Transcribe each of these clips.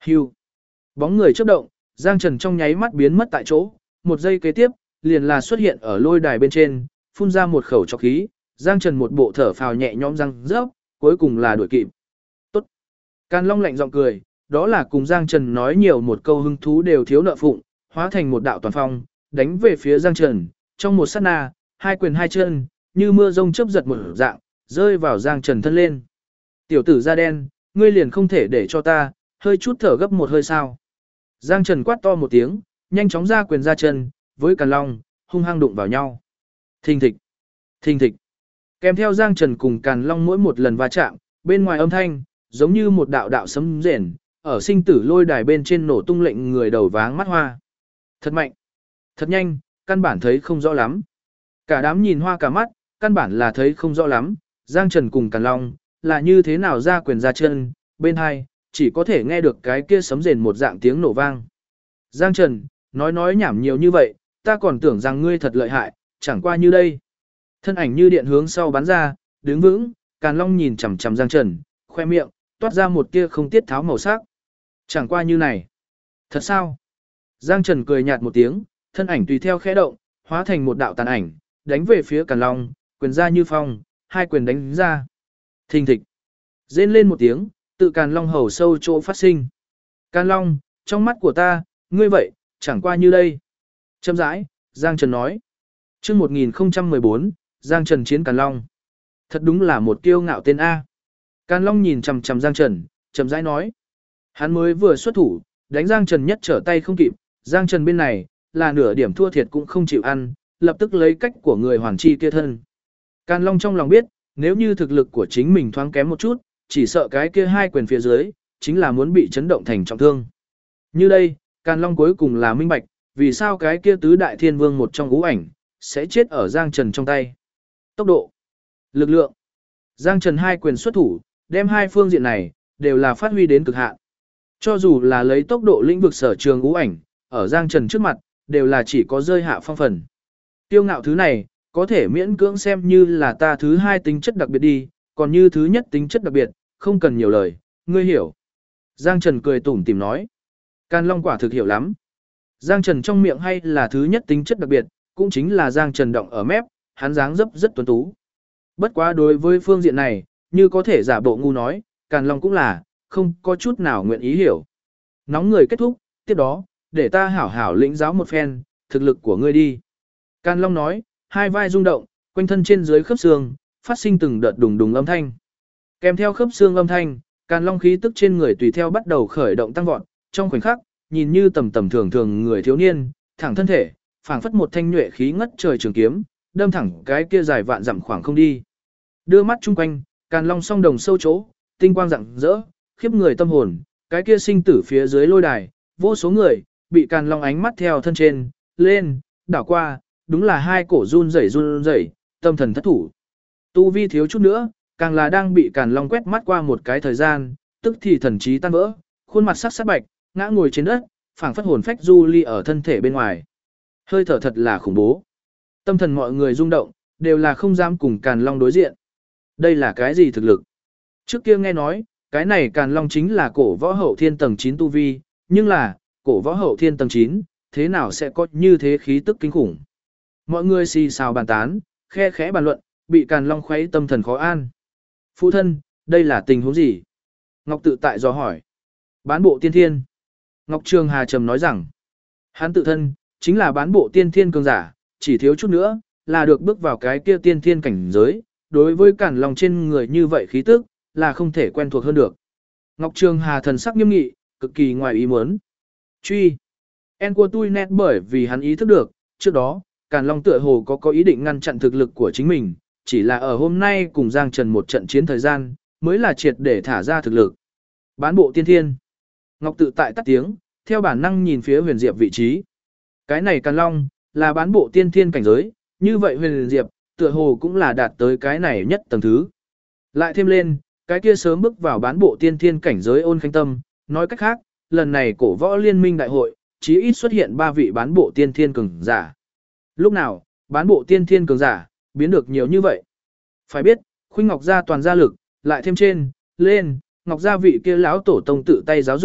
Hưu. Bóng người chớp động, Giang Trần trong nháy mắt biến mất tại chỗ, một giây kế tiếp, liền là xuất hiện ở lôi đài bên trên, phun ra một khẩu trọc khí, Giang Trần một bộ thở phào nhẹ nhõm răng rớp, cuối cùng là đuổi kịp. Tốt. Càn Long lạnh giọng cười, đó là cùng Giang Trần nói nhiều một câu hứng thú đều thiếu nợ phụng, hóa thành một đạo toàn phong, đánh về phía Giang Trần, trong một sát na, hai quyền hai chân, như mưa rông chớp giật một dạng, rơi vào Giang Trần thân lên. Tiểu tử da đen, ngươi liền không thể để cho ta, hơi chút thở gấp một hơi sao. Giang Trần quát to một tiếng, nhanh chóng ra quyền ra chân, với Càn Long, hung hăng đụng vào nhau. Thình thịch, thình thịch. Kèm theo Giang Trần cùng Càn Long mỗi một lần va chạm, bên ngoài âm thanh, giống như một đạo đạo sấm rền, ở sinh tử lôi đài bên trên nổ tung lệnh người đầu váng mắt hoa. Thật mạnh, thật nhanh, căn bản thấy không rõ lắm. Cả đám nhìn hoa cả mắt, căn bản là thấy không rõ lắm, Giang Trần cùng Càn Long, là như thế nào ra quyền ra chân, bên hai, chỉ có thể nghe được cái kia sấm rền một dạng tiếng nổ vang. Giang Trần, nói nhảm nhiều như vậy, ta còn tưởng rằng ngươi thật lợi hại, chẳng qua như đây. Thân ảnh như điện hướng sau bắn ra, đứng vững, Càn Long nhìn chằm chằm Giang Trần, khoe miệng, toát ra một tia không tiết tháo màu sắc. Chẳng qua như này. Thật sao? Giang Trần cười nhạt một tiếng, thân ảnh tùy theo khẽ động, hóa thành một đạo tàn ảnh, đánh về phía Càn Long, quyền ra như phong, hai quyền đánh ra. Thình thịch. Rên lên một tiếng, tự Càn Long hầu sâu chỗ phát sinh. Càn Long, trong mắt của ta, ngươi vậy, chẳng qua như đây. Châm rãi, Giang Trần nói. Chương 1014, Giang Trần chiến Càn Long. Thật đúng là một kiêu ngạo tên A. Càn Long nhìn chằm chằm Giang Trần, chậm rãi nói. Hắn mới vừa xuất thủ, đánh Giang Trần nhất trở tay không kịp, Giang Trần bên này, là nửa điểm thua thiệt cũng không chịu ăn, lập tức lấy cách của người hoàn chi kia thân. Càn Long trong lòng biết, nếu như thực lực của chính mình thoáng kém một chút, chỉ sợ cái kia hai quyền phía dưới, chính là muốn bị chấn động thành trọng thương. Như đây, Càn Long cuối cùng là minh bạch, vì sao cái kia tứ đại thiên vương một trong ngũ ảnh, sẽ chết ở Giang Trần trong tay. Tốc độ, lực lượng. Giang Trần hai quyền xuất thủ, đem hai phương diện này, đều là phát huy đến cực hạn. Cho dù là lấy tốc độ lĩnh vực sở trường ngũ ảnh, ở Giang Trần trước mặt, đều là chỉ có rơi hạ phong phần. Tiêu ngạo thứ này, có thể miễn cưỡng xem như là ta thứ hai tính chất đặc biệt đi, còn như thứ nhất tính chất đặc biệt, không cần nhiều lời, ngươi hiểu. Giang Trần cười tủm tỉm nói. Càn Long quả thực hiểu lắm. Giang Trần trong miệng hay là thứ nhất tính chất đặc biệt, cũng chính là Giang Trần động ở mép, hắn dáng dấp rất tuấn tú. Bất quá đối với phương diện này, như có thể giả bộ ngu nói, Càn Long cũng là, không có chút nào nguyện ý hiểu. Nóng người kết thúc, tiếp đó, để ta hảo hảo lĩnh giáo một phen, thực lực của ngươi đi. Càn Long nói, hai vai rung động, quanh thân trên dưới khớp xương, phát sinh từng đợt đùng đùng âm thanh. Kèm theo khớp xương âm thanh, Càn Long khí tức trên người tùy theo bắt đầu khởi động tăng vọt, trong khoảnh khắc, nhìn như tầm tầm thường thường người thiếu niên, thẳng thân thể, phảng phất một thanh nhuệ khí ngất trời trường kiếm, đâm thẳng cái kia dài vạn dặm khoảng không đi. Đưa mắt chung quanh, Càn Long song đồng sâu chỗ, tinh quang rạng rỡ, khiếp người tâm hồn, cái kia sinh tử phía dưới lôi đài, vô số người bị Càn Long ánh mắt theo thân trên, lên, đảo qua, đúng là hai cổ run rẩy, tâm thần thất thủ. Tu vi thiếu chút nữa, càng là đang bị Càn Long quét mắt qua một cái thời gian, tức thì thần trí tan vỡ, khuôn mặt sắc sắt bạch, ngã ngồi trên đất, phảng phất hồn phách du ly ở thân thể bên ngoài. Hơi thở thật là khủng bố. Tâm thần mọi người rung động, đều là không dám cùng Càn Long đối diện. Đây là cái gì thực lực? Trước kia nghe nói, cái này Càn Long chính là cổ võ hậu thiên tầng 9 tu vi, nhưng là, cổ võ hậu thiên tầng 9, thế nào sẽ có như thế khí tức kinh khủng? Mọi người xì xào bàn tán, khe khẽ bàn luận, bị Càn Long khuấy tâm thần khó an. Phụ thân, đây là tình huống gì? Ngọc tự tại dò hỏi. Bán bộ tiên thiên. Ngọc Trường Hà trầm nói rằng, hắn tự thân, chính là bán bộ tiên thiên cường giả, chỉ thiếu chút nữa, là được bước vào cái kia tiên thiên cảnh giới, đối với Càn Long trên người như vậy khí tức, là không thể quen thuộc hơn được. Ngọc Trường Hà thần sắc nghiêm nghị, cực kỳ ngoài ý muốn. Truy. En của tôi nét bởi vì hắn ý thức được, trước đó, Càn Long tựa hồ có ý định ngăn chặn thực lực của chính mình, chỉ là ở hôm nay cùng Giang Trần một trận chiến thời gian, mới là triệt để thả ra thực lực. Bán bộ tiên thiên. Ngọc tự tại tắt tiếng, theo bản năng nhìn phía Huyền Diệp vị trí. Cái này Càn Long, là bán bộ tiên thiên cảnh giới, như vậy Huyền Diệp, tựa hồ cũng là đạt tới cái này nhất tầng thứ. Lại thêm lên, cái kia sớm bước vào bán bộ tiên thiên cảnh giới Ôn Khánh Tâm, nói cách khác, lần này cổ võ liên minh đại hội, chí ít xuất hiện 3 vị bán bộ tiên thiên cường giả. Lúc nào, bán bộ tiên thiên cường giả, biến được nhiều như vậy? Phải biết, Khuynh Ngọc gia toàn gia lực, lại thêm trên, lên, Ngọc gia vị kia lão tổ tông tự tay giáo dục,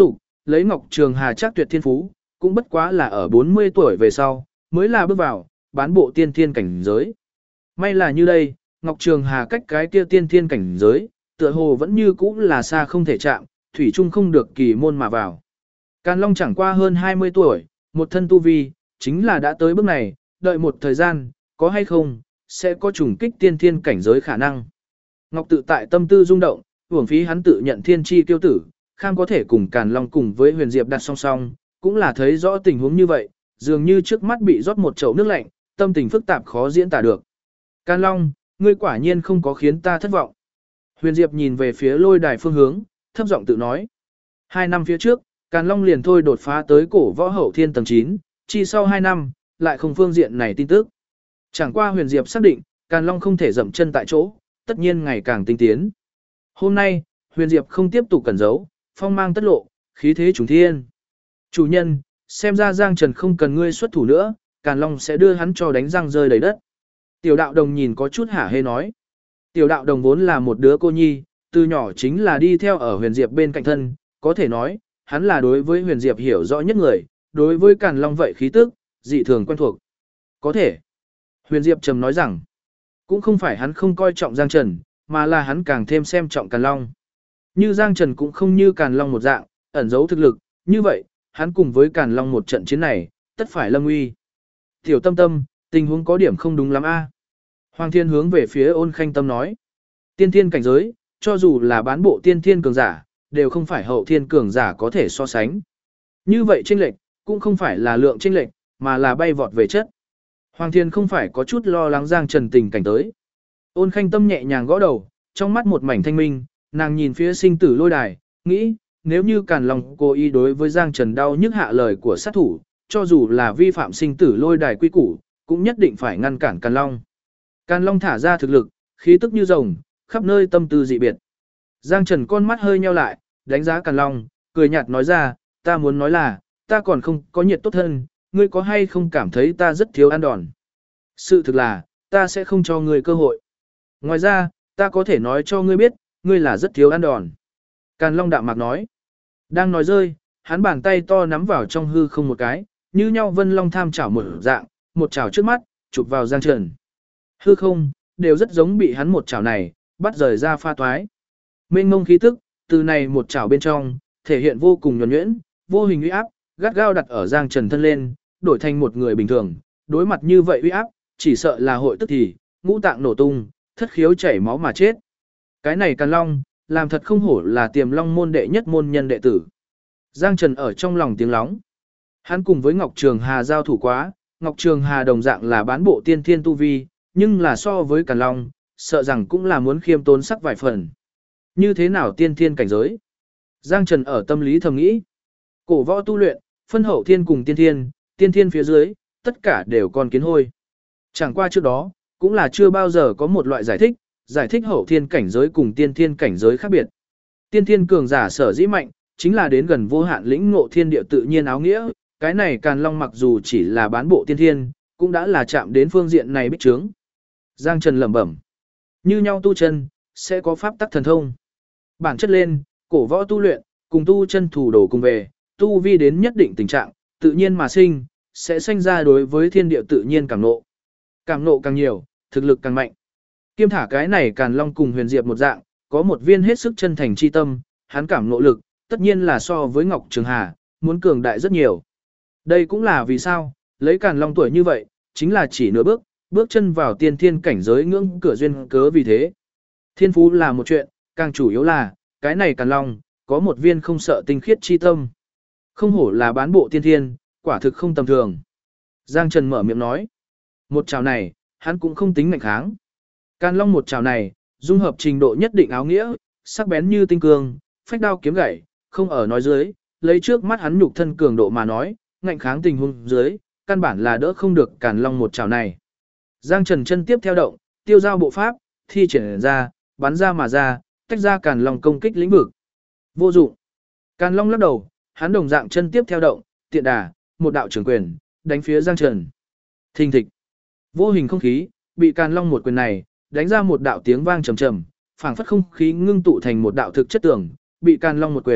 lấy Ngọc Trường Hà chắc tuyệt thiên phú, cũng bất quá là ở 40 tuổi về sau, mới là bước vào, bán bộ tiên thiên cảnh giới. May là như đây, Ngọc Trường Hà cách cái kia tiên thiên cảnh giới, tựa hồ vẫn như cũ là xa không thể chạm, thủy chung không được kỳ môn mà vào. Càn Long chẳng qua hơn 20 tuổi, một thân tu vi, chính là đã tới bước này, đợi một thời gian, có hay không, sẽ có trùng kích tiên thiên cảnh giới khả năng. Ngọc tự tại tâm tư rung động, hưởng phí hắn tự nhận thiên chi tiêu tử, kham có thể cùng Càn Long cùng với Huyền Diệp đặt song song, cũng là thấy rõ tình huống như vậy, dường như trước mắt bị rót một chậu nước lạnh, tâm tình phức tạp khó diễn tả được. Càn Long, ngươi quả nhiên không có khiến ta thất vọng. Huyền Diệp nhìn về phía lôi đài phương hướng, thấp giọng tự nói. 2 năm phía trước, Càn Long liền thôi đột phá tới cổ võ hậu thiên tầng 9, chỉ sau 2 năm, lại không phương diện này tin tức. Chẳng qua Huyền Diệp xác định, Càn Long không thể dậm chân tại chỗ, tất nhiên ngày càng tinh tiến. Hôm nay, Huyền Diệp không tiếp tục cẩn giấu, phong mang tất lộ, khí thế trùng thiên. Chủ nhân, xem ra Giang Trần không cần ngươi xuất thủ nữa, Càn Long sẽ đưa hắn cho đánh răng rơi đầy đất. Tiểu đạo đồng nhìn có chút hả hê nói. Tiểu đạo đồng vốn là một đứa cô nhi, từ nhỏ chính là đi theo ở Huyền Diệp bên cạnh thân, có thể nói, hắn là đối với Huyền Diệp hiểu rõ nhất người, đối với Càn Long vậy khí tức, dị thường quen thuộc. Có thể. Huyền Diệp trầm nói rằng, cũng không phải hắn không coi trọng Giang Trần, mà là hắn càng thêm xem trọng Càn Long. Như Giang Trần cũng không như Càn Long một dạng, ẩn giấu thực lực, như vậy, hắn cùng với Càn Long một trận chiến này, tất phải lâm uy. Tiểu Tâm Tâm, tình huống có điểm không đúng lắm a. Hoàng Thiên hướng về phía Ôn Khanh Tâm nói, tiên thiên cảnh giới, cho dù là bán bộ tiên thiên cường giả, đều không phải hậu thiên cường giả có thể so sánh. Như vậy chênh lệch, cũng không phải là lượng chênh lệch, mà là bay vọt về chất. Hoàng Thiên không phải có chút lo lắng Giang Trần tình cảnh tới. Ôn Khanh Tâm nhẹ nhàng gõ đầu, trong mắt một mảnh thanh minh, nàng nhìn phía sinh tử lôi đài, nghĩ, nếu như Càn Long cố ý đối với Giang Trần đau nhức hạ lời của sát thủ, cho dù là vi phạm sinh tử lôi đài quy củ, cũng nhất định phải ngăn cản Càn Long. Càn Long thả ra thực lực, khí tức như rồng, khắp nơi tâm tư dị biệt. Giang Trần con mắt hơi nheo lại, đánh giá Càn Long, cười nhạt nói ra, ta muốn nói là, ta còn không có nhiệt tốt thân, ngươi có hay không cảm thấy ta rất thiếu ăn đòn. Sự thực là, ta sẽ không cho ngươi cơ hội. Ngoài ra, ta có thể nói cho ngươi biết, ngươi là rất thiếu ăn đòn. Càn Long đạm mạc nói. Đang nói rơi, hắn bàn tay to nắm vào trong hư không một cái, như nhau vân long tham chảo một dạng, một chảo trước mắt, chụp vào Giang Trần. Hư không, đều rất giống bị hắn một chảo này, bắt rời ra pha toái. Mênh mông khí tức, từ này một chảo bên trong, thể hiện vô cùng nhuần nhuyễn, vô hình uy áp, gắt gao đặt ở Giang Trần thân lên, đổi thành một người bình thường, đối mặt như vậy uy áp, chỉ sợ là hội tức thì, ngũ tạng nổ tung, thất khiếu chảy máu mà chết. Cái này Càn Long, làm thật không hổ là Tiềm Long môn đệ nhất môn nhân đệ tử. Giang Trần ở trong lòng tiếng lóng. Hắn cùng với Ngọc Trường Hà giao thủ quá, Ngọc Trường Hà đồng dạng là bán bộ tiên thiên tu vi, nhưng là so với Càn Long, sợ rằng cũng là muốn khiêm tốn sắc vài phần. Như thế nào tiên thiên cảnh giới? Giang Trần ở tâm lý thầm nghĩ. Cổ võ tu luyện, phân hậu thiên cùng tiên thiên phía dưới, tất cả đều còn kiến hôi. Chẳng qua trước đó, cũng là chưa bao giờ có một loại giải thích hậu thiên cảnh giới cùng tiên thiên cảnh giới khác biệt. Tiên thiên cường giả sở dĩ mạnh, chính là đến gần vô hạn lĩnh ngộ thiên địa tự nhiên áo nghĩa, cái này Càn Long mặc dù chỉ là bán bộ tiên thiên, cũng đã là chạm đến phương diện này bích trướng. Giang Trần lẩm bẩm, như nhau tu chân, sẽ có pháp tắc thần thông. Bản chất lên, cổ võ tu luyện, cùng tu chân thủ đổ cùng về, tu vi đến nhất định tình trạng, tự nhiên mà sinh, sẽ sinh ra đối với thiên địa tự nhiên cảm nộ. Cảm nộ càng nhiều, thực lực càng mạnh. Kiêm thả cái này Càn Long cùng Huyền Diệp một dạng, có một viên hết sức chân thành chi tâm, hắn cảm nộ lực, tất nhiên là so với Ngọc Trường Hà, muốn cường đại rất nhiều. Đây cũng là vì sao, lấy Càn Long tuổi như vậy, chính là chỉ nửa bước chân vào tiên thiên cảnh giới ngưỡng cửa duyên cớ vì thế. Thiên phú là một chuyện, càng chủ yếu là, cái này Càn Long, có một viên không sợ tinh khiết chi tâm. Không hổ là bán bộ tiên thiên, quả thực không tầm thường. Giang Trần mở miệng nói, một chảo này, hắn cũng không tính ngạnh kháng. Càn Long một chảo này, dung hợp trình độ nhất định áo nghĩa, sắc bén như tinh cương, phách đao kiếm gậy, không ở nói dưới, lấy trước mắt hắn nhục thân cường độ mà nói, ngạnh kháng tình huống dưới, căn bản là đỡ không được Càn Long một chảo này. Giang Trần chân tiếp theo động, tiêu giao bộ pháp, thi triển ra, bắn ra mà ra, tách ra Càn Long công kích lĩnh vực. Vô dụng. Càn Long lắc đầu, hắn đồng dạng chân tiếp theo động, tiện đà, một đạo trường quyền, đánh phía Giang Trần. Thình thịch. Vô hình không khí, bị Càn Long một quyền này, đánh ra một đạo tiếng vang trầm trầm, phảng phất không khí ngưng tụ thành một đạo thực chất tường, bị Càn Long một quyền,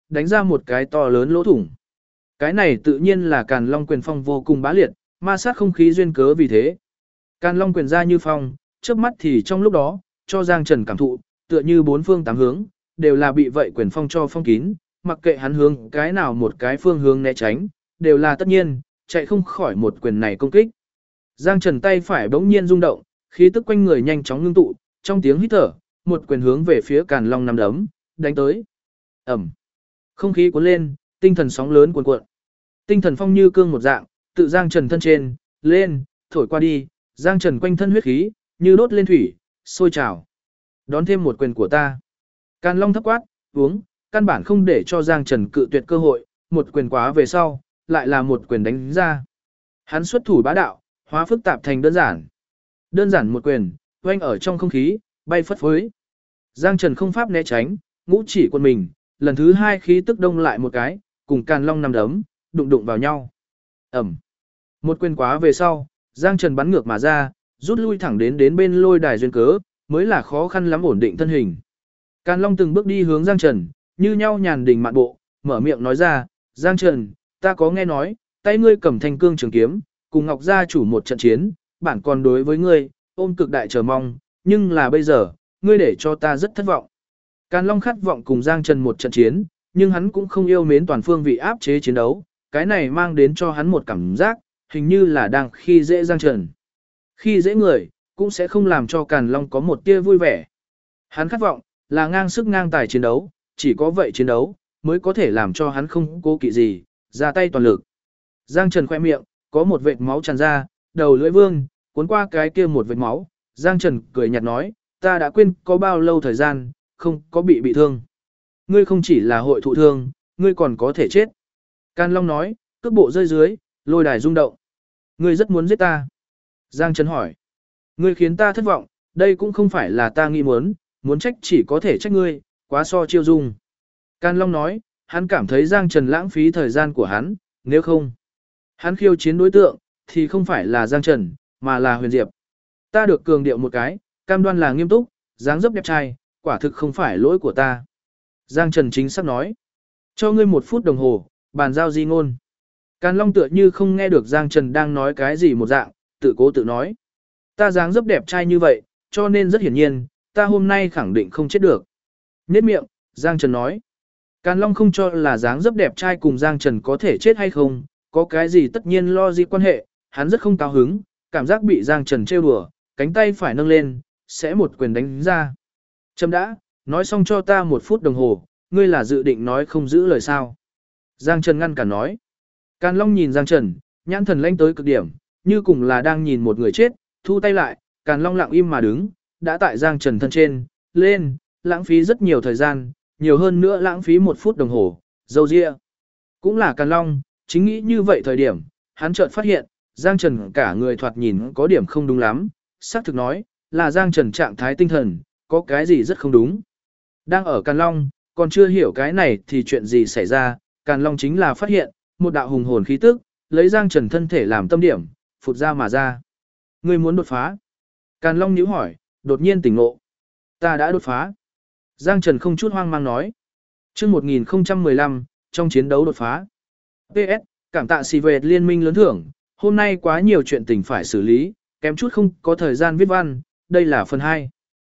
đánh ra một cái to lớn lỗ thủng. Cái này tự nhiên là Càn Long quyền phong vô cùng bá liệt, ma sát không khí duyên cớ vì thế. Càn Long quyền ra như phong, trước mắt thì trong lúc đó, cho Giang Trần cảm thụ, tựa như bốn phương tám hướng, đều là bị vậy quyền phong cho phong kín, mặc kệ hắn hướng cái nào một cái phương hướng né tránh, đều là tất nhiên, chạy không khỏi một quyền này công kích. Giang Trần tay phải bỗng nhiên rung động, khí tức quanh người nhanh chóng ngưng tụ, trong tiếng hít thở, một quyền hướng về phía Càn Long nắm đấm, đánh tới. Ầm. Không khí cuốn lên, tinh thần sóng lớn cuồn cuộn. Tinh thần phong như cương một dạng, tự Giang Trần thân trên, lên, thổi qua đi, Giang Trần quanh thân huyết khí, như đốt lên thủy, sôi trào. Đón thêm một quyền của ta. Càn Long thấp quát, uống, căn bản không để cho Giang Trần cự tuyệt cơ hội, một quyền quá về sau, lại là một quyền đánh ra. Hắn xuất thủ bá đạo, hóa phức tạp thành đơn giản. Đơn giản một quyền, oanh ở trong không khí, bay phất phới. Giang Trần không pháp né tránh, ngũ chỉ quân mình, lần thứ hai khí tức đông lại một cái, cùng Càn Long nằm đấm, đụng đụng vào nhau. Ẩm. Một quyền quá về sau, Giang Trần bắn ngược mà ra, rút lui thẳng đến bên lôi đài duyên cớ, mới là khó khăn lắm ổn định thân hình. Càn Long từng bước đi hướng Giang Trần, như nhau nhàn đình mạn bộ, mở miệng nói ra, Giang Trần, ta có nghe nói, tay ngươi cầm thanh cương trường kiếm, cùng Ngọc gia chủ một trận chiến, bản còn đối với ngươi, ôm cực đại chờ mong, nhưng là bây giờ, ngươi để cho ta rất thất vọng. Càn Long khát vọng cùng Giang Trần một trận chiến, nhưng hắn cũng không yêu mến toàn phương vị áp chế chiến đấu, cái này mang đến cho hắn một cảm giác, hình như là đang khi dễ Giang Trần. Khi dễ người, cũng sẽ không làm cho Càn Long có một tia vui vẻ. Hắn khát vọng, là ngang sức ngang tài chiến đấu, chỉ có vậy chiến đấu, mới có thể làm cho hắn không cố kỵ gì, ra tay toàn lực. Giang Trần khoe miệng, có một vệt máu tràn ra, đầu lưỡi vương, cuốn qua cái kia một vệt máu, Giang Trần cười nhạt nói, ta đã quên có bao lâu thời gian, không có bị thương. Ngươi không chỉ là hội thụ thương, ngươi còn có thể chết. Càn Long nói, cước bộ rơi dưới, lôi đài rung động. Ngươi rất muốn giết ta. Giang Trần hỏi, ngươi khiến ta thất vọng, đây cũng không phải là ta nghĩ muốn trách chỉ có thể trách ngươi, quá so chiêu dung. Càn Long nói, hắn cảm thấy Giang Trần lãng phí thời gian của hắn, nếu không, hắn khiêu chiến đối tượng, thì không phải là Giang Trần, mà là Huyền Diệp. Ta được cường điệu một cái, cam đoan là nghiêm túc, dáng dấp đẹp trai, quả thực không phải lỗi của ta. Giang Trần chính xác nói, cho ngươi 1 phút đồng hồ, bàn giao di ngôn. Càn Long tựa như không nghe được Giang Trần đang nói cái gì một dạng, tự cố tự nói. Ta dáng dấp đẹp trai như vậy, cho nên rất hiển nhiên, ta hôm nay khẳng định không chết được. Nhếch miệng, Giang Trần nói. Càn Long không cho là dáng dấp đẹp trai cùng Giang Trần có thể chết hay không, có cái gì tất nhiên lo gì quan hệ, hắn rất không cao hứng, cảm giác bị Giang Trần trêu đùa, cánh tay phải nâng lên, sẽ một quyền đánh ra. Chấm đã, nói xong cho ta 1 phút đồng hồ, ngươi là dự định nói không giữ lời sao. Giang Trần ngăn cản nói. Càn Long nhìn Giang Trần, nhãn thần lanh tới cực điểm, như cùng là đang nhìn một người chết, thu tay lại, Càn Long lặng im mà đứng, đã tại Giang Trần thân trên, lên, lãng phí rất nhiều thời gian, nhiều hơn nữa lãng phí 1 phút đồng hồ, dâu ria. Cũng là Càn Long, chính nghĩ như vậy thời điểm, hắn chợt phát hiện, Giang Trần cả người thoạt nhìn có điểm không đúng lắm, xác thực nói, là Giang Trần trạng thái tinh thần, có cái gì rất không đúng. Đang ở Càn Long, còn chưa hiểu cái này thì chuyện gì xảy ra, Càn Long chính là phát hiện, một đạo hùng hồn khí tức, lấy Giang Trần thân thể làm tâm điểm, phụt ra mà ra. Ngươi muốn đột phá? Càn Long nhíu hỏi, đột nhiên tỉnh ngộ. Ta đã đột phá. Giang Trần không chút hoang mang nói. Chương 1015, trong chiến đấu đột phá. PS, cảm tạ xì về liên minh lớn thưởng, hôm nay quá nhiều chuyện tình phải xử lý, kém chút không có thời gian viết văn, đây là phần 2.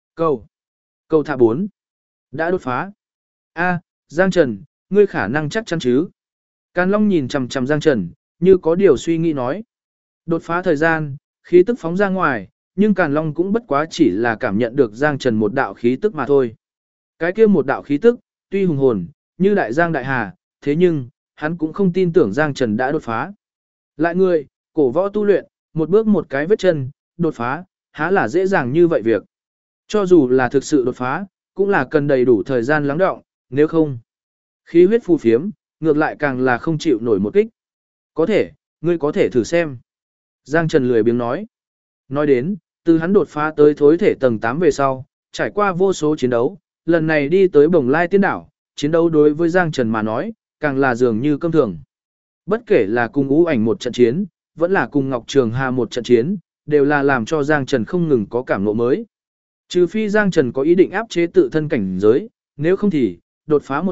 Câu thả 4. Đã đột phá. A, Giang Trần, ngươi khả năng chắc chắn chứ? Càn Long nhìn chằm chằm Giang Trần, như có điều suy nghĩ nói. Đột phá thời gian, khí tức phóng ra ngoài, nhưng Càn Long cũng bất quá chỉ là cảm nhận được Giang Trần một đạo khí tức mà thôi. Cái kia một đạo khí tức, tuy hùng hồn, như đại giang đại hà, thế nhưng, hắn cũng không tin tưởng Giang Trần đã đột phá. Lại người, cổ võ tu luyện, một bước một cái vết chân, đột phá, há là dễ dàng như vậy việc. Cho dù là thực sự đột phá, cũng là cần đầy đủ thời gian lắng đọng, nếu không, khí huyết phù phiếm, ngược lại càng là không chịu nổi một kích. Có thể, ngươi có thể thử xem. Giang Trần lười biếng nói. Nói đến, từ hắn đột phá tới thối thể tầng 8 về sau, trải qua vô số chiến đấu, lần này đi tới Bồng Lai Tiên Đảo, chiến đấu đối với Giang Trần mà nói, càng là dường như cơm thường. Bất kể là cùng Ú Ảnh một trận chiến, vẫn là cùng Ngọc Trường Hà một trận chiến, đều là làm cho Giang Trần không ngừng có cảm ngộ mới. Trừ phi Giang Trần có ý định áp chế tự thân cảnh giới, nếu không thì, đột phá một chuyện,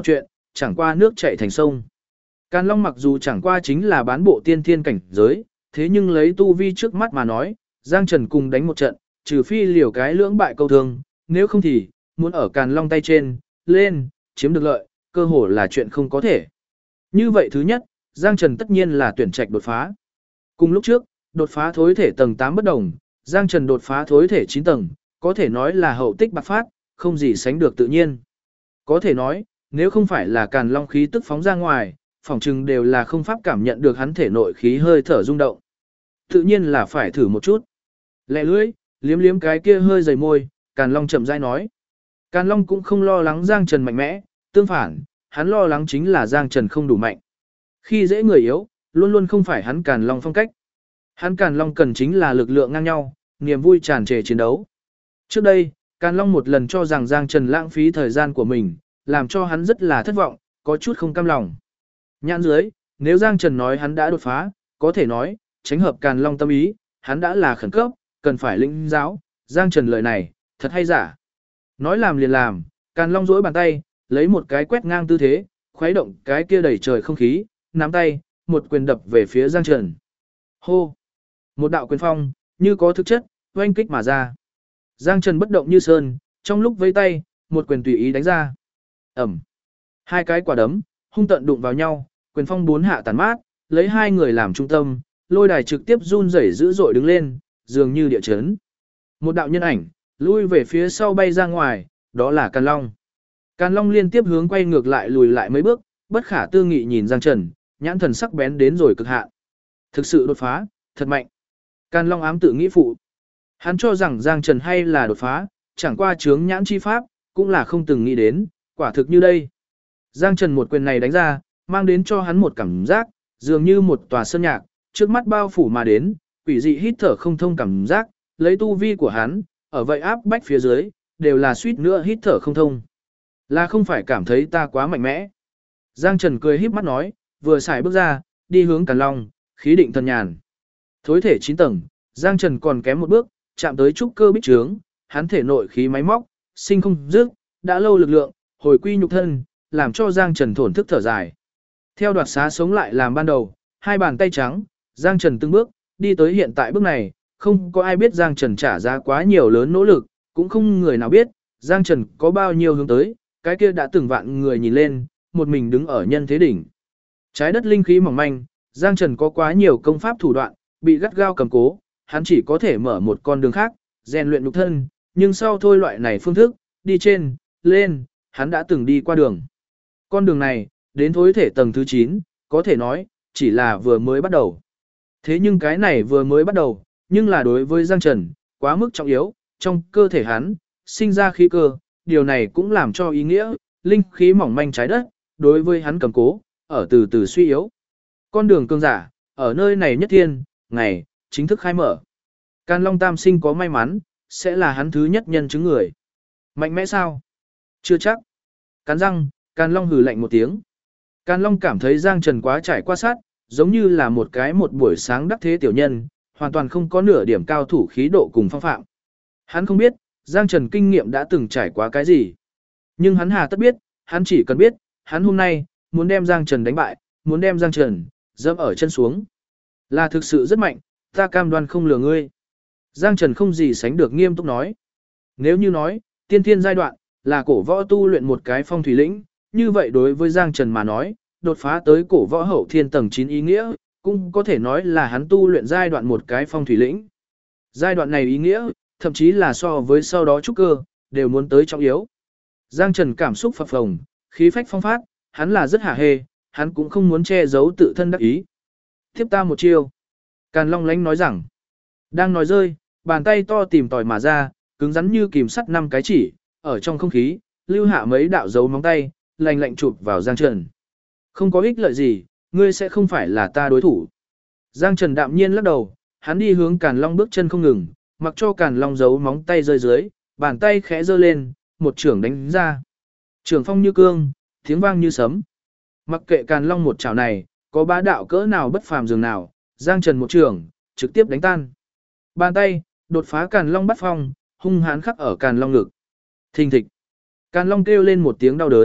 chẳng qua nước chảy thành sông. Càn Long mặc dù chẳng qua chính là bán bộ tiên thiên cảnh giới, thế nhưng lấy tu vi trước mắt mà nói, Giang Trần cùng đánh một trận, trừ phi liều cái lưỡng bại câu thương, nếu không thì, muốn ở Càn Long tay trên, lên, chiếm được lợi, cơ hội là chuyện không có thể. Như vậy thứ nhất, Giang Trần tất nhiên là tuyển trạch đột phá. Cùng lúc trước, đột phá thối thể tầng 8 bất đồng, Giang Trần đột phá thối thể 9 tầng, có thể nói là hậu tích bạc phát, không gì sánh được tự nhiên. Có thể nói, nếu không phải là Càn Long khí tức phóng ra ngoài, phỏng chừng đều là không pháp cảm nhận được hắn thể nội khí hơi thở rung động. Tự nhiên là phải thử một chút. Lẹ lưỡi, liếm liếm cái kia hơi dày môi, Càn Long chậm rãi nói. Càn Long cũng không lo lắng Giang Trần mạnh mẽ, tương phản, hắn lo lắng chính là Giang Trần không đủ mạnh. Khi dễ người yếu, luôn luôn không phải hắn Càn Long phong cách. Hắn Càn Long cần chính là lực lượng ngang nhau, niềm vui tràn trề chiến đấu. Trước đây, Càn Long một lần cho rằng Giang Trần lãng phí thời gian của mình, làm cho hắn rất là thất vọng, có chút không cam lòng. Nhãn dưới, nếu Giang Trần nói hắn đã đột phá, có thể nói, tránh hợp Càn Long tâm ý, hắn đã là khẩn cấp, cần phải lĩnh giáo, Giang Trần lời này, thật hay giả. Nói làm liền làm, Càn Long duỗi bàn tay, lấy một cái quét ngang tư thế, khuấy động cái kia đẩy trời không khí, nắm tay, một quyền đập về phía Giang Trần. Hô! Một đạo quyền phong, như có thực chất, oanh kích mà ra. Giang Trần bất động như sơn, trong lúc vây tay, một quyền tùy ý đánh ra. Ẩm! Hai cái quả đấm, hung tận đụng vào nhau, quyền phong bốn hạ tàn mát, lấy hai người làm trung tâm, lôi đài trực tiếp run rẩy dữ dội đứng lên, dường như địa chấn. Một đạo nhân ảnh, lui về phía sau bay ra ngoài, đó là Càn Long. Càn Long liên tiếp hướng quay ngược lại lùi lại mấy bước, bất khả tư nghị nhìn Giang Trần, nhãn thần sắc bén đến rồi cực hạn. Thực sự đột phá, thật mạnh. Càn Long ám tự nghĩ phụ. Hắn cho rằng Giang Trần hay là đột phá, chẳng qua chướng nhãn chi pháp, cũng là không từng nghĩ đến, quả thực như đây. Giang Trần một quyền này đánh ra, mang đến cho hắn một cảm giác, dường như một tòa sơn nhạc, trước mắt bao phủ mà đến, quỷ dị hít thở không thông cảm giác, lấy tu vi của hắn, ở vậy áp bách phía dưới, đều là suýt nữa hít thở không thông. Là không phải cảm thấy ta quá mạnh mẽ. Giang Trần cười híp mắt nói, vừa xài bước ra, đi hướng Càn Long, khí định thần nhàn. Thối thể 9 tầng, Giang Trần còn kém một bước, chạm tới trúc cơ bích trướng, hắn thể nội khí máy móc, sinh không dứt, đã lâu lực lượng, hồi quy nhục thân, làm cho Giang Trần thổn thức thở dài. Theo đoạt xá sống lại làm ban đầu, hai bàn tay trắng, Giang Trần từng bước, đi tới hiện tại bước này, không có ai biết Giang Trần trả giá quá nhiều lớn nỗ lực, cũng không người nào biết, Giang Trần có bao nhiêu hướng tới, cái kia đã từng vạn người nhìn lên, một mình đứng ở nhân thế đỉnh. Trái đất linh khí mỏng manh, Giang Trần có quá nhiều công pháp thủ đoạn, bị gắt gao cầm cố, hắn chỉ có thể mở một con đường khác, rèn luyện nhục thân, nhưng sau thôi loại này phương thức, đi trên, lên, hắn đã từng đi qua đường. Con đường này, đến thối thể tầng thứ 9, có thể nói, chỉ là vừa mới bắt đầu. Thế nhưng cái này vừa mới bắt đầu, nhưng là đối với Giang Trần, quá mức trọng yếu, trong cơ thể hắn, sinh ra khí cơ, điều này cũng làm cho ý nghĩa, linh khí mỏng manh trái đất, đối với hắn cầm cố, ở từ từ suy yếu. Con đường cường giả, ở nơi này nhất thiên, ngày, chính thức khai mở. Càn Long Tam Sinh có may mắn, sẽ là hắn thứ nhất nhân chứng người. Mạnh mẽ sao? Chưa chắc. Cắn răng, Càn Long hừ lạnh một tiếng. Càn Long cảm thấy Giang Trần quá trải qua sát, giống như là một buổi sáng đắc thế tiểu nhân, hoàn toàn không có nửa điểm cao thủ khí độ cùng phong phạm. Hắn không biết, Giang Trần kinh nghiệm đã từng trải qua cái gì. Nhưng hắn hà tất biết, hắn chỉ cần biết, hắn hôm nay, muốn đem Giang Trần đánh bại, muốn đem Giang Trần, dẫm ở chân xuống. Là thực sự rất mạnh, ta cam đoan không lừa ngươi. Giang Trần không gì sánh được nghiêm túc nói. Nếu như nói, tiên thiên giai đoạn, là cổ võ tu luyện một cái phong thủy lĩnh, như vậy đối với Giang Trần mà nói, đột phá tới cổ võ hậu thiên tầng 9 ý nghĩa, cũng có thể nói là hắn tu luyện giai đoạn một cái phong thủy lĩnh. Giai đoạn này ý nghĩa, thậm chí là so với sau đó trúc cơ, đều muốn tới trọng yếu. Giang Trần cảm xúc phập phồng, khí phách phong phát, hắn là rất hả hê, hắn cũng không muốn che giấu tự thân đắc ý. Tiếp ta một chiêu. Càn Long lánh nói rằng, đang nói rơi, bàn tay to tìm tòi mà ra, cứng rắn như kìm sắt 5 cái chỉ, ở trong không khí, lưu hạ mấy đạo dấu móng tay, lạnh lạnh chụp vào Giang Trần. Không có ích lợi gì, ngươi sẽ không phải là ta đối thủ. Giang Trần đạm nhiên lắc đầu, hắn đi hướng Càn Long bước chân không ngừng, mặc cho Càn Long giấu móng tay rơi dưới, bàn tay khẽ giơ lên, một chưởng đánh ra. Trường phong như cương, tiếng vang như sấm. Mặc kệ Càn Long một chảo này, có bá đạo cỡ nào bất phàm dường nào, Giang Trần một chưởng, trực tiếp đánh tan. Bàn tay, đột phá Càn Long bắt phong, hung hãn khắc ở Càn Long ngực. Thình thịch. Càn Long kêu lên một tiếng đau đớn,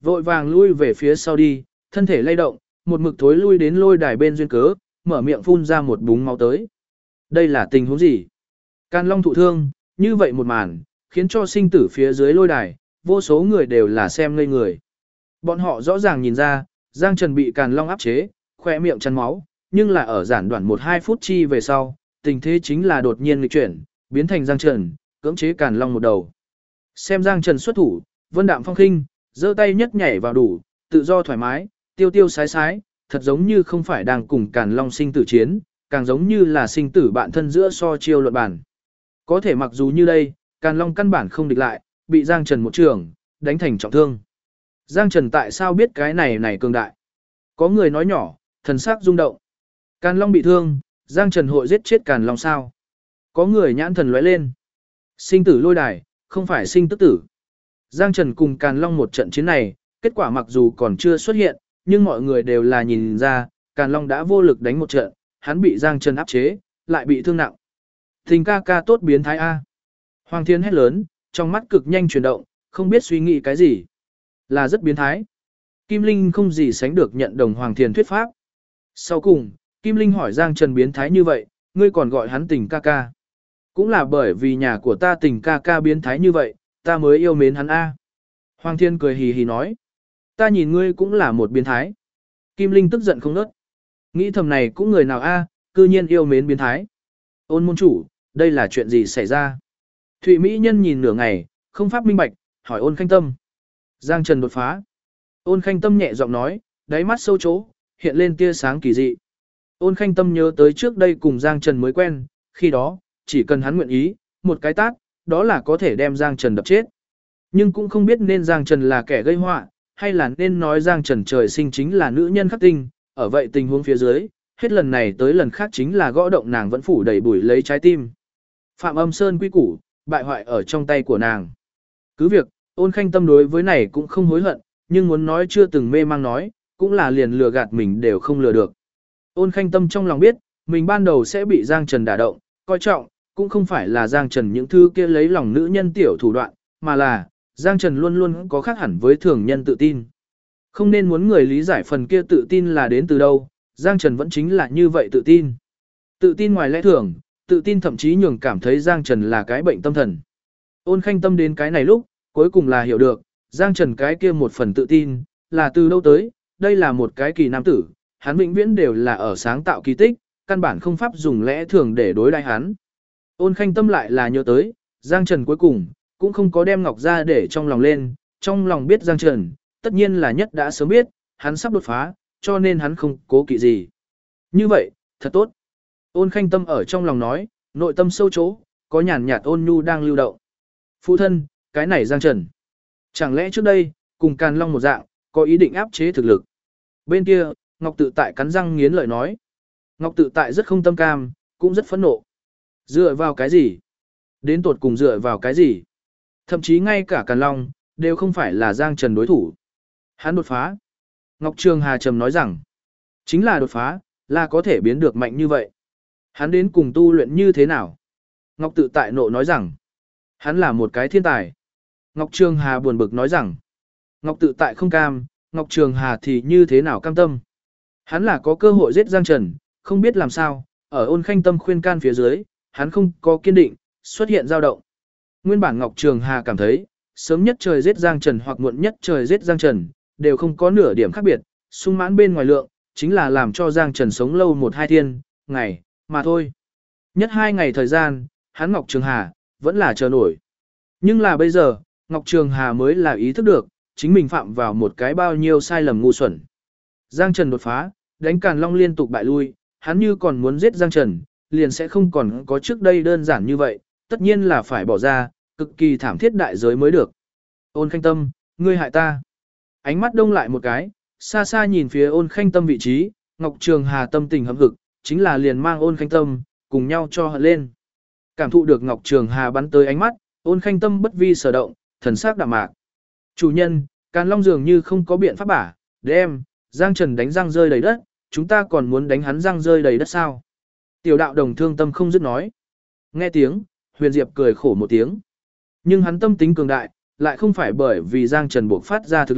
Vội vàng lui về phía sau đi, thân thể lay động, một mực thối lui đến lôi đài bên duyên cớ, mở miệng phun ra một búng máu tới. Đây là tình huống gì? Càn Long thụ thương, như vậy một màn, khiến cho sinh tử phía dưới lôi đài, vô số người đều là xem ngây người. Bọn họ rõ ràng nhìn ra, Giang Trần bị Càn Long áp chế, khỏe miệng chăn máu, nhưng là ở giản đoạn 1-2 phút chi về sau, tình thế chính là đột nhiên nghịch chuyển, biến thành Giang Trần, cưỡng chế Càn Long một đầu. Xem Giang Trần xuất thủ, vân đạm phong khinh, giơ tay nhất nhảy vào đủ, tự do thoải mái, tiêu tiêu sái sái, thật giống như không phải đang cùng Càn Long sinh tử chiến, càng giống như là sinh tử bạn thân giữa so chiêu luận bản. Có thể mặc dù như đây, Càn Long căn bản không địch lại, bị Giang Trần một trường, đánh thành trọng thương. Giang Trần tại sao biết cái này cường đại? Có người nói nhỏ, thần sắc rung động. Càn Long bị thương, Giang Trần hội giết chết Càn Long sao? Có người nhãn thần lóe lên. Sinh tử lôi đài, không phải sinh tức tử. Giang Trần cùng Càn Long một trận chiến này, kết quả mặc dù còn chưa xuất hiện, nhưng mọi người đều là nhìn ra, Càn Long đã vô lực đánh một trận, hắn bị Giang Trần áp chế, lại bị thương nặng. Tình ca ca tốt biến thái A. Hoàng Thiên hét lớn, trong mắt cực nhanh chuyển động, không biết suy nghĩ cái gì. Là rất biến thái. Kim Linh không gì sánh được nhận đồng Hoàng Thiên thuyết pháp. Sau cùng, Kim Linh hỏi Giang Trần biến thái như vậy, ngươi còn gọi hắn tình ca ca. Cũng là bởi vì nhà của ta tình ca ca biến thái như vậy, ta mới yêu mến hắn A. Hoàng Thiên cười hì hì nói. Ta nhìn ngươi cũng là một biến thái. Kim Linh tức giận không nớt. Nghĩ thầm này cũng người nào A, cư nhiên yêu mến biến thái. Ôn môn chủ, đây là chuyện gì xảy ra? Thụy Mỹ Nhân nhìn nửa ngày, không pháp minh bạch, hỏi Ôn Khanh Tâm. Giang Trần đột phá. Ôn Khanh Tâm nhẹ giọng nói, đáy mắt sâu chỗ, hiện lên tia sáng kỳ dị. Ôn Khanh Tâm nhớ tới trước đây cùng Giang Trần mới quen, khi đó, chỉ cần hắn nguyện ý, một cái tát, đó là có thể đem Giang Trần đập chết. Nhưng cũng không biết nên Giang Trần là kẻ gây họa, hay là nên nói Giang Trần trời sinh chính là nữ nhân khắc tinh, ở vậy tình huống phía dưới, hết lần này tới lần khác chính là gõ động nàng vẫn phủ đầy bụi lấy trái tim. Phạm Âm Sơn quy củ, bại hoại ở trong tay của nàng. Cứ việc, Ôn Khanh Tâm đối với này cũng không hối hận, nhưng muốn nói chưa từng mê mang nói, cũng là liền lừa gạt mình đều không lừa được. Ôn Khanh Tâm trong lòng biết, mình ban đầu sẽ bị Giang Trần đả động, coi trọng, cũng không phải là Giang Trần những thứ kia lấy lòng nữ nhân tiểu thủ đoạn, mà là, Giang Trần luôn luôn có khác hẳn với thường nhân tự tin. Không nên muốn người lý giải phần kia tự tin là đến từ đâu, Giang Trần vẫn chính là như vậy tự tin. Tự tin ngoài lẽ thường, tự tin thậm chí nhường cảm thấy Giang Trần là cái bệnh tâm thần. Ôn Khanh Tâm đến cái này lúc, cuối cùng là hiểu được, Giang Trần cái kia một phần tự tin, là từ đâu tới, đây là một cái kỳ nam tử, hắn vĩnh viễn đều là ở sáng tạo kỳ tích, căn bản không pháp dùng lẽ thường để đối đãi hắn. Ôn Khanh Tâm lại là nhớ tới, Giang Trần cuối cùng, cũng không có đem Ngọc ra để trong lòng lên, trong lòng biết Giang Trần, tất nhiên là nhất đã sớm biết, hắn sắp đột phá, cho nên hắn không cố kỵ gì. Như vậy, thật tốt. Ôn Khanh Tâm ở trong lòng nói, nội tâm sâu chỗ, có nhàn nhạt ôn nhu đang lưu động. Phụ thân, cái này Giang Trần. Chẳng lẽ trước đây, cùng Càn Long một dạng, có ý định áp chế thực lực. Bên kia, Ngọc Tự Tại cắn răng nghiến lợi nói. Ngọc Tự Tại rất không tâm cam, cũng rất phẫn nộ. Dựa vào cái gì? Đến tột cùng dựa vào cái gì? Thậm chí ngay cả Càn Long, đều không phải là Giang Trần đối thủ. Hắn đột phá. Ngọc Trường Hà trầm nói rằng, chính là đột phá, là có thể biến được mạnh như vậy. Hắn đến cùng tu luyện như thế nào? Ngọc Tự Tại nộ nói rằng, hắn là một cái thiên tài. Ngọc Trường Hà buồn bực nói rằng, Ngọc Tự Tại không cam, Ngọc Trường Hà thì như thế nào cam tâm? Hắn là có cơ hội giết Giang Trần, không biết làm sao, ở Ôn Khanh Tâm khuyên can phía dưới, hắn không có kiên định, xuất hiện dao động. Nguyên bản Ngọc Trường Hà cảm thấy, sớm nhất trời giết Giang Trần hoặc muộn nhất trời giết Giang Trần, đều không có nửa điểm khác biệt, sung mãn bên ngoài lượng, chính là làm cho Giang Trần sống lâu 1-2 thiên, ngày, mà thôi. Nhất 2 ngày thời gian, hắn Ngọc Trường Hà, vẫn là chờ nổi. Nhưng là bây giờ, Ngọc Trường Hà mới là ý thức được, chính mình phạm vào một cái bao nhiêu sai lầm ngu xuẩn. Giang Trần đột phá, đánh Càn Long liên tục bại lui, hắn như còn muốn giết Giang Trần, liền sẽ không còn có trước đây đơn giản như vậy, tất nhiên là phải bỏ ra, cực kỳ thảm thiết đại giới mới được. Ôn Khanh Tâm, ngươi hại ta. Ánh mắt đông lại một cái, xa xa nhìn phía Ôn Khanh Tâm vị trí, Ngọc Trường Hà tâm tình hâm hực, chính là liền mang Ôn Khanh Tâm, cùng nhau cho hận lên. Cảm thụ được Ngọc Trường Hà bắn tới ánh mắt, Ôn Khanh Tâm bất vi sở động, thần sắc đạm mạc. Chủ nhân, Càn Long dường như không có biện pháp bả, đem, Giang Trần đánh răng rơi đầy đất, chúng ta còn muốn đánh hắn răng rơi đầy đất sao? Tiểu đạo đồng thương tâm không dứt nói. Nghe tiếng, Huyền Diệp cười khổ một tiếng. Nhưng hắn tâm tính cường đại, lại không phải bởi vì Giang Trần buộc phát ra thực lực,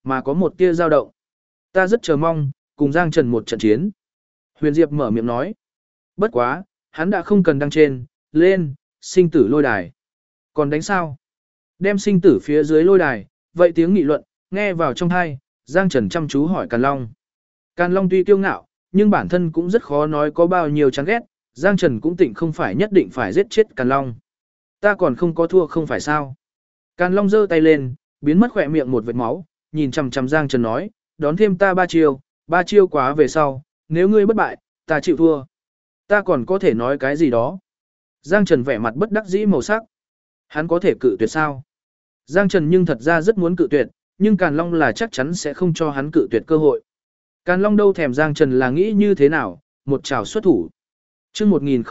mà có một tia dao động. Ta rất chờ mong, cùng Giang Trần một trận chiến. Huyền Diệp mở miệng nói. Bất quá, hắn đã không cần đăng trên, lên, sinh tử lôi đài. Còn đánh sao? Đem sinh tử phía dưới lôi đài, vậy tiếng nghị luận, nghe vào trong tai, Giang Trần chăm chú hỏi Càn Long. Càn Long tuy kiêu ngạo, nhưng bản thân cũng rất khó nói có bao nhiêu chán ghét, Giang Trần cũng tịnh không phải nhất định phải giết chết Càn Long. Ta còn không có thua không phải sao? Càn Long giơ tay lên, biến mất khỏe miệng một vệt máu, nhìn chằm chằm Giang Trần nói, đón thêm ta 3 chiêu quá về sau, nếu ngươi bất bại, ta chịu thua. Ta còn có thể nói cái gì đó? Giang Trần vẻ mặt bất đắc dĩ màu sắc. Hắn có thể cự tuyệt sao? Giang Trần nhưng thật ra rất muốn cự tuyệt, nhưng Càn Long là chắc chắn sẽ không cho hắn cự tuyệt cơ hội. Càn Long đâu thèm Giang Trần là nghĩ như thế nào, một trảo xuất thủ. Chương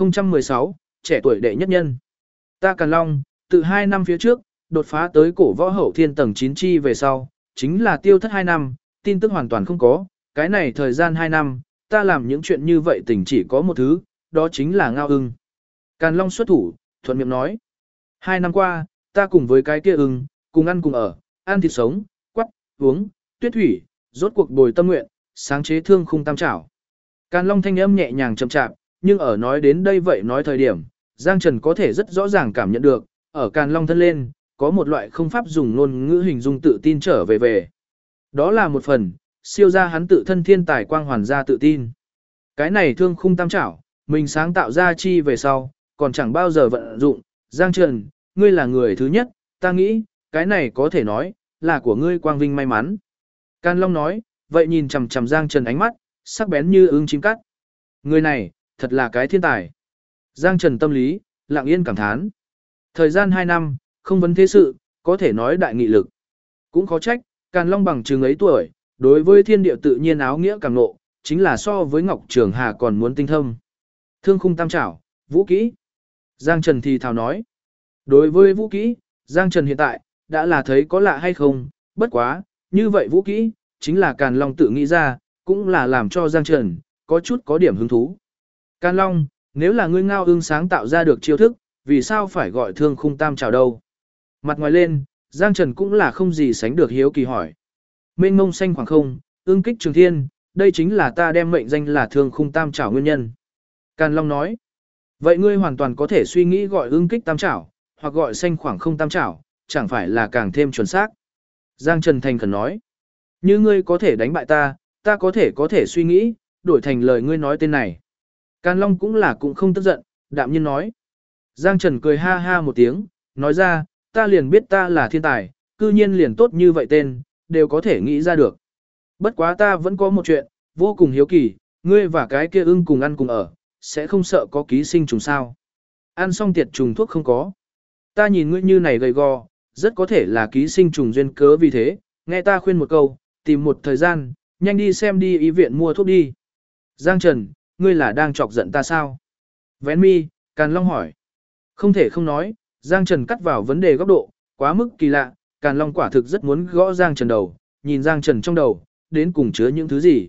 1016, trẻ tuổi đệ nhất nhân. Ta Càn Long, từ 2 năm phía trước, đột phá tới cổ võ hậu thiên tầng 9 chi về sau, chính là tiêu thất 2 năm, tin tức hoàn toàn không có, cái này thời gian 2 năm, ta làm những chuyện như vậy tình chỉ có một thứ, đó chính là ngao ưng. Càn Long xuất thủ, thuận miệng nói. 2 năm qua, ta cùng với cái kia ưng, cùng ăn cùng ở, ăn thịt sống, quắt, uống, tuyết thủy, rốt cuộc bồi tâm nguyện, sáng chế thương khung tam trảo. Càn Long thanh âm nhẹ nhàng chậm chạp, nhưng ở nói đến đây vậy nói thời điểm, Giang Trần có thể rất rõ ràng cảm nhận được, ở Càn Long thân lên, có một loại không pháp dùng ngôn ngữ hình dung tự tin trở về. Đó là một phần, siêu ra hắn tự thân thiên tài quang hoàn ra tự tin. Cái này thương khung tam trảo, mình sáng tạo ra chi về sau, còn chẳng bao giờ vận dụng. Giang Trần, ngươi là người thứ nhất, ta nghĩ, cái này có thể nói, là của ngươi quang vinh may mắn. Càn Long nói, vậy nhìn chằm chằm Giang Trần ánh mắt, sắc bén như ưng chim cắt. Người này, thật là cái thiên tài. Giang Trần tâm lý, lặng yên cảm thán. Thời gian 2 năm, không vấn thế sự, có thể nói đại nghị lực. Cũng khó trách, Càn Long bằng chừng ấy tuổi, đối với thiên địa tự nhiên áo nghĩa càng nộ, chính là so với Ngọc Trường Hà còn muốn tinh thâm. Thương khung tam trảo, vũ kỹ. Giang Trần thì thào nói. Đối với vũ kỹ, Giang Trần hiện tại, đã là thấy có lạ hay không, bất quá, như vậy vũ kỹ, chính là Càn Long tự nghĩ ra, cũng là làm cho Giang Trần, có chút có điểm hứng thú. Càn Long, nếu là ngươi ngao ưng sáng tạo ra được chiêu thức, vì sao phải gọi thương khung tam trảo đâu? Mặt ngoài lên, Giang Trần cũng là không gì sánh được hiếu kỳ hỏi. Mênh mông xanh khoảng không, ưng kích trường thiên, đây chính là ta đem mệnh danh là thương khung tam trảo nguyên nhân. Càn Long nói, vậy ngươi hoàn toàn có thể suy nghĩ gọi ưng kích tam trảo, hoặc gọi xanh khoảng không tam trảo, chẳng phải là càng thêm chuẩn xác. Giang Trần thành khẩn nói, như ngươi có thể đánh bại ta, ta có thể suy nghĩ, đổi thành lời ngươi nói tên này. Càn Long cũng không tức giận, đạm nhiên nói. Giang Trần cười ha ha một tiếng, nói ra, ta liền biết ta là thiên tài, cư nhiên liền tốt như vậy tên, đều có thể nghĩ ra được. Bất quá ta vẫn có một chuyện, vô cùng hiếu kỳ, ngươi và cái kia ưng cùng ăn cùng ở, sẽ không sợ có ký sinh trùng sao. Ăn xong tiệt trùng thuốc không có. Ta nhìn ngươi như này gầy gò, rất có thể là ký sinh trùng duyên cớ vì thế, nghe ta khuyên một câu, tìm một thời gian, nhanh đi xem đi y viện mua thuốc đi. Giang Trần, ngươi là đang chọc giận ta sao? Vén mi, Càn Long hỏi. Không thể không nói, Giang Trần cắt vào vấn đề góc độ, quá mức kỳ lạ, Càn Long quả thực rất muốn gõ Giang Trần đầu, nhìn Giang Trần trong đầu, đến cùng chứa những thứ gì.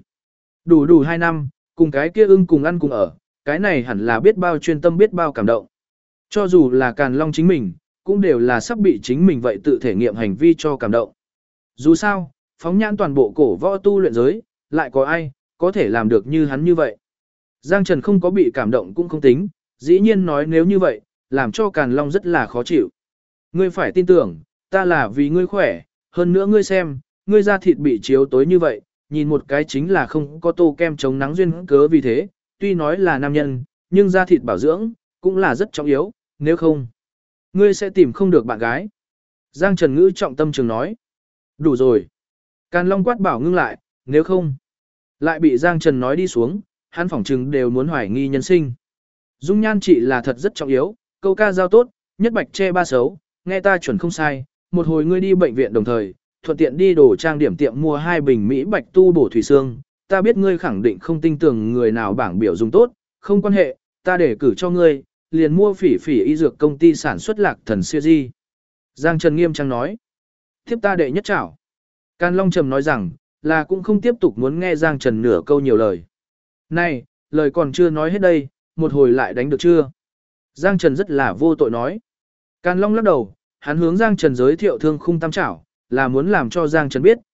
Đủ 2 năm, cùng cái kia ưng cùng ăn cùng ở, cái này hẳn là biết bao chuyên tâm biết bao cảm động. Cho dù là Càn Long chính mình, cũng đều là sắp bị chính mình vậy tự thể nghiệm hành vi cho cảm động. Dù sao, phóng nhãn toàn bộ cổ võ tu luyện giới, lại có ai, có thể làm được như hắn như vậy. Giang Trần không có bị cảm động cũng không tính, dĩ nhiên nói nếu như vậy, làm cho Càn Long rất là khó chịu. Ngươi phải tin tưởng, ta là vì ngươi khỏe, hơn nữa ngươi xem, ngươi da thịt bị chiếu tối như vậy, nhìn một cái chính là không có tô kem chống nắng duyên cớ vì thế, tuy nói là nam nhân, nhưng da thịt bảo dưỡng, cũng là rất trọng yếu, nếu không, ngươi sẽ tìm không được bạn gái. Giang Trần ngữ trọng tâm trường nói, đủ rồi. Càn Long quát bảo ngưng lại, nếu không, lại bị Giang Trần nói đi xuống, hắn phỏng chừng đều muốn hoài nghi nhân sinh. Dung nhan trị là thật rất trọng yếu, câu ca giao tốt, nhất bạch che ba xấu, nghe ta chuẩn không sai, một hồi ngươi đi bệnh viện đồng thời, thuận tiện đi đồ trang điểm tiệm mua 2 bình Mỹ bạch tu bổ thủy xương, ta biết ngươi khẳng định không tin tưởng người nào bảng biểu dùng tốt, không quan hệ, ta để cử cho ngươi, liền mua phỉ y dược công ty sản xuất lạc thần siêu di. Giang Trần nghiêm trang nói, tiếp ta đệ nhất chảo. Càn Long trầm nói rằng, là cũng không tiếp tục muốn nghe Giang Trần nửa câu nhiều lời. Này, lời còn chưa nói hết đây, một hồi lại đánh được chưa? Giang Trần rất là vô tội nói. Càn Long lắc đầu, hắn hướng Giang Trần giới thiệu thương khung tam trảo, là muốn làm cho Giang Trần biết,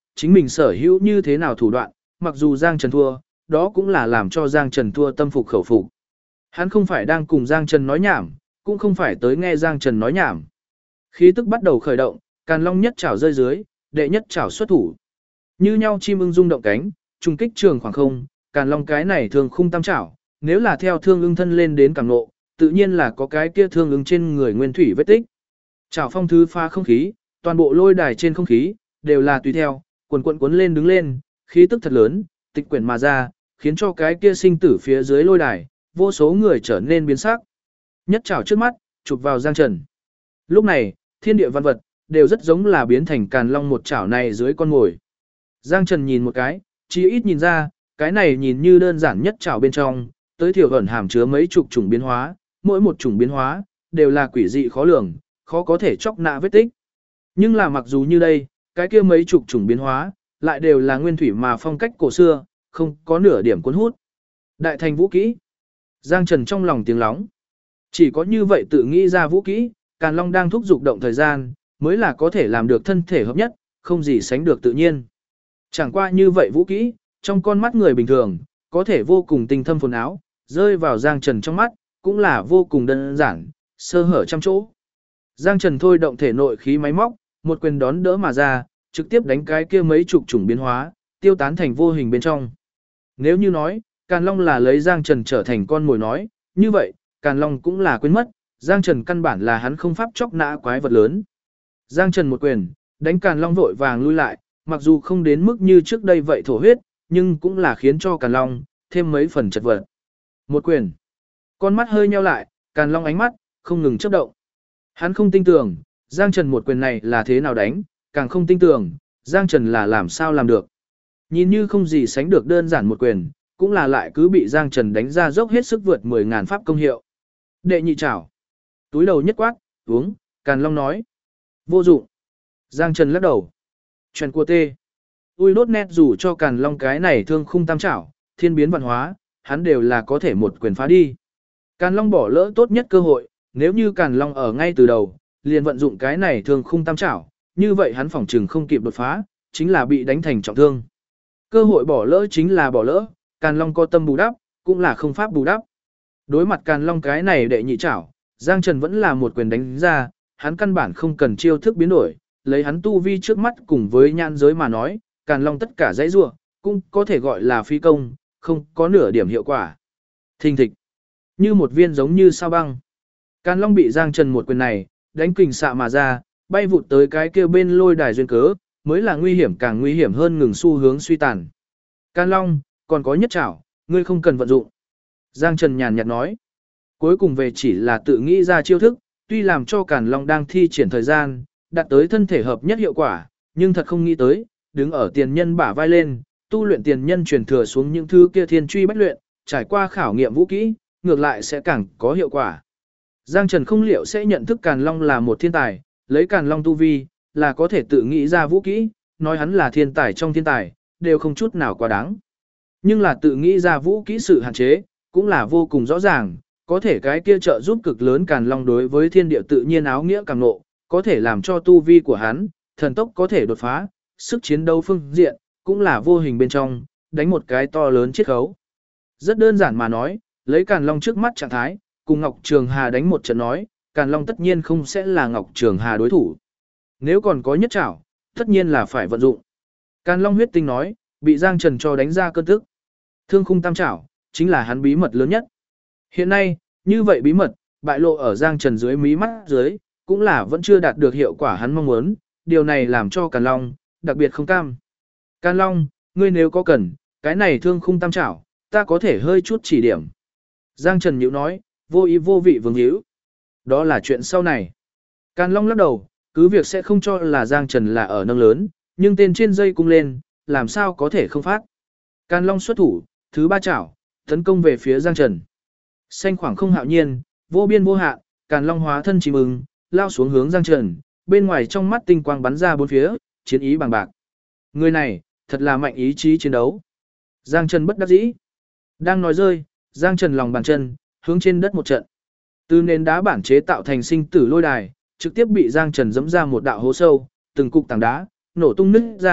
chính mình sở hữu như thế nào thủ đoạn, mặc dù Giang Trần thua, đó cũng là làm cho Giang Trần thua tâm phục khẩu phục. Hắn không phải đang cùng Giang Trần nói nhảm, cũng không phải tới nghe Giang Trần nói nhảm. Khí tức bắt đầu khởi động, Càn Long nhất chảo rơi dưới, đệ nhất chảo xuất thủ. Như nhau chim ưng rung động cánh, trùng kích trường khoảng không, Càn Long cái này thường khung tam chảo, nếu là theo thương ưng thân lên đến cảm nộ, tự nhiên là có cái kia thương ưng trên người nguyên thủy vết tích. Chảo phong thứ pha không khí, toàn bộ lôi đài trên không khí, đều là tùy theo, quần quần cuốn lên đứng lên, khí tức thật lớn, tịch quyển mà ra, khiến cho cái kia sinh tử phía dưới lôi đài, vô số người trở nên biến sắc. Nhất chảo trước mắt, chụp vào Giang Trần. Lúc này, thiên địa văn vật, đều rất giống là biến thành Càn Long một chảo này dưới con ngồi. Giang Trần nhìn một cái, chỉ ít nhìn ra, cái này nhìn như đơn giản nhất chảo bên trong, tới thiểu ẩn hàm chứa mấy chục chủng biến hóa, mỗi một chủng biến hóa, đều là quỷ dị khó lường, khó có thể chóc nạ vết tích. Nhưng là mặc dù như đây, cái kia mấy chục chủng biến hóa, lại đều là nguyên thủy mà phong cách cổ xưa, không có nửa điểm cuốn hút. Đại thành vũ kỹ. Giang Trần trong lòng tiếng lóng. Chỉ có như vậy tự nghĩ ra vũ kỹ, Càn Long đang thúc dục động thời gian, mới là có thể làm được thân thể hợp nhất, không gì sánh được tự nhiên. Chẳng qua như vậy vũ kỹ, trong con mắt người bình thường, có thể vô cùng tinh thâm phồn áo, rơi vào Giang Trần trong mắt, cũng là vô cùng đơn giản, sơ hở trăm chỗ. Giang Trần thôi động thể nội khí máy móc, một quyền đón đỡ mà ra, trực tiếp đánh cái kia mấy chục chủng biến hóa, tiêu tán thành vô hình bên trong. Nếu như nói, Càn Long là lấy Giang Trần trở thành con mồi nói, như vậy, Càn Long cũng là quên mất, Giang Trần căn bản là hắn không pháp chóc nã quái vật lớn. Giang Trần một quyền, đánh Càn Long vội vàng lui lại, mặc dù không đến mức như trước đây vậy thổ huyết, nhưng cũng là khiến cho Càn Long thêm mấy phần chật vật. Một quyền. Con mắt hơi nheo lại, Càn Long ánh mắt không ngừng chớp động. Hắn không tin tưởng, Giang Trần một quyền này là thế nào đánh, càng không tin tưởng, Giang Trần là làm sao làm được. Nhìn như không gì sánh được đơn giản một quyền, cũng là lại cứ bị Giang Trần đánh ra dốc hết sức vượt 10.000 pháp công hiệu. Đệ nhị chảo. Túi đầu nhất quát, uống, Càn Long nói. Vô dụng. Giang Trần lắc đầu. Chuyện của tê. Ui đốt nét dù cho Càn Long cái này thương khung tam chảo, thiên biến văn hóa, hắn đều là có thể một quyền phá đi. Càn Long bỏ lỡ tốt nhất cơ hội, nếu như Càn Long ở ngay từ đầu, liền vận dụng cái này thương khung tam chảo, như vậy hắn phỏng trừng không kịp đột phá, chính là bị đánh thành trọng thương. Cơ hội bỏ lỡ chính là bỏ lỡ, Càn Long có tâm bù đắp, cũng là không pháp bù đắp. Đối mặt Càn Long cái này đệ nhị chảo, Giang Trần vẫn là một quyền đánh ra, hắn căn bản không cần chiêu thức biến đổi, lấy hắn tu vi trước mắt cùng với nhãn giới mà nói, Càn Long tất cả dãy rua, cũng có thể gọi là phi công, không có nửa điểm hiệu quả. Thình thịch, như một viên giống như sao băng. Càn Long bị Giang Trần một quyền này, đánh kình xạ mà ra, bay vụt tới cái kia bên lôi đài duyên cớ, mới là nguy hiểm càng nguy hiểm hơn ngừng xu hướng suy tàn. Càn Long, còn có nhất chảo, ngươi không cần vận dụng. Giang Trần nhàn nhạt nói. Cuối cùng về chỉ là tự nghĩ ra chiêu thức, tuy làm cho Càn Long đang thi triển thời gian, đạt tới thân thể hợp nhất hiệu quả, nhưng thật không nghĩ tới, đứng ở tiền nhân bả vai lên, tu luyện tiền nhân truyền thừa xuống những thứ kia thiên truy bách luyện, trải qua khảo nghiệm vũ kỹ, ngược lại sẽ càng có hiệu quả. Giang Trần không liệu sẽ nhận thức Càn Long là một thiên tài, lấy Càn Long tu vi, là có thể tự nghĩ ra vũ kỹ, nói hắn là thiên tài trong thiên tài, đều không chút nào quá đáng. Nhưng là tự nghĩ ra vũ kỹ sự hạn chế, cũng là vô cùng rõ ràng, có thể cái kia trợ giúp cực lớn Càn Long đối với thiên địa tự nhiên áo nghĩa càng nộ, có thể làm cho tu vi của hắn, thần tốc có thể đột phá, sức chiến đấu phương diện, cũng là vô hình bên trong, đánh một cái to lớn chiết khấu. Rất đơn giản mà nói, lấy Càn Long trước mắt trạng thái, cùng Ngọc Trường Hà đánh một trận nói, Càn Long tất nhiên không sẽ là Ngọc Trường Hà đối thủ. Nếu còn có nhất chảo, tất nhiên là phải vận dụng. Càn Long huyết tinh nói, bị Giang Trần cho đánh ra cơn tức. Thương khung tam chảo, chính là hắn bí mật lớn nhất. Hiện nay, như vậy bí mật, bại lộ ở Giang Trần dưới mí mắt dưới, cũng là vẫn chưa đạt được hiệu quả hắn mong muốn, điều này làm cho Càn Long, đặc biệt không cam. Càn Long, ngươi nếu có cần, cái này thương khung tam chảo, ta có thể hơi chút chỉ điểm. Giang Trần nhíu nói, vô ý vô vị vương hữu. Đó là chuyện sau này. Càn Long lắc đầu, cứ việc sẽ không cho là Giang Trần là ở nâng lớn, nhưng tên trên dây cung lên, làm sao có thể không phát. Càn Long xuất thủ, thứ ba chảo, tấn công về phía Giang Trần. Xanh khoảng không hạo nhiên, vô biên vô hạn, Càn Long hóa thân chim ưng, lao xuống hướng Giang Trần, bên ngoài trong mắt tinh quang bắn ra bốn phía, chiến ý bằng bạc. Người này, thật là mạnh ý chí chiến đấu. Giang Trần bất đắc dĩ. Đang nói rơi, Giang Trần lòng bàn chân, hướng trên đất một trận. Từ nền đá bản chế tạo thành sinh tử lôi đài, trực tiếp bị Giang Trần giẫm ra một đạo hố sâu, từng cục tảng đá, nổ tung nứt ra,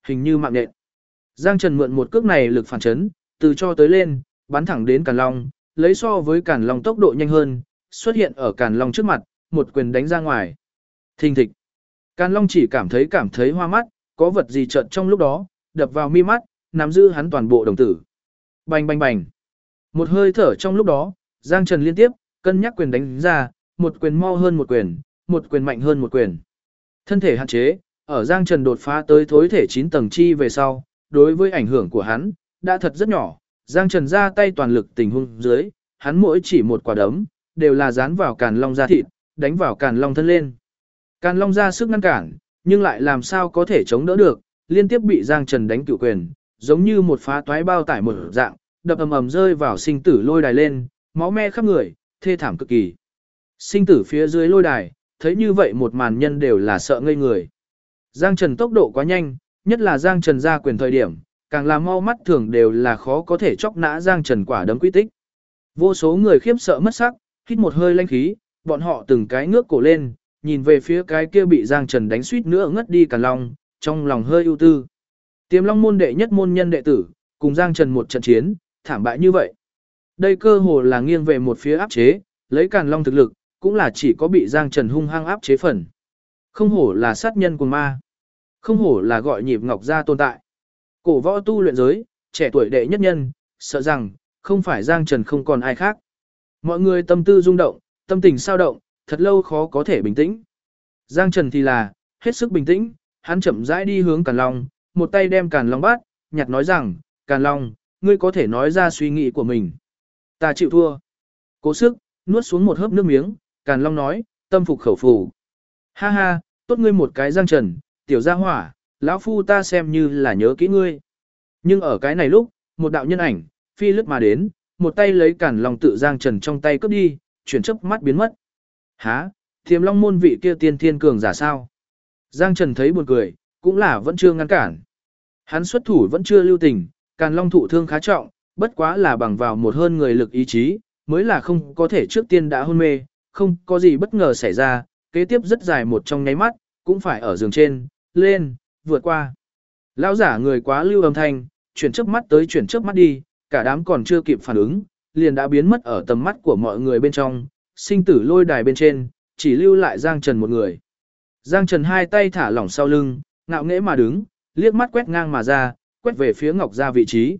hình như mạng nhện. Giang Trần mượn một cước này lực phản chấn, từ cho tới lên, bắn thẳng đến Càn Long, lấy so với Càn Long tốc độ nhanh hơn, xuất hiện ở Càn Long trước mặt, một quyền đánh ra ngoài. Thình thịch. Càn Long chỉ cảm thấy hoa mắt, có vật gì chợt trong lúc đó, đập vào mi mắt, nắm giữ hắn toàn bộ đồng tử. Bành bành bành. Một hơi thở trong lúc đó, Giang Trần liên tiếp, cân nhắc quyền đánh ra, một quyền mau hơn một quyền mạnh hơn một quyền. Thân thể hạn chế, ở Giang Trần đột phá tới thối thể 9 tầng chi về sau, đối với ảnh hưởng của hắn, đã thật rất nhỏ. Giang Trần ra tay toàn lực tình huống dưới, hắn mỗi chỉ một quả đấm, đều là dán vào Càn Long da thịt, đánh vào Càn Long thân lên. Càn Long ra sức ngăn cản, nhưng lại làm sao có thể chống đỡ được, liên tiếp bị Giang Trần đánh cựu quyền, giống như một phá toái bao tải một dạng, đập ầm ầm rơi vào sinh tử lôi đài lên, máu me khắp người, thê thảm cực kỳ. Sinh tử phía dưới lôi đài, thấy như vậy một màn nhân đều là sợ ngây người. Giang Trần tốc độ quá nhanh, nhất là Giang Trần ra quyền thời điểm, càng là mau mắt thường đều là khó có thể chọc nã Giang Trần quả đấm quy tích. Vô số người khiếp sợ mất sắc, hít một hơi lanh khí, bọn họ từng cái ngước cổ lên, nhìn về phía cái kia bị Giang Trần đánh suýt nữa ngất đi Càn Long, trong lòng hơi ưu tư. Tiềm Long môn đệ nhất môn nhân đệ tử, cùng Giang Trần một trận chiến, thảm bại như vậy. Đây cơ hồ là nghiêng về một phía áp chế, lấy Càn Long thực lực, cũng là chỉ có bị Giang Trần hung hăng áp chế phần. Không hổ là sát nhân của ma. Không hổ là gọi nhịp ngọc ra tồn tại. Cổ võ tu luyện giới, trẻ tuổi đệ nhất nhân, sợ rằng, không phải Giang Trần không còn ai khác. Mọi người tâm tư rung động, tâm tình sao động, thật lâu khó có thể bình tĩnh. Giang Trần thì là, hết sức bình tĩnh, hắn chậm rãi đi hướng Càn Long, một tay đem Càn Long bắt, nhặt nói rằng, Càn Long, ngươi có thể nói ra suy nghĩ của mình. Ta chịu thua. Cố sức, nuốt xuống một hớp nước miếng, Càn Long nói, tâm phục khẩu phục. Ha ha, tốt ngươi một cái Giang Trần, tiểu gia hỏa, lão phu ta xem như là nhớ kỹ ngươi. Nhưng ở cái này lúc, một đạo nhân ảnh, phi lướt mà đến, một tay lấy Càn Long tự Giang Trần trong tay cướp đi, chuyển chớp mắt biến mất. Hả, Tiềm Long môn vị kia tiên thiên cường giả sao? Giang Trần thấy buồn cười, cũng là vẫn chưa ngăn cản. Hắn xuất thủ vẫn chưa lưu tình, Càn Long thụ thương khá trọng, bất quá là bằng vào một hơn người lực ý chí, mới là không có thể trước tiên đã hôn mê, không có gì bất ngờ xảy ra, kế tiếp rất dài một trong nháy mắt, cũng phải ở giường trên, lên, vượt qua. Lão giả người quá lưu âm thanh, chuyển chớp mắt tới chuyển chớp mắt đi, cả đám còn chưa kịp phản ứng, liền đã biến mất ở tầm mắt của mọi người bên trong, sinh tử lôi đài bên trên, chỉ lưu lại Giang Trần một người. Giang Trần hai tay thả lỏng sau lưng, ngạo nghễ mà đứng, liếc mắt quét ngang mà ra, quét về phía Ngọc Gia vị trí.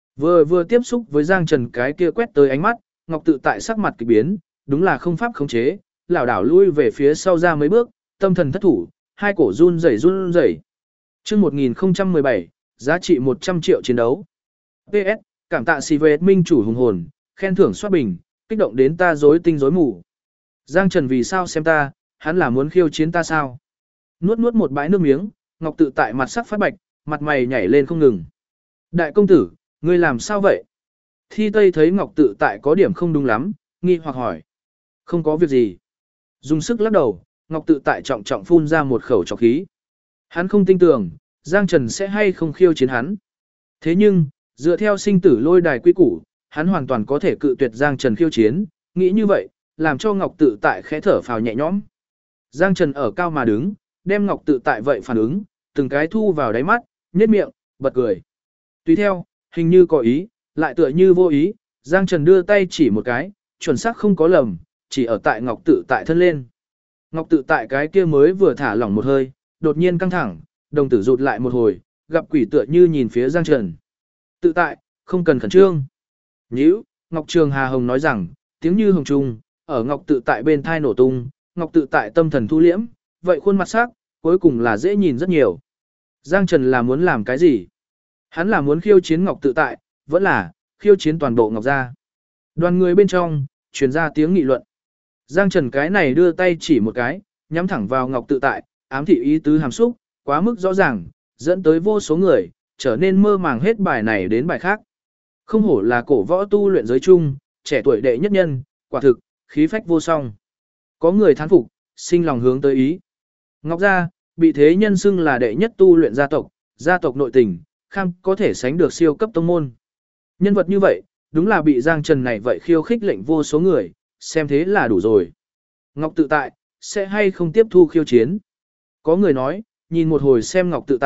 Vừa tiếp xúc với Giang Trần cái kia quét tới ánh mắt, Ngọc Tự Tại sắc mặt kỳ biến, đúng là không pháp khống chế, lảo đảo lui về phía sau ra mấy bước, tâm thần thất thủ, hai cổ run rẩy. Chương 1017, giá trị 100 triệu chiến đấu. PS, cảm tạ CVS minh chủ hùng hồn, khen thưởng soát bình, kích động đến ta rối tinh rối mù. Giang Trần vì sao xem ta, hắn là muốn khiêu chiến ta sao? Nuốt một bãi nước miếng, Ngọc Tự Tại mặt sắc phát bạch, mặt mày nhảy lên không ngừng. Đại công tử, ngươi làm sao vậy? Thi Tây thấy Ngọc Tự Tại có điểm không đúng lắm, nghi hoặc hỏi. Không có việc gì. Dùng sức lắc đầu, Ngọc Tự Tại trọng trọng phun ra một khẩu trọc khí. Hắn không tin tưởng, Giang Trần sẽ hay không khiêu chiến hắn. Thế nhưng, dựa theo sinh tử lôi đài quy củ, hắn hoàn toàn có thể cự tuyệt Giang Trần khiêu chiến, nghĩ như vậy, làm cho Ngọc Tự Tại khẽ thở phào nhẹ nhõm. Giang Trần ở cao mà đứng, đem Ngọc Tự Tại vậy phản ứng, từng cái thu vào đáy mắt, nhếch miệng, bật cười. Tùy theo, hình như có ý, lại tựa như vô ý, Giang Trần đưa tay chỉ một cái, chuẩn xác không có lầm, chỉ ở tại Ngọc Tự Tại thân lên. Ngọc Tự Tại cái kia mới vừa thả lỏng một hơi, đột nhiên căng thẳng, đồng tử rụt lại một hồi, gặp quỷ tựa như nhìn phía Giang Trần. Tự Tại, không cần khẩn trương. Nhíu, Ngọc Trường Hà Hồng nói rằng, tiếng như hồng trung, ở Ngọc Tự Tại bên thai nổ tung, Ngọc Tự Tại tâm thần thu liễm, vậy khuôn mặt sắc, cuối cùng là dễ nhìn rất nhiều. Giang Trần là muốn làm cái gì? Hắn là muốn khiêu chiến Ngọc Tự Tại, vẫn là khiêu chiến toàn bộ Ngọc gia. Đoàn người bên trong, truyền ra tiếng nghị luận. Giang Trần cái này đưa tay chỉ một cái, nhắm thẳng vào Ngọc Tự Tại, ám thị ý tứ hàm xúc, quá mức rõ ràng, dẫn tới vô số người, trở nên mơ màng hết bài này đến bài khác. Không hổ là cổ võ tu luyện giới chung, trẻ tuổi đệ nhất nhân, quả thực, khí phách vô song. Có người thán phục, sinh lòng hướng tới ý. Ngọc gia, bị thế nhân xưng là đệ nhất tu luyện gia tộc nội tình, kham có thể sánh được siêu cấp tông môn. Nhân vật như vậy, đúng là bị Giang Trần này vậy khiêu khích lệnh vô số người, xem thế là đủ rồi. Ngọc Tự Tại, sẽ hay không tiếp thu khiêu chiến? Có người nói, nhìn một hồi xem Ngọc Tự Tại,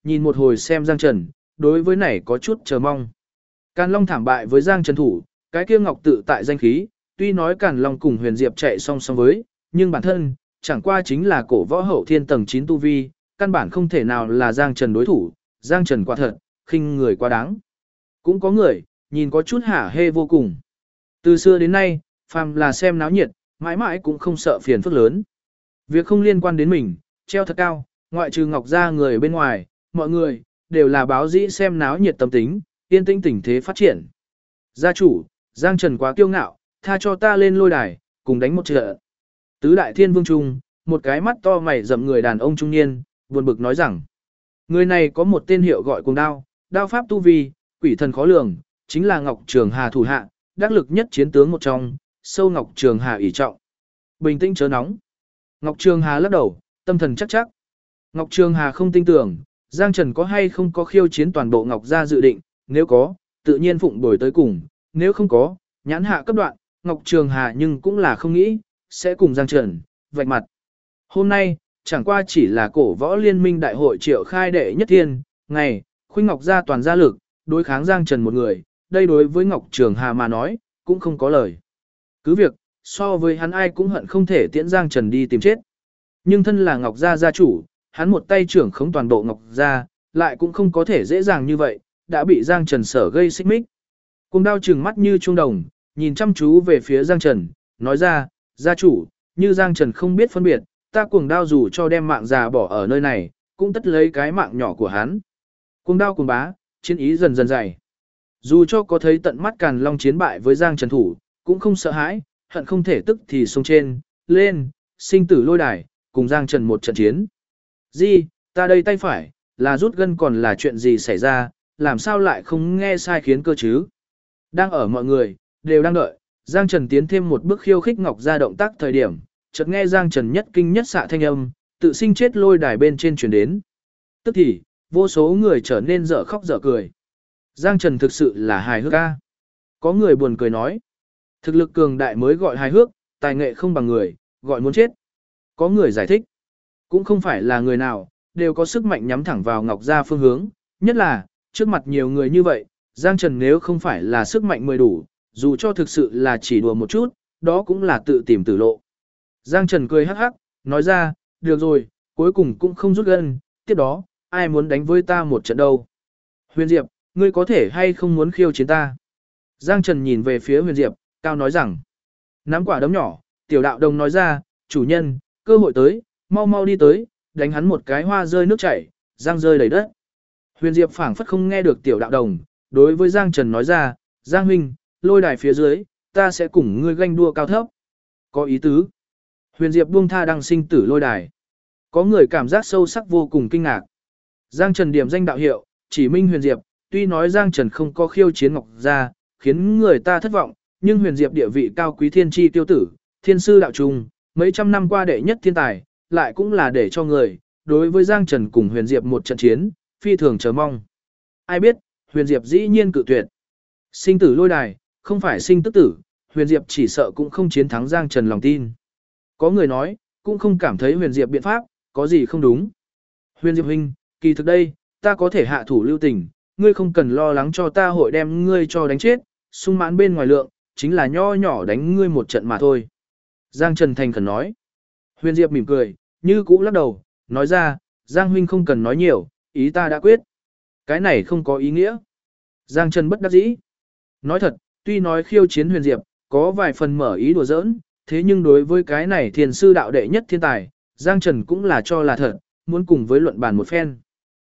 nhìn một hồi xem Giang Trần, đối với này có chút chờ mong. Càn Long thảm bại với Giang Trần thủ, cái kia ngọc tự tại danh khí, tuy nói Càn Long cùng Huyền Diệp chạy song song với, nhưng bản thân, chẳng qua chính là cổ võ hậu thiên tầng 9 tu vi, căn bản không thể nào là Giang Trần đối thủ, Giang Trần quả thật, khinh người quá đáng. Cũng có người, nhìn có chút hả hê vô cùng. Từ xưa đến nay, phàm là xem náo nhiệt, mãi mãi cũng không sợ phiền phức lớn. Việc không liên quan đến mình, treo thật cao, ngoại trừ Ngọc gia người bên ngoài, mọi người, đều là báo dĩ xem náo nhiệt tâm tính, yên tĩnh tình thế phát triển. Gia chủ, Giang Trần quá kiêu ngạo, tha cho ta lên lôi đài, cùng đánh một trận. Tứ đại thiên vương trung, một cái mắt to mày rậm người đàn ông trung niên, buồn bực nói rằng, người này có một tên hiệu gọi Cuồng Đao, đao pháp tu vi, quỷ thần khó lường, chính là Ngọc Trường Hà thủ hạ, đắc lực nhất chiến tướng một trong, sâu Ngọc Trường Hà ỷ trọng. Bình tĩnh chớ nóng. Ngọc Trường Hà lắc đầu, tâm thần chắc chắc. Ngọc Trường Hà không tin tưởng, Giang Trần có hay không có khiêu chiến toàn bộ Ngọc gia dự định, nếu có, tự nhiên phụng bồi tới cùng, nếu không có, nhãn hạ cấp đoạn, Ngọc Trường Hà nhưng cũng là không nghĩ, sẽ cùng Giang Trần, vạch mặt. Hôm nay, chẳng qua chỉ là cổ võ liên minh đại hội triệu khai đệ nhất thiên, ngày, Khuynh Ngọc gia toàn gia lực, đối kháng Giang Trần một người, đây đối với Ngọc Trường Hà mà nói, cũng không có lời. Cứ việc, so với hắn ai cũng hận không thể tiễn Giang Trần đi tìm chết. Nhưng thân là Ngọc gia gia chủ, hắn một tay trưởng khống toàn bộ Ngọc gia, lại cũng không có thể dễ dàng như vậy, đã bị Giang Trần sở gây xích mích. Cuồng Đao trừng mắt như chuông đồng, nhìn chăm chú về phía Giang Trần, nói ra, gia chủ, như Giang Trần không biết phân biệt, ta Cuồng Đao dù cho đem mạng già bỏ ở nơi này, cũng tất lấy cái mạng nhỏ của hắn. Cuồng Đao cuồng bá, chiến ý dần dần dày. Dù cho có thấy tận mắt Càn Long chiến bại với Giang Trần thủ, cũng không sợ hãi, hận không thể tức thì xông trên, lên, sinh tử lôi đài, cùng Giang Trần một trận chiến. Di, ta đây tay phải, là rút gân còn là chuyện gì xảy ra, làm sao lại không nghe sai khiến cơ chứ? Đang ở mọi người, đều đang đợi, Giang Trần tiến thêm một bước khiêu khích Ngọc gia động tác thời điểm, chợt nghe Giang Trần nhất kinh nhất xạ thanh âm, tự sinh chết lôi đài bên trên truyền đến. Tức thì, vô số người trở nên dở khóc dở cười. Giang Trần thực sự là hài hước ca. Có người buồn cười nói, thực lực cường đại mới gọi hài hước, tài nghệ không bằng người, gọi muốn chết. Có người giải thích, cũng không phải là người nào, đều có sức mạnh nhắm thẳng vào Ngọc gia phương hướng, nhất là, trước mặt nhiều người như vậy, Giang Trần nếu không phải là sức mạnh mới đủ, dù cho thực sự là chỉ đùa một chút, đó cũng là tự tìm tử lộ. Giang Trần cười hắc hắc, nói ra, được rồi, cuối cùng cũng không rút gân, tiếp đó, ai muốn đánh với ta một trận đâu. Huyền Diệp, ngươi có thể hay không muốn khiêu chiến ta? Giang Trần nhìn về phía Huyền Diệp, cao nói rằng, nắm quả đấm nhỏ, tiểu đạo đồng nói ra, chủ nhân, cơ hội tới, mau mau đi tới, đánh hắn một cái hoa rơi nước chảy, giang rơi đầy đất. Huyền Diệp phảng phất không nghe được tiểu đạo đồng, đối với Giang Trần nói ra, Giang huynh, lôi đài phía dưới, ta sẽ cùng ngươi ganh đua cao thấp. Có ý tứ. Huyền Diệp buông tha đăng sinh tử lôi đài. Có người cảm giác sâu sắc vô cùng kinh ngạc. Giang Trần điểm danh đạo hiệu, chỉ minh Huyền Diệp, tuy nói Giang Trần không có khiêu chiến Ngọc gia, khiến người ta thất vọng, nhưng Huyền Diệp địa vị cao quý thiên chi tiêu tử, thiên sư đạo trung, mấy trăm năm qua đệ nhất thiên tài, lại cũng là để cho người, đối với Giang Trần cùng Huyền Diệp một trận chiến, phi thường chờ mong. Ai biết, Huyền Diệp dĩ nhiên cự tuyệt. Sinh tử lôi đài, không phải sinh tức tử, Huyền Diệp chỉ sợ cũng không chiến thắng Giang Trần lòng tin. Có người nói, cũng không cảm thấy Huyền Diệp biện pháp, có gì không đúng. Huyền Diệp huynh, kỳ thực đây, ta có thể hạ thủ lưu tình, ngươi không cần lo lắng cho ta hội đem ngươi cho đánh chết, sung mãn bên ngoài lượng, chính là nho nhỏ đánh ngươi một trận mà thôi. Giang Trần thành khẩn nói. Huyền Diệp mỉm cười, như cũ lắc đầu, nói ra, Giang huynh không cần nói nhiều, ý ta đã quyết. Cái này không có ý nghĩa. Giang Trần bất đắc dĩ. Nói thật, tuy nói khiêu chiến Huyền Diệp, có vài phần mở ý đùa giỡn, thế nhưng đối với cái này thiền sư đạo đệ nhất thiên tài, Giang Trần cũng là cho là thật, muốn cùng với luận bàn một phen.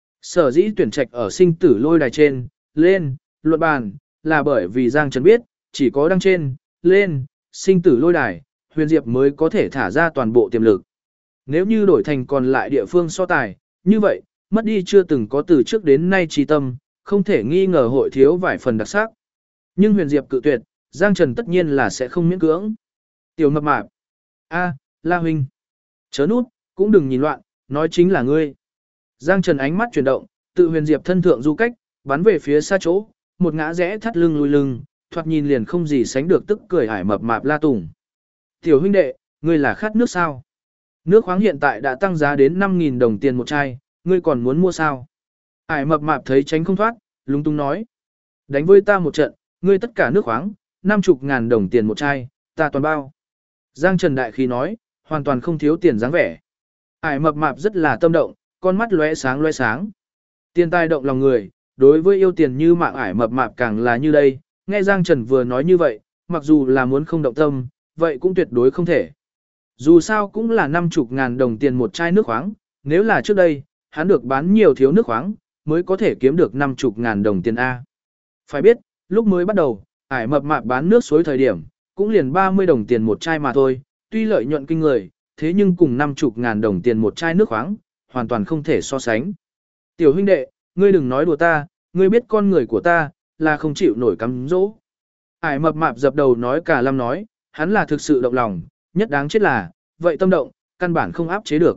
Sở dĩ tuyển trạch ở sinh tử lôi đài trên, lên, luận bàn, là bởi vì Giang Trần biết, chỉ có đăng trên, lên, sinh tử lôi đài, Huyền Diệp mới có thể thả ra toàn bộ tiềm lực. Nếu như đổi thành còn lại địa phương so tài, như vậy, mất đi chưa từng có từ trước đến nay trí tâm, không thể nghi ngờ hội thiếu vài phần đặc sắc. Nhưng Huyền Diệp cự tuyệt, Giang Trần tất nhiên là sẽ không miễn cưỡng. Tiểu mập mạp. A, La huynh. Chớ nút, cũng đừng nhìn loạn, nói chính là ngươi. Giang Trần ánh mắt chuyển động, tự Huyền Diệp thân thượng du cách, bắn về phía xa chỗ, một ngã rẽ thắt lưng lùi lưng, thoạt nhìn liền không gì sánh được tức cười ải mập mạp La Tùng. Tiểu huynh đệ, ngươi là khát nước sao? Nước khoáng hiện tại đã tăng giá đến 5.000 đồng tiền một chai, ngươi còn muốn mua sao? Ải mập mạp thấy tránh không thoát, lúng túng nói. Đánh với ta một trận, ngươi tất cả nước khoáng, 50.000 đồng tiền một chai, ta toàn bao. Giang Trần đại khí nói, hoàn toàn không thiếu tiền dáng vẻ. Ải mập mạp rất là tâm động, con mắt lóe sáng lóe sáng. Tiền tài động lòng người, đối với yêu tiền như mạng ải mập mạp càng là như đây, nghe Giang Trần vừa nói như vậy, mặc dù là muốn không động tâm, vậy cũng tuyệt đối không thể. Dù sao cũng là 50.000 đồng tiền một chai nước khoáng, nếu là trước đây, hắn được bán nhiều thiếu nước khoáng, mới có thể kiếm được 50.000 đồng tiền A. Phải biết, lúc mới bắt đầu, ải mập mạp bán nước suối thời điểm, cũng liền 30 đồng tiền một chai mà thôi, tuy lợi nhuận kinh người, thế nhưng cùng 50.000 đồng tiền một chai nước khoáng, hoàn toàn không thể so sánh. Tiểu huynh đệ, ngươi đừng nói đùa ta, ngươi biết con người của ta, là không chịu nổi cắm dỗ. Ải mập mạp dập đầu nói cả lâm nói, hắn là thực sự động lòng, nhất đáng chết là, vậy tâm động, căn bản không áp chế được.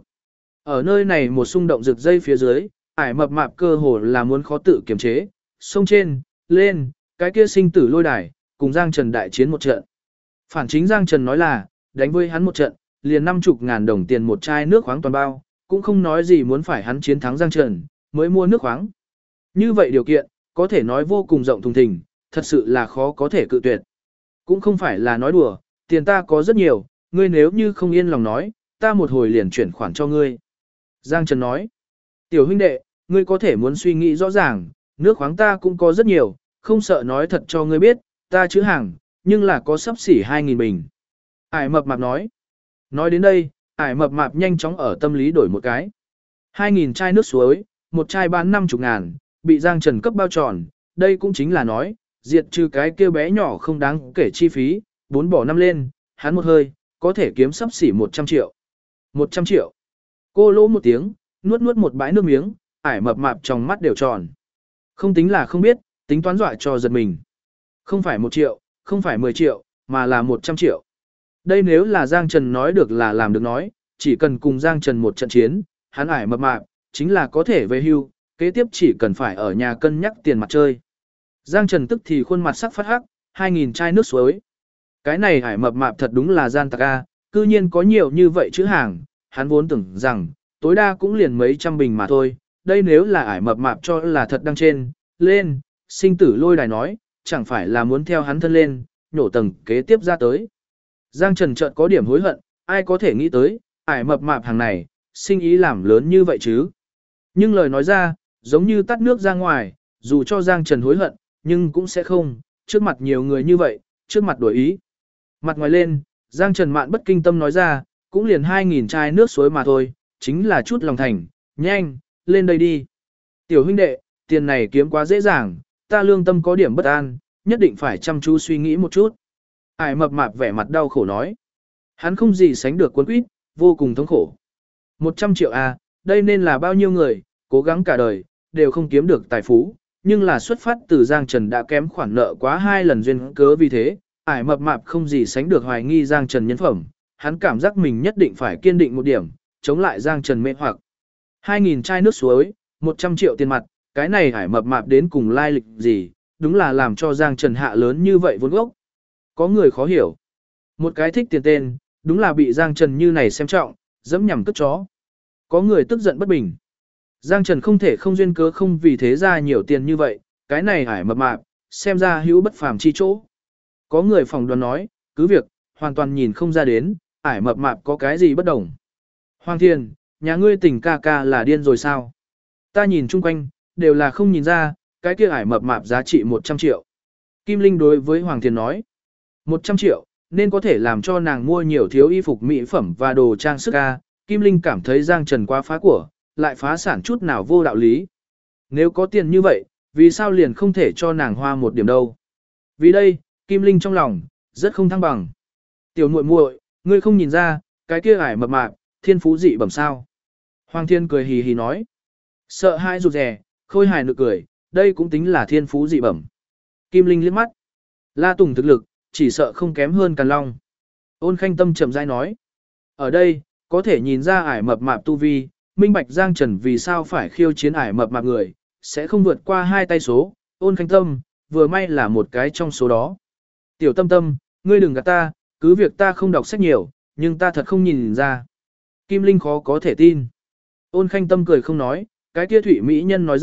Ở nơi này một xung động rực dây phía dưới, ải mập mạp cơ hồ là muốn khó tự kiềm chế, sông trên, lên, cái kia sinh tử lôi đài, cùng Giang Trần đại chiến một trận. Phản chính Giang Trần nói là, đánh với hắn một trận, liền 50.000 đồng tiền một chai nước khoáng toàn bao, cũng không nói gì muốn phải hắn chiến thắng Giang Trần, mới mua nước khoáng. Như vậy điều kiện, có thể nói vô cùng rộng thùng thình, thật sự là khó có thể cự tuyệt. Cũng không phải là nói đùa, tiền ta có rất nhiều, ngươi nếu như không yên lòng nói, ta một hồi liền chuyển khoản cho ngươi. Giang Trần nói, tiểu huynh đệ, ngươi có thể muốn suy nghĩ rõ ràng, nước khoáng ta cũng có rất nhiều, không sợ nói thật cho ngươi biết, ta chữ hàng, nhưng là có sắp xỉ 2.000 bình. Ải mập mạp nói. Nói đến đây, ải mập mạp nhanh chóng ở tâm lý đổi một cái. 2.000 chai nước suối, một chai bán 50.000, bị Giang Trần cấp bao tròn, đây cũng chính là nói, diệt trừ cái kia bé nhỏ không đáng kể chi phí, 4 bỏ 5 lên, hắn một hơi, có thể kiếm sắp xỉ 100 triệu. 100 triệu. Cô lỗ một tiếng, nuốt nuốt một bãi nước miếng, ải mập mạp trong mắt đều tròn. Không tính là không biết, tính toán dọa cho giật mình. Không phải 1 triệu, không phải 10 triệu, mà là 100 triệu. Đây nếu là Giang Trần nói được là làm được nói, chỉ cần cùng Giang Trần một trận chiến, hắn ải mập mạp, chính là có thể về hưu, kế tiếp chỉ cần phải ở nhà cân nhắc tiền mặt chơi. Giang Trần tức thì khuôn mặt sắc phát hắc, 2.000 chai nước suối. Cái này ải mập mạp thật đúng là gian tặc a, cư nhiên có nhiều như vậy chữ hàng, hắn vốn tưởng rằng, tối đa cũng liền mấy trăm bình mà thôi, đây nếu là ải mập mạp cho là thật đăng trên, lên, sinh tử lôi đài nói, chẳng phải là muốn theo hắn thân lên, nhổ tầng kế tiếp ra tới. Giang Trần chợt có điểm hối hận, ai có thể nghĩ tới, ải mập mạp hàng này, sinh ý làm lớn như vậy chứ. Nhưng lời nói ra, giống như tắt nước ra ngoài, dù cho Giang Trần hối hận, nhưng cũng sẽ không, trước mặt nhiều người như vậy, trước mặt đổi ý. Mặt ngoài lên, Giang Trần mạn bất kinh tâm nói ra, cũng liền 2.000 chai nước suối mà thôi, chính là chút lòng thành, nhanh, lên đây đi. Tiểu huynh đệ, tiền này kiếm quá dễ dàng, ta lương tâm có điểm bất an, nhất định phải chăm chú suy nghĩ một chút. Ải mập mạp vẻ mặt đau khổ nói. Hắn không gì sánh được cuốn quýt, vô cùng thống khổ. 100 triệu à, đây nên là bao nhiêu người, cố gắng cả đời, đều không kiếm được tài phú, nhưng là xuất phát từ Giang Trần đã kém khoản nợ quá 2 lần duyên cớ vì thế, ải mập mạp không gì sánh được hoài nghi Giang Trần nhân phẩm, hắn cảm giác mình nhất định phải kiên định một điểm, chống lại Giang Trần mê hoặc. 2.000 chai nước suối, 100 triệu tiền mặt, cái này ải mập mạp đến cùng lai lịch gì, đúng là làm cho Giang Trần hạ lớn như vậy vốn gốc. Có người khó hiểu. Một cái thích tiền tên, đúng là bị Giang Trần như này xem trọng, dẫm nhằm cất chó. Có người tức giận bất bình. Giang Trần không thể không duyên cớ không vì thế ra nhiều tiền như vậy, cái này ải mập mạp, xem ra hữu bất phàm chi chỗ. Có người phỏng đoán nói, cứ việc, hoàn toàn nhìn không ra đến, ải mập mạp có cái gì bất đồng. Hoàng Thiên, nhà ngươi tỉnh ca ca là điên rồi sao? Ta nhìn chung quanh, đều là không nhìn ra, cái kia ải mập mạp giá trị 100 triệu. Kim Linh đối với Hoàng Thiên nói, 100 triệu, nên có thể làm cho nàng mua nhiều thiếu y phục mỹ phẩm và đồ trang sức ca. Kim Linh cảm thấy Giang Trần quá phá của, lại phá sản chút nào vô đạo lý. Nếu có tiền như vậy, vì sao liền không thể cho nàng hoa một điểm đâu? Vì đây, Kim Linh trong lòng, rất không thăng bằng. Tiểu muội muội, ngươi không nhìn ra, cái kia ải mập mạp, thiên phú dị bẩm sao? Hoàng Thiên cười hì hì nói. Sợ hãi rụt rè, khôi hài nực cười, đây cũng tính là thiên phú dị bẩm. Kim Linh liếc mắt. La Tùng thực lực, chỉ sợ không kém hơn Càn Long. Ôn Khanh Tâm chậm rãi nói. Ở đây, có thể nhìn ra ải mập mạp tu vi, minh bạch Giang Trần vì sao phải khiêu chiến ải mập mạp người, sẽ không vượt qua 2 tay số. Ôn Khanh Tâm, vừa may là một cái trong số đó. Tiểu Tâm Tâm, ngươi đừng gạt ta, cứ việc ta không đọc sách nhiều, nhưng ta thật không nhìn ra. Kim Linh khó có thể tin. Ôn Khanh Tâm cười không nói, cái kia thủy mỹ nhân nói ra,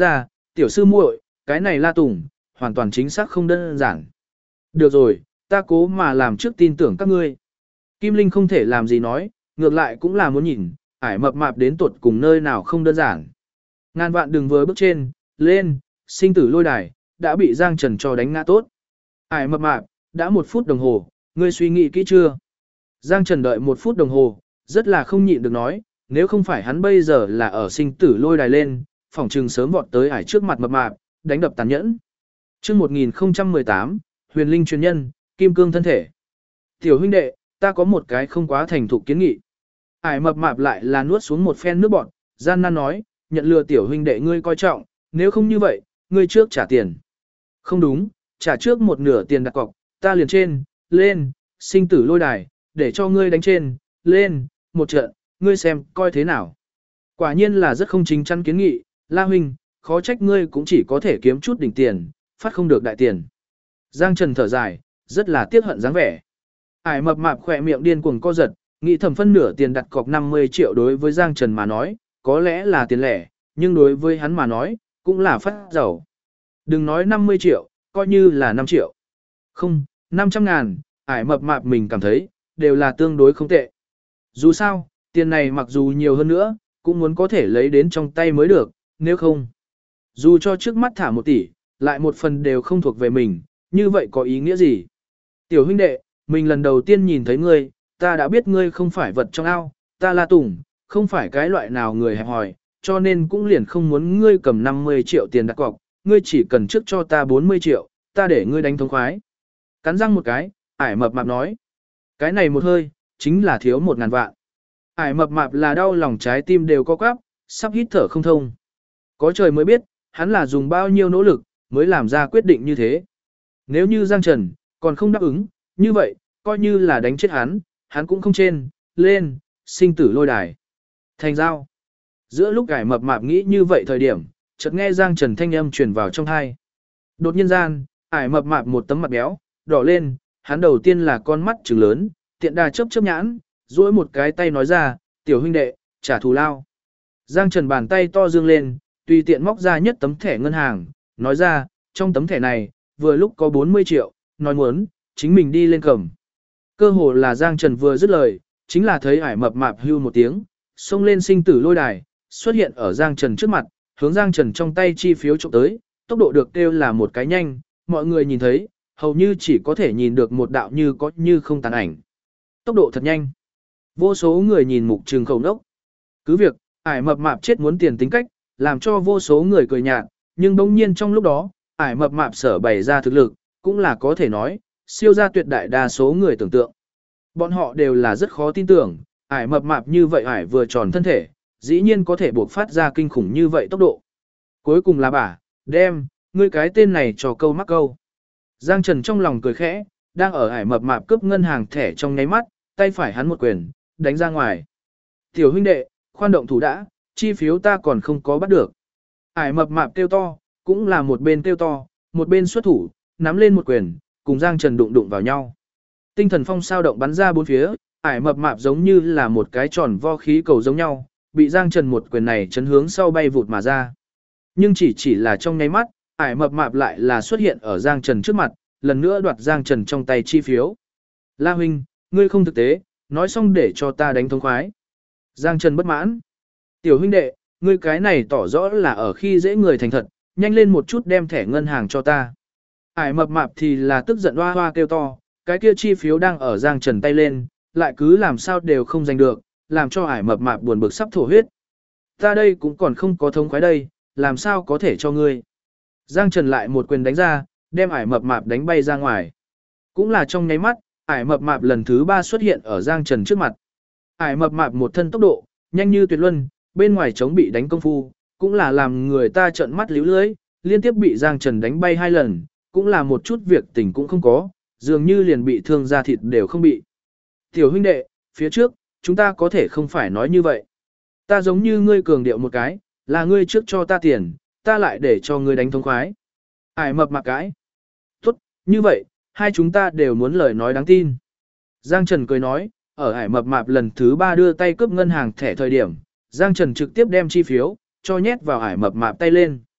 tiểu sư muội, cái này La Tùng, hoàn toàn chính xác không đơn giản. Được rồi, ta cố mà làm trước tin tưởng các ngươi. Kim Linh không thể làm gì nói, ngược lại cũng là muốn nhìn, ải mập mạp đến tuột cùng nơi nào không đơn giản. Ngàn vạn đừng vừa bước trên, lên, sinh tử lôi đài, đã bị Giang Trần cho đánh ngã tốt. Ải mập mạp, đã 1 phút đồng hồ, ngươi suy nghĩ kỹ chưa? Giang Trần đợi 1 phút đồng hồ, rất là không nhịn được nói, nếu không phải hắn bây giờ là ở sinh tử lôi đài lên, phỏng trừng sớm vọt tới ải trước mặt mập mạp, đánh đập tàn nhẫn. Chương 1018, Huyền Linh truyền nhân, Kim Cương thân thể. Tiểu huynh đệ, ta có một cái không quá thành thục kiến nghị. Ải mập mạp lại là nuốt xuống một phen nước bọt, gian nan nói, nhận lừa tiểu huynh đệ ngươi coi trọng, nếu không như vậy, ngươi trước trả tiền. Không đúng, trả trước một nửa tiền đặt cọc, ta liền trên, lên, sinh tử lôi đài, để cho ngươi đánh trên, lên, một trận, ngươi xem, coi thế nào. Quả nhiên là rất không chính chắn kiến nghị, La huynh, khó trách ngươi cũng chỉ có thể kiếm chút đỉnh tiền, phát không được đại tiền. Giang Trần thở dài, rất là tiếc hận dáng vẻ. Ải mập mạp khỏe miệng điên cuồng co giật, nghĩ thầm phân nửa tiền đặt cọc 50 triệu đối với Giang Trần mà nói, có lẽ là tiền lẻ, nhưng đối với hắn mà nói, cũng là phát giàu. Đừng nói 50 triệu, coi như là 5 triệu. Không, 500 ngàn, ải mập mạp mình cảm thấy, đều là tương đối không tệ. Dù sao, tiền này mặc dù nhiều hơn nữa, cũng muốn có thể lấy đến trong tay mới được, nếu không. Dù cho trước mắt thả 1 tỷ, lại một phần đều không thuộc về mình, như vậy có ý nghĩa gì? Tiểu huynh đệ, mình lần đầu tiên nhìn thấy ngươi, ta đã biết ngươi không phải vật trong ao, ta là Tùng, không phải cái loại nào người hẹp hòi, cho nên cũng liền không muốn ngươi cầm 50 triệu tiền đặt cọc, ngươi chỉ cần trước cho ta 40 triệu, ta để ngươi đánh thống khoái. Cắn răng một cái, ải mập mạp nói. Cái này một hơi, chính là thiếu 1.000 vạn. Ải mập mạp là đau lòng trái tim đều co quắp, sắp hít thở không thông. Có trời mới biết, hắn là dùng bao nhiêu nỗ lực, mới làm ra quyết định như thế. Nếu như Giang Trần, còn không đáp ứng, như vậy, coi như là đánh chết hắn cũng không trên, lên, sinh tử lôi đài. Thành giao. Giữa lúc ải mập mạp nghĩ như vậy thời điểm, chợt nghe Giang Trần thanh âm truyền vào trong tai. Đột nhiên gian, ải mập mạp một tấm mặt béo, đỏ lên, hắn đầu tiên là con mắt trừng lớn, tiện đà chớp chớp nhãn, duỗi một cái tay nói ra, tiểu huynh đệ, trả thù lao. Giang Trần bàn tay to dương lên, tùy tiện móc ra nhất tấm thẻ ngân hàng, nói ra, trong tấm thẻ này, vừa lúc có 40 triệu, nói muốn, chính mình đi lên cầm. Cơ hồ là Giang Trần vừa dứt lời, chính là thấy ải mập mạp hưu một tiếng, xông lên sinh tử lôi đài, xuất hiện ở Giang Trần trước mặt, hướng Giang Trần trong tay chi phiếu trộm tới, tốc độ được kêu là một cái nhanh, mọi người nhìn thấy, hầu như chỉ có thể nhìn được một đạo như có như không tàn ảnh. Tốc độ thật nhanh. Vô số người nhìn mục trừng khẩu nốc. Cứ việc, ải mập mạp chết muốn tiền tính cách, làm cho vô số người cười nhạt, nhưng bỗng nhiên trong lúc đó, ải mập mạp sở bày ra thực lực, cũng là có thể nói, siêu ra tuyệt đại đa số người tưởng tượng. Bọn họ đều là rất khó tin tưởng, ải mập mạp như vậy ải vừa tròn thân thể, dĩ nhiên có thể buộc phát ra kinh khủng như vậy tốc độ. Cuối cùng là bà, đem, ngươi cái tên này cho câu mắc câu. Giang Trần trong lòng cười khẽ, đang ở ải mập mạp cướp ngân hàng thẻ trong nháy mắt, tay phải hắn một quyền, đánh ra ngoài. Tiểu huynh đệ, khoan động thủ đã, chi phiếu ta còn không có bắt được. Ải mập mạp kêu to, cũng là một bên kêu to, một bên xuất thủ, nắm lên một quyền, cùng Giang Trần đụng đụng vào nhau. Tinh thần phong sao động bắn ra bốn phía, ải mập mạp giống như là một cái tròn vo khí cầu giống nhau, bị Giang Trần một quyền này chấn hướng sau bay vụt mà ra. Nhưng chỉ là trong nháy mắt, ải mập mạp lại là xuất hiện ở Giang Trần trước mặt, lần nữa đoạt Giang Trần trong tay chi phiếu. La huynh, ngươi không thực tế, nói xong để cho ta đánh thống khoái. Giang Trần bất mãn. Tiểu huynh đệ, ngươi cái này tỏ rõ là ở khi dễ người thành thật, nhanh lên một chút đem thẻ ngân hàng cho ta. Ải mập mạp thì là tức giận hoa hoa kêu to, cái kia chi phiếu đang ở Giang Trần tay lên, lại cứ làm sao đều không giành được, làm cho ải mập mạp buồn bực sắp thổ huyết. Ta đây cũng còn không có thống khoái đây, làm sao có thể cho ngươi. Giang Trần lại một quyền đánh ra, đem ải mập mạp đánh bay ra ngoài. Cũng là trong nháy mắt, ải mập mạp lần thứ 3 xuất hiện ở Giang Trần trước mặt. Ải mập mạp một thân tốc độ, nhanh như tuyệt luân, bên ngoài chống bị đánh công phu, cũng là làm người ta trợn mắt líu lưới, liên tiếp bị Giang Trần đánh bay 2 lần, cũng là một chút việc tình cũng không có, dường như liền bị thương da thịt đều không bị. Tiểu huynh đệ, phía trước, chúng ta có thể không phải nói như vậy. Ta giống như ngươi cường điệu một cái, là ngươi trước cho ta tiền, ta lại để cho ngươi đánh thống khoái. Ải mập mạp cãi. Tốt, như vậy, hai chúng ta đều muốn lời nói đáng tin. Giang Trần cười nói, ở ải mập mạp lần thứ 3 đưa tay cướp ngân hàng thẻ thời điểm, Giang Trần trực tiếp đem chi phiếu, cho nhét vào ải mập mạp tay lên.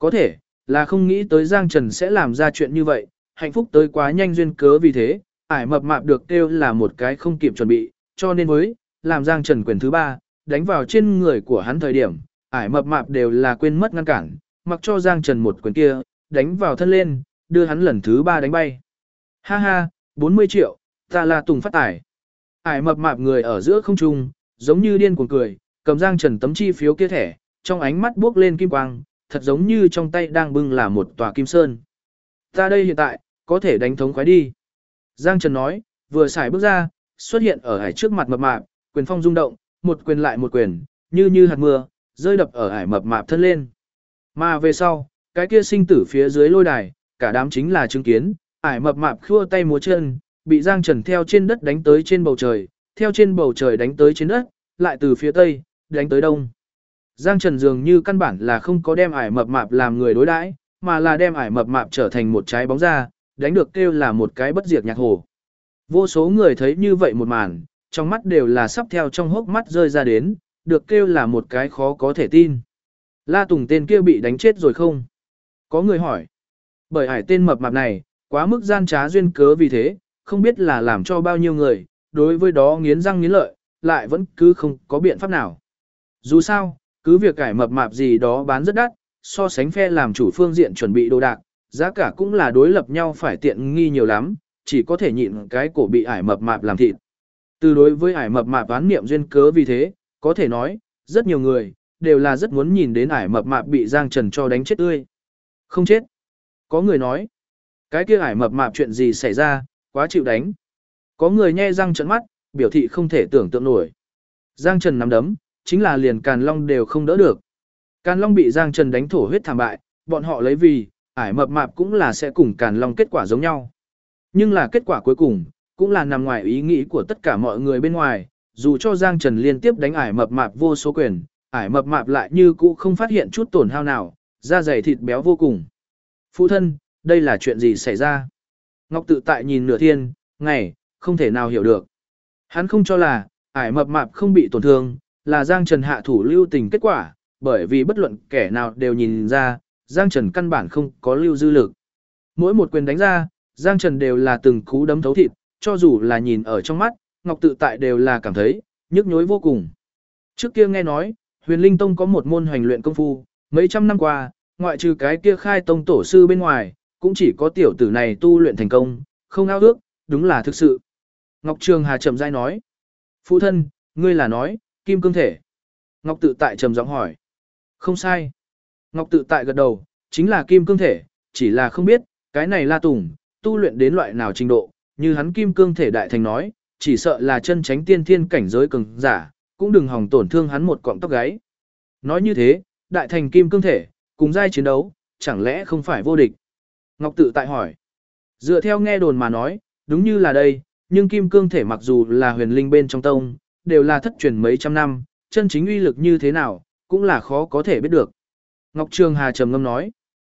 Có thể, là không nghĩ tới Giang Trần sẽ làm ra chuyện như vậy, hạnh phúc tới quá nhanh duyên cớ vì thế, ải mập mạp được kêu là một cái không kịp chuẩn bị, cho nên với, làm Giang Trần quyền thứ 3, đánh vào trên người của hắn thời điểm, ải mập mạp đều là quên mất ngăn cản, mặc cho Giang Trần một quyền kia, đánh vào thân lên, đưa hắn lần thứ 3 đánh bay. Ha ha, 40 triệu, ta là Tùng phát tải. Ải mập mạp người ở giữa không trung, giống như điên cuồng cười, cầm Giang Trần tấm chi phiếu kia thẻ, trong ánh mắt buốc lên kim quang, thật giống như trong tay đang bưng là một tòa kim sơn. Ta đây hiện tại, có thể đánh thống khoái đi. Giang Trần nói, vừa xài bước ra, xuất hiện ở ải trước mặt mập mạp, quyền phong rung động, một quyền lại một quyền, như hạt mưa, rơi đập ở ải mập mạp thân lên. Mà về sau, cái kia sinh tử phía dưới lôi đài, cả đám chính là chứng kiến, ải mập mạp khua tay múa chân, bị Giang Trần theo trên đất đánh tới trên bầu trời, theo trên bầu trời đánh tới trên đất, lại từ phía tây, đánh tới đông. Giang Trần dường như căn bản là không có đem ải mập mạp làm người đối đãi, mà là đem ải mập mạp trở thành một trái bóng ra, đánh được kêu là một cái bất diệt nhạc hồ. Vô số người thấy như vậy một màn, trong mắt đều là sắp theo trong hốc mắt rơi ra đến, được kêu là một cái khó có thể tin. La Tùng tên kia bị đánh chết rồi không? Có người hỏi. Bởi ải tên mập mạp này, quá mức gian trá duyên cớ vì thế, không biết là làm cho bao nhiêu người, đối với đó nghiến răng nghiến lợi, lại vẫn cứ không có biện pháp nào. Dù sao, cứ việc ải mập mạp gì đó bán rất đắt, so sánh phe làm chủ phương diện chuẩn bị đồ đạc, giá cả cũng là đối lập nhau phải tiện nghi nhiều lắm, chỉ có thể nhịn cái cổ bị ải mập mạp làm thịt. Từ đối với ải mập mạp oán niệm duyên cớ vì thế, có thể nói, rất nhiều người, đều là rất muốn nhìn đến ải mập mạp bị Giang Trần cho đánh chết tươi. Không chết. Có người nói, cái kia ải mập mạp chuyện gì xảy ra, quá chịu đánh. Có người nhe răng trợn mắt, biểu thị không thể tưởng tượng nổi. Giang Trần nắm đấm, chính là liền Càn Long đều không đỡ được. Càn Long bị Giang Trần đánh thổ huyết thảm bại, bọn họ lấy vì, ải mập mạp cũng là sẽ cùng Càn Long kết quả giống nhau. Nhưng là kết quả cuối cùng, cũng là nằm ngoài ý nghĩ của tất cả mọi người bên ngoài, dù cho Giang Trần liên tiếp đánh ải mập mạp vô số quyền, ải mập mạp lại như cũ không phát hiện chút tổn hao nào, da dày thịt béo vô cùng. Phụ thân, đây là chuyện gì xảy ra? Ngọc Tự Tại nhìn nửa thiên, ngày, không thể nào hiểu được. Hắn không cho là, ải mập mạp không bị tổn thương, là Giang Trần hạ thủ lưu tình kết quả, bởi vì bất luận kẻ nào đều nhìn ra, Giang Trần căn bản không có lưu dư lực. Mỗi một quyền đánh ra, Giang Trần đều là từng cú đấm thấu thịt, cho dù là nhìn ở trong mắt, Ngọc Tự Tại đều là cảm thấy, nhức nhối vô cùng. Trước kia nghe nói, Huyền Linh Tông có một môn hoành luyện công phu, mấy trăm năm qua, ngoại trừ cái kia khai tông tổ sư bên ngoài, cũng chỉ có tiểu tử này tu luyện thành công, không ao ước, đúng là thực sự. Ngọc Trường Hà chậm rãi nói, phụ thân, ngươi là nói, kim cương thể. Ngọc Tự Tại trầm giọng hỏi, không sai. Ngọc Tự Tại gật đầu, chính là kim cương thể, chỉ là không biết, cái này La Tùng, tu luyện đến loại nào trình độ, như hắn kim cương thể đại thành nói, chỉ sợ là chân tránh tiên thiên cảnh giới cường giả, cũng đừng hòng tổn thương hắn một cọng tóc gáy. Nói như thế, đại thành kim cương thể, cùng giai chiến đấu, chẳng lẽ không phải vô địch? Ngọc Tự Tại hỏi. Dựa theo nghe đồn mà nói, đúng như là đây, nhưng kim cương thể mặc dù là huyền linh bên trong tông, đều là thất truyền mấy trăm năm, chân chính uy lực như thế nào, cũng là khó có thể biết được. Ngọc Trường Hà trầm ngâm nói.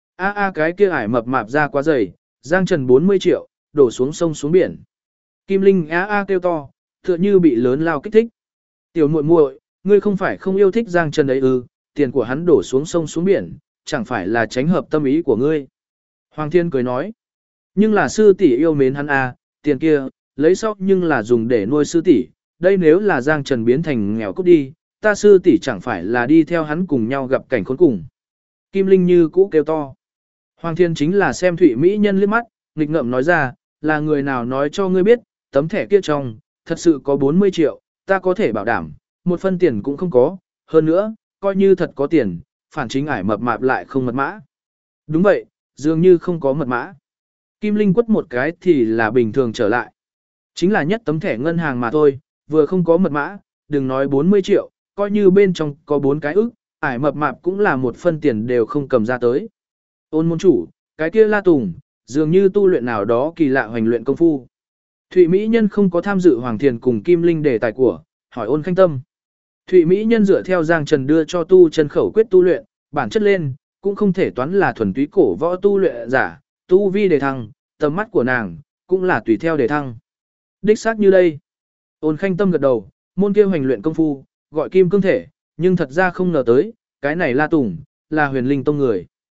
Cái kia ải mập mạp ra quá dày, Giang Trần 40 triệu, đổ xuống sông xuống biển. Kim Linh kêu to, tựa như bị lớn lao kích thích. Tiểu muội muội, ngươi không phải không yêu thích Giang Trần ấy ư, tiền của hắn đổ xuống sông xuống biển, chẳng phải là tránh hợp tâm ý của ngươi. Hoàng Thiên cười nói, nhưng là sư tỷ yêu mến hắn tiền kia, lấy sau nhưng là dùng để nuôi sư tỷ, đây nếu là Giang Trần biến thành nghèo cút đi, ta sư tỷ chẳng phải là đi theo hắn cùng nhau gặp cảnh khốn cùng. Kim Linh như cũ kêu to. Hoàng Thiên chính là xem Thụy Mỹ Nhân liếc mắt, nghịch ngợm nói ra, là người nào nói cho ngươi biết, tấm thẻ kia trong, thật sự có 40 triệu, ta có thể bảo đảm, một phân tiền cũng không có, hơn nữa, coi như thật có tiền, phản chính ải mập mạp lại không mật mã. Đúng vậy, dường như không có mật mã. Kim Linh quất một cái thì là bình thường trở lại. Chính là nhất tấm thẻ ngân hàng mà thôi, vừa không có mật mã, đừng nói 40 triệu, coi như bên trong có 4 cái ức, ải mập mạp cũng là một phân tiền đều không cầm ra tới. Ôn môn chủ, cái kia La Tùng, dường như tu luyện nào đó kỳ lạ hoành luyện công phu. Thụy Mỹ Nhân không có tham dự Hoàng Thiền cùng Kim Linh đề tài của, hỏi Ôn Khanh Tâm. Thụy Mỹ Nhân dựa theo Giang Trần đưa cho tu chân khẩu quyết tu luyện, bản chất lên, cũng không thể toán là thuần túy cổ võ tu luyện giả, tu vi đề thăng, tầm mắt của nàng, cũng là tùy theo đề thăng. Đích xác như đây. Ôn Khanh Tâm gật đầu, môn kia hoành luyện công phu, gọi kim cương thể, nhưng thật ra không ngờ tới, cái này La Tùng, là huyền linh tông người.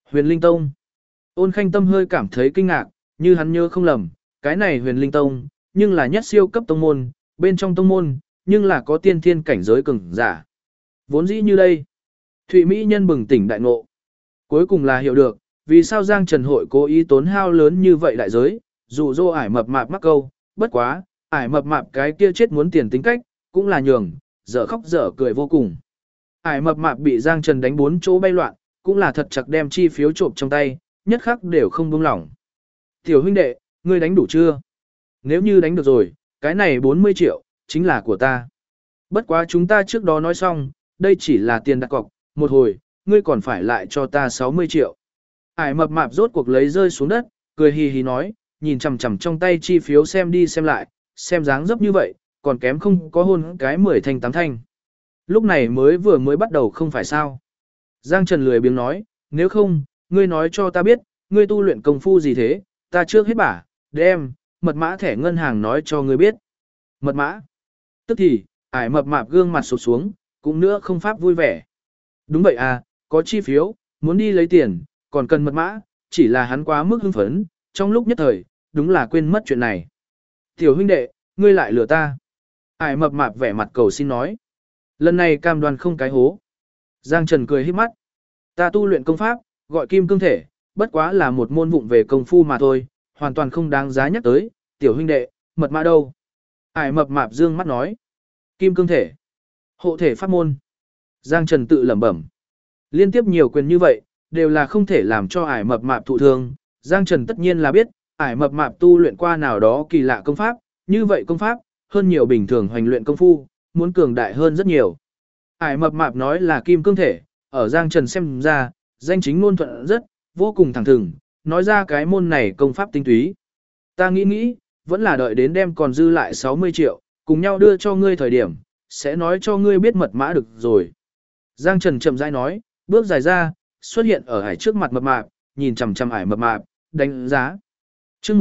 Huyền Linh Tông. Ôn Khanh Tâm hơi cảm thấy kinh ngạc, như hắn nhớ không lầm, cái này Huyền Linh Tông, nhưng là nhất siêu cấp tông môn, bên trong tông môn, nhưng là có tiên thiên cảnh giới cường giả. Vốn dĩ như đây. Thụy Mỹ nhân bừng tỉnh đại ngộ. Cuối cùng là hiểu được, vì sao Giang Trần hội cố ý tốn hao lớn như vậy đại giới, dụ dỗ ải mập mạp mắc câu, bất quá, ải mập mạp cái kia chết muốn tiền tính cách, cũng là nhường, dở khóc dở cười vô cùng. Ải mập mạp bị Giang Trần đánh 4 chỗ bay loạn, cũng là thật chặt đem chi phiếu trộm trong tay, nhất khắc đều không buông lỏng. Tiểu huynh đệ, ngươi đánh đủ chưa? Nếu như đánh được rồi, cái này 40 triệu, chính là của ta. Bất quá chúng ta trước đó nói xong, đây chỉ là tiền đặt cọc, một hồi, ngươi còn phải lại cho ta 60 triệu. Ải mập mạp rốt cuộc lấy rơi xuống đất, cười hì hì nói, nhìn chằm chằm trong tay chi phiếu xem đi xem lại, xem dáng dấp như vậy, còn kém không có hôn cái 10 thanh 8 thanh. Lúc này mới bắt đầu không phải sao. Giang Trần lười biếng nói, nếu không, ngươi nói cho ta biết, ngươi tu luyện công phu gì thế, ta trước hết bả, đem, mật mã thẻ ngân hàng nói cho ngươi biết. Mật mã. Tức thì, ải mập mạp gương mặt sụt xuống, cũng nữa không pháp vui vẻ. Đúng vậy à, có chi phiếu, muốn đi lấy tiền, còn cần mật mã, chỉ là hắn quá mức hưng phấn, trong lúc nhất thời, đúng là quên mất chuyện này. Tiểu huynh đệ, ngươi lại lừa ta. Ải mập mạp vẻ mặt cầu xin nói. Lần này cam đoan không cái hố. Giang Trần cười híp mắt. Ta tu luyện công pháp, gọi kim cương thể, bất quá là một môn vụng về công phu mà thôi, hoàn toàn không đáng giá nhắc tới. Tiểu huynh đệ, mật mã đâu? Ải mập mạp dương mắt nói. Kim cương thể. Hộ thể pháp môn. Giang Trần tự lẩm bẩm. Liên tiếp nhiều quyền như vậy, đều là không thể làm cho ải mập mạp thụ thương. Giang Trần tất nhiên là biết, ải mập mạp tu luyện qua nào đó kỳ lạ công pháp, như vậy công pháp, hơn nhiều bình thường hoành luyện công phu, muốn cường đại hơn rất nhiều. Ải mập mạp nói là kim cương thể, ở Giang Trần xem ra, danh chính ngôn thuận rất, vô cùng thẳng thừng, nói ra cái môn này công pháp tinh túy. Ta nghĩ, vẫn là đợi đến đem còn dư lại 60 triệu, cùng nhau đưa cho ngươi thời điểm, sẽ nói cho ngươi biết mật mã được rồi. Giang Trần chậm rãi nói, bước dài ra, xuất hiện ở ải trước mặt mập mạp, nhìn chằm chằm ải mập mạp, đánh giá. Chương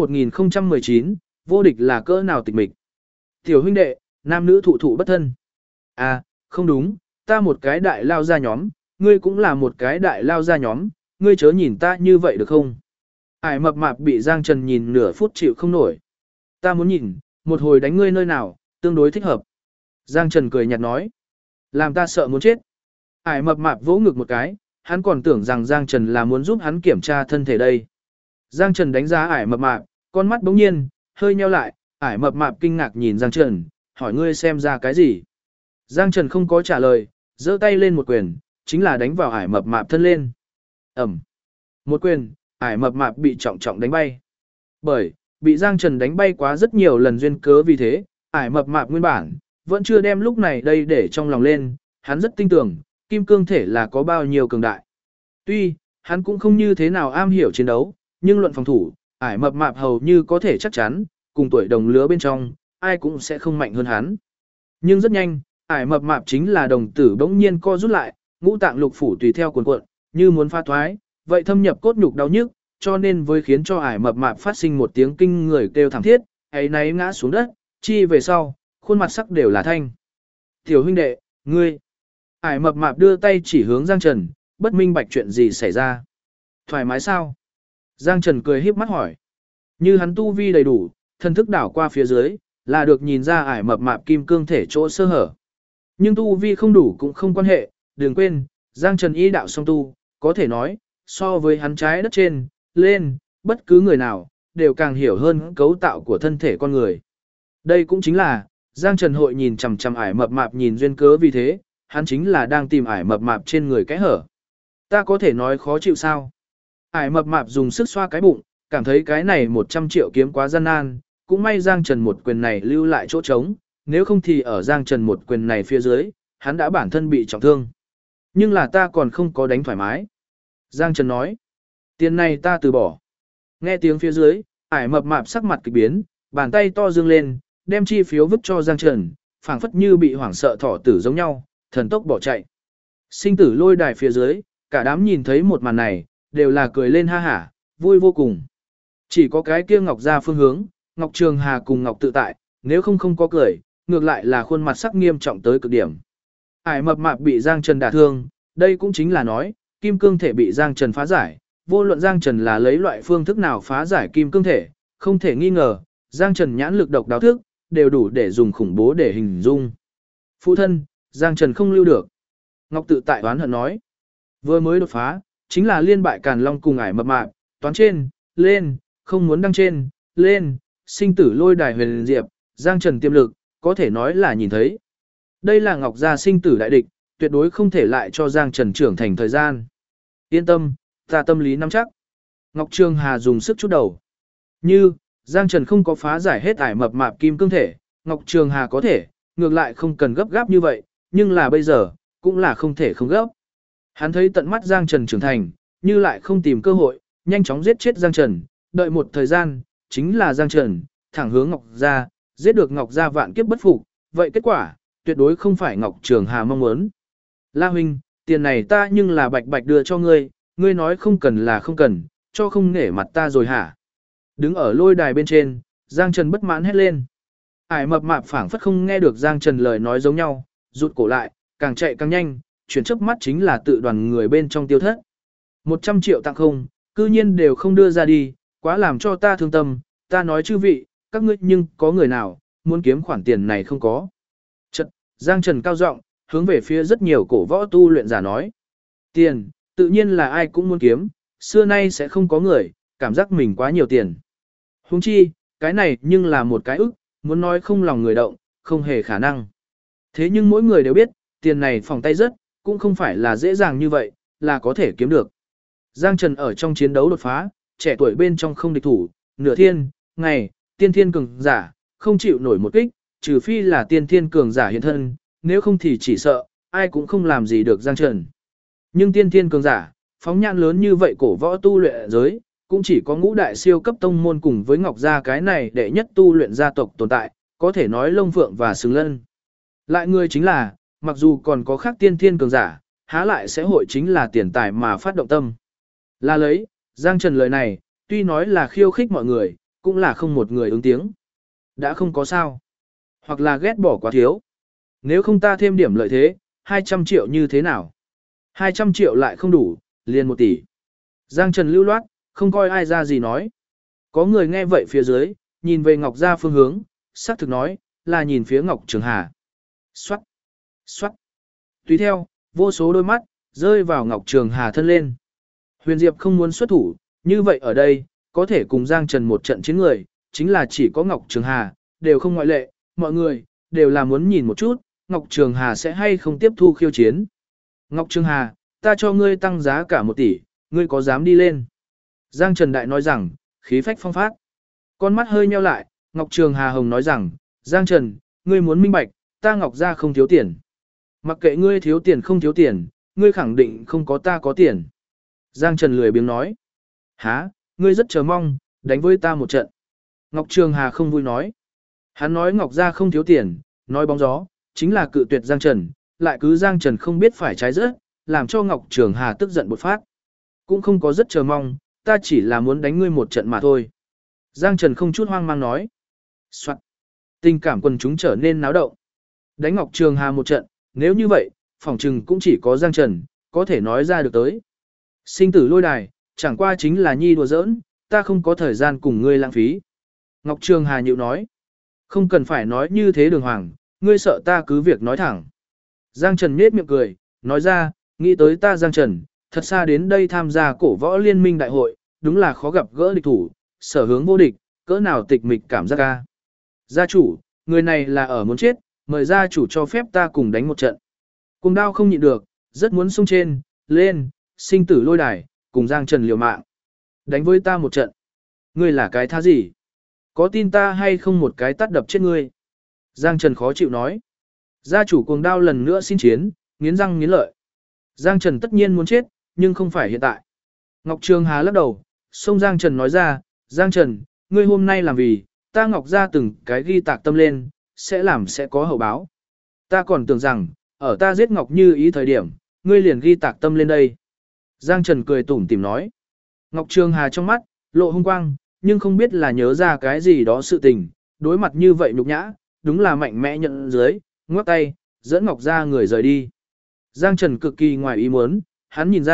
1019, vô địch là cỡ nào tịch mịch. Tiểu huynh đệ, nam nữ thụ thụ bất thân. À, không đúng, ta một cái đại lao ra nhóm, ngươi cũng là một cái đại lao ra nhóm, ngươi chớ nhìn ta như vậy được không? Ải mập mạp bị Giang Trần nhìn nửa phút chịu không nổi. Ta muốn nhìn, một hồi đánh ngươi nơi nào, tương đối thích hợp. Giang Trần cười nhạt nói. Làm ta sợ muốn chết. Ải mập mạp vỗ ngực một cái, hắn còn tưởng rằng Giang Trần là muốn giúp hắn kiểm tra thân thể đây. Giang Trần đánh giá ải mập mạp, con mắt bỗng nhiên, hơi nheo lại, ải mập mạp kinh ngạc nhìn Giang Trần, hỏi ngươi xem ra cái gì. Giang Trần không có trả lời, giơ tay lên một quyền, chính là đánh vào ải mập mạp thân lên. Ẩm. Một quyền, ải mập mạp bị trọng trọng đánh bay. Bởi, bị Giang Trần đánh bay quá rất nhiều lần duyên cớ vì thế, ải mập mạp nguyên bản, vẫn chưa đem lúc này đây để trong lòng lên, hắn rất tin tưởng, kim cương thể là có bao nhiêu cường đại. Tuy, hắn cũng không như thế nào am hiểu chiến đấu, nhưng luận phòng thủ, ải mập mạp hầu như có thể chắc chắn, cùng tuổi đồng lứa bên trong, ai cũng sẽ không mạnh hơn hắn. Nhưng rất nhanh, ải mập mạp chính là đồng tử bỗng nhiên co rút lại, ngũ tạng lục phủ tùy theo cuộn cuộn, như muốn pha thoái, vậy thâm nhập cốt nhục đau nhức, cho nên với khiến cho ải mập mạp phát sinh một tiếng kinh người kêu thảm thiết, ấy náy ngã xuống đất, chi về sau, khuôn mặt sắc đều là thanh. Tiểu huynh đệ, ngươi. Ải mập mạp đưa tay chỉ hướng Giang Trần, bất minh bạch chuyện gì xảy ra. Thoải mái sao? Giang Trần cười híp mắt hỏi. Như hắn tu vi đầy đủ, thân thức đảo qua phía dưới, là được nhìn ra ải mập mạp kim cương thể chỗ sơ hở. Nhưng tu vi không đủ cũng không quan hệ, đừng quên, Giang Trần y đạo song tu, có thể nói, so với hắn trái đất trên, lên, bất cứ người nào, đều càng hiểu hơn cấu tạo của thân thể con người. Đây cũng chính là, Giang Trần hội nhìn chằm chằm ải mập mạp nhìn duyên cớ vì thế, hắn chính là đang tìm ải mập mạp trên người cái hở. Ta có thể nói khó chịu sao? Ải mập mạp dùng sức xoa cái bụng, cảm thấy cái này 100 triệu kiếm quá gian nan, cũng may Giang Trần một quyền này lưu lại chỗ trống, nếu không thì ở Giang Trần một quyền này phía dưới, hắn đã bản thân bị trọng thương. Nhưng là ta còn không có đánh thoải mái. Giang Trần nói, tiền này ta từ bỏ. Nghe tiếng phía dưới, ải mập mạp sắc mặt kịch biến, bàn tay to dương lên, đem chi phiếu vứt cho Giang Trần, phảng phất như bị hoảng sợ thỏ tử giống nhau, thần tốc bỏ chạy. Sinh tử lôi đài phía dưới, cả đám nhìn thấy một màn này, đều là cười lên ha hả, vui vô cùng. Chỉ có cái kia Ngọc ra phương hướng, Ngọc Trường Hà cùng Ngọc Tự Tại, nếu không có cười, ngược lại là khuôn mặt sắc nghiêm trọng tới cực điểm. Ải mập mạp bị Giang Trần đả thương, đây cũng chính là nói, kim cương thể bị Giang Trần phá giải, vô luận Giang Trần là lấy loại phương thức nào phá giải kim cương thể, không thể nghi ngờ, Giang Trần nhãn lực độc đáo thức, đều đủ để dùng khủng bố để hình dung. Phụ thân, Giang Trần không lưu được. Ngọc tự tại oán hận nói. Vừa mới đột phá, chính là liên bại Càn Long cùng ải mập mạp, toán trên, lên, không muốn đăng trên, lên, sinh tử lôi đài huyền diệp, Giang Trần tiềm lực, có thể nói là nhìn thấy. Đây là Ngọc gia sinh tử đại địch, tuyệt đối không thể lại cho Giang Trần trưởng thành thời gian. Yên tâm, ta tâm lý nắm chắc. Ngọc Trường Hà dùng sức chút đầu. Như, Giang Trần không có phá giải hết ải mập mạp kim cương thể, Ngọc Trường Hà có thể, ngược lại không cần gấp gáp như vậy, nhưng là bây giờ, cũng là không thể không gấp. Hắn thấy tận mắt Giang Trần trưởng thành, như lại không tìm cơ hội, nhanh chóng giết chết Giang Trần, đợi một thời gian, chính là Giang Trần, thẳng hướng Ngọc gia, giết được Ngọc gia vạn kiếp bất phục, vậy kết quả, tuyệt đối không phải Ngọc Trường Hà mong muốn. La huynh, tiền này ta nhưng là bạch bạch đưa cho ngươi, ngươi nói không cần là không cần, cho không nể mặt ta rồi hả? Đứng ở lôi đài bên trên, Giang Trần bất mãn hét lên. Ải mập mạp phảng phất không nghe được Giang Trần lời nói giống nhau, rụt cổ lại, càng chạy càng nhanh, chuyển chớp mắt chính là tự đoàn người bên trong tiêu thất. 100 triệu tặng không, cư nhiên đều không đưa ra đi, quá làm cho ta thương tâm, ta nói chư vị, các ngươi nhưng có người nào, muốn kiếm khoản tiền này không có. Chật, Giang Trần cao giọng hướng về phía rất nhiều cổ võ tu luyện giả nói. Tiền, tự nhiên là ai cũng muốn kiếm, xưa nay sẽ không có người, cảm giác mình quá nhiều tiền. Huống chi, cái này nhưng là một cái ức, muốn nói không lòng người động, không hề khả năng. Thế nhưng mỗi người đều biết, tiền này phòng tay rất, cũng không phải là dễ dàng như vậy, là có thể kiếm được. Giang Trần ở trong chiến đấu đột phá, trẻ tuổi bên trong không địch thủ, nửa thiên, ngày, tiên thiên cường giả, không chịu nổi một kích, trừ phi là tiên thiên cường giả hiện thân, nếu không thì chỉ sợ, ai cũng không làm gì được Giang Trần. Nhưng tiên thiên cường giả, phóng nhãn lớn như vậy cổ võ tu luyện giới, cũng chỉ có ngũ đại siêu cấp tông môn cùng với Ngọc gia cái này đệ nhất tu luyện gia tộc tồn tại, có thể nói lông phượng và xứng lân. Lại người chính là, mặc dù còn có khác tiên thiên cường giả, há lại sẽ hội chính là tiền tài mà phát động tâm. Là lấy, Giang Trần lời này, tuy nói là khiêu khích mọi người, cũng là không một người ứng tiếng. Đã không có sao. Hoặc là ghét bỏ quá thiếu. Nếu không ta thêm điểm lợi thế, 200 triệu như thế nào? 200 triệu lại không đủ, liền 1 tỷ. Giang Trần lưu loát, không coi ai ra gì nói. Có người nghe vậy phía dưới, nhìn về Ngọc gia phương hướng, xác thực nói, là nhìn phía Ngọc Trường Hà. Xoát, xoát. Tùy theo, vô số đôi mắt, rơi vào Ngọc Trường Hà thân lên. Huyền Diệp không muốn xuất thủ, như vậy ở đây, có thể cùng Giang Trần một trận chiến người, chính là chỉ có Ngọc Trường Hà, đều không ngoại lệ, mọi người, đều là muốn nhìn một chút, Ngọc Trường Hà sẽ hay không tiếp thu khiêu chiến. Ngọc Trường Hà, ta cho ngươi tăng giá cả 1 tỷ, ngươi có dám đi lên? Giang Trần Đại nói rằng, khí phách phong phát. Con mắt hơi nheo lại, Ngọc Trường Hà Hồng nói rằng, Giang Trần, ngươi muốn minh bạch, ta Ngọc gia không thiếu tiền. Mặc kệ ngươi thiếu tiền không thiếu tiền, ngươi khẳng định không có ta có tiền. Giang Trần lười biếng nói. Hả, ngươi rất chờ mong, đánh với ta một trận. Ngọc Trường Hà không vui nói. Hắn nói Ngọc gia không thiếu tiền, nói bóng gió, chính là cự tuyệt Giang Trần, lại cứ Giang Trần không biết phải trái rớt, làm cho Ngọc Trường Hà tức giận bột phát. Cũng không có rất chờ mong, ta chỉ là muốn đánh ngươi một trận mà thôi. Giang Trần không chút hoang mang nói. Soạn. Tình cảm quần chúng trở nên náo động. Đánh Ngọc Trường Hà một trận, nếu như vậy, phỏng chừng cũng chỉ có Giang Trần, có thể nói ra được tới. Sinh tử lôi đài, chẳng qua chính là nhi đùa giỡn, ta không có thời gian cùng ngươi lãng phí. Ngọc Trường Hà nhịu nói. Không cần phải nói như thế đường hoàng, ngươi sợ ta cứ việc nói thẳng. Giang Trần nhếch miệng cười, nói ra, nghĩ tới ta Giang Trần, thật xa đến đây tham gia cổ võ liên minh đại hội, đúng là khó gặp gỡ địch thủ, sở hướng vô địch, cỡ nào tịch mịch cảm giác ca. Gia chủ, người này là ở muốn chết, mời gia chủ cho phép ta cùng đánh một trận. Cùng đao không nhịn được, rất muốn xông trên, lên, sinh tử lôi đài, cùng Giang Trần liều mạng. Đánh với ta một trận. Ngươi là cái thá gì? Có tin ta hay không một cái tát đập chết ngươi? Giang Trần khó chịu nói. Gia chủ cuồng đao lần nữa xin chiến, nghiến răng nghiến lợi. Giang Trần tất nhiên muốn chết, nhưng không phải hiện tại. Ngọc Trường Hà lắc đầu, xông Giang Trần nói ra, Giang Trần, ngươi hôm nay làm vì, ta Ngọc gia từng cái ghi tạc tâm lên, sẽ làm sẽ có hậu báo. Ta còn tưởng rằng, ở ta giết Ngọc Như Ý thời điểm, ngươi liền ghi tạc tâm lên đây. Giang Trần cười tủm tỉm nói. Ngọc Trường Hà trong mắt, lộ hung quang, nhưng không biết là nhớ ra cái gì đó sự tình, đối mặt như vậy nhục nhã, đúng là mạnh mẽ nhận dưới, ngoắc tay, dẫn Ngọc gia người rời đi. Giang Trần cực kỳ ngoài ý muốn, hắn nhìn ra,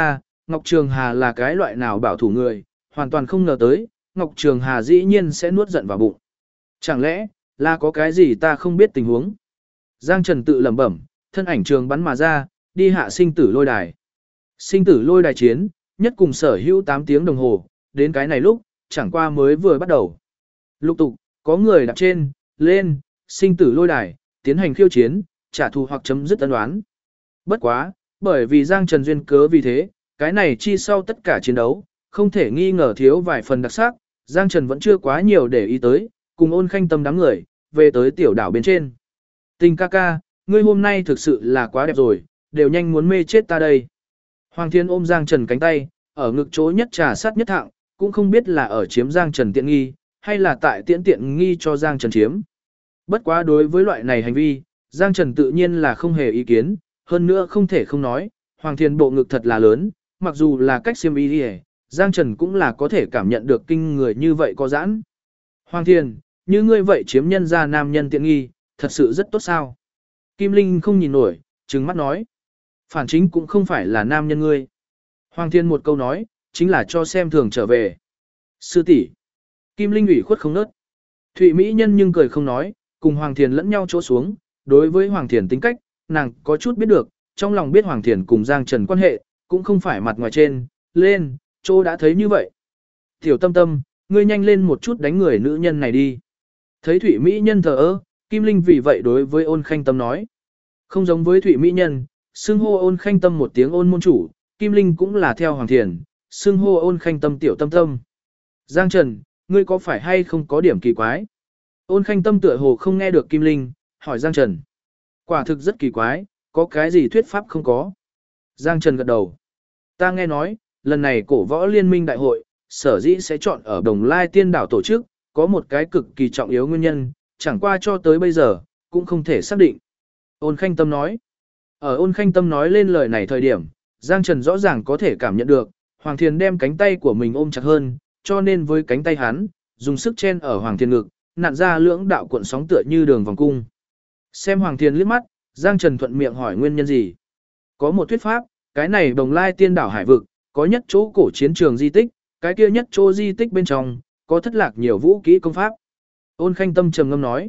Ngọc Trường Hà là cái loại nào bảo thủ người, hoàn toàn không ngờ tới, Ngọc Trường Hà dĩ nhiên sẽ nuốt giận vào bụng. Chẳng lẽ, là có cái gì ta không biết tình huống? Giang Trần tự lẩm bẩm, thân ảnh trường bắn mà ra, đi hạ sinh tử lôi đài. Sinh tử lôi đài chiến, nhất cùng sở hữu 8 tiếng đồng hồ, đến cái này lúc, chẳng qua mới vừa bắt đầu. Lục tục, có người đạp trên, lên, sinh tử lôi đài, tiến hành khiêu chiến, trả thù hoặc chấm dứt ân oán. Bất quá, bởi vì Giang Trần duyên cớ vì thế, cái này chi sau tất cả chiến đấu, không thể nghi ngờ thiếu vài phần đặc sắc, Giang Trần vẫn chưa quá nhiều để ý tới, cùng Ôn Khanh Tâm đám người, về tới tiểu đảo bên trên. Tình ca ca, ngươi hôm nay thực sự là quá đẹp rồi, đều nhanh muốn mê chết ta đây. Hoàng Thiên ôm Giang Trần cánh tay, ở ngực chỗ nhất trà sát nhất thạng, cũng không biết là ở chiếm Giang Trần tiện nghi, hay là tại tiện nghi cho Giang Trần chiếm. Bất quá đối với loại này hành vi, Giang Trần tự nhiên là không hề ý kiến, hơn nữa không thể không nói, Hoàng Thiên bộ ngực thật là lớn, mặc dù là cách xiêm y đi, Giang Trần cũng là có thể cảm nhận được kinh người như vậy có giãn. Hoàng Thiên, như ngươi vậy chiếm nhân ra nam nhân tiện nghi, thật sự rất tốt sao. Kim Linh không nhìn nổi, trừng mắt nói. Phản chính cũng không phải là nam nhân ngươi. Hoàng Thiên một câu nói, chính là cho xem thường trở về. Sư tỷ, Kim Linh ủy khuất không nớt. Thụy Mỹ nhân nhưng cười không nói, cùng Hoàng Thiên lẫn nhau chỗ xuống. Đối với Hoàng Thiên tính cách, nàng có chút biết được, trong lòng biết Hoàng Thiên cùng Giang Trần quan hệ, cũng không phải mặt ngoài trên, lên, chỗ đã thấy như vậy. Tiểu Tâm Tâm, ngươi nhanh lên một chút đánh người nữ nhân này đi. Thấy Thụy Mỹ nhân thờ ơ, Kim Linh vì vậy đối với Ôn Khanh Tâm nói. Không giống với Thụy Mỹ nhân, xưng hô Ôn Khanh Tâm một tiếng Ôn môn chủ, Kim Linh cũng là theo Hoàng Thiền, xưng hô Ôn Khanh Tâm Tiểu Tâm Tâm. Giang Trần, ngươi có phải hay không có điểm kỳ quái? Ôn Khanh Tâm tựa hồ không nghe được Kim Linh, hỏi Giang Trần. Quả thực rất kỳ quái, có cái gì thuyết pháp không có? Giang Trần gật đầu. Ta nghe nói, lần này cổ võ liên minh đại hội, sở dĩ sẽ chọn ở Đồng Lai Tiên Đảo tổ chức, có một cái cực kỳ trọng yếu nguyên nhân, chẳng qua cho tới bây giờ, cũng không thể xác định. Ôn Khanh Tâm nói. Ở Ôn Khanh Tâm nói lên lời này thời điểm, Giang Trần rõ ràng có thể cảm nhận được, Hoàng Thiền đem cánh tay của mình ôm chặt hơn, cho nên với cánh tay hắn, dùng sức chen ở Hoàng Thiền ngực, nặn ra lưỡng đạo cuộn sóng tựa như đường vòng cung. Xem Hoàng Thiền liếc mắt, Giang Trần thuận miệng hỏi nguyên nhân gì. Có một thuyết pháp, cái này Đồng Lai Tiên Đảo hải vực, có nhất chỗ cổ chiến trường di tích, cái kia nhất chỗ di tích bên trong, có thất lạc nhiều vũ kỹ công pháp. Ôn Khanh Tâm trầm ngâm nói.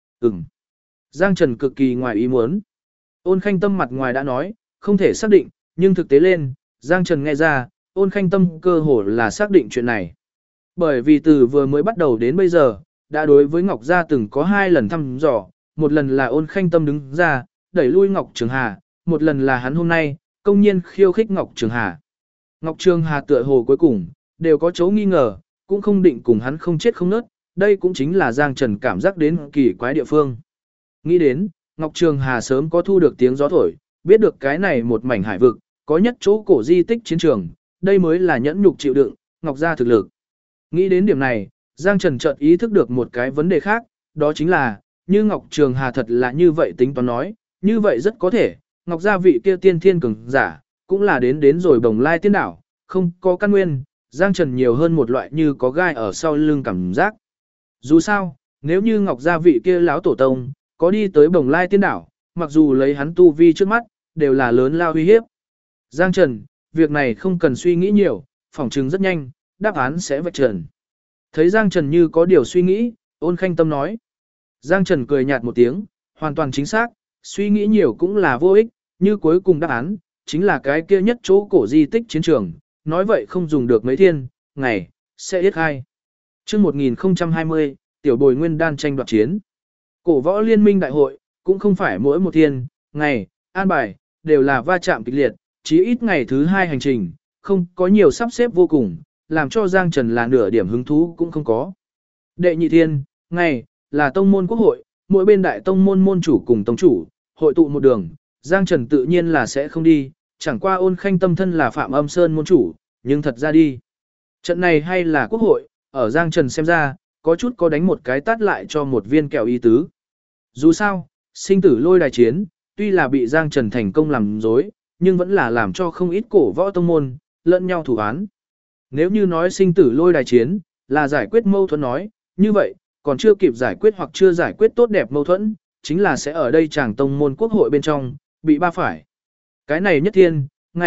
Giang Trần cực kỳ ngoài ý muốn. Ôn Khanh Tâm mặt ngoài đã nói, không thể xác định, nhưng thực tế lên, Giang Trần nghe ra, Ôn Khanh Tâm cơ hồ là xác định chuyện này. Bởi vì từ vừa mới bắt đầu đến bây giờ, đã đối với Ngọc Gia từng có 2 lần thăm dò, một lần là Ôn Khanh Tâm đứng ra, đẩy lui Ngọc Trường Hà, một lần là hắn hôm nay, công nhiên khiêu khích Ngọc Trường Hà. Ngọc Trường Hà tựa hồ cuối cùng, đều có chỗ nghi ngờ, cũng không định cùng hắn không chết không nớt, đây cũng chính là Giang Trần cảm giác đến kỳ quái địa phương. Nghĩ đến, Ngọc Trường Hà sớm có thu được tiếng gió thổi, biết được cái này một mảnh hải vực, có nhất chỗ cổ di tích chiến trường, đây mới là nhẫn nhục chịu đựng, Ngọc gia thực lực. Nghĩ đến điểm này, Giang Trần chợt ý thức được một cái vấn đề khác, đó chính là, như Ngọc Trường Hà thật là như vậy tính toán nói, như vậy rất có thể, Ngọc gia vị kia tiên thiên cường giả, cũng là đến rồi Đồng Lai Tiên Đảo, không có căn nguyên, Giang Trần nhiều hơn một loại như có gai ở sau lưng cảm giác. Dù sao, nếu như Ngọc gia vị kia lão tổ tông, có đi tới Đồng Lai Tiên Đảo, mặc dù lấy hắn tu vi trước mắt, đều là lớn lao uy hiếp. Giang Trần, việc này không cần suy nghĩ nhiều, phỏng chứng rất nhanh, đáp án sẽ vạch trần. Thấy Giang Trần như có điều suy nghĩ, Ôn Khanh Tâm nói. Giang Trần cười nhạt một tiếng, hoàn toàn chính xác, suy nghĩ nhiều cũng là vô ích, như cuối cùng đáp án, chính là cái kia nhất chỗ cổ di tích chiến trường, nói vậy không dùng được mấy thiên, ngày, sẽ ít hai. Trước 1020, tiểu bồi nguyên đan tranh đoạt chiến. Cổ võ liên minh đại hội, cũng không phải mỗi một thiên, ngày, an bài, đều là va chạm kịch liệt, chí ít ngày thứ 2 hành trình, không có nhiều sắp xếp vô cùng, làm cho Giang Trần là nửa điểm hứng thú cũng không có. Đệ nhị thiên, ngày, là tông môn quốc hội, mỗi bên đại tông môn môn chủ cùng tông chủ, hội tụ một đường, Giang Trần tự nhiên là sẽ không đi, chẳng qua Ôn Khanh Tâm thân là Phạm Âm Sơn môn chủ, nhưng thật ra đi. Trận này hay là quốc hội, ở Giang Trần xem ra, có chút có đánh một cái tát lại cho một viên kẹo ý tứ. Dù sao, sinh tử lôi đài chiến, tuy là bị Giang Trần thành công làm dối, nhưng vẫn là làm cho không ít cổ võ tông môn, lẫn nhau thủ án. Nếu như nói sinh tử lôi đài chiến, là giải quyết mâu thuẫn nói, như vậy, còn chưa kịp giải quyết hoặc chưa giải quyết tốt đẹp mâu thuẫn, chính là sẽ ở đây chàng tông môn quốc hội bên trong, bị ba phải. Cái này nhất thiên, ngày,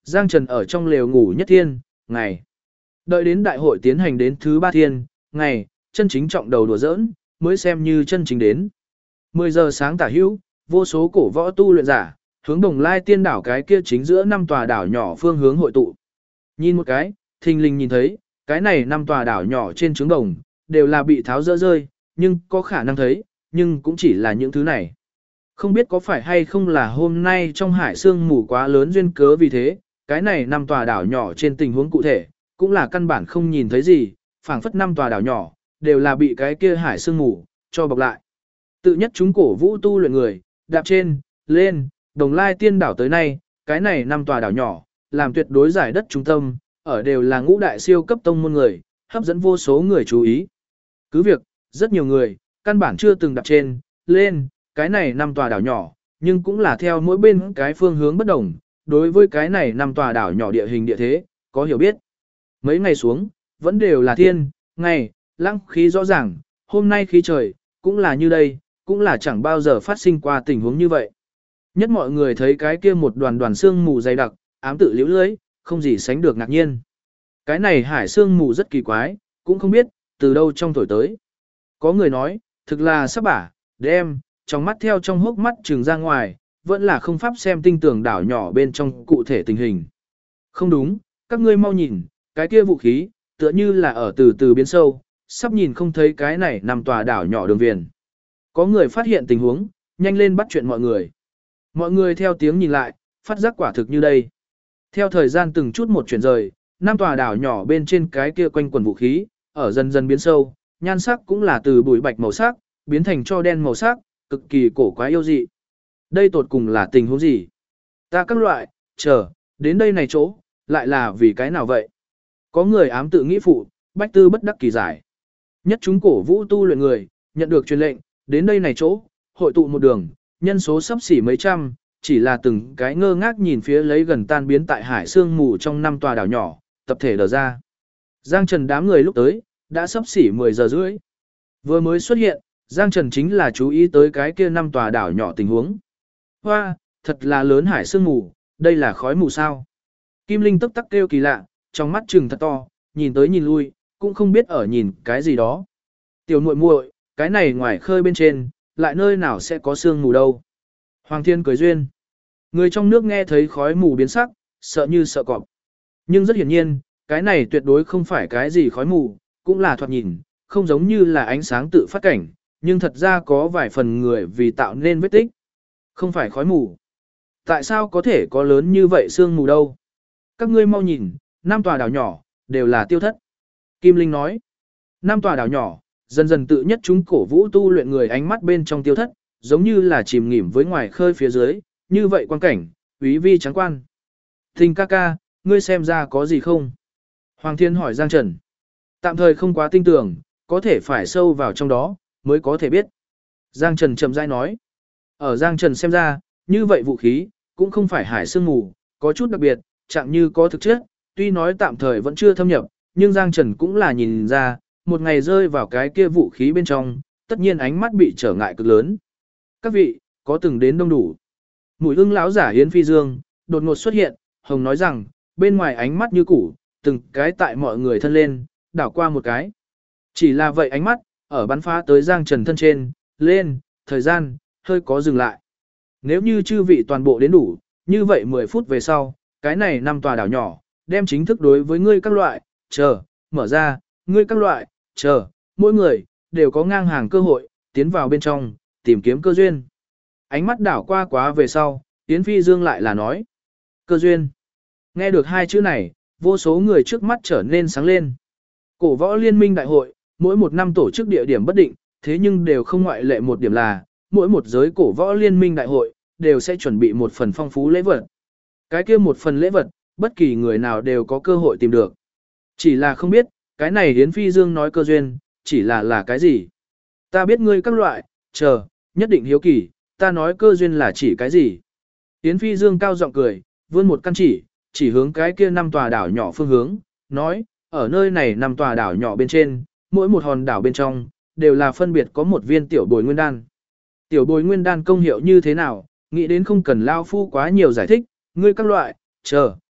Giang Trần ở trong lều ngủ nhất thiên, ngày. Đợi đến đại hội tiến hành đến thứ 3 thiên, ngày, chân chính trọng đầu đùa giỡn, mới xem như chân chính đến. 10 giờ sáng tả hữu, vô số cổ võ tu luyện giả, hướng Đồng Lai Tiên đảo cái kia chính giữa 5 tòa đảo nhỏ phương hướng hội tụ. Nhìn một cái, thình lình nhìn thấy, cái này 5 tòa đảo nhỏ trên trứng đồng, đều là bị tháo dỡ rơi, nhưng có khả năng thấy, nhưng cũng chỉ là những thứ này. Không biết có phải hay không là hôm nay trong hải sương mù quá lớn duyên cớ vì thế, cái này 5 tòa đảo nhỏ trên tình huống cụ thể, cũng là căn bản không nhìn thấy gì, phảng phất 5 tòa đảo nhỏ, đều là bị cái kia hải sương mù cho bọc lại. Tự nhất chúng cổ vũ tu luyện người, đạp trên, lên, Đồng Lai Tiên đảo tới nay, cái này 5 tòa đảo nhỏ, làm tuyệt đối giải đất trung tâm, ở đều là ngũ đại siêu cấp tông môn người, hấp dẫn vô số người chú ý. Cứ việc, rất nhiều người, căn bản chưa từng đạp trên, lên, cái này 5 tòa đảo nhỏ, nhưng cũng là theo mỗi bên cái phương hướng bất đồng, đối với cái này 5 tòa đảo nhỏ địa hình địa thế, có hiểu biết. Mấy ngày xuống, vẫn đều là thiên, ngày, lăng khí rõ ràng, hôm nay khí trời, cũng là như đây, cũng là chẳng bao giờ phát sinh qua tình huống như vậy. Nhất mọi người thấy cái kia một đoàn đoàn sương mù dày đặc, ám tự liễu lưới, không gì sánh được ngạc nhiên. Cái này hải sương mù rất kỳ quái, cũng không biết, từ đâu trong thổi tới. Có người nói, thực là sắp bả, đem, trong mắt theo trong hốc mắt trừng ra ngoài, vẫn là không pháp xem tinh tường đảo nhỏ bên trong cụ thể tình hình. Không đúng, các ngươi mau nhìn, cái kia vũ khí, tựa như là ở từ từ biến sâu, sắp nhìn không thấy cái này nằm tòa đảo nhỏ đường viền. Có người phát hiện tình huống, nhanh lên bắt chuyện mọi người. Mọi người theo tiếng nhìn lại, phát giác quả thực như đây. Theo thời gian từng chút một chuyển rời, 5 tòa đảo nhỏ bên trên cái kia quanh quần vũ khí, ở dần dần biến sâu, nhan sắc cũng là từ bụi bạch màu sắc, biến thành cho đen màu sắc, cực kỳ cổ quái yêu dị. Đây tột cùng là tình huống gì? Ta các loại, chờ, đến đây này chỗ, lại là vì cái nào vậy? Có người ám tự nghĩ phụ, bách tư bất đắc kỳ giải. Nhất chúng cổ vũ tu luyện người, nhận được truyền lệnh, đến đây này chỗ, hội tụ một đường, nhân số sắp xỉ mấy trăm, chỉ là từng cái ngơ ngác nhìn phía lấy gần tan biến tại hải sương mù trong 5 tòa đảo nhỏ, tập thể đờ ra. Giang Trần đám người lúc tới, đã sắp xỉ 10 giờ rưỡi. Vừa mới xuất hiện, Giang Trần chính là chú ý tới cái kia 5 tòa đảo nhỏ tình huống. Hoa, thật là lớn hải sương mù, đây là khói mù sao. Kim Linh tức tắc kêu kỳ lạ, trong mắt trừng thật to, nhìn tới nhìn lui, cũng không biết ở nhìn cái gì đó. Tiểu muội muội, cái này ngoài khơi bên trên, lại nơi nào sẽ có sương mù đâu. Hoàng Thiên cười duyên. Người trong nước nghe thấy khói mù biến sắc, sợ như sợ cọp. Nhưng rất hiển nhiên, cái này tuyệt đối không phải cái gì khói mù, cũng là thoạt nhìn, không giống như là ánh sáng tự phát cảnh, nhưng thật ra có vài phần người vì tạo nên vết tích. Không phải khói mù. Tại sao có thể có lớn như vậy sương mù đâu? Các ngươi mau nhìn, 5 tòa đảo nhỏ, đều là tiêu thất. Kim Linh nói, 5 tòa đảo nhỏ, dần dần tự nhất chúng cổ vũ tu luyện người ánh mắt bên trong tiêu thất, giống như là chìm nghỉm với ngoài khơi phía dưới, như vậy quan cảnh, úy vi trắng quan. Thình ca ca, ngươi xem ra có gì không? Hoàng Thiên hỏi Giang Trần. Tạm thời không quá tin tưởng, có thể phải sâu vào trong đó, mới có thể biết. Giang Trần chậm rãi nói. Ở Giang Trần xem ra, như vậy vũ khí, cũng không phải hải sương mù, có chút đặc biệt, chẳng như có thực chất, tuy nói tạm thời vẫn chưa thâm nhập, nhưng Giang Trần cũng là nhìn ra, một ngày rơi vào cái kia vũ khí bên trong, tất nhiên ánh mắt bị trở ngại cực lớn. Các vị, có từng đến đông đủ. Mùi ưng lão giả Yến Phi Dương, đột ngột xuất hiện, Hồng nói rằng, bên ngoài ánh mắt như cũ, từng cái tại mọi người thân lên, đảo qua một cái. Chỉ là vậy ánh mắt, ở bắn phá tới Giang Trần thân trên, lên, thời gian, hơi có dừng lại. Nếu như chư vị toàn bộ đến đủ, như vậy 10 phút về sau, cái này 5 tòa đảo nhỏ, đem chính thức đối với ngươi các loại, chờ, mở ra, ngươi các loại, chờ, mỗi người, đều có ngang hàng cơ hội, tiến vào bên trong, tìm kiếm cơ duyên. Ánh mắt đảo qua quá về sau, Yến Phi Dương lại là nói. Cơ duyên. Nghe được hai chữ này, vô số người trước mắt trở nên sáng lên. Cổ võ liên minh đại hội, mỗi một năm tổ chức địa điểm bất định, thế nhưng đều không ngoại lệ một điểm là, mỗi một giới cổ võ liên minh đại hội, đều sẽ chuẩn bị một phần phong phú lễ vật. Cái kia một phần lễ vật, bất kỳ người nào đều có cơ hội tìm được. Chỉ là không biết, cái này Yến Phi Dương nói cơ duyên, chỉ là cái gì. Ta biết ngươi các loại, chờ, nhất định hiếu kỳ, ta nói cơ duyên là chỉ cái gì. Yến Phi Dương cao giọng cười, vươn một căn chỉ hướng cái kia 5 tòa đảo nhỏ phương hướng, nói, ở nơi này 5 tòa đảo nhỏ bên trên, mỗi một hòn đảo bên trong, đều là phân biệt có một viên tiểu bồi nguyên đan. Tiểu bồi nguyên đan công hiệu như thế nào, nghĩ đến không cần lao phu quá nhiều giải thích, ngươi các loại, chờ,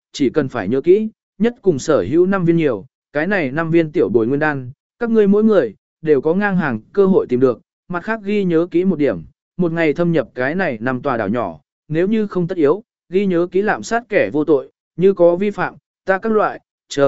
chỉ cần phải nhớ kỹ, nhất cùng sở hữu 5 viên nhiều, cái này 5 viên tiểu bồi nguyên đan, các ngươi mỗi người đều có ngang hàng cơ hội tìm được, mặt khác ghi nhớ kỹ một điểm, một ngày thâm nhập cái này 5 tòa đảo nhỏ, nếu như không tất yếu, ghi nhớ kỹ lạm sát kẻ vô tội, như có vi phạm, ta các loại,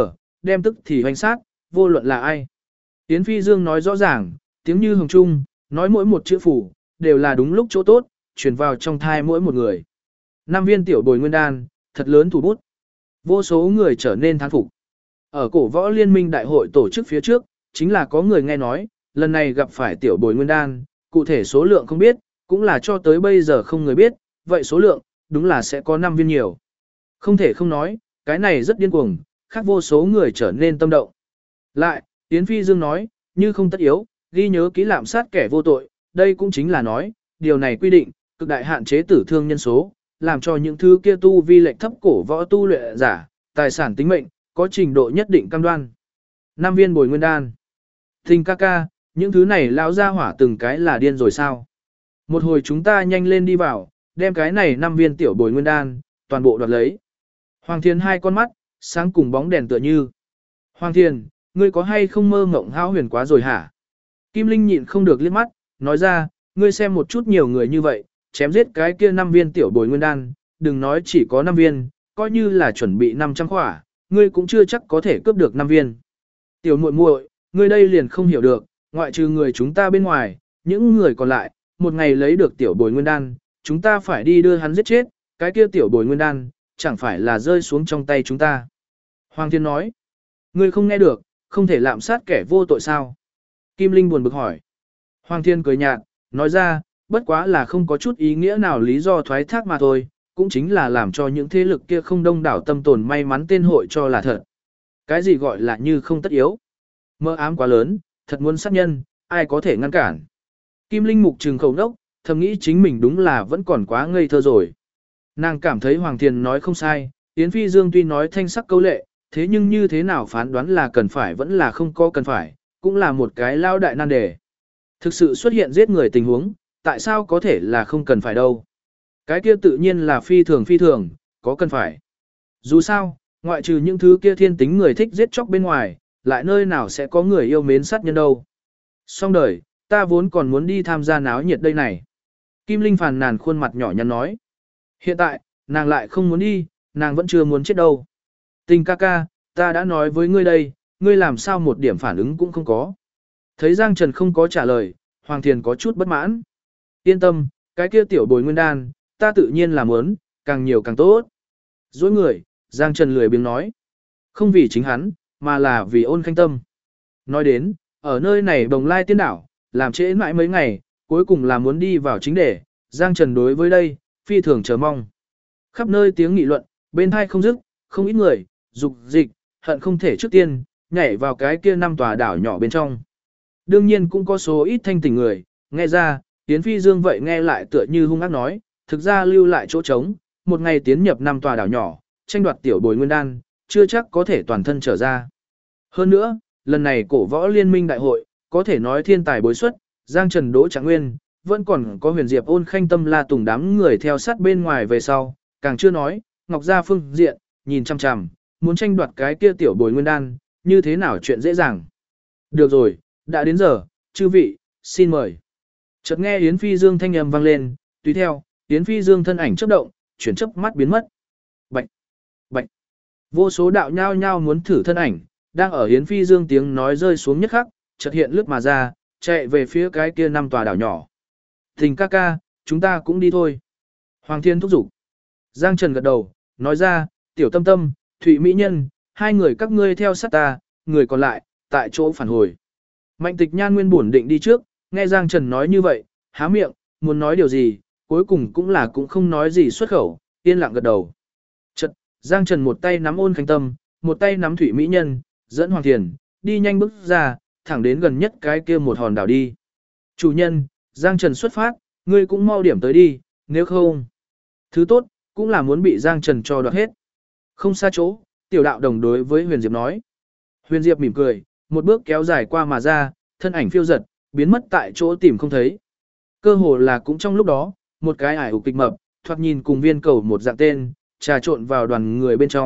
đem tức thì hoành sát, vô luận là ai. Yến Phi Dương nói rõ ràng, tiếng như hồng trung, nói mỗi một chữ phủ, đều là đúng lúc chỗ tốt, truyền vào trong thai mỗi một người. 5 viên tiểu bồi nguyên đan, thật lớn thủ bút. Vô số người trở nên thán phục. Ở cổ võ liên minh đại hội tổ chức phía trước, chính là có người nghe nói, lần này gặp phải tiểu bồi nguyên đan, cụ thể số lượng không biết, cũng là cho tới bây giờ không người biết, vậy số lượng, đúng là sẽ có 5 viên nhiều. Không thể không nói, cái này rất điên cuồng, khác vô số người trở nên tâm động. Lại, Yến Phi Dương nói, như không tất yếu, ghi nhớ kỹ lạm sát kẻ vô tội, đây cũng chính là nói, điều này quy định, cực đại hạn chế tử thương nhân số, làm cho những thứ kia tu vi lệch thấp cổ võ tu luyện giả, tài sản tính mệnh, có trình độ nhất định cam đoan. 5 viên bồi nguyên đan. Thình ca ca, những thứ này lão ra hỏa từng cái là điên rồi sao? Một hồi chúng ta nhanh lên đi vào, đem cái này 5 viên tiểu bồi nguyên đan, toàn bộ đoạt lấy. Hoàng Thiên hai con mắt, sáng cùng bóng đèn tựa như. Hoàng Thiên, ngươi có hay không mơ mộng hão huyền quá rồi hả? Kim Linh nhịn không được liếc mắt, nói ra, ngươi xem một chút nhiều người như vậy, chém giết cái kia 5 viên tiểu bồi nguyên đan, đừng nói chỉ có 5 viên, coi như là chuẩn bị 500 khỏa, ngươi cũng chưa chắc có thể cướp được 5 viên. Tiểu muội muội, ngươi đây liền không hiểu được, ngoại trừ người chúng ta bên ngoài, những người còn lại, một ngày lấy được tiểu bồi nguyên đan, chúng ta phải đi đưa hắn giết chết, cái kia tiểu bồi nguyên đan, chẳng phải là rơi xuống trong tay chúng ta. Hoàng Thiên nói, ngươi không nghe được, không thể lạm sát kẻ vô tội sao? Kim Linh buồn bực hỏi. Hoàng Thiên cười nhạt, nói ra, bất quá là không có chút ý nghĩa nào lý do thoái thác mà thôi, cũng chính là làm cho những thế lực kia không đông đảo tâm tồn may mắn tên hội cho là thật. Cái gì gọi là như không tất yếu? Mơ ám quá lớn, thật muốn sát nhân, ai có thể ngăn cản? Kim Linh mục trừng khẩu nốc, thầm nghĩ chính mình đúng là vẫn còn quá ngây thơ rồi. Nàng cảm thấy Hoàng Thiên nói không sai, Yến Phi Dương tuy nói thanh sắc câu lệ, thế nhưng như thế nào phán đoán là cần phải vẫn là không có cần phải, cũng là một cái lao đại nan đề. Thực sự xuất hiện giết người tình huống, tại sao có thể là không cần phải đâu? Cái kia tự nhiên là phi thường, có cần phải. Dù sao, ngoại trừ những thứ kia thiên tính người thích giết chóc bên ngoài, lại nơi nào sẽ có người yêu mến sát nhân đâu. Xong đời, ta vốn còn muốn đi tham gia náo nhiệt đây này. Kim Linh phàn nàn khuôn mặt nhỏ nhắn nói. Hiện tại, nàng lại không muốn đi, nàng vẫn chưa muốn chết đâu. Tình ca ca, ta đã nói với ngươi đây, ngươi làm sao một điểm phản ứng cũng không có. Thấy Giang Trần không có trả lời, Hoàng Thiền có chút bất mãn. Yên tâm, cái kia tiểu bồi nguyên đan, ta tự nhiên là muốn, càng nhiều càng tốt. Dối người, Giang Trần lười biếng nói. Không vì chính hắn, mà là vì Ôn Khanh Tâm. Nói đến, ở nơi này Đồng Lai Tiên Đảo, làm trễ mãi mấy ngày, cuối cùng là muốn đi vào chính đề, Giang Trần đối với đây, phi thường chờ mong. Khắp nơi tiếng nghị luận, bên thai không dứt, không ít người, dục dịch, hận không thể trước tiên, nhảy vào cái kia 5 tòa đảo nhỏ bên trong. Đương nhiên cũng có số ít thanh tỉnh người, nghe ra, Yến Phi Dương vậy nghe lại tựa như hung ác nói, thực ra lưu lại chỗ trống, một ngày tiến nhập 5 tòa đảo nhỏ, tranh đoạt tiểu bồi nguyên đan, chưa chắc có thể toàn thân trở ra. Hơn nữa, lần này cổ võ liên minh đại hội, có thể nói thiên tài bối xuất, Giang Trần Đỗ Trạng Nguyên, vẫn còn có Huyền Diệp Ôn Khanh Tâm La Tùng đám người theo sát bên ngoài về sau, càng chưa nói, Ngọc Gia phương diện, nhìn chằm chằm, muốn tranh đoạt cái kia tiểu bồi nguyên đan, như thế nào chuyện dễ dàng. Được rồi, đã đến giờ, chư vị, xin mời. Chợt nghe Yến Phi Dương thanh âm vang lên, tùy theo, Yến Phi Dương thân ảnh chớp động, chuyển chớp mắt biến mất. Bạch, bạch. Vô số đạo nhao nhao muốn thử thân ảnh, đang ở Yến Phi Dương tiếng nói rơi xuống nhất khắc, chợt hiện lướt mà ra, chạy về phía cái kia 5 tòa đảo nhỏ. Tình ca ca, chúng ta cũng đi thôi. Hoàng Thiên thúc giục. Giang Trần gật đầu, nói ra, tiểu tâm tâm, Thụy Mỹ Nhân, hai người các ngươi theo sát ta, người còn lại, tại chỗ phản hồi. Mạnh Tịch Nhan nguyên bổn định đi trước, nghe Giang Trần nói như vậy, há miệng, muốn nói điều gì, cuối cùng cũng không nói gì xuất khẩu, yên lặng gật đầu. Chợt, Giang Trần một tay nắm Ôn Khanh Tâm, một tay nắm Thụy Mỹ Nhân, dẫn Hoàng Thiền, đi nhanh bước ra, thẳng đến gần nhất cái kia một hòn đảo đi. Chủ nhân, Giang Trần xuất phát, ngươi cũng mau điểm tới đi, nếu không. Thứ tốt, cũng là muốn bị Giang Trần cho đoạt hết. Không xa chỗ, tiểu đạo đồng đối với Huyền Diệp nói. Huyền Diệp mỉm cười, một bước kéo dài qua mà ra, thân ảnh phiêu giật, biến mất tại chỗ tìm không thấy. Cơ hồ là cũng trong lúc đó, một cái ải ục kịch mập, thoạt nhìn cùng viên cầu một dạng tên, trà trộn vào đoàn người bên trong,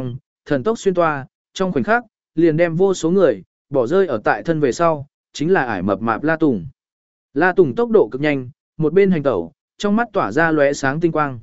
thần tốc xuyên toa, trong khoảnh khắc, liền đem vô số người, bỏ rơi ở tại thân về sau, chính là ải mập mạp La Tùng. La Tùng tốc độ cực nhanh, một bên hành tẩu, trong mắt tỏa ra lóe sáng tinh quang.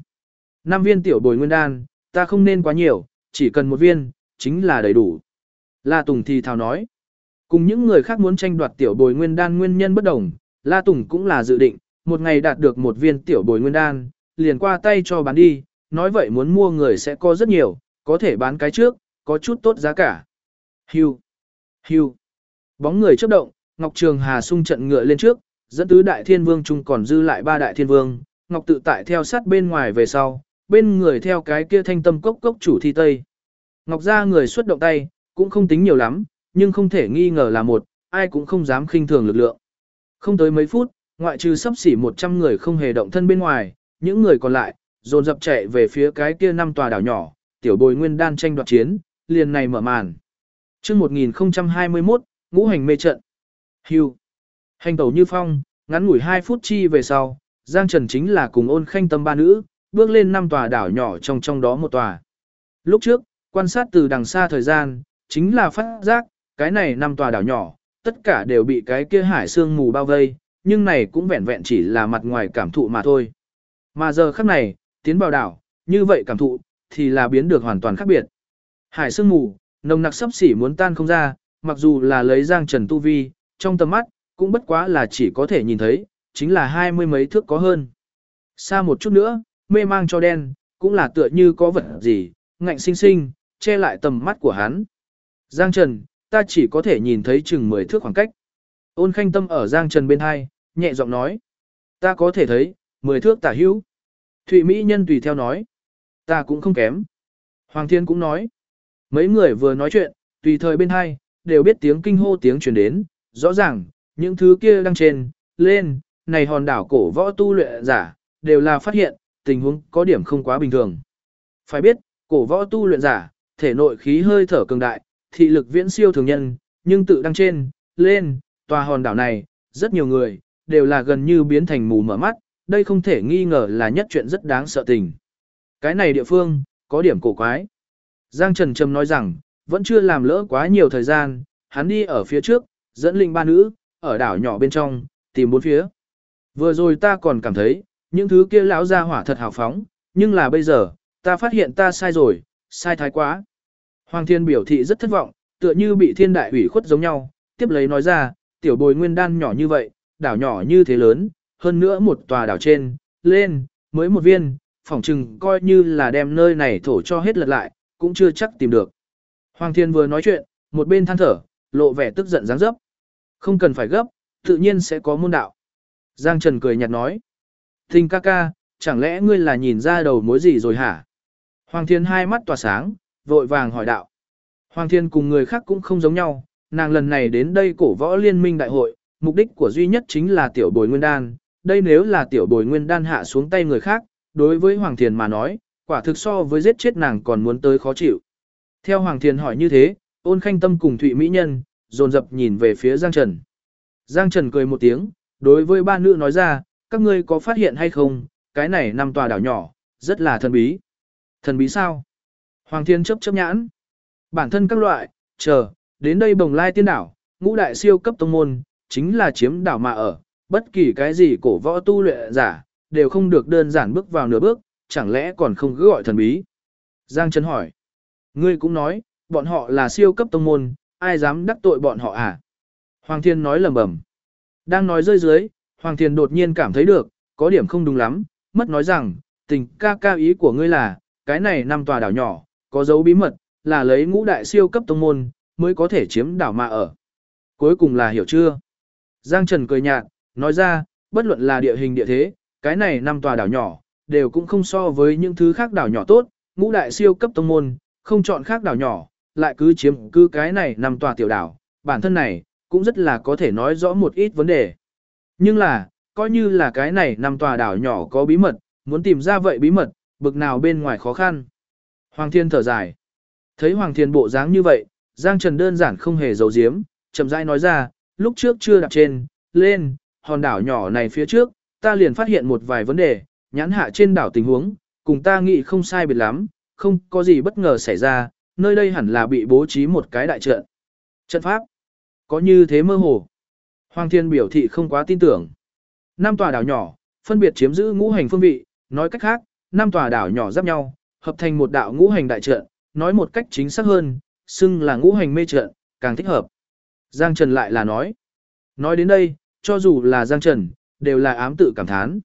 5 viên tiểu bồi nguyên đan, ta không nên quá nhiều, chỉ cần 1 viên, chính là đầy đủ. La Tùng thì thào nói. Cùng những người khác muốn tranh đoạt tiểu bồi nguyên đan nguyên nhân bất đồng, La Tùng cũng là dự định, một ngày đạt được 1 viên tiểu bồi nguyên đan, liền qua tay cho bán đi, nói vậy muốn mua người sẽ có rất nhiều, có thể bán cái trước, có chút tốt giá cả. Hưu, hưu. Bóng người chớp động, Ngọc Trường Hà xung trận ngựa lên trước, dẫn tứ đại thiên vương chung còn dư lại 3 đại thiên vương, Ngọc tự tại theo sát bên ngoài về sau, bên người theo cái kia thanh tâm cốc cốc chủ thi tây. Ngọc ra người xuất động tay, cũng không tính nhiều lắm, nhưng không thể nghi ngờ là một, ai cũng không dám khinh thường lực lượng. Không tới mấy phút, ngoại trừ sắp xỉ 100 người không hề động thân bên ngoài, những người còn lại, dồn dập chạy về phía cái kia 5 tòa đảo nhỏ, tiểu bồi nguyên đan tranh đoạt chiến, liền này mở màn. Trước 1021, ngũ hành mê trận. Hưu. Hành tẩu như phong, ngắn ngủi 2 phút chi về sau, Giang Trần chính là cùng Ôn Khanh Tâm ba nữ, bước lên 5 tòa đảo nhỏ trong đó một tòa. Lúc trước, quan sát từ đằng xa thời gian, chính là phát giác, cái này 5 tòa đảo nhỏ, tất cả đều bị cái kia hải sương mù bao vây, nhưng này cũng vẹn vẹn chỉ là mặt ngoài cảm thụ mà thôi. Mà giờ khắc này, tiến vào đảo, như vậy cảm thụ, thì là biến được hoàn toàn khác biệt. Hải sương mù, nồng nặc sắp xỉ muốn tan không ra, mặc dù là lấy Giang Trần tu vi, trong tầm mắt, cũng bất quá là chỉ có thể nhìn thấy, chính là 20 mấy thước có hơn. Xa một chút nữa, mê mang cho đen, cũng là tựa như có vật gì, ngạnh sinh sinh, che lại tầm mắt của hắn. Giang Trần, ta chỉ có thể nhìn thấy chừng 10 thước khoảng cách. Ôn Khanh Tâm ở Giang Trần bên hai, nhẹ giọng nói. Ta có thể thấy, 10 thước tả hữu. Thụy Mỹ Nhân tùy theo nói. Ta cũng không kém. Hoàng Thiên cũng nói. Mấy người vừa nói chuyện, tùy thời bên hai, đều biết tiếng kinh hô tiếng truyền đến. Rõ ràng, những thứ kia đang trên, lên, này hòn đảo cổ võ tu luyện giả, đều là phát hiện, tình huống có điểm không quá bình thường. Phải biết, cổ võ tu luyện giả, thể nội khí hơi thở cường đại, thị lực viễn siêu thường nhân, nhưng tự đăng trên, lên, tòa hòn đảo này, rất nhiều người, đều là gần như biến thành mù mở mắt, đây không thể nghi ngờ là nhất chuyện rất đáng sợ tình. Cái này địa phương, có điểm cổ quái. Giang Trần Trầm nói rằng, vẫn chưa làm lỡ quá nhiều thời gian, hắn đi ở phía trước, dẫn linh ba nữ, ở đảo nhỏ bên trong, tìm bốn phía. Vừa rồi ta còn cảm thấy, những thứ kia lão ra hỏa thật hào phóng, nhưng là bây giờ, ta phát hiện ta sai rồi, sai thái quá. Hoàng Thiên biểu thị rất thất vọng, tựa như bị thiên đại ủy khuất giống nhau, tiếp lấy nói ra, tiểu bồi nguyên đan nhỏ như vậy, đảo nhỏ như thế lớn, hơn nữa một tòa đảo trên, lên, mới một viên, phỏng chừng coi như là đem nơi này thổ cho hết lật lại, cũng chưa chắc tìm được. Hoàng Thiên vừa nói chuyện, một bên than thở, lộ vẻ tức giận dáng dấp. Không cần phải gấp, tự nhiên sẽ có môn đạo. Giang Trần cười nhạt nói. Tình ca ca, chẳng lẽ ngươi là nhìn ra đầu mối gì rồi hả? Hoàng Thiên hai mắt tỏa sáng, vội vàng hỏi đạo. Hoàng Thiên cùng người khác cũng không giống nhau, nàng lần này đến đây cổ võ liên minh đại hội, mục đích của duy nhất chính là tiểu bồi nguyên đan. Đây nếu là tiểu bồi nguyên đan hạ xuống tay người khác, đối với Hoàng Thiên mà nói, quả thực so với giết chết nàng còn muốn tới khó chịu. Theo Hoàng Thiên hỏi như thế, Ôn Khanh Tâm cùng Thụy Mỹ Nhân, dồn dập nhìn về phía Giang Trần. Giang Trần cười một tiếng, đối với ba nữ nói ra, các ngươi có phát hiện hay không, cái này 5 tòa đảo nhỏ, rất là thần bí. Thần bí sao? Hoàng Thiên chớp nhãn. Bản thân các loại, đến đây Bồng Lai Tiên đảo, ngũ đại siêu cấp tông môn, chính là chiếm đảo mà ở, bất kỳ cái gì cổ võ tu luyện giả, đều không được đơn giản bước vào nửa bước, chẳng lẽ còn không cứ gọi thần bí. Giang Trần hỏi. Ngươi cũng nói, bọn họ là siêu cấp tông môn, ai dám đắc tội bọn họ à? Hoàng Thiên nói lầm bầm. Đang nói rơi dưới, Hoàng Thiên đột nhiên cảm thấy được, có điểm không đúng lắm, mất nói rằng, tình ca ca ý của ngươi là, cái này 5 tòa đảo nhỏ, có dấu bí mật, là lấy ngũ đại siêu cấp tông môn, mới có thể chiếm đảo mà ở. Cuối cùng là hiểu chưa? Giang Trần cười nhạt, nói ra, bất luận là địa hình địa thế, cái này 5 tòa đảo nhỏ, đều cũng không so với những thứ khác đảo nhỏ tốt, ngũ đại siêu cấp tông môn, không chọn khác đảo nhỏ, lại cứ chiếm cứ cái này 5 tòa tiểu đảo, bản thân này, cũng rất là có thể nói rõ một ít vấn đề. Nhưng là, coi như là cái này 5 tòa đảo nhỏ có bí mật, muốn tìm ra vậy bí mật, bực nào bên ngoài khó khăn. Hoàng Thiên thở dài. Thấy Hoàng Thiên bộ dáng như vậy, Giang Trần đơn giản không hề giấu giếm, chậm rãi nói ra, lúc trước chưa đạp trên, lên, hòn đảo nhỏ này phía trước, ta liền phát hiện một vài vấn đề, nhãn hạ trên đảo tình huống, cùng ta nghĩ không sai biệt lắm, không có gì bất ngờ xảy ra, nơi đây hẳn là bị bố trí một cái đại trận. Trận pháp? Có như thế mơ hồ? Hoàng Thiên biểu thị không quá tin tưởng. 5 tòa đảo nhỏ, phân biệt chiếm giữ ngũ hành phương vị, nói cách khác, 5 tòa đảo nhỏ giáp nhau, hợp thành một đạo ngũ hành đại trận, nói một cách chính xác hơn, xưng là ngũ hành mê trận, càng thích hợp. Giang Trần lại là nói. Nói đến đây, cho dù là Giang Trần, đều là ám tự cảm thán.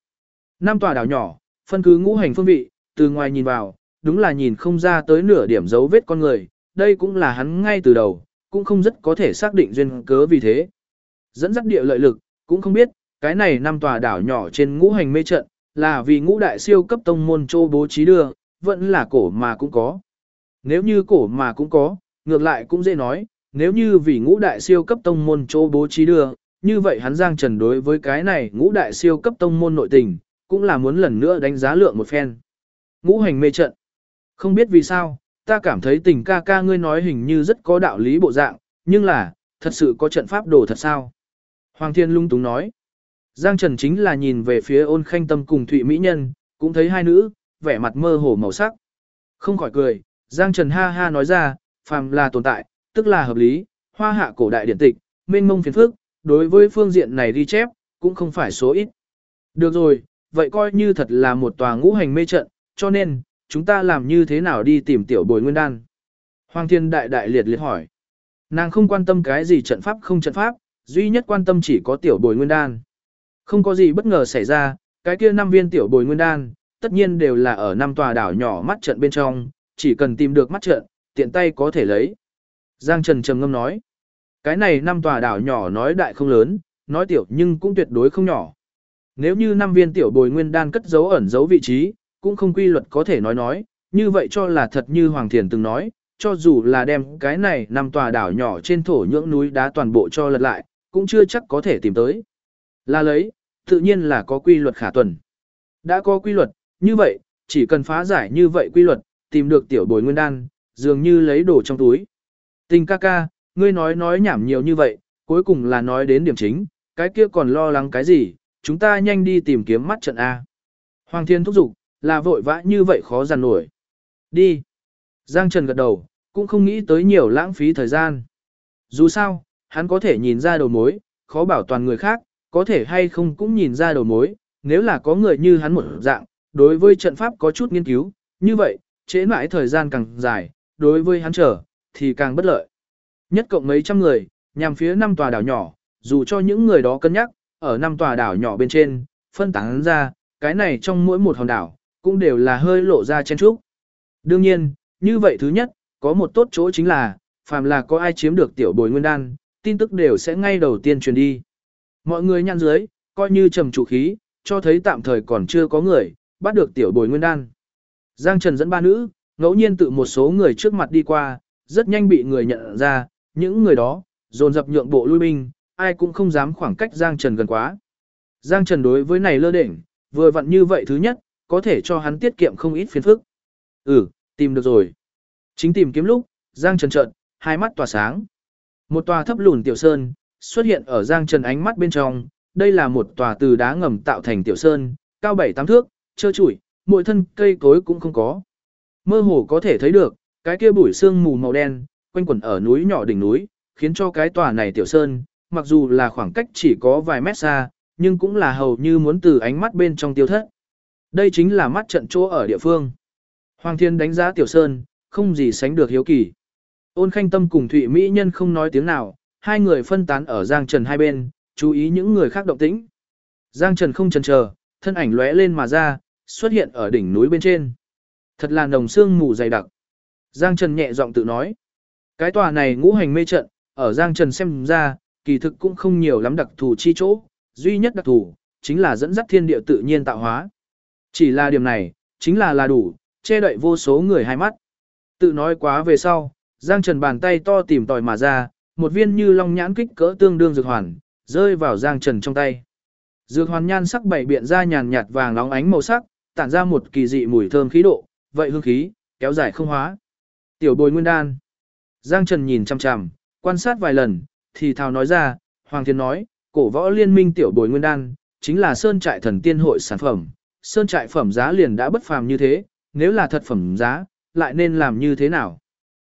5 tòa đảo nhỏ, phân cứ ngũ hành phương vị, từ ngoài nhìn vào, đúng là nhìn không ra tới nửa điểm dấu vết con người, đây cũng là hắn ngay từ đầu, cũng không rất có thể xác định duyên cớ vì thế. Dẫn dắt địa lợi lực, cũng không biết, cái này 5 tòa đảo nhỏ trên ngũ hành mê trận, là vì ngũ đại siêu cấp tông môn châu bố trí đưa, vẫn là cổ mà cũng có. Nếu như cổ mà cũng có, ngược lại cũng dễ nói, nếu như vì ngũ đại siêu cấp tông môn châu bố trí đưa, như vậy hắn Giang Trần đối với cái này ngũ đại siêu cấp tông môn nội tình, cũng là muốn lần nữa đánh giá lượng một phen. Ngũ hành mê trận. Không biết vì sao, ta cảm thấy tình ca ca ngươi nói hình như rất có đạo lý bộ dạng, nhưng là, thật sự có trận pháp đồ thật sao? Hoàng Thiên lung túng nói. Giang Trần chính là nhìn về phía Ôn Khanh Tâm cùng Thụy Mỹ Nhân, cũng thấy hai nữ, vẻ mặt mơ hồ màu sắc. Không khỏi cười, Giang Trần ha ha nói ra, phàm là tồn tại, tức là hợp lý, hoa hạ cổ đại điển tịch, mênh mông phiền phức, đối với phương diện này ghi chép, cũng không phải số ít. Được rồi, vậy coi như thật là một tòa ngũ hành mê trận, cho nên, chúng ta làm như thế nào đi tìm tiểu bồi nguyên đan? Hoàng Thiên đại đại liệt liệt hỏi. Nàng không quan tâm cái gì trận pháp không trận pháp, duy nhất quan tâm chỉ có tiểu bồi nguyên đan. Không có gì bất ngờ xảy ra, cái kia 5 viên tiểu bồi nguyên đan, tất nhiên đều là ở 5 tòa đảo nhỏ mắt trận bên trong, chỉ cần tìm được mắt trận, tiện tay có thể lấy. Giang Trần trầm ngâm nói, cái này 5 tòa đảo nhỏ nói đại không lớn, nói tiểu nhưng cũng tuyệt đối không nhỏ. Nếu như 5 viên tiểu bồi nguyên đan cất giấu ẩn giấu vị trí, cũng không quy luật có thể nói, như vậy cho là thật như Hoàng Thiền từng nói, cho dù là đem cái này 5 tòa đảo nhỏ trên thổ nhưỡng núi đá toàn bộ cho lật lại, cũng chưa chắc có thể tìm tới. Là lấy, tự nhiên là có quy luật khả tuần. Đã có quy luật, như vậy, chỉ cần phá giải như vậy quy luật, tìm được tiểu bồi nguyên đan, dường như lấy đồ trong túi. Tình ca ca, ngươi nói nhảm nhiều như vậy, cuối cùng là nói đến điểm chính, cái kia còn lo lắng cái gì, chúng ta nhanh đi tìm kiếm mắt trận A. Hoàng Thiên thúc giục, là vội vã như vậy khó dằn nổi. Đi. Giang Trần gật đầu, cũng không nghĩ tới nhiều lãng phí thời gian. Dù sao, hắn có thể nhìn ra đầu mối, khó bảo toàn người khác, có thể hay không cũng nhìn ra đầu mối, nếu là có người như hắn một dạng, đối với trận pháp có chút nghiên cứu, như vậy, trễ mãi thời gian càng dài, đối với hắn trở, thì càng bất lợi. Nhất cộng mấy trăm người, nhằm phía 5 tòa đảo nhỏ, dù cho những người đó cân nhắc, ở 5 tòa đảo nhỏ bên trên, phân tán ra, cái này trong mỗi một hòn đảo, cũng đều là hơi lộ ra chen trúc. Đương nhiên, như vậy thứ nhất, có một tốt chỗ chính là, phàm là có ai chiếm được tiểu bồi nguyên đan, tin tức đều sẽ ngay đầu tiên truyền đi. Mọi người nhăn dưới, coi như trầm trụ khí, cho thấy tạm thời còn chưa có người, bắt được tiểu bồi nguyên đan. Giang Trần dẫn 3 nữ, ngẫu nhiên tự một số người trước mặt đi qua, rất nhanh bị người nhận ra, những người đó, dồn dập nhượng bộ lui binh, ai cũng không dám khoảng cách Giang Trần gần quá. Giang Trần đối với này lơ đỉnh, vừa vặn như vậy thứ nhất, có thể cho hắn tiết kiệm không ít phiền phức. Tìm được rồi. Chính tìm kiếm lúc, Giang Trần trợn, hai mắt tỏa sáng. Một tòa thấp lùn tiểu sơn, xuất hiện ở Giang Trần ánh mắt bên trong, đây là một tòa từ đá ngầm tạo thành tiểu sơn, cao 7-8 thước, trơ trụi, mỗi thân cây cối cũng không có. Mơ hồ có thể thấy được, cái kia bụi sương mù màu đen, quanh quẩn ở núi nhỏ đỉnh núi, khiến cho cái tòa này tiểu sơn, mặc dù là khoảng cách chỉ có vài mét xa, nhưng cũng là hầu như muốn từ ánh mắt bên trong tiêu thất. Đây chính là mắt trận chỗ ở địa phương. Hoàng Thiên đánh giá tiểu sơn, không gì sánh được hiếu kỳ. Ôn Khanh Tâm cùng Thụy Mỹ Nhân không nói tiếng nào, hai người phân tán ở Giang Trần hai bên, chú ý những người khác động tĩnh. Giang Trần không chần chờ, thân ảnh lóe lên mà ra, xuất hiện ở đỉnh núi bên trên. Thật là nồng sương mù dày đặc. Giang Trần nhẹ giọng tự nói. Cái tòa này ngũ hành mê trận, ở Giang Trần xem ra, kỳ thực cũng không nhiều lắm đặc thù chi chỗ, duy nhất đặc thù, chính là dẫn dắt thiên địa tự nhiên tạo hóa. Chỉ là điểm này, chính là đủ, che đậy vô số người hai mắt. Tự nói quá về sau, Giang Trần bàn tay to tìm tòi mà ra, một viên như long nhãn kích cỡ tương đương dược hoàn, rơi vào Giang Trần trong tay. Dược hoàn nhan sắc bảy biện ra nhàn nhạt vàng nóng ánh màu sắc, tản ra một kỳ dị mùi thơm khí độ, vậy hương khí, kéo dài không hóa. Tiểu bồi nguyên đan. Giang Trần nhìn chằm chằm, quan sát vài lần, thì thào nói ra, Hoàng Thiên nói, cổ võ liên minh tiểu bồi nguyên đan, chính là sơn trại thần tiên hội sản phẩm. Sơn trại phẩm giá liền đã bất phàm như thế, nếu là thật phẩm giá, lại nên làm như thế nào?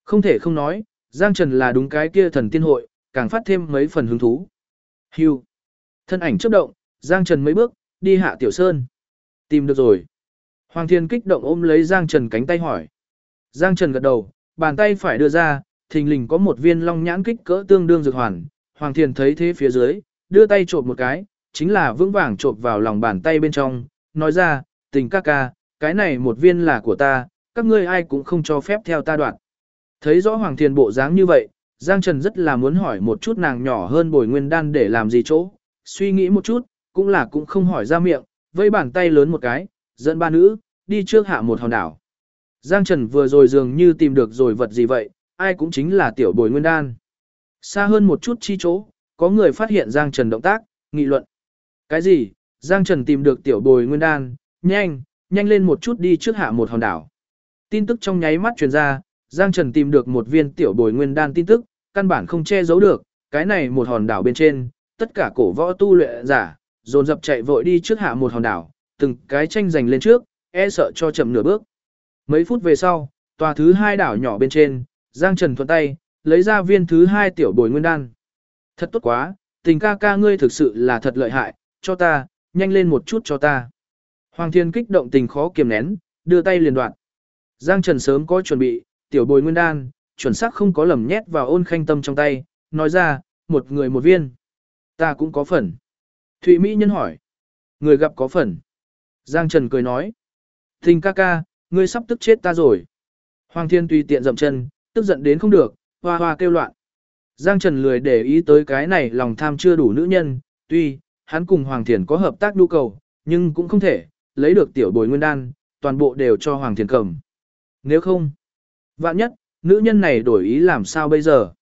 Không thể không nói, Giang Trần là đúng cái kia thần tiên hội, càng phát thêm mấy phần hứng thú. Hưu. Thân ảnh chớp động, Giang Trần mấy bước, đi hạ tiểu sơn. Tìm được rồi. Hoàng Thiên kích động ôm lấy Giang Trần cánh tay hỏi. Giang Trần gật đầu, bàn tay phải đưa ra, thình lình có một viên long nhãn kích cỡ tương đương dược hoàn. Hoàng Thiên thấy thế phía dưới, đưa tay trộm một cái, chính là vững vàng trộm vào lòng bàn tay bên trong, nói ra, tình ca ca, cái này một viên là của ta, các ngươi ai cũng không cho phép theo ta đoạn. Thấy rõ Hoàng Thiên bộ dáng như vậy, Giang Trần rất là muốn hỏi một chút nàng nhỏ hơn Bồi Nguyên Đan để làm gì chỗ, suy nghĩ một chút, cũng không hỏi ra miệng, vây bàn tay lớn một cái, dẫn ba nữ, đi trước hạ một hòn đảo. Giang Trần vừa rồi dường như tìm được rồi vật gì vậy, ai cũng chính là tiểu Bồi Nguyên Đan. Xa hơn một chút chi chỗ, có người phát hiện Giang Trần động tác, nghị luận. Cái gì? Giang Trần tìm được tiểu Bồi Nguyên Đan, nhanh lên một chút đi trước hạ một hòn đảo. Tin tức trong nháy mắt truyền ra, Giang Trần tìm được một viên tiểu Bồi Nguyên Đan tin tức, căn bản không che giấu được, cái này một hòn đảo bên trên, tất cả cổ võ tu luyện giả, dồn dập chạy vội đi trước hạ một hòn đảo, từng cái tranh giành lên trước, e sợ cho chậm nửa bước. Mấy phút về sau, tòa thứ 2 đảo nhỏ bên trên, Giang Trần thuận tay, lấy ra viên thứ 2 tiểu Bồi Nguyên Đan. Thật tốt quá, tình ca ca ngươi thực sự là thật lợi hại, cho ta, nhanh lên một chút cho ta. Hoàng Thiên kích động tình khó kiềm nén, đưa tay liền đoạn. Giang Trần sớm có chuẩn bị, tiểu Bồi Nguyên Đan, chuẩn xác không có lầm nhét vào Ôn Khanh Tâm trong tay, nói ra, một người một viên. Ta cũng có phần. Thụy Mỹ Nhân hỏi. Người gặp có phần. Giang Trần cười nói. Tình ca ca, ngươi sắp tức chết ta rồi. Hoàng Thiên tùy tiện dậm chân, tức giận đến không được, hoa hoa kêu loạn. Giang Trần lười để ý tới cái này lòng tham chưa đủ nữ nhân, tuy, hắn cùng Hoàng Thiên có hợp tác nhu cầu, nhưng cũng không thể, lấy được tiểu Bồi Nguyên Đan, toàn bộ đều cho Hoàng Thiên cầm. Nếu không, vạn nhất, nữ nhân này đổi ý làm sao bây giờ?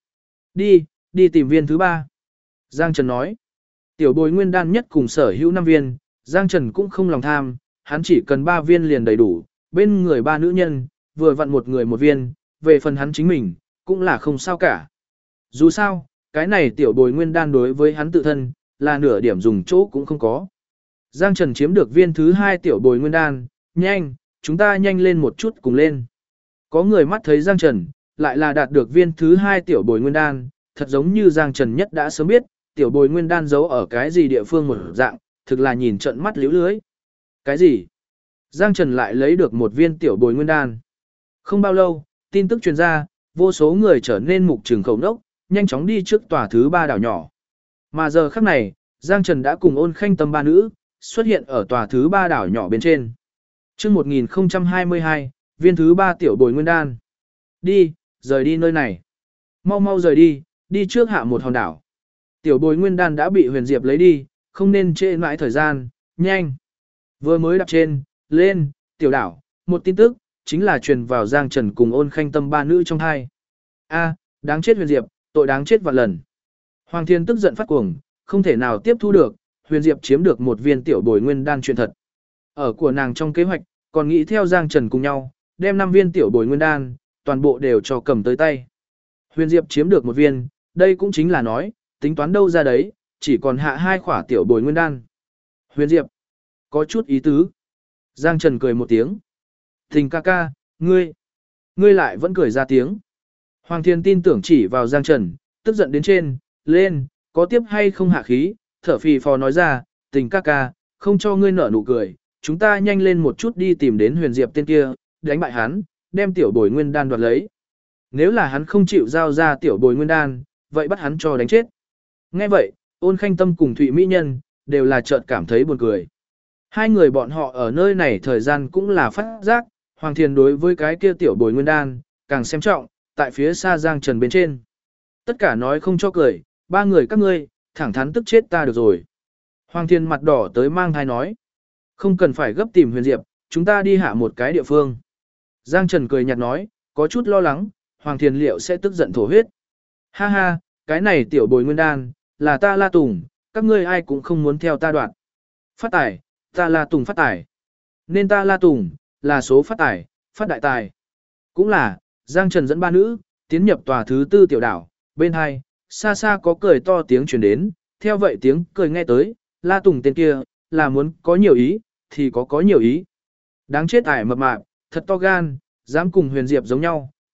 Đi tìm viên thứ 3. Giang Trần nói, tiểu Bồi Nguyên Đan nhất cùng sở hữu 5 viên, Giang Trần cũng không lòng tham, hắn chỉ cần 3 viên liền đầy đủ, bên người 3 nữ nhân, vừa vặn một người một viên, về phần hắn chính mình, cũng là không sao cả. Dù sao, cái này tiểu Bồi Nguyên Đan đối với hắn tự thân, là nửa điểm dùng chỗ cũng không có. Giang Trần chiếm được viên thứ 2 tiểu Bồi Nguyên Đan, nhanh, chúng ta nhanh lên một chút cùng lên. Có người mắt thấy Giang Trần, lại là đạt được viên thứ 2 tiểu Bồi Nguyên Đan, thật giống như Giang Trần nhất đã sớm biết, tiểu Bồi Nguyên Đan giấu ở cái gì địa phương một dạng, thực là nhìn trận mắt liễu lưới. Cái gì? Giang Trần lại lấy được một viên tiểu Bồi Nguyên Đan. Không bao lâu, tin tức truyền ra, vô số người trở nên mục trường khẩu nốc, nhanh chóng đi trước tòa thứ 3 đảo nhỏ. Mà giờ khắc này, Giang Trần đã cùng Ôn Khanh Tâm ba nữ, xuất hiện ở tòa thứ 3 đảo nhỏ bên trên. Trước 1022, viên thứ 3 tiểu Bồi Nguyên Đan. Đi, rời đi nơi này. Mau rời đi, đi trước hạ một hòn đảo. Tiểu Bồi Nguyên Đan đã bị Huyền Diệp lấy đi, không nên trễ mãi thời gian, nhanh. Vừa mới đạp trên, lên, tiểu đảo, một tin tức, chính là truyền vào Giang Trần cùng Ôn Khanh Tâm ba nữ trong hai. Đáng chết Huyền Diệp, tội đáng chết vạn lần. Hoàng Thiên tức giận phát cuồng, không thể nào tiếp thu được, Huyền Diệp chiếm được một viên tiểu Bồi Nguyên Đan chuyện thật. Ở của nàng trong kế hoạch, còn nghĩ theo Giang Trần cùng nhau, đem 5 viên tiểu Bồi Nguyên Đan, toàn bộ đều cho cầm tới tay. Huyền Diệp chiếm được một viên, đây cũng chính là nói, tính toán đâu ra đấy, chỉ còn hạ 2 khỏa tiểu Bồi Nguyên Đan. Huyền Diệp, có chút ý tứ. Giang Trần cười một tiếng. Tình ca ca, ngươi lại vẫn cười ra tiếng. Hoàng Thiên tin tưởng chỉ vào Giang Trần, tức giận đến trên, lên, có tiếp hay không hạ khí, thở phì phò nói ra, tình ca ca, không cho ngươi nở nụ cười, chúng ta nhanh lên một chút đi tìm đến Huyền Diệp tên kia, đánh bại hắn, đem tiểu Bồi Nguyên Đan đoạt lấy. Nếu là hắn không chịu giao ra tiểu Bồi Nguyên Đan, vậy bắt hắn cho đánh chết. Nghe vậy, Ôn Khanh Tâm cùng Thụy Mỹ Nhân, đều là chợt cảm thấy buồn cười. Hai người bọn họ ở nơi này thời gian cũng là phát giác, Hoàng Thiên đối với cái kia tiểu Bồi Nguyên Đan, càng xem trọng, tại phía xa Giang Trần bên trên. Tất cả nói không cho cười, 3 người các ngươi, thẳng thắn tức chết ta được rồi. Hoàng Thiên mặt đỏ tới mang thai nói. Không cần phải gấp tìm Huyền Diệp, chúng ta đi hạ một cái địa phương. Giang Trần cười nhạt nói, có chút lo lắng, Hoàng Thiên liệu sẽ tức giận thổ huyết. Ha ha, cái này tiểu Bồi Nguyên Đan, là ta La Tùng, các ngươi ai cũng không muốn theo ta đoạn. Phát tài, ta La Tùng phát tài. Nên ta La Tùng, là số phát tài, phát đại tài. Cũng là, Giang Trần dẫn 3 nữ, tiến nhập tòa thứ 4 tiểu đảo, bên hai, xa xa có cười to tiếng truyền đến, theo vậy tiếng cười nghe tới, La Tùng tên kia, là muốn có nhiều ý, thì có nhiều ý. Đáng chết ải mập mạp, thật to gan, dám cùng Huyền Diệp giống nhau,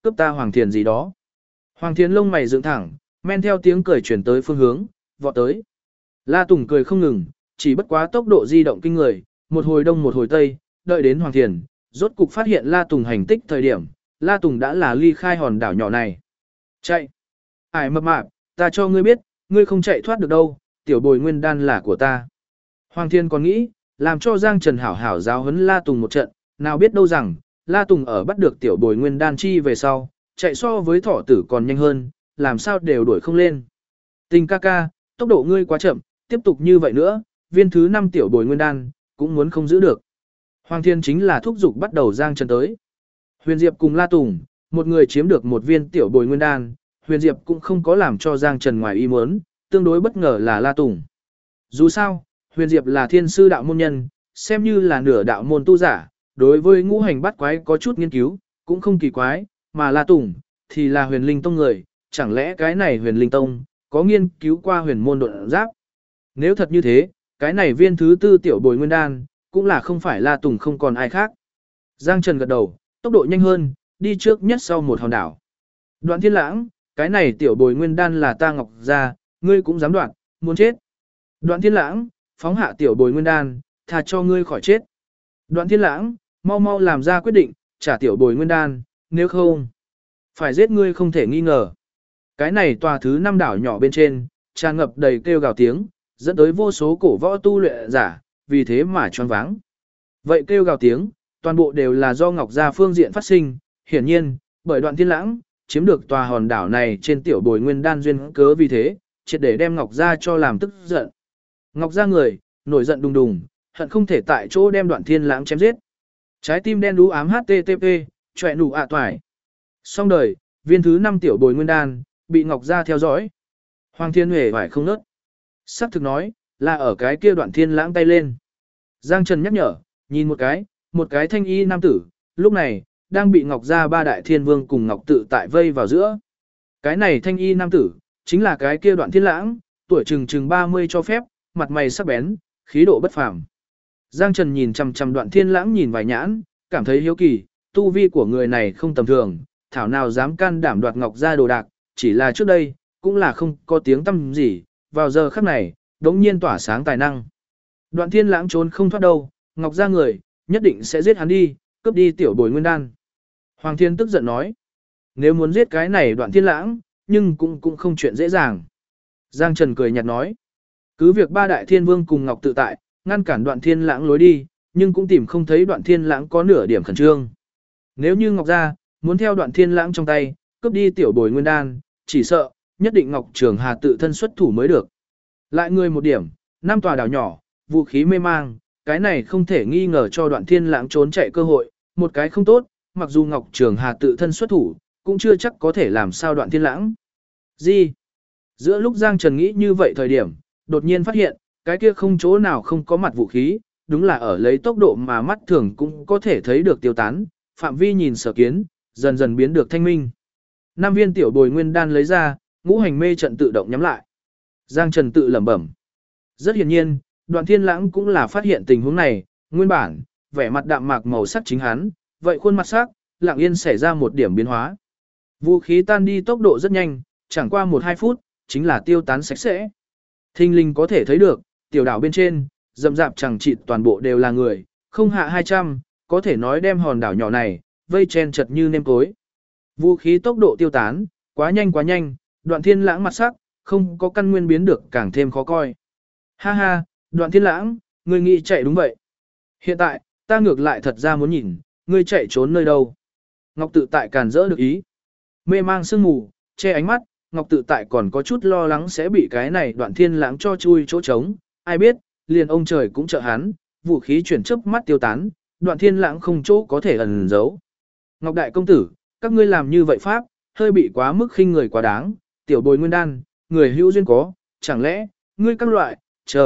cướp ta Hoàng Thiền gì đó. Hoàng Thiền lông mày dựng thẳng, men theo tiếng cười chuyển tới phương hướng, vọt tới. La Tùng cười không ngừng, chỉ bất quá tốc độ di động kinh người, một hồi đông một hồi tây, đợi đến Hoàng Thiền, rốt cục phát hiện La Tùng hành tích thời điểm, La Tùng đã là ly khai hòn đảo nhỏ này. Chạy! Ải mập mạp, ta cho ngươi biết, ngươi không chạy thoát được đâu, tiểu bồi nguyên đan là của ta. Hoàng Thiên còn nghĩ, làm cho Giang Trần hảo hảo giáo huấn La Tùng một trận, nào biết đâu rằng, La Tùng ở bắt được tiểu bồi nguyên đan chi về sau, chạy so với thỏ tử còn nhanh hơn, làm sao đều đuổi không lên. Tình ca ca, tốc độ ngươi quá chậm, tiếp tục như vậy nữa, viên thứ 5 tiểu bồi nguyên đan, cũng muốn không giữ được. Hoàng Thiên chính là thúc giục bắt đầu Giang Trần tới. Huyền Diệp cùng La Tùng, một người chiếm được một viên tiểu bồi nguyên đan, Huyền Diệp cũng không có làm cho Giang Trần ngoài ý muốn, tương đối bất ngờ là La Tùng. Dù sao, Huyền Diệp là thiên sư đạo môn nhân, xem như là nửa đạo môn tu giả, đối với ngũ hành bát quái có chút nghiên cứu, cũng không kỳ quái, mà La Tùng thì là Huyền Linh Tông người, chẳng lẽ cái này Huyền Linh Tông có nghiên cứu qua huyền môn độn giáp? Nếu thật như thế, cái này viên thứ 4 tiểu bồi nguyên đan, cũng là không phải La Tùng không còn ai khác. Giang Trần gật đầu, tốc độ nhanh hơn, đi trước nhất sau một hòn đảo. Đoạn Thiên Lãng, cái này tiểu bồi nguyên đan là ta Ngọc gia, ngươi cũng dám đoạn, muốn chết. Đoạn Thiên Lãng, phóng hạ tiểu bồi nguyên đan, thà cho ngươi khỏi chết. Đoạn Thiên Lãng, mau mau làm ra quyết định, trả tiểu bồi nguyên đan, nếu không, phải giết ngươi không thể nghi ngờ. Cái này tòa thứ 5 đảo nhỏ bên trên, tràn ngập đầy kêu gào tiếng, dẫn tới vô số cổ võ tu luyện giả, vì thế mà choáng váng. Vậy kêu gào tiếng, toàn bộ đều là do Ngọc gia phương diện phát sinh, hiển nhiên, bởi Đoạn Thiên Lãng chiếm được tòa hòn đảo này trên tiểu bồi nguyên đan duyên cớ vì thế, triệt để đem Ngọc gia cho làm tức giận. Ngọc gia người, nổi giận đùng đùng, hận không thể tại chỗ đem Đoạn Thiên Lãng chém giết. Trái tim đen đú ám http, chọe nụ ạ toài. Xong đời, viên thứ 5 tiểu bồi nguyên đan, bị Ngọc gia theo dõi. Hoàng Thiên Huệ phải không nớt. Sắc thực nói, là ở cái kia Đoạn Thiên Lãng tay lên. Giang Trần nhắc nhở, nhìn một cái thanh y nam tử, lúc này, đang bị Ngọc gia 3 đại thiên vương cùng Ngọc tự tại vây vào giữa. Cái này thanh y nam tử, chính là cái kia Đoạn Thiên Lãng, tuổi chừng 30 cho phép, mặt mày sắc bén, khí độ bất phàm. Giang Trần nhìn chằm chằm Đoạn Thiên Lãng nhìn vài nhãn, cảm thấy hiếu kỳ, tu vi của người này không tầm thường, thảo nào dám can đảm đoạt Ngọc gia đồ đạc, chỉ là trước đây, cũng là không có tiếng tăm gì, vào giờ khắc này, đống nhiên tỏa sáng tài năng. Đoạn Thiên Lãng trốn không thoát đâu, Ngọc gia người, nhất định sẽ giết hắn đi, cướp đi tiểu bồi nguyên đan. Hoàng Thiên tức giận nói, nếu muốn giết cái này Đoạn Thiên Lãng, nhưng cũng không chuyện dễ dàng. Giang Trần cười nhạt nói, cứ việc 3 đại thiên vương cùng Ngọc tự tại, ngăn cản Đoạn Thiên Lãng lối đi, nhưng cũng tìm không thấy Đoạn Thiên Lãng có nửa điểm khẩn trương. Nếu như Ngọc gia muốn theo Đoạn Thiên Lãng trong tay, cướp đi tiểu bồi nguyên đan, chỉ sợ, nhất định Ngọc Trường Hà tự thân xuất thủ mới được. Lại người một điểm, 5 tòa đảo nhỏ, vũ khí mê mang, cái này không thể nghi ngờ cho Đoạn Thiên Lãng trốn chạy cơ hội, một cái không tốt, mặc dù Ngọc Trường Hà tự thân xuất thủ, cũng chưa chắc có thể làm sao Đoạn Thiên Lãng. Gì? Giữa lúc Giang Trần nghĩ như vậy thời điểm, đột nhiên phát hiện, cái kia không chỗ nào không có mặt vũ khí, đúng là ở lấy tốc độ mà mắt thường cũng có thể thấy được tiêu tán, phạm vi nhìn sở kiến, dần dần biến được thanh minh. 5 viên tiểu bồi nguyên đan lấy ra, ngũ hành mê trận tự động nhắm lại. Giang Trần tự lẩm bẩm. Rất hiển nhiên, Đoạn Thiên Lãng cũng là phát hiện tình huống này, nguyên bản, vẻ mặt đạm mạc màu sắc chính hắn, vậy khuôn mặt sắc, lặng yên xảy ra một điểm biến hóa. Vũ khí tan đi tốc độ rất nhanh, chẳng qua 1-2 phút, chính là tiêu tán sạch sẽ. Thinh linh có thể thấy được, tiểu đảo bên trên, rậm rạp chẳng chịt toàn bộ đều là người, không hạ 200, có thể nói đem hòn đảo nhỏ này, vây chen chật như nêm cối. Vũ khí tốc độ tiêu tán, quá nhanh, Đoạn Thiên Lãng mặt sắc, không có căn nguyên biến được càng thêm khó coi. Ha ha, Đoạn Thiên Lãng, ngươi nghĩ chạy đúng vậy. Hiện tại, ta ngược lại thật ra muốn nhìn, ngươi chạy trốn nơi đâu. Ngọc tự tại càn rỡ được ý. Mê mang sương mù, che ánh mắt, Ngọc tự tại còn có chút lo lắng sẽ bị cái này Đoạn Thiên Lãng cho chui chỗ trống. Ai biết, liền ông trời cũng trợ hắn, vũ khí chuyển chớp mắt tiêu tán, Đoạn Thiên Lãng không chỗ có thể ẩn giấu. Ngọc đại công tử, các ngươi làm như vậy pháp, hơi bị quá mức khinh người quá đáng, tiểu bồi nguyên đan, người hữu duyên có, chẳng lẽ, ngươi các loại,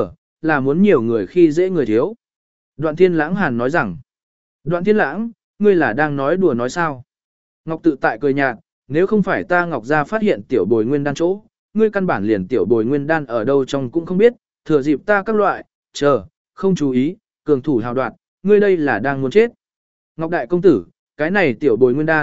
là muốn nhiều người khi dễ người thiếu. Đoạn Thiên Lãng hàn nói rằng, Đoạn Thiên Lãng, ngươi là đang nói đùa nói sao? Ngọc tự tại cười nhạt, nếu không phải ta Ngọc gia phát hiện tiểu bồi nguyên đan chỗ, ngươi căn bản liền tiểu bồi nguyên đan ở đâu trong cũng không biết, thừa dịp ta các loại, không chú ý, cường thủ hào đoạt, ngươi đây là đang muốn chết. Ngọc đại công tử, cái này tiểu bồi nguyên đan,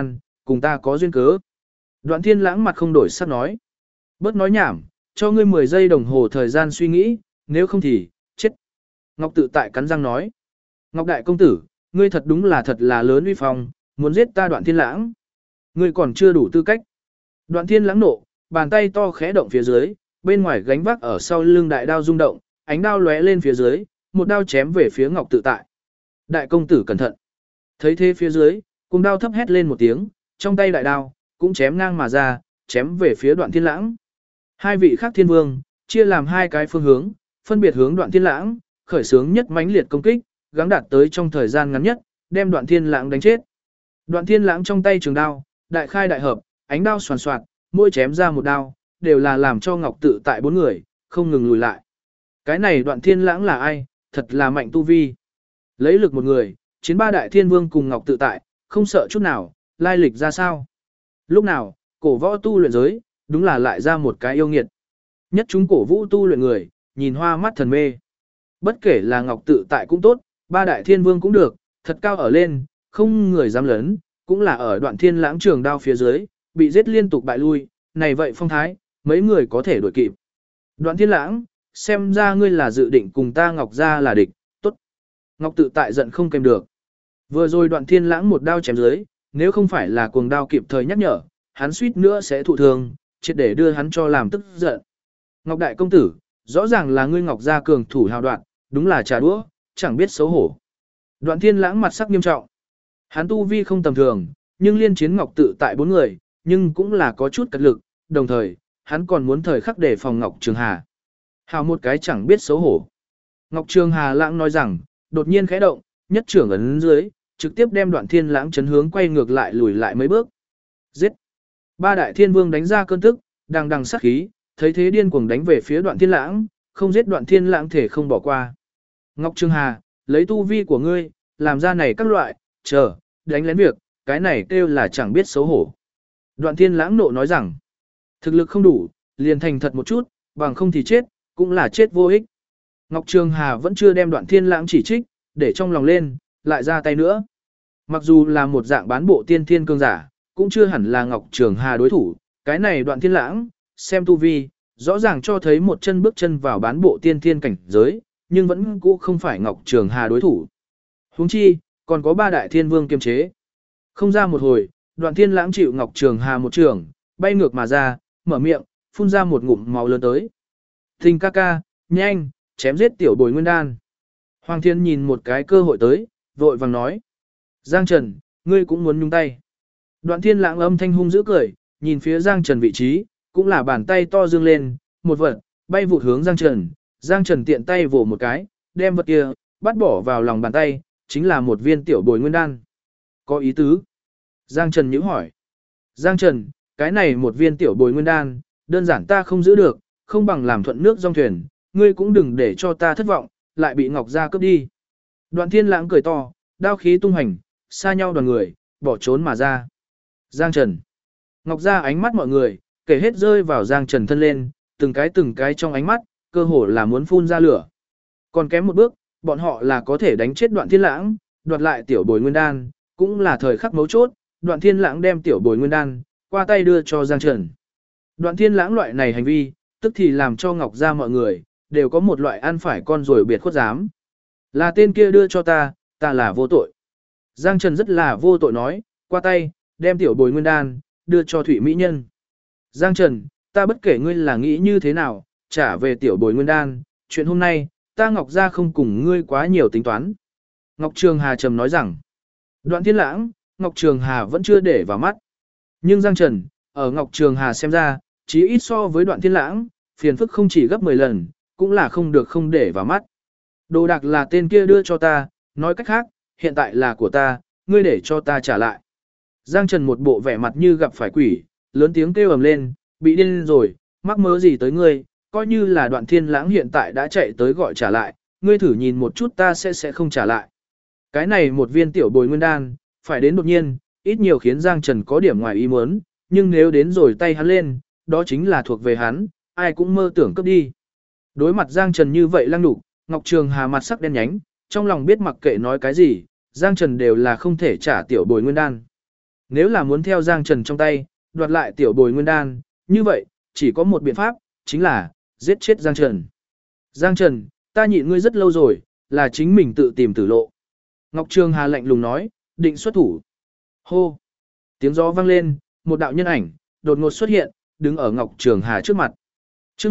cùng ta có duyên cớ. Đoạn Thiên Lãng mặt không đổi sắc nói. Bớt nói nhảm, cho ngươi 10 giây đồng hồ thời gian suy nghĩ, nếu không thì, chết. Ngọc Tự Tại cắn răng nói. Ngọc Đại Công Tử, ngươi thật là lớn uy phong, muốn giết ta Đoạn Thiên Lãng. Ngươi còn chưa đủ tư cách. Đoạn Thiên Lãng nộ, bàn tay to khẽ động phía dưới, bên ngoài gánh vác ở sau lưng đại đao rung động, ánh đao lóe lên phía dưới, một đao chém về phía Ngọc Tự Tại. Đại công tử cẩn thận. Thấy thế phía dưới, cùng đao thấp hét lên một tiếng, trong tay đại đao cũng chém ngang mà ra, chém về phía Đoạn Thiên Lãng. Hai vị khác thiên vương chia làm hai cái phương hướng, phân biệt hướng Đoạn Thiên Lãng, khởi xướng nhất mãnh liệt công kích, gắng đạt tới trong thời gian ngắn nhất, đem Đoạn Thiên Lãng đánh chết. Đoạn Thiên Lãng trong tay trường đao, đại khai đại hợp, ánh đao xoàn xoạt, mỗi chém ra một đao, đều là làm cho Ngọc Tự Tại 4 người không ngừng lùi lại. Cái này Đoạn Thiên Lãng là ai, thật là mạnh tu vi. Lấy lực một người, chiến 3 đại thiên vương cùng Ngọc Tự Tại, không sợ chút nào, lai lịch ra sao. Lúc nào, cổ võ tu luyện giới, đúng là lại ra một cái yêu nghiệt. Nhất chúng cổ vũ tu luyện người, nhìn hoa mắt thần mê. Bất kể là Ngọc Tự Tại cũng tốt, 3 đại thiên vương cũng được, thật cao ở lên, không người dám lớn, cũng là ở Đoạn Thiên Lãng trường đao phía dưới, bị giết liên tục bại lui, này vậy phong thái, mấy người có thể đuổi kịp. Đoạn Thiên Lãng, xem ra ngươi là dự định cùng ta Ngọc gia là địch, tốt. Ngọc Tự Tại giận không kèm được. Vừa rồi Đoạn Thiên Lãng một đao chém dưới, nếu không phải là cuồng đao kịp thời nhắc nhở, hắn suýt nữa sẽ thụ thương, triệt để đưa hắn cho làm tức giận. Ngọc Đại Công Tử, rõ ràng là ngươi Ngọc gia cường thủ hào đoạn, đúng là trà đũa, chẳng biết xấu hổ. Đoạn Thiên Lãng mặt sắc nghiêm trọng. Hắn tu vi không tầm thường, nhưng liên chiến Ngọc Tự Tại 4 người, nhưng cũng là có chút cật lực, đồng thời, hắn còn muốn thời khắc để phòng Ngọc Trường Hà. Hào một cái chẳng biết xấu hổ. Ngọc Trường Hà lãng nói rằng, đột nhiên khẽ động, nhất trưởng ấn dưới, trực tiếp đem Đoạn Thiên Lãng chấn hướng quay ngược lại lùi lại mấy bước. Giết! 3 đại thiên vương đánh ra cơn tức, đằng đằng sát khí, thấy thế điên cuồng đánh về phía Đoạn Thiên Lãng, không giết Đoạn Thiên Lãng thể không bỏ qua. Ngọc Trường Hà, lấy tu vi của ngươi, làm ra này các loại, chờ, đánh lén việc, cái này kêu là chẳng biết xấu hổ. Đoạn Thiên Lãng nộ nói rằng, thực lực không đủ, liền thành thật một chút, bằng không thì chết, cũng là chết vô ích. Ngọc Trường Hà vẫn chưa đem Đoạn Thiên Lãng chỉ trích, để trong lòng lên, lại ra tay nữa. Mặc dù là một dạng bán bộ tiên thiên cương giả, cũng chưa hẳn là Ngọc Trường Hà đối thủ, cái này Đoạn Thiên Lãng, xem tu vi, rõ ràng cho thấy một chân bước chân vào bán bộ tiên thiên cảnh giới, nhưng vẫn cũ không phải Ngọc Trường Hà đối thủ. Huống chi, còn có 3 đại thiên vương kiềm chế. Không ra một hồi, Đoạn Thiên Lãng chịu Ngọc Trường Hà một trường, bay ngược mà ra, mở miệng, phun ra một ngụm máu lớn tới. Tình ca ca, nhanh, chém giết tiểu Bồi Nguyên Đan. Hoàng Thiên nhìn một cái cơ hội tới, vội vàng nói. Giang Trần, ngươi cũng muốn nhúng tay. Đoạn Thiên Lãng âm thanh hung dữ cười, nhìn phía Giang Trần vị trí, cũng là bàn tay to dương lên, một vật, bay vụt hướng Giang Trần. Giang Trần tiện tay vồ một cái, đem vật kia, bắt bỏ vào lòng bàn tay, chính là một viên tiểu Bồi Nguyên Đan. Có ý tứ. Giang Trần nhíu hỏi. Giang Trần, cái này một viên tiểu Bồi Nguyên Đan, đơn giản ta không giữ được, không bằng làm thuận nước dòng thuyền, ngươi cũng đừng để cho ta thất vọng, lại bị Ngọc gia cướp đi. Đoạn Thiên Lãng cười to, đao khí tung hành, xa nhau đoàn người, bỏ trốn mà ra. Giang Trần. Ngọc gia ánh mắt mọi người, kể hết rơi vào Giang Trần thân lên, từng cái trong ánh mắt, cơ hồ là muốn phun ra lửa. Còn kém một bước, bọn họ là có thể đánh chết Đoạn Thiên Lãng, đoạt lại tiểu Bồi Nguyên Đan, cũng là thời khắc mấu chốt, Đoạn Thiên Lãng đem tiểu Bồi Nguyên Đan qua tay đưa cho Giang Trần. Đoạn Thiên Lãng loại này hành vi, tức thì làm cho Ngọc gia mọi người đều có một loại ăn phải con rồi biệt khuất dám. Là tên kia đưa cho ta là vô tội. Giang Trần rất là vô tội nói, qua tay, đem tiểu Bồi Nguyên Đan đưa cho Thủy Mỹ Nhân. Giang Trần, ta bất kể ngươi là nghĩ như thế nào, trả về tiểu Bồi Nguyên Đan, chuyện hôm nay, ta Ngọc gia không cùng ngươi quá nhiều tính toán. Ngọc Trường Hà trầm nói rằng, Đoạn Thiên Lãng, Ngọc Trường Hà vẫn chưa để vào mắt. Nhưng Giang Trần, ở Ngọc Trường Hà xem ra, chí ít so với Đoạn Thiên Lãng, phiền phức không chỉ gấp 10 lần, cũng là không để vào mắt. Đồ đạc là tên kia đưa cho ta, nói cách khác, hiện tại là của ta, ngươi để cho ta trả lại. Giang Trần một bộ vẻ mặt như gặp phải quỷ, lớn tiếng kêu ầm lên, bị điên rồi, mắc mớ gì tới ngươi, coi như là Đoạn Thiên Lãng hiện tại đã chạy tới gọi trả lại, ngươi thử nhìn một chút ta sẽ không trả lại. Cái này một viên tiểu Bồi Nguyên Đan, phải đến đột nhiên, ít nhiều khiến Giang Trần có điểm ngoài ý muốn, nhưng nếu đến rồi tay hắn lên, đó chính là thuộc về hắn, ai cũng mơ tưởng cướp đi. Đối mặt Giang Trần như vậy lăng đục, Ngọc Trường Hà mặt sắc đen nhánh, trong lòng biết mặc kệ nói cái gì, Giang Trần đều là không thể trả tiểu Bồi Nguyên Đan. Nếu là muốn theo Giang Trần trong tay, đoạt lại tiểu bồi nguyên đan, như vậy, chỉ có một biện pháp, chính là giết chết Giang Trần. Giang Trần, ta nhịn ngươi rất lâu rồi, là chính mình tự tìm tử lộ. Ngọc Trường Hà lạnh lùng nói, định xuất thủ. Hô! Tiếng gió vang lên, một đạo nhân ảnh, đột ngột xuất hiện, đứng ở Ngọc Trường Hà trước mặt. Trước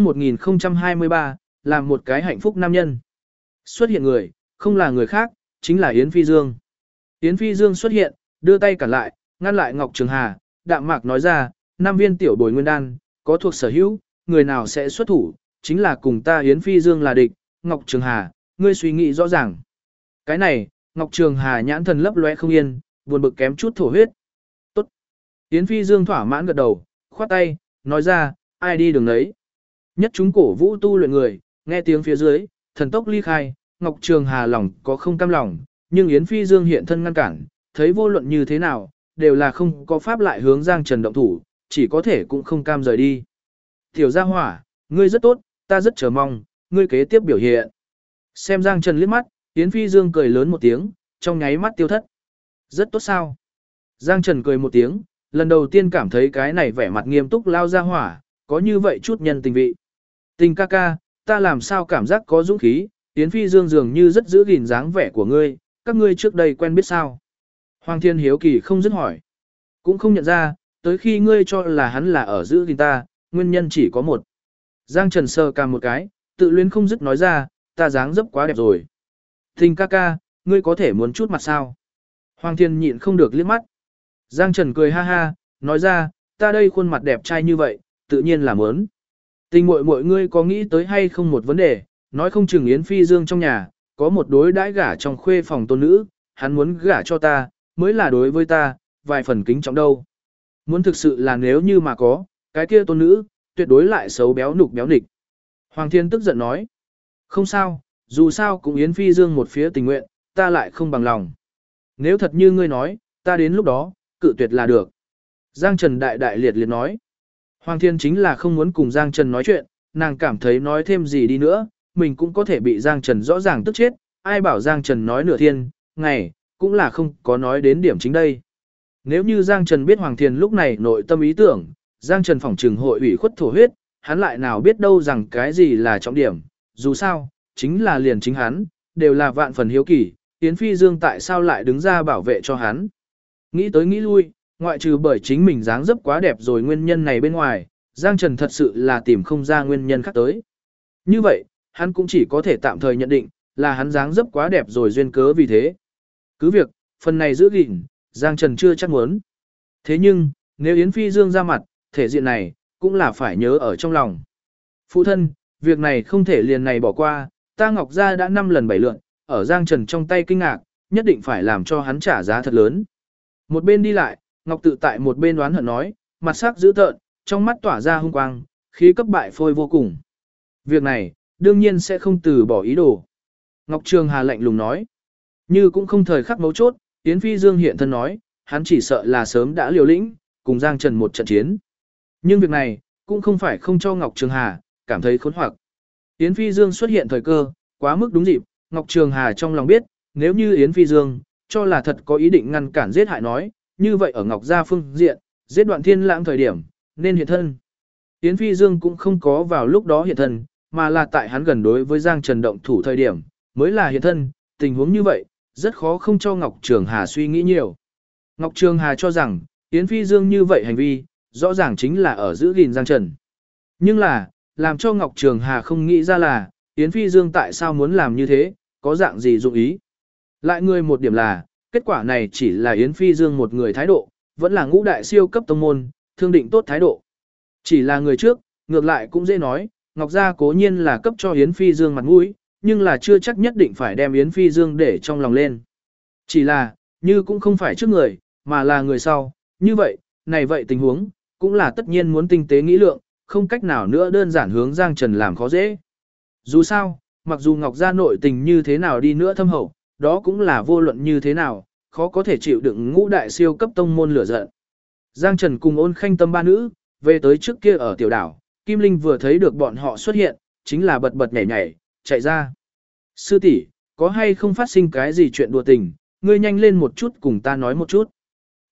1023, làm một cái hạnh phúc nam nhân. Xuất hiện người, không là người khác, chính là Yến Phi Dương. Yến Phi Dương xuất hiện, đưa tay cản lại, ngăn lại Ngọc Trường Hà, đạm mạc nói ra, 5 viên tiểu bồi nguyên đan, có thuộc sở hữu, người nào sẽ xuất thủ, chính là cùng ta Yến Phi Dương là địch, Ngọc Trường Hà, ngươi suy nghĩ rõ ràng. Cái này, Ngọc Trường Hà nhãn thần lấp lóe không yên, buồn bực kém chút thổ huyết. Tốt. Yến Phi Dương thỏa mãn gật đầu, khoát tay, nói ra, ai đi đường đấy. Nhất chúng cổ vũ tu luyện người, nghe tiếng phía dưới, thần tốc ly khai, Ngọc Trường Hà lòng có không cam lòng, nhưng Yến Phi Dương hiện thân ngăn cản, thấy vô luận như thế nào, đều là không có pháp lại hướng Giang Trần động thủ, chỉ có thể cũng không cam rời đi. Tiểu gia hỏa, ngươi rất tốt, ta rất chờ mong, ngươi kế tiếp biểu hiện. Xem Giang Trần liếc mắt, Yến Phi Dương cười lớn một tiếng, trong nháy mắt tiêu thất. Rất tốt sao? Giang Trần cười một tiếng, lần đầu tiên cảm thấy cái này vẻ mặt nghiêm túc lao ra hỏa, có như vậy chút nhân tình vị. Tình ca ca, ta làm sao cảm giác có dũng khí, Yến Phi Dương dường như rất giữ gìn dáng vẻ của ngươi, các ngươi trước đây quen biết sao? Hoàng Thiên Hiếu Kỳ không dứt hỏi. Cũng không nhận ra, tới khi ngươi cho là hắn là ở giữ gìn ta, nguyên nhân chỉ có một. Giang Trần sờ cằm một cái, tự luyến không dứt nói ra, ta dáng dấp quá đẹp rồi. Tình ca ca, ngươi có thể muốn chút mặt sao? Hoàng Thiên nhịn không được liếc mắt. Giang Trần cười ha ha, nói ra, ta đây khuôn mặt đẹp trai như vậy, tự nhiên là muốn. Tình muội muội ngươi có nghĩ tới hay không một vấn đề, nói không chừng Yến Phi Dương trong nhà, có một đối đãi gả trong khuê phòng tôn nữ, hắn muốn gả cho ta, mới là đối với ta, vài phần kính trọng đâu. Muốn thực sự là nếu như mà có, cái kia tôn nữ, tuyệt đối lại xấu béo nục béo nịch. Hoàng Thiên tức giận nói, không sao, dù sao cũng Yến Phi Dương một phía tình nguyện, ta lại không bằng lòng. Nếu thật như ngươi nói, ta đến lúc đó, cự tuyệt là được. Giang Trần đại đại liệt liệt nói. Hoàng Thiên chính là không muốn cùng Giang Trần nói chuyện, nàng cảm thấy nói thêm gì đi nữa, mình cũng có thể bị Giang Trần rõ ràng tức chết, ai bảo Giang Trần nói nửa thiên, ngày, cũng là không có nói đến điểm chính đây. Nếu như Giang Trần biết Hoàng Thiên lúc này nội tâm ý tưởng, Giang Trần phỏng trừng hội ủy khuất thổ huyết, hắn lại nào biết đâu rằng cái gì là trọng điểm, dù sao, chính là liền chính hắn, đều là vạn phần hiếu kỳ, Yến Phi Dương tại sao lại đứng ra bảo vệ cho hắn. Nghĩ tới nghĩ lui, ngoại trừ bởi chính mình dáng dấp quá đẹp rồi nguyên nhân này bên ngoài, Giang Trần thật sự là tìm không ra nguyên nhân khác tới. Như vậy, hắn cũng chỉ có thể tạm thời nhận định, là hắn dáng dấp quá đẹp rồi duyên cớ vì thế. Cứ việc, phần này giữ gìn, Giang Trần chưa chắc muốn. Thế nhưng, nếu Yến Phi Dương ra mặt, thể diện này, cũng là phải nhớ ở trong lòng. Phụ thân, việc này không thể liền này bỏ qua, ta Ngọc Gia đã 5 lần 7 lượn, ở Giang Trần trong tay kinh ngạc, nhất định phải làm cho hắn trả giá thật lớn. Một bên đi lại, Ngọc Tự tại một bên đoán hận nói, mặt sắc dữ tợn, trong mắt tỏa ra hung quang, khí cấp bại phôi vô cùng. Việc này, đương nhiên sẽ không từ bỏ ý đồ. Ngọc Trường Hà lạnh lùng nói, như cũng không thời khắc mấu chốt, Yến Phi Dương hiện thân nói, hắn chỉ sợ là sớm đã liều lĩnh, cùng Giang Trần một trận chiến. Nhưng việc này, cũng không phải không cho Ngọc Trường Hà, cảm thấy khốn hoặc. Yến Phi Dương xuất hiện thời cơ, quá mức đúng dịp, Ngọc Trường Hà trong lòng biết, nếu như Yến Phi Dương, cho là thật có ý định ngăn cản giết hại nói, như vậy ở Ngọc Gia phương diện, giết Đoạn Thiên Lãng thời điểm, nên hiện thân. Yến Phi Dương cũng không có vào lúc đó hiện thân, mà là tại hắn gần đối với Giang Trần động thủ thời điểm, mới là hiện thân, tình huống như vậy, rất khó không cho Ngọc Trường Hà suy nghĩ nhiều. Ngọc Trường Hà cho rằng, Yến Phi Dương như vậy hành vi, rõ ràng chính là ở giữ gìn Giang Trần. Nhưng là, làm cho Ngọc Trường Hà không nghĩ ra là, Yến Phi Dương tại sao muốn làm như thế, có dạng gì dụng ý. Lại người một điểm là, kết quả này chỉ là Yến Phi Dương một người thái độ, vẫn là ngũ đại siêu cấp tông môn, thương định tốt thái độ. Chỉ là người trước, ngược lại cũng dễ nói, Ngọc Gia cố nhiên là cấp cho Yến Phi Dương mặt mũi, nhưng là chưa chắc nhất định phải đem Yến Phi Dương để trong lòng lên. Chỉ là, như cũng không phải trước người, mà là người sau, như vậy, này vậy tình huống, cũng là tất nhiên muốn tinh tế nghĩ lượng, không cách nào nữa đơn giản hướng Giang Trần làm khó dễ. Dù sao, mặc dù Ngọc Gia nội tình như thế nào đi nữa thâm hậu, đó cũng là vô luận như thế nào, khó có thể chịu đựng ngũ đại siêu cấp tông môn lửa giận. Giang Trần cùng Ôn Khanh Tâm ba nữ, về tới trước kia ở tiểu đảo, Kim Linh vừa thấy được bọn họ xuất hiện, chính là bật bật nhảy nhảy, chạy ra. Sư tỷ, có hay không phát sinh cái gì chuyện đùa tình, ngươi nhanh lên một chút cùng ta nói một chút.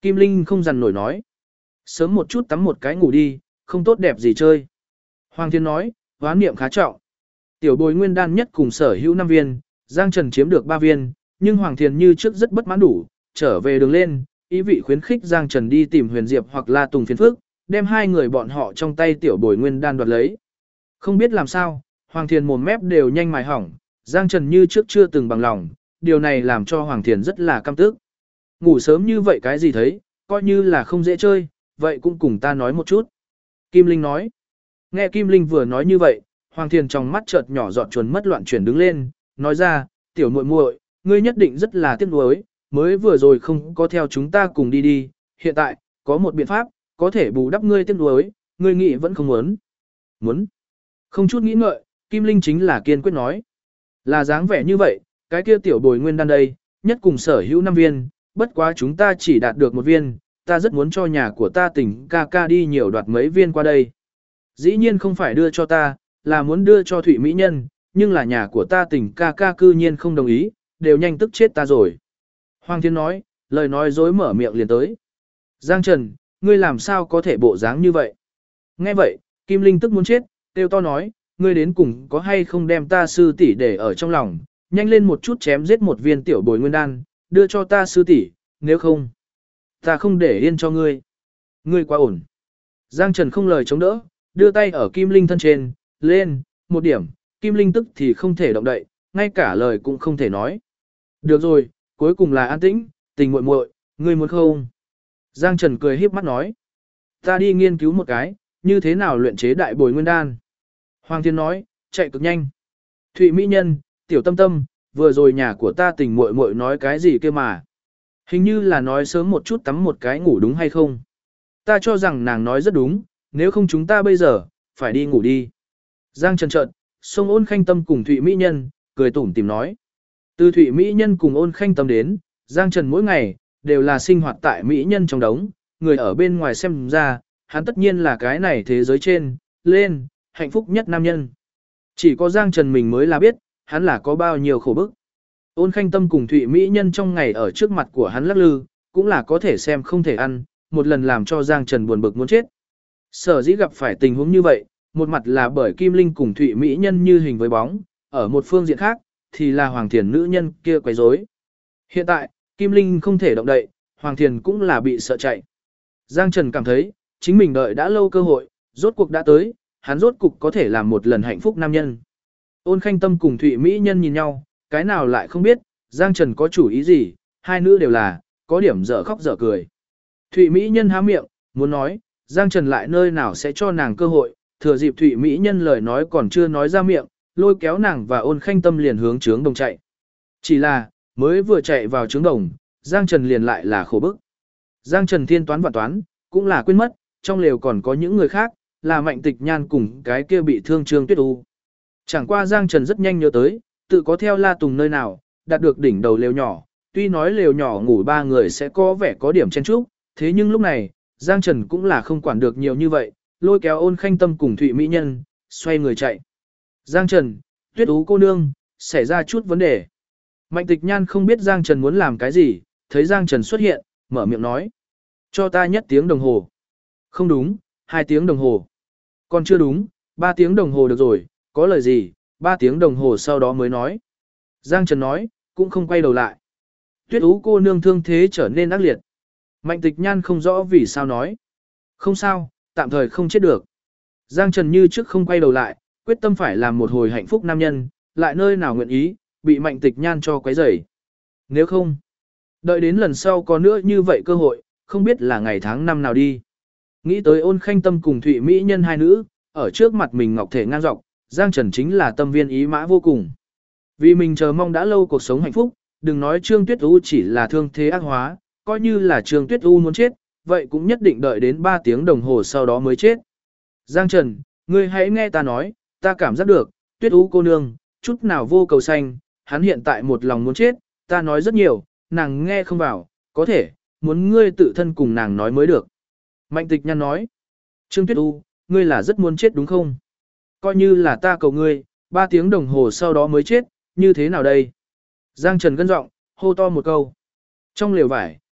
Kim Linh không dằn nổi nói. Sớm một chút tắm một cái ngủ đi, không tốt đẹp gì chơi. Hoàng Thiên nói, hoán niệm khá trọng. Tiểu bồi nguyên đan nhất cùng sở hữu 5 viên, Giang Trần chiếm được 3 viên, nhưng Hoàng Thiên như trước rất bất mãn đủ, trở về đường lên, ý vị khuyến khích Giang Trần đi tìm Huyền Diệp hoặc La Tùng phiền phức, đem hai người bọn họ trong tay tiểu bồi nguyên đan đoạt lấy. Không biết làm sao, Hoàng Thiên mồm mép đều nhanh mài hỏng, Giang Trần như trước chưa từng bằng lòng, điều này làm cho Hoàng Thiên rất là căm tức. Ngủ sớm như vậy cái gì thấy, coi như là không dễ chơi, vậy cũng cùng ta nói một chút. Kim Linh nói. Nghe Kim Linh vừa nói như vậy, Hoàng Thiên trong mắt chợt nhỏ giọt chuồn mất loạn chuyển đứng lên, nói ra, tiểu muội muội, ngươi nhất định rất là tiếc nuối, mới vừa rồi không có theo chúng ta cùng đi đi, hiện tại, có một biện pháp, có thể bù đắp ngươi tiếc nuối, ngươi nghĩ vẫn không muốn. Muốn. Không chút nghĩ ngợi, Kim Linh chính là kiên quyết nói. Là dáng vẻ như vậy, cái kia tiểu bồi nguyên đan đây, nhất cùng sở hữu 5 viên, bất quá chúng ta chỉ đạt được 1 viên, ta rất muốn cho nhà của ta tỉnh ca ca đi nhiều đoạt mấy viên qua đây. Dĩ nhiên không phải đưa cho ta, là muốn đưa cho Thụy Mỹ Nhân, nhưng là nhà của ta tỉnh ca ca cư nhiên không đồng ý, đều nhanh tức chết ta rồi. Hoàng Thiên nói, lời nói dối mở miệng liền tới. Giang Trần, ngươi làm sao có thể bộ dáng như vậy? Nghe vậy, Kim Linh tức muốn chết, kêu to nói, ngươi đến cùng có hay không đem ta sư tỷ để ở trong lòng, nhanh lên một chút chém giết một viên tiểu bồi nguyên đan, đưa cho ta sư tỷ, nếu không, ta không để yên cho ngươi. Ngươi quá ổn. Giang Trần không lời chống đỡ, đưa tay ở Kim Linh thân trên, lên, một điểm, Kim Linh tức thì không thể động đậy, ngay cả lời cũng không thể nói. Được rồi, cuối cùng là an tĩnh, tình muội muội, ngươi muốn không? Giang Trần cười híp mắt nói. Ta đi nghiên cứu một cái, như thế nào luyện chế đại bồi nguyên đan. Hoàng Thiên nói, chạy cực nhanh. Thụy Mỹ Nhân, tiểu tâm tâm, vừa rồi nhà của ta tình muội muội nói cái gì kia mà. Hình như là nói sớm một chút tắm một cái ngủ đúng hay không? Ta cho rằng nàng nói rất đúng, nếu không chúng ta bây giờ, phải đi ngủ đi. Giang Trần trợn, xông Ôn Khanh Tâm cùng Thụy Mỹ Nhân, cười tủm tìm nói. Từ Thụy Mỹ Nhân cùng Ôn Khanh Tâm đến, Giang Trần mỗi ngày, đều là sinh hoạt tại Mỹ Nhân trong đống, người ở bên ngoài xem ra, hắn tất nhiên là cái này thế giới trên, lên, hạnh phúc nhất nam nhân. Chỉ có Giang Trần mình mới là biết, hắn là có bao nhiêu khổ bức. Ôn Khanh Tâm cùng Thụy Mỹ Nhân trong ngày ở trước mặt của hắn lắc lư, cũng là có thể xem không thể ăn, một lần làm cho Giang Trần buồn bực muốn chết. Sở dĩ gặp phải tình huống như vậy, một mặt là bởi Kim Linh cùng Thụy Mỹ Nhân như hình với bóng, ở một phương diện khác, thì là Hoàng Thiền nữ nhân kia quấy rối. Hiện tại, Kim Linh không thể động đậy, Hoàng Thiền cũng là bị sợ chạy. Giang Trần cảm thấy, chính mình đợi đã lâu cơ hội, rốt cuộc đã tới, hắn rốt cuộc có thể làm một lần hạnh phúc nam nhân. Ôn Khanh Tâm cùng Thụy Mỹ Nhân nhìn nhau, cái nào lại không biết, Giang Trần có chủ ý gì, hai nữ đều là, có điểm dở khóc dở cười. Thụy Mỹ Nhân há miệng, muốn nói, Giang Trần lại nơi nào sẽ cho nàng cơ hội, thừa dịp Thụy Mỹ Nhân lời nói còn chưa nói ra miệng, lôi kéo nàng và Ôn Khanh Tâm liền hướng trướng đồng chạy. Chỉ là, mới vừa chạy vào trướng đồng, Giang Trần liền lại là khổ bức. Giang Trần thiên toán và toán, cũng là quên mất, trong lều còn có những người khác, là Mạnh Tịch Nhan cùng cái kia bị thương Trương Tuyết U. Chẳng qua Giang Trần rất nhanh nhớ tới, tự có theo La Tùng nơi nào, đạt được đỉnh đầu lều nhỏ, tuy nói lều nhỏ ngủ 3 người sẽ có vẻ có điểm chen chúc, thế nhưng lúc này, Giang Trần cũng là không quản được nhiều như vậy, lôi kéo Ôn Khanh Tâm cùng Thụy Mỹ Nhân, xoay người chạy. Giang Trần, Tuyết Ú cô nương, xảy ra chút vấn đề. Mạnh Tịch Nhan không biết Giang Trần muốn làm cái gì, thấy Giang Trần xuất hiện, mở miệng nói. Cho ta nhất tiếng đồng hồ. Không đúng, 2 tiếng đồng hồ. Còn chưa đúng, 3 tiếng đồng hồ được rồi, có lời gì, 3 tiếng đồng hồ sau đó mới nói. Giang Trần nói, cũng không quay đầu lại. Tuyết Ú cô nương thương thế trở nên ác liệt. Mạnh Tịch Nhan không rõ vì sao nói. Không sao, tạm thời không chết được. Giang Trần như trước không quay đầu lại, quyết tâm phải làm một hồi hạnh phúc nam nhân, lại nơi nào nguyện ý, bị Mạnh Tịch Nhan cho quấy rầy. Nếu không, đợi đến lần sau có nữa như vậy cơ hội, không biết là ngày tháng năm nào đi. Nghĩ tới Ôn Khanh Tâm cùng Thụy Mỹ Nhân hai nữ, ở trước mặt mình ngọc thể ngang dọc, Giang Trần chính là tâm viên ý mã vô cùng. Vì mình chờ mong đã lâu cuộc sống hạnh phúc, đừng nói Trương Tuyết U chỉ là thương thế ác hóa, coi như là Trương Tuyết U muốn chết, vậy cũng nhất định đợi đến 3 tiếng đồng hồ sau đó mới chết. Giang Trần, ngươi hãy nghe ta nói, ta cảm giác được, Tuyết U cô nương, chút nào vô cầu xanh, hắn hiện tại một lòng muốn chết, ta nói rất nhiều, nàng nghe không vào, có thể, muốn ngươi tự thân cùng nàng nói mới được. Mạnh Tịch Nhan nói, Trương Tuyết U, ngươi là rất muốn chết đúng không? Coi như là ta cầu ngươi, 3 tiếng đồng hồ sau đó mới chết, như thế nào đây? Giang Trần gân giọng hô to một câu. Trong lều vải,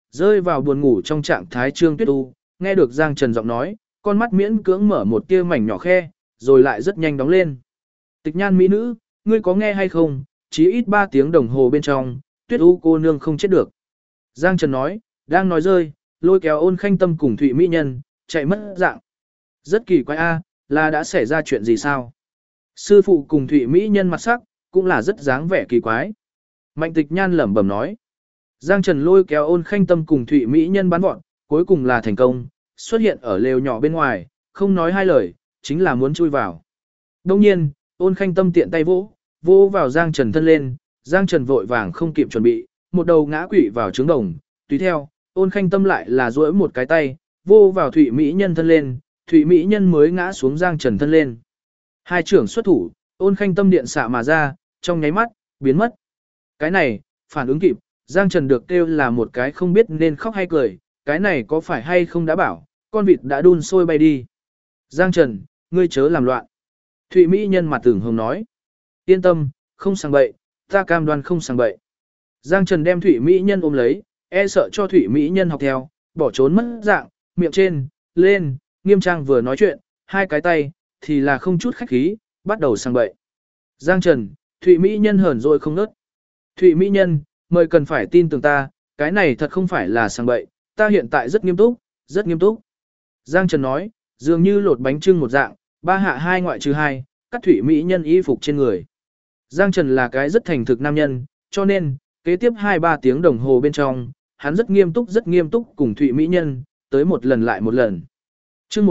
rơi vào buồn ngủ trong trạng thái Trương Tuyết U, nghe được Giang Trần giọng nói, con mắt miễn cưỡng mở một tia mảnh nhỏ khe, rồi lại rất nhanh đóng lên. Tịch Nhan mỹ nữ, ngươi có nghe hay không, chỉ ít 3 tiếng đồng hồ bên trong, Tuyết U cô nương không chết được. Giang Trần nói, đang nói rơi, lôi kéo Ôn Khanh Tâm cùng Thụy mỹ nhân, chạy mất dạng. Rất kỳ quái a, là đã xảy ra chuyện gì sao? Sư phụ cùng Thụy mỹ nhân mặt sắc, cũng là rất dáng vẻ kỳ quái. Mạnh Tịch Nhan lẩm bẩm nói. Giang Trần lôi kéo Ôn Khanh Tâm cùng Thụy mỹ nhân bắn vọt, cuối cùng là thành công, xuất hiện ở lều nhỏ bên ngoài, không nói hai lời, chính là muốn chui vào. Đông nhiên, Ôn Khanh Tâm tiện tay vỗ vào Giang Trần thân lên, Giang Trần vội vàng không kịp chuẩn bị, một đầu ngã quỵ vào trứng đồng, tùy theo, Ôn Khanh Tâm lại là duỗi một cái tay, vô vào Thụy mỹ nhân thân lên, Thụy mỹ nhân mới ngã xuống Giang Trần thân lên. Hai trưởng xuất thủ, Ôn Khanh Tâm điện xạ mà ra, trong nháy mắt, biến mất. Cái này, phản ứng kịp, Giang Trần được kêu là một cái không biết nên khóc hay cười, cái này có phải hay không đã bảo, con vịt đã đun sôi bay đi. Giang Trần, ngươi chớ làm loạn. Thụy mỹ nhân mặt tưởng hồng nói. Yên tâm, không sang bậy, ta cam đoan không sang bậy. Giang Trần đem Thụy mỹ nhân ôm lấy, e sợ cho Thụy mỹ nhân học theo, bỏ trốn mất dạng, miệng trên, lên, nghiêm trang vừa nói chuyện, hai cái tay, thì là không chút khách khí, bắt đầu sang bậy. Giang Trần, Thụy mỹ nhân hờn rồi không nớt. Thụy mỹ nhân, mời cần phải tin tưởng ta, cái này thật không phải là sang bậy, ta hiện tại rất nghiêm túc, rất nghiêm túc. Giang Trần nói, dường như lột bánh trưng một dạng, ba hạ hai ngoại trừ hai, cắt Thụy mỹ nhân y phục trên người. Giang Trần là cái rất thành thực nam nhân, cho nên, kế tiếp 2-3 tiếng đồng hồ bên trong, hắn rất nghiêm túc cùng Thụy mỹ nhân, tới một lần lại một lần. Chương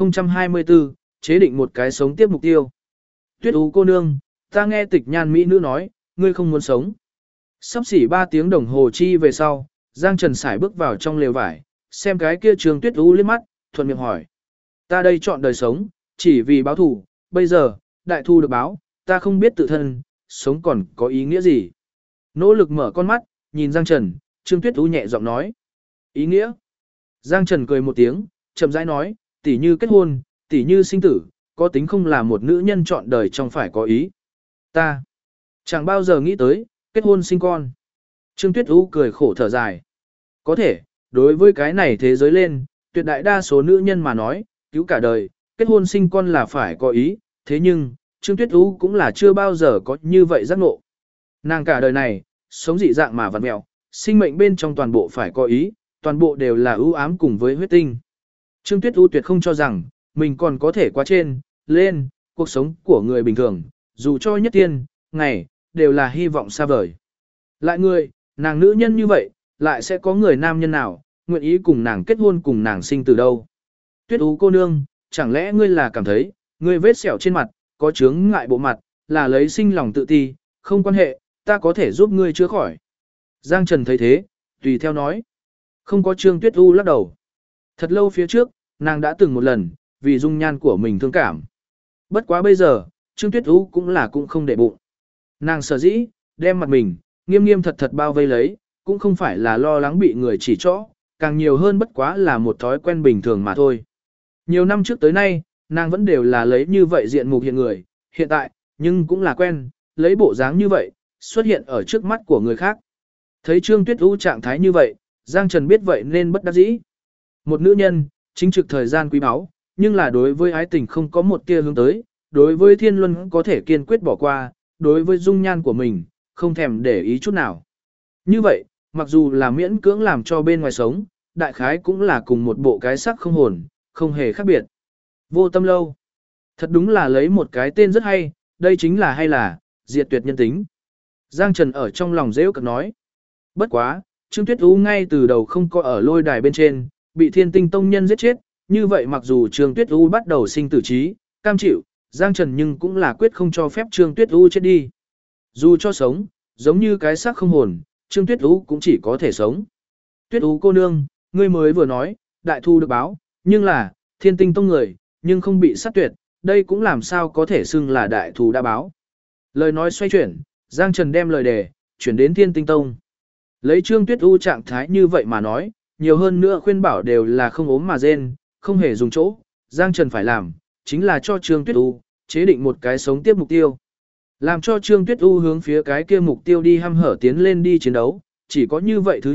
1024, chế định một cái sống tiếp mục tiêu. Tuyết Ú cô nương, ta nghe Tịch Nhan mỹ nữ nói, ngươi không muốn sống. Sắp xỉ 3 tiếng đồng hồ chi về sau, Giang Trần sải bước vào trong lều vải, xem cái kia Trường Tuyết Ú liếc mắt, thuận miệng hỏi. Ta đây chọn đời sống, chỉ vì báo thù, bây giờ, đại thù được báo, ta không biết tự thân, sống còn có ý nghĩa gì. Nỗ lực mở con mắt, nhìn Giang Trần, Trương Tuyết Ú nhẹ giọng nói. Ý nghĩa? Giang Trần cười một tiếng, chậm rãi nói, tỉ như kết hôn, tỉ như sinh tử, có tính không là một nữ nhân chọn đời trong phải có ý. Ta chẳng bao giờ nghĩ tới, kết hôn sinh con. Trương Tuyết Ú cười khổ thở dài. Có thể, đối với cái này thế giới lên, tuyệt đại đa số nữ nhân mà nói, cứu cả đời, kết hôn sinh con là phải có ý, thế nhưng, Trương Tuyết Ú cũng là chưa bao giờ có như vậy giác ngộ. Nàng cả đời này, sống dị dạng mà vặn mẹo, sinh mệnh bên trong toàn bộ phải có ý, toàn bộ đều là ưu ám cùng với huyết tinh. Trương Tuyết Ú tuyệt không cho rằng, mình còn có thể qua trên, lên, cuộc sống của người bình thường, dù cho nhất tiên, ngày, đều là hy vọng xa vời. Lại người, nàng nữ nhân như vậy, lại sẽ có người nam nhân nào, nguyện ý cùng nàng kết hôn cùng nàng sinh từ đâu. Tuyết Ú cô nương, chẳng lẽ ngươi là cảm thấy, ngươi vết sẹo trên mặt, có chướng ngại bộ mặt, là lấy sinh lòng tự ti, không quan hệ, ta có thể giúp ngươi chữa khỏi. Giang Trần thấy thế, tùy theo nói. Không có Trương Tuyết U lắc đầu. Thật lâu phía trước, nàng đã từng một lần, vì dung nhan của mình thương cảm. Bất quá bây giờ, Trương Tuyết U cũng không để bụng. Nàng sở dĩ, đem mặt mình, nghiêm nghiêm thật thật bao vây lấy, cũng không phải là lo lắng bị người chỉ trỏ, càng nhiều hơn bất quá là một thói quen bình thường mà thôi. Nhiều năm trước tới nay, nàng vẫn đều là lấy như vậy diện mục hiện người, hiện tại, nhưng cũng là quen, lấy bộ dáng như vậy, xuất hiện ở trước mắt của người khác. Thấy Trương Tuyết U trạng thái như vậy, Giang Trần biết vậy nên bất đắc dĩ. Một nữ nhân, chính trực thời gian quý báu, nhưng là đối với ái tình không có một tia hướng tới, đối với thiên luân có thể kiên quyết bỏ qua, đối với dung nhan của mình, không thèm để ý chút nào. Như vậy, mặc dù là miễn cưỡng làm cho bên ngoài sống, đại khái cũng là cùng một bộ cái sắc không hồn, không hề khác biệt. Vô tâm lâu. Thật đúng là lấy một cái tên rất hay, đây chính là hay là, diệt tuyệt nhân tính. Giang Trần ở trong lòng dễ cực nói. Bất quá, Trương Tuyết U ngay từ đầu không có ở lôi đài bên trên, bị Thiên Tinh Tông nhân giết chết, như vậy mặc dù Trương Tuyết U bắt đầu sinh tử trí, cam chịu, Giang Trần nhưng cũng là quyết không cho phép Trương Tuyết U chết đi. Dù cho sống, giống như cái xác không hồn, Trương Tuyết U cũng chỉ có thể sống. Tuyết U cô nương, ngươi mới vừa nói, đại thu được báo, nhưng là, Thiên Tinh Tông người, nhưng không bị sát tuyệt, đây cũng làm sao có thể xưng là đại thù đã báo. Lời nói xoay chuyển, Giang Trần đem lời đề, chuyển đến Thiên Tinh Tông. Lấy Trương Tuyết U trạng thái như vậy mà nói, nhiều hơn nữa khuyên bảo đều là không ốm mà rên, không hề dùng chỗ, Giang Trần phải làm, chính là cho Trương Tuyết U, chế định một cái sống tiếp mục tiêu. Làm cho Trương Tuyết U hướng phía cái kia mục tiêu đi hăm hở tiến lên đi chiến đấu, chỉ có như vậy thứ nhất,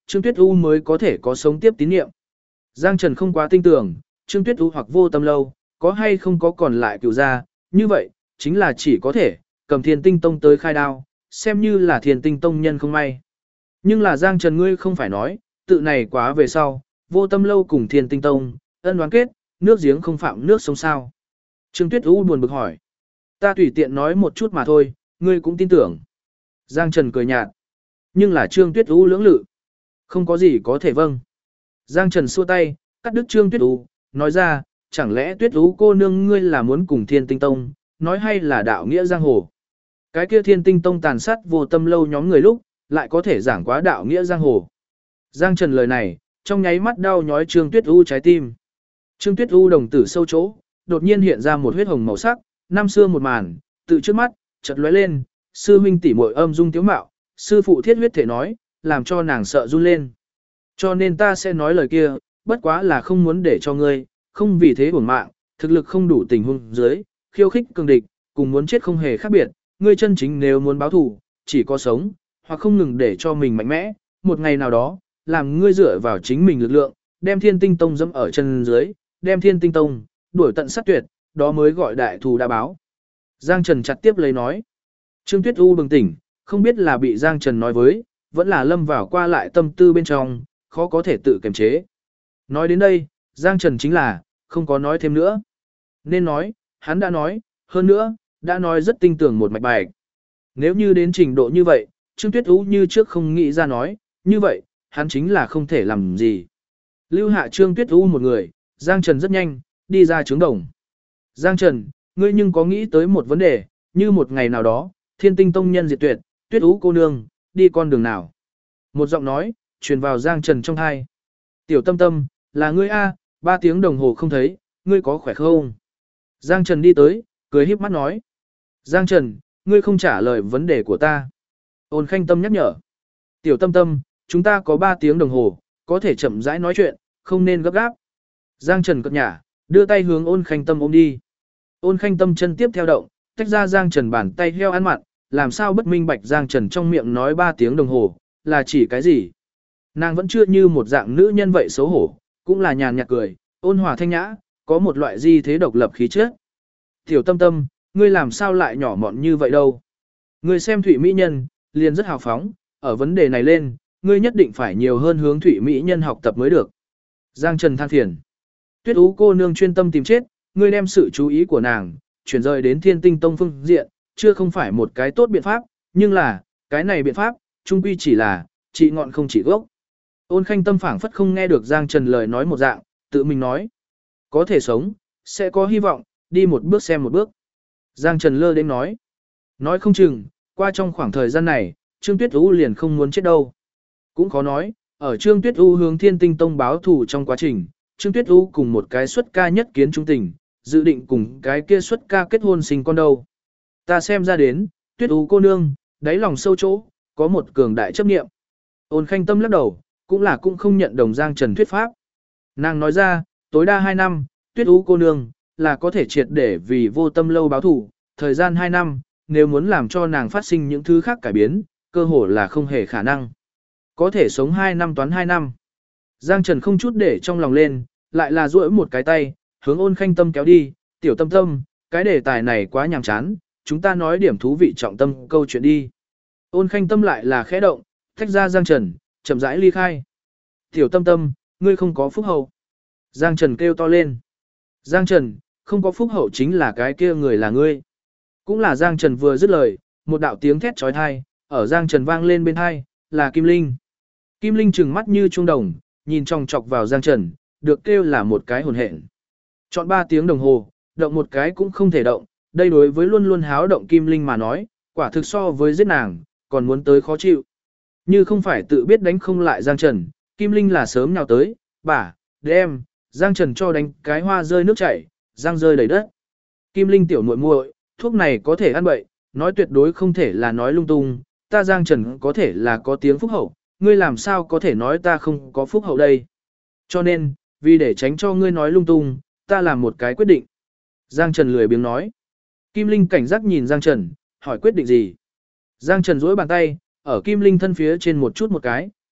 Trương Tuyết U mới có thể có sống tiếp tín nhiệm. Giang Trần không quá tin tưởng, Trương Tuyết U hoặc Vô Tâm Lâu, có hay không có còn lại cửu gia, như vậy, chính là chỉ có thể, cầm Thiên Tinh Tông tới khai đao, xem như là Thiên Tinh Tông nhân không may. Nhưng là Giang Trần ngươi không phải nói, tự này quá về sau, Vô Tâm Lâu cùng Thiên Tinh Tông, ân đoán kết, nước giếng không phạm nước sông sao. Trương Tuyết U buồn bực hỏi. Ta tùy tiện nói một chút mà thôi, ngươi cũng tin tưởng. Giang Trần cười nhạt. Nhưng là Trương Tuyết U lưỡng lự. Không có gì có thể vâng. Giang Trần xua tay, cắt đứt Trương Tuyết U, nói ra, chẳng lẽ Tuyết U cô nương ngươi là muốn cùng Thiên Tinh Tông, nói hay là đạo nghĩa giang hồ. Cái kia Thiên Tinh Tông tàn sát Vô Tâm Lâu nhóm người lúc, lại có thể giảng quá đạo nghĩa giang hồ. Giang Trần lời này, trong nháy mắt đau nhói Trương Tuyết U trái tim. Trương Tuyết U đồng tử sâu chỗ, đột nhiên hiện ra một huyết hồng màu sắc, năm xưa một màn, tự trước mắt, chợt lóe lên, sư huynh tỷ muội âm dung tiếu mạo, sư phụ thiết huyết thể nói, làm cho nàng sợ run lên. Cho nên ta sẽ nói lời kia, bất quá là không muốn để cho ngươi, không vì thế uổng mạng, thực lực không đủ tình huống dưới, khiêu khích cường địch, cùng muốn chết không hề khác biệt, ngươi chân chính nếu muốn báo thù, chỉ có sống, hoặc không ngừng để cho mình mạnh mẽ, một ngày nào đó, làm ngươi dựa vào chính mình lực lượng, đem Thiên Tinh Tông dẫm ở chân dưới, đem Thiên Tinh Tông đuổi tận sát tuyệt, đó mới gọi đại thù đã báo. Giang Trần chặt tiếp lấy nói. Trương Tuyết U bừng tỉnh, không biết là bị Giang Trần nói với, vẫn là lâm vào qua lại tâm tư bên trong, khó có thể tự kiềm chế. Nói đến đây, Giang Trần chính là, không có nói thêm nữa. Nên nói, hắn đã nói, hơn nữa, đã nói rất tinh tường một mạch bài. Nếu như đến trình độ như vậy, Trương Tuyết U như trước không nghĩ ra nói, như vậy, hắn chính là không thể làm gì. Lưu hạ Trương Tuyết U một người, Giang Trần rất nhanh, đi ra trướng đồng. Giang Trần, ngươi nhưng có nghĩ tới một vấn đề, như một ngày nào đó, Thiên Tinh Tông nhân diệt tuyệt, Tuyết U cô nương, đi con đường nào? Một giọng nói, truyền vào Giang Trần trong tai. Tiểu Tâm Tâm, là ngươi a, 3 tiếng đồng hồ không thấy, ngươi có khỏe không? Giang Trần đi tới, cười híp mắt nói. Giang Trần, ngươi không trả lời vấn đề của ta. Ôn Khanh Tâm nhắc nhở. Tiểu Tâm Tâm, chúng ta có 3 tiếng đồng hồ, có thể chậm rãi nói chuyện, không nên gấp gáp. Giang Trần cất nhả, đưa tay hướng Ôn Khanh Tâm ôm đi. Ôn Khanh Tâm chân tiếp theo động, tách ra Giang Trần bàn tay heo ăn mặn, làm sao bất minh bạch Giang Trần trong miệng nói 3 tiếng đồng hồ, là chỉ cái gì. Nàng vẫn chưa như một dạng nữ nhân vậy xấu hổ, cũng là nhàn nhạt cười, ôn hòa thanh nhã, có một loại di thế độc lập khí chất. Tiểu Tâm Tâm, ngươi làm sao lại nhỏ mọn như vậy đâu. Ngươi xem Thụy Mỹ Nhân, liền rất hào phóng, ở vấn đề này lên, ngươi nhất định phải nhiều hơn hướng Thụy Mỹ Nhân học tập mới được. Giang Trần than phiền. Tuyết Ú cô nương chuyên tâm tìm chết, ngươi đem sự chú ý của nàng, chuyển rời đến Thiên Tinh Tông phương diện, chưa không phải một cái tốt biện pháp, nhưng là, cái này biện pháp, chung quy chỉ là, trị ngọn không trị gốc. Ôn Khanh Tâm phảng phất không nghe được Giang Trần lời nói một dạng, tự mình nói. Có thể sống, sẽ có hy vọng, đi một bước xem một bước. Giang Trần lơ đến nói. Nói không chừng, qua trong khoảng thời gian này, Trương Tuyết U liền không muốn chết đâu. Cũng khó nói, ở Trương Tuyết U hướng Thiên Tinh Tông báo thù trong quá trình, Trương Tuyết U cùng một cái xuất ca nhất kiến trung tình, dự định cùng cái kia xuất ca kết hôn sinh con đâu. Ta xem ra đến, Tuyết U cô nương, đáy lòng sâu chỗ, có một cường đại chấp niệm. Ôn Khanh Tâm lắc đầu, cũng là cũng không nhận đồng Giang Trần thuyết pháp. Nàng nói ra, tối đa 2 năm, Tuyết U cô nương, là có thể triệt để vì Vô Tâm Lâu báo thù, thời gian 2 năm, nếu muốn làm cho nàng phát sinh những thứ khác cải biến, cơ hồ là không hề khả năng. Có thể sống 2 năm toán 2 năm. Giang Trần không chút để trong lòng lên, lại là duỗi một cái tay, hướng Ôn Khanh Tâm kéo đi, Tiểu Tâm Tâm, cái đề tài này quá nhàm chán, chúng ta nói điểm thú vị trọng tâm câu chuyện đi. Ôn Khanh Tâm lại là khẽ động, tách ra Giang Trần, chậm rãi ly khai. Tiểu Tâm Tâm, ngươi không có phúc hậu. Giang Trần kêu to lên. Giang Trần, không có phúc hậu chính là cái kia người là ngươi. Cũng là Giang Trần vừa dứt lời, một đạo tiếng thét trói thai, ở Giang Trần vang lên bên tai, là Kim Linh. Kim Linh trừng mắt như chuông đồng, nhìn chòng chọc vào Giang Trần, được kêu là một cái hồn hện. Chọn 3 tiếng đồng hồ, động một cái cũng không thể động, đây đối với luôn luôn háo động Kim Linh mà nói, quả thực so với giết nàng, còn muốn tới khó chịu. Như không phải tự biết đánh không lại Giang Trần, Kim Linh là sớm nhào tới, bả, đem, Giang Trần cho đánh cái hoa rơi nước chảy, giang rơi đầy đất. Kim Linh tiểu muội muội, thuốc này có thể ăn bậy, nói tuyệt đối không thể là nói lung tung, ta Giang Trần có thể là có tiếng phúc hậu, ngươi làm sao có thể nói ta không có phúc hậu đây. Cho nên, vì để tránh cho ngươi nói lung tung, ta làm một cái quyết định. Giang Trần lười biếng nói. Kim Linh cảnh giác nhìn Giang Trần, hỏi quyết định gì. Giang Trần duỗi bàn tay, ở Kim Linh thân phía trên một chút một cái,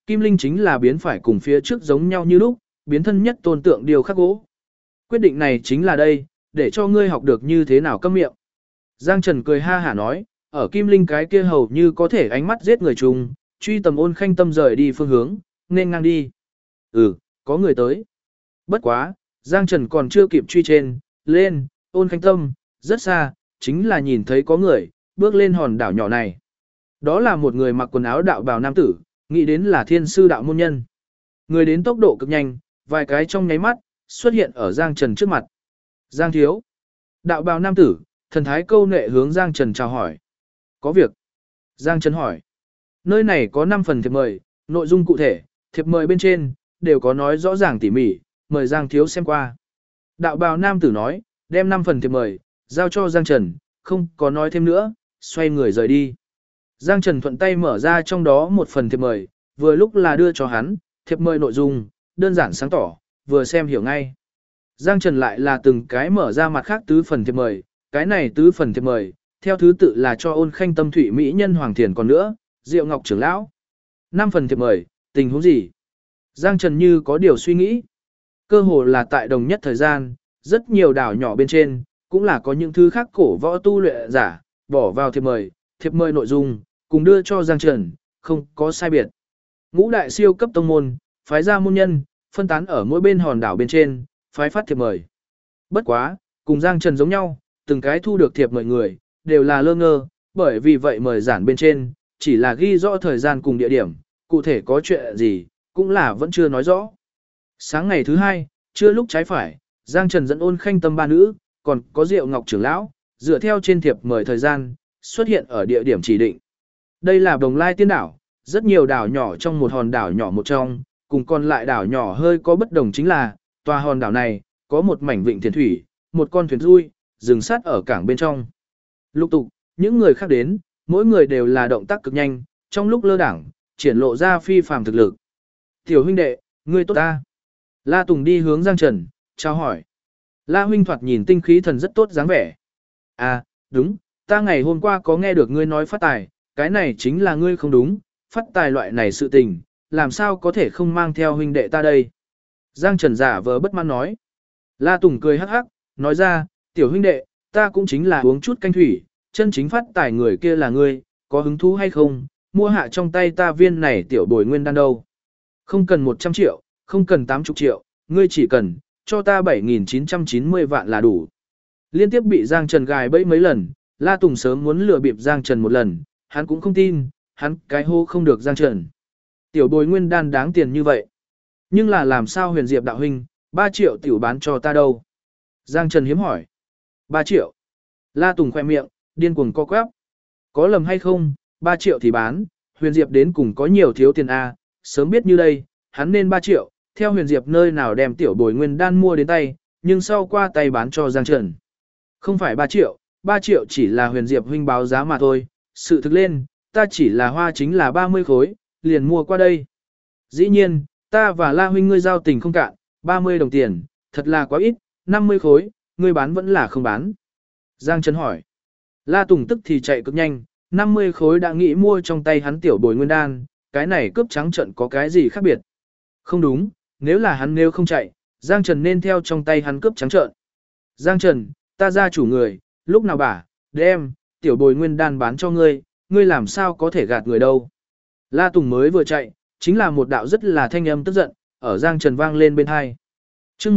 Kim linh chính là biến phải cùng phía trước giống nhau như lúc, biến thân nhất tôn tượng điều khắc gỗ. Quyết định này chính là đây, để cho ngươi học được như thế nào câm miệng. Giang Trần cười ha hả nói, ở Kim Linh cái kia hầu như có thể ánh mắt giết người trùng, truy tầm Ôn Khanh Tâm rời đi phương hướng, nên ngang đi. Có người tới. Bất quá, Giang Trần còn chưa kịp truy trên, lên, Ôn Khanh Tâm, rất xa, chính là nhìn thấy có người, bước lên hòn đảo nhỏ này. Đó là một người mặc quần áo đạo bào nam tử, nghĩ đến là thiên sư đạo môn nhân. Người đến tốc độ cực nhanh, vài cái trong nháy mắt, xuất hiện ở Giang Trần trước mặt. Giang thiếu. Đạo bào nam tử, thần thái câu nệ hướng Giang Trần chào hỏi. Có việc. Giang Trần hỏi. Nơi này có 5 phần thiệp mời, nội dung cụ thể, thiệp mời bên trên, đều có nói rõ ràng tỉ mỉ, mời Giang thiếu xem qua. Đạo bào nam tử nói, đem 5 phần thiệp mời, giao cho Giang Trần, không có nói thêm nữa, xoay người rời đi. Giang Trần thuận tay mở ra trong đó một phần thiệp mời, vừa lúc là đưa cho hắn, thiệp mời nội dung, đơn giản sáng tỏ, vừa xem hiểu ngay. Giang Trần lại là từng cái mở ra mặt khác tứ phần thiệp mời, cái này tứ phần thiệp mời, theo thứ tự là cho Ôn Khanh Tâm Thủy Mỹ Nhân Hoàng Thiền còn nữa, Diệu Ngọc trưởng lão. 5 phần thiệp mời, tình huống gì? Giang Trần như có điều suy nghĩ. Cơ hồ là tại đồng nhất thời gian, rất nhiều đảo nhỏ bên trên, cũng là có những thứ khác cổ võ tu luyện giả, bỏ vào thiệp mời nội dung, cùng đưa cho Giang Trần, không có sai biệt. Ngũ đại siêu cấp tông môn, phái ra môn nhân, phân tán ở mỗi bên hòn đảo bên trên, phái phát thiệp mời. Bất quá, cùng Giang Trần giống nhau, từng cái thu được thiệp mời người, đều là lơ ngơ, bởi vì vậy mời giản bên trên, chỉ là ghi rõ thời gian cùng địa điểm, cụ thể có chuyện gì, cũng là vẫn chưa nói rõ. Sáng ngày thứ 2, trưa lúc trái phải, Giang Trần dẫn Ôn Khanh Tâm ba nữ, còn có Diệu Ngọc trưởng lão, dựa theo trên thiệp mời thời gian, xuất hiện ở địa điểm chỉ định. Đây là Bồng Lai Tiên đảo, rất nhiều đảo nhỏ trong một hòn đảo nhỏ một trong, cùng còn lại đảo nhỏ hơi có bất đồng chính là, tòa hòn đảo này, có một mảnh vịnh thiền thủy, một con thuyền rui, dừng sát ở cảng bên trong. Lục tục, những người khác đến, mỗi người đều là động tác cực nhanh, trong lúc lơ đảng, triển lộ ra phi phàm thực lực. Tiểu huynh đệ, ngươi tốt ta. La Tùng đi hướng Giang Trần, chào hỏi. La huynh thoạt nhìn tinh khí thần rất tốt dáng vẻ. À, đúng, ta ngày hôm qua có nghe được ngươi nói phát tài, cái này chính là ngươi không đúng, phát tài loại này sự tình, làm sao có thể không mang theo huynh đệ ta đây. Giang Trần giả vờ bất mãn nói. La Tùng cười hắc hắc, nói ra, tiểu huynh đệ, ta cũng chính là uống chút canh thủy, chân chính phát tài người kia là ngươi, có hứng thú hay không, mua hạ trong tay ta viên này tiểu bồi nguyên đan đâu. Không cần 100 triệu, không cần 80 triệu, ngươi chỉ cần, cho ta 7.990 vạn là đủ. Liên tiếp bị Giang Trần gài bẫy mấy lần, La Tùng sớm muốn lừa bịp Giang Trần một lần, hắn cũng không tin, hắn cái hô không được Giang Trần. Tiểu bồi nguyên đan đáng tiền như vậy. Nhưng là làm sao Huyền Diệp đạo huynh, 3 triệu tiểu bán cho ta đâu? Giang Trần hiếm hỏi. 3 triệu. La Tùng khoe miệng, điên cuồng co quắp. Có lầm hay không, 3 triệu thì bán, Huyền Diệp đến cùng có nhiều thiếu tiền A, sớm biết như đây, hắn nên 3 triệu, theo Huyền Diệp nơi nào đem tiểu bồi nguyên đan mua đến tay, nhưng sau qua tay bán cho Giang Trần. Không phải 3 triệu chỉ là Huyền Diệp huynh báo giá mà thôi, sự thực lên, ta chỉ là hoa chính là 30 khối, liền mua qua đây. Dĩ nhiên, ta và La huynh ngươi giao tình không cạn, 30 đồng tiền, thật là quá ít, 50 khối, ngươi bán vẫn là không bán. Giang Trần hỏi. La Tùng tức thì chạy cực nhanh, 50 khối đã nghĩ mua trong tay hắn tiểu bồi nguyên đan, cái này cướp trắng trận có cái gì khác biệt. Không đúng, nếu không chạy, Giang Trần nên theo trong tay hắn cướp trắng trợn. Giang Trần, ta ra chủ người, lúc nào bả, đem, tiểu bồi nguyên đan bán cho ngươi, ngươi làm sao có thể gạt người đâu. La Tùng mới vừa chạy, chính là một đạo rất là thanh âm tức giận, ở Giang Trần vang lên bên hai. Chương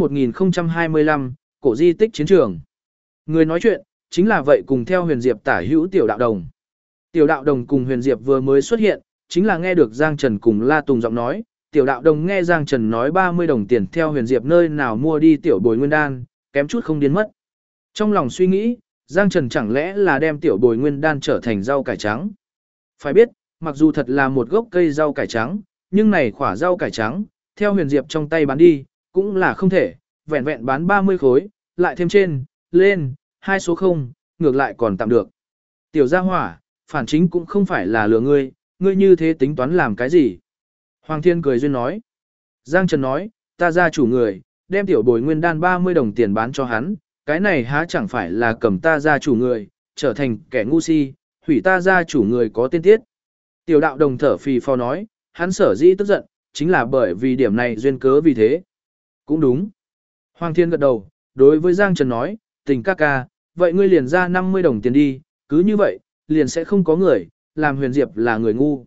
1025, cổ di tích chiến trường. Người nói chuyện, chính là vậy cùng theo Huyền Diệp tả hữu tiểu đạo đồng. Tiểu đạo đồng cùng Huyền Diệp vừa mới xuất hiện, chính là nghe được Giang Trần cùng La Tùng giọng nói, tiểu đạo đồng nghe Giang Trần nói 30 đồng tiền theo Huyền Diệp nơi nào mua đi tiểu bồi nguyên đan, kém chút không điên mất. Trong lòng suy nghĩ, Giang Trần chẳng lẽ là đem tiểu bồi nguyên đan trở thành rau cải trắng. Phải biết, mặc dù thật là một gốc cây rau cải trắng, nhưng này khỏa rau cải trắng, theo Huyền Diệp trong tay bán đi, cũng là không thể, vẹn vẹn bán 30 khối, lại thêm trên, lên, 2 số 0, ngược lại còn tạm được. Tiểu gia hỏa, phản chính cũng không phải là lừa ngươi, ngươi như thế tính toán làm cái gì? Hoàng Thiên cười duyên nói. Giang Trần nói, ta ra chủ người, đem tiểu bồi nguyên đan 30 đồng tiền bán cho hắn, cái này há chẳng phải là cầm ta ra chủ người, trở thành kẻ ngu si, hủy ta ra chủ người có tên tiết. Tiểu đạo đồng thở phì phò nói, hắn sở dĩ tức giận, chính là bởi vì điểm này duyên cớ vì thế. Cũng đúng. Hoàng Thiên gật đầu, đối với Giang Trần nói, Tình ca ca, vậy ngươi liền ra 50 đồng tiền đi, cứ như vậy, liền sẽ không có người, làm Huyền Diệp là người ngu.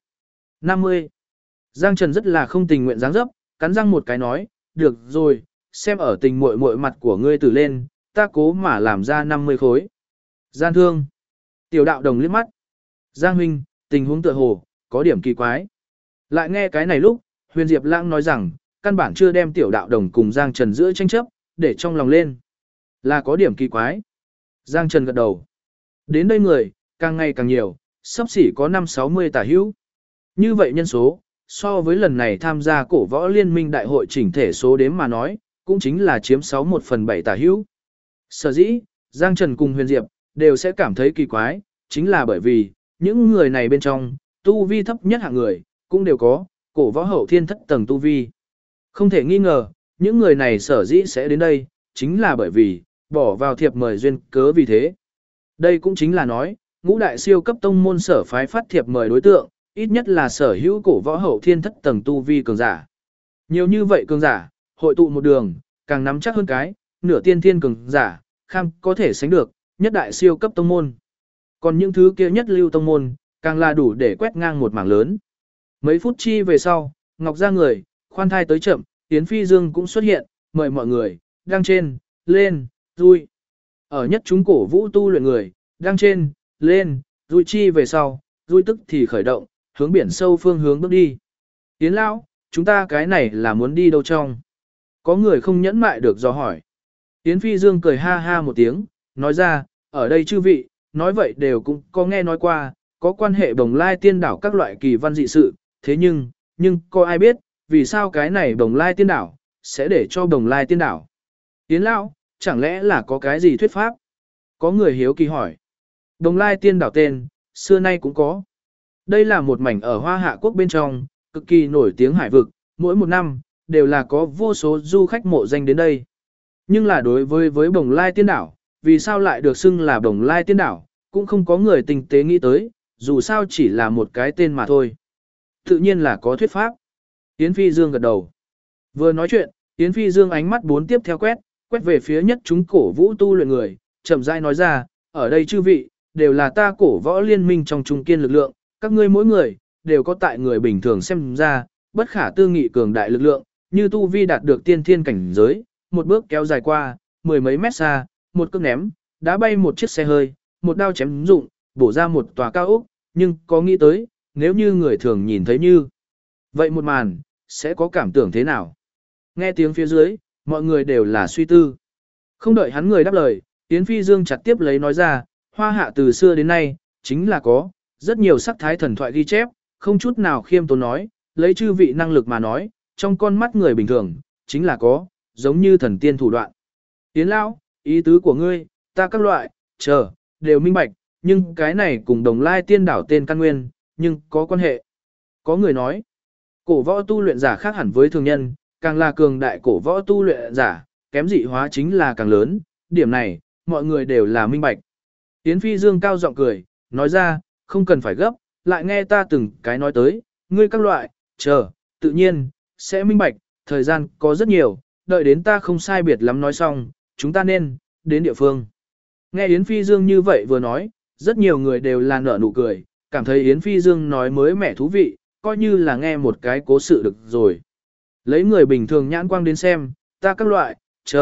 50. Giang Trần rất là không tình nguyện dáng dấp, cắn răng một cái nói, được rồi, xem ở tình muội muội mặt của ngươi từ lên, ta cố mà làm ra 50 khối. Gian thương. Tiểu đạo đồng liếc mắt. Giang huynh, tình huống tựa hồ, có điểm kỳ quái. Lại nghe cái này lúc, Huyền Diệp Lãng nói rằng, căn bản chưa đem tiểu đạo đồng cùng Giang Trần giữa tranh chấp, để trong lòng lên. Là có điểm kỳ quái. Giang Trần gật đầu. Đến đây người, càng ngày càng nhiều, sắp xỉ có 5-60 tả hữu. Như vậy nhân số, so với lần này tham gia cổ võ liên minh đại hội chỉnh thể số đếm mà nói, cũng chính là chiếm 61/7 tả hữu. Sở dĩ, Giang Trần cùng Huyền Diệp, đều sẽ cảm thấy kỳ quái, chính là bởi vì, những người này bên trong, tu vi thấp nhất hạng người, cũng đều có, cổ võ hậu thiên thất tầng tu vi. Không thể nghi ngờ, những người này sở dĩ sẽ đến đây, chính là bởi vì, bỏ vào thiệp mời duyên cớ vì thế. Đây cũng chính là nói, ngũ đại siêu cấp tông môn sở phái phát thiệp mời đối tượng, ít nhất là sở hữu cổ võ hậu thiên thất tầng tu vi cường giả. Nhiều như vậy cường giả, hội tụ một đường, càng nắm chắc hơn cái, nửa tiên thiên cường giả, kham có thể sánh được, nhất đại siêu cấp tông môn. Còn những thứ kia nhất lưu tông môn, càng là đủ để quét ngang một mảng lớn. Mấy phút chi về sau, Ngọc ra người, khoan thai tới chậm, Yến Phi Dương cũng xuất hiện, mời mọi người, đăng trên, lên, vui. Ở nhất chúng cổ vũ tu luyện người, đăng trên, lên, vui chi về sau, vui tức thì khởi động, hướng biển sâu phương hướng bước đi. Yến lão, chúng ta cái này là muốn đi đâu trong? Có người không nhẫn mại được do hỏi. Yến Phi Dương cười ha ha một tiếng, nói ra, ở đây chư vị, nói vậy đều cũng có nghe nói qua, có quan hệ Bồng Lai Tiên Đảo các loại kỳ văn dị sự, thế nhưng có ai biết, vì sao cái này Bồng Lai Tiên Đảo, sẽ để cho Bồng Lai Tiên Đảo? Yến lão, chẳng lẽ là có cái gì thuyết pháp? Có người hiếu kỳ hỏi. Bồng Lai Tiên Đảo tên, xưa nay cũng có. Đây là một mảnh ở Hoa Hạ Quốc bên trong, cực kỳ nổi tiếng hải vực, mỗi một năm, đều là có vô số du khách mộ danh đến đây. Nhưng là đối với Bồng Lai Tiên Đảo, vì sao lại được xưng là Bồng Lai Tiên Đảo, cũng không có người tinh tế nghĩ tới, dù sao chỉ là một cái tên mà thôi. Tự nhiên là có thuyết pháp. Yến Phi Dương gật đầu. Vừa nói chuyện, Yến Phi Dương ánh mắt bốn tiếp theo quét về phía nhất chúng cổ vũ tu luyện người, chậm rãi nói ra, ở đây chư vị, đều là ta cổ võ liên minh trong trung kiên lực lượng, các ngươi mỗi người, đều có tại người bình thường xem ra, bất khả tư nghị cường đại lực lượng, như tu vi đạt được tiên thiên cảnh giới, một bước kéo dài qua, mười mấy mét xa, một cước ném, đá bay một chiếc xe hơi, một đao chém rụng, bổ ra một tòa cao ốc, nhưng có nghĩ tới, nếu như người thường nhìn thấy như vậy một màn, sẽ có cảm tưởng thế nào? Nghe tiếng phía dưới, mọi người đều là suy tư. Không đợi hắn người đáp lời, Yến Phi Dương chặt tiếp lấy nói ra, Hoa Hạ từ xưa đến nay, chính là có rất nhiều sắc thái thần thoại ghi chép, không chút nào khiêm tốn nói, lấy chư vị năng lực mà nói, trong con mắt người bình thường, chính là có, giống như thần tiên thủ đoạn. Yến lão, ý tứ của ngươi, ta các loại, đều minh bạch, nhưng cái này cùng Đồng Lai Tiên Đảo tên căn nguyên, nhưng có quan hệ. Có người nói, cổ võ tu luyện giả khác hẳn với thường nhân, càng là cường đại cổ võ tu luyện giả, kém dị hóa chính là càng lớn, điểm này, mọi người đều là minh bạch. Yến Phi Dương cao giọng cười, nói ra, không cần phải gấp, lại nghe ta từng cái nói tới, ngươi các loại, tự nhiên, sẽ minh bạch, thời gian có rất nhiều, đợi đến ta không sai biệt lắm nói xong, chúng ta nên, đến địa phương. Nghe Yến Phi Dương như vậy vừa nói, rất nhiều người đều là nở nụ cười, cảm thấy Yến Phi Dương nói mới mẻ thú vị, coi như là nghe một cái cố sự được rồi. Lấy người bình thường nhãn quang đến xem, ta các loại,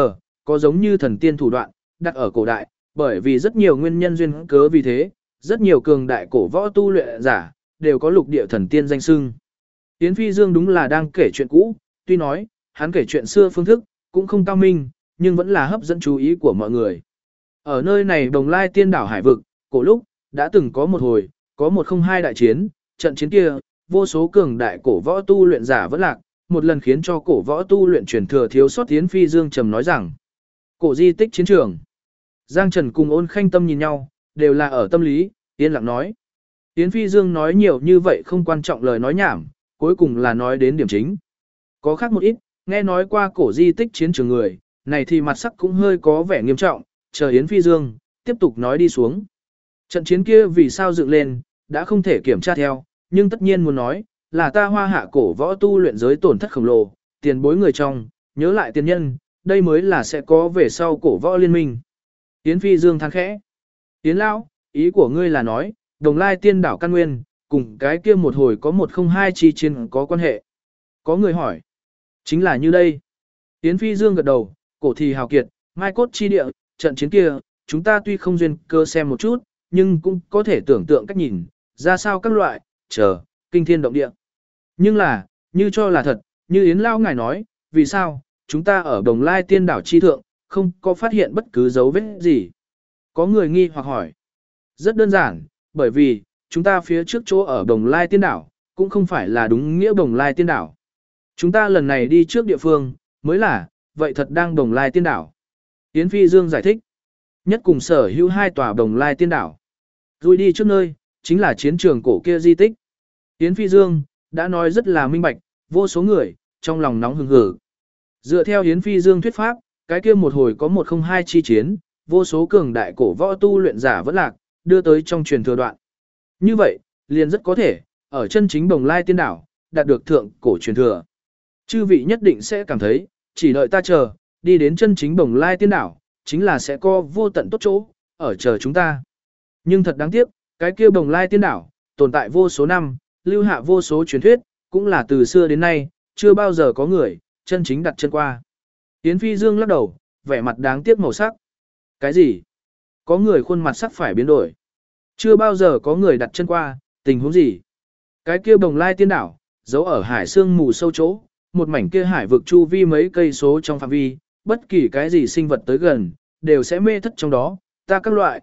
có giống như thần tiên thủ đoạn, đặt ở cổ đại, bởi vì rất nhiều nguyên nhân duyên cớ vì thế, rất nhiều cường đại cổ võ tu luyện giả, đều có lục địa thần tiên danh xưng. Yến Phi Dương đúng là đang kể chuyện cũ, tuy nói, hắn kể chuyện xưa phương thức, cũng không cao minh, nhưng vẫn là hấp dẫn chú ý của mọi người. Ở nơi này Đồng Lai Tiên Đảo hải vực, cổ lúc, đã từng có một hồi, có một không hai đại chiến, trận chiến kia, vô số cường đại cổ võ tu luyện giả vẫn lạc, một lần khiến cho cổ võ tu luyện truyền thừa thiếu sót. Yến Phi Dương trầm nói rằng, cổ di tích chiến trường. Giang Trần cùng Ôn Khanh Tâm nhìn nhau, đều là ở tâm lý, yên lặng nói. Yến Phi Dương nói nhiều như vậy không quan trọng lời nói nhảm, cuối cùng là nói đến điểm chính. Có khác một ít, nghe nói qua cổ di tích chiến trường người, này thì mặt sắc cũng hơi có vẻ nghiêm trọng, chờ Yến Phi Dương, tiếp tục nói đi xuống. Trận chiến kia vì sao dựng lên, đã không thể kiểm tra theo, nhưng tất nhiên muốn nói, là ta Hoa Hạ cổ võ tu luyện giới tổn thất khổng lồ, tiền bối người trong, nhớ lại tiền nhân, đây mới là sẽ có về sau cổ võ liên minh. Yến Phi Dương than khẽ. Yến Lão, ý của ngươi là nói, Đồng Lai Tiên đảo căn nguyên, cùng cái kia một hồi có 102 chi chiến có quan hệ. Có người hỏi. Chính là như đây. Yến Phi Dương gật đầu, cổ thì hào kiệt, mai cốt chi địa, trận chiến kia, chúng ta tuy không duyên cơ xem một chút, nhưng cũng có thể tưởng tượng cách nhìn, ra sao các loại, kinh thiên động địa. Nhưng là, như cho là thật, như Yến Lao ngài nói, vì sao, chúng ta ở Đồng Lai Tiên đảo chi thượng, không có phát hiện bất cứ dấu vết gì. Có người nghi hoặc hỏi. Rất đơn giản, bởi vì, chúng ta phía trước chỗ ở Đồng Lai Tiên đảo, cũng không phải là đúng nghĩa Đồng Lai Tiên đảo. Chúng ta lần này đi trước địa phương, mới là, vậy thật đang Đồng Lai Tiên đảo. Yến Phi Dương giải thích. Nhất cùng sở hữu 2 tòa Đồng Lai Tiên đảo. Rồi đi trước nơi, chính là chiến trường cổ kia di tích. Yến Phi Dương, đã nói rất là minh bạch, vô số người, trong lòng nóng hừng hực. Dựa theo Yến Phi Dương thuyết pháp, cái kia một hồi có 102 chi chiến, vô số cường đại cổ võ tu luyện giả vẫn lạc, đưa tới trong truyền thừa đoạn. Như vậy, liền rất có thể, ở chân chính Đồng Lai Tiên đảo, đạt được thượng cổ truyền thừa. Chư vị nhất định sẽ cảm thấy, chỉ đợi ta chờ, đi đến chân chính Đồng Lai Tiên đảo, chính là sẽ có vô tận tốt chỗ, ở chờ chúng ta. Nhưng thật đáng tiếc, cái kia Đồng Lai Tiên đảo, tồn tại vô số năm, lưu hạ vô số truyền thuyết, cũng là từ xưa đến nay, chưa bao giờ có người, chân chính đặt chân qua. Yến Phi Dương lắc đầu, vẻ mặt đáng tiếc màu sắc. Cái gì? Có người khuôn mặt sắc phải biến đổi. Chưa bao giờ có người đặt chân qua, tình huống gì? Cái kia Đồng Lai Tiên đảo, giấu ở hải sương mù sâu chỗ, một mảnh kia hải vực chu vi mấy cây số trong phạm vi, bất kỳ cái gì sinh vật tới gần, đều sẽ mê thất trong đó, ta các loại,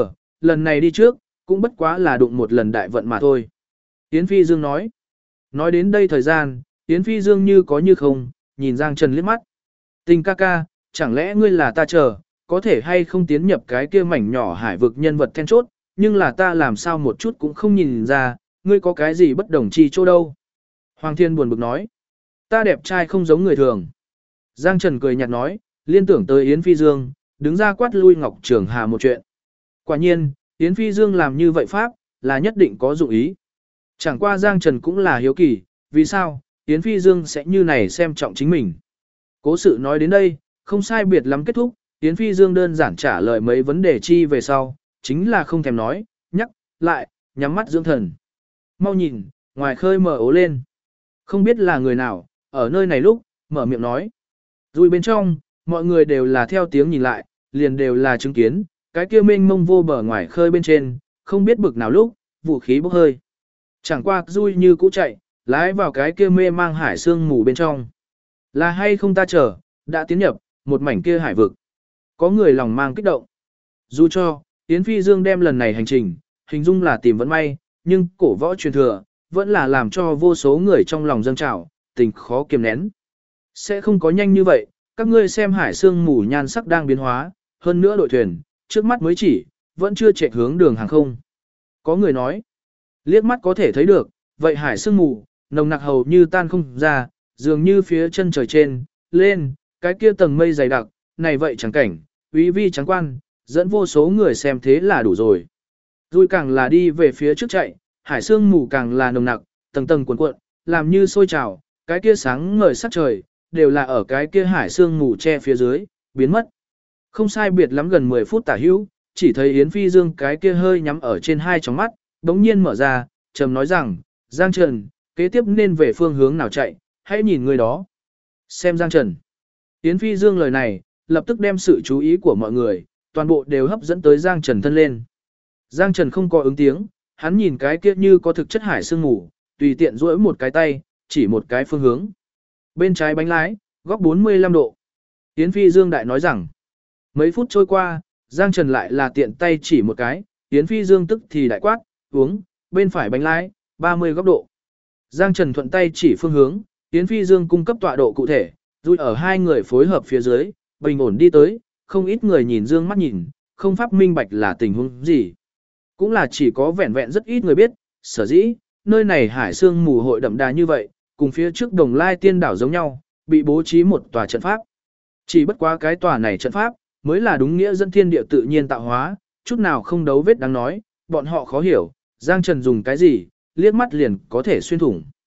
lần này đi trước, cũng bất quá là đụng một lần đại vận mà thôi. Yến Phi Dương nói. Nói đến đây thời gian, Yến Phi Dương như có như không, nhìn Giang Trần liếc mắt. Tình ca ca, chẳng lẽ ngươi là ta có thể hay không tiến nhập cái kia mảnh nhỏ hải vực nhân vật then chốt, nhưng là ta làm sao một chút cũng không nhìn ra, ngươi có cái gì bất đồng chi chỗ đâu. Hoàng Thiên buồn bực nói. Ta đẹp trai không giống người thường. Giang Trần cười nhạt nói, liên tưởng tới Yến Phi Dương, đứng ra quát lui Ngọc Trường Hà một chuyện. Quả nhiên, Yến Phi Dương làm như vậy pháp, là nhất định có dụng ý. Chẳng qua Giang Trần cũng là hiếu kỳ, vì sao, Yến Phi Dương sẽ như này xem trọng chính mình. Cố sự nói đến đây, không sai biệt lắm kết thúc, Yến Phi Dương đơn giản trả lời mấy vấn đề chi về sau, chính là không thèm nói, nhắc, lại, nhắm mắt dưỡng thần. Mau nhìn, ngoài khơi mở ố lên. Không biết là người nào, ở nơi này lúc, mở miệng nói. Rồi bên trong, mọi người đều là theo tiếng nhìn lại, liền đều là chứng kiến, cái kia mênh mông vô bờ ngoài khơi bên trên, không biết bực nào lúc, vũ khí bốc hơi. Chẳng qua Dui như cũ chạy, lái vào cái kia mê mang hải sương mù bên trong. Là hay không ta đã tiến nhập, một mảnh kia hải vực. Có người lòng mang kích động. Dù cho, Yến Phi Dương đem lần này hành trình, hình dung là tìm vẫn may, nhưng cổ võ truyền thừa, vẫn là làm cho vô số người trong lòng dâng trào, tình khó kiềm nén. Sẽ không có nhanh như vậy, các ngươi xem hải sương mù nhan sắc đang biến hóa, hơn nữa đội thuyền, trước mắt mới chỉ, vẫn chưa chạy hướng đường hàng không. Có người nói, liếc mắt có thể thấy được, vậy hải sương mù, nồng nặc hầu như tan không ra, dường như phía chân trời trên, lên, cái kia tầng mây dày đặc, này vậy chẳng cảnh, uy vi trắng quan, dẫn vô số người xem thế là đủ rồi. Rồi càng là đi về phía trước chạy, hải sương mù càng là nồng nặc, tầng tầng cuộn cuộn, làm như sôi trào, cái kia sáng ngời sắc trời, đều là ở cái kia hải sương mù che phía dưới, biến mất. Không sai biệt lắm gần 10 phút tả hữu, chỉ thấy Yến Phi Dương cái kia hơi nhắm ở trên hai tròng mắt, đống nhiên mở ra, trầm nói rằng, Giang Trần, kế tiếp nên về phương hướng nào chạy, hãy nhìn người đó. Xem Giang Trần. Yến Phi Dương lời này, lập tức đem sự chú ý của mọi người, toàn bộ đều hấp dẫn tới Giang Trần thân lên. Giang Trần không có ứng tiếng, hắn nhìn cái kia như có thực chất hải sương mù, tùy tiện duỗi một cái tay, chỉ một cái phương hướng. Bên trái bánh lái, góc 45 độ. Yến Phi Dương đại nói rằng, mấy phút trôi qua, Giang Trần lại là tiện tay chỉ một cái, Yến Phi Dương tức thì đại quát, uống, bên phải bánh lái, 30 góc độ. Giang Trần thuận tay chỉ phương hướng, Yến Phi Dương cung cấp tọa độ cụ thể, rồi ở hai người phối hợp phía dưới, bình ổn đi tới, không ít người nhìn dương mắt nhìn, không pháp minh bạch là tình huống gì. Cũng là chỉ có vẹn vẹn rất ít người biết, sở dĩ, nơi này hải sương mù hội đậm đà như vậy, cùng phía trước Đồng Lai Tiên đảo giống nhau, bị bố trí một tòa trận pháp. Chỉ bất quá cái tòa này trận pháp, mới là đúng nghĩa dẫn thiên địa tự nhiên tạo hóa, chút nào không đấu vết đáng nói, bọn họ khó hiểu, Giang Trần dùng cái gì, liếc mắt liền có thể xuyên thủng.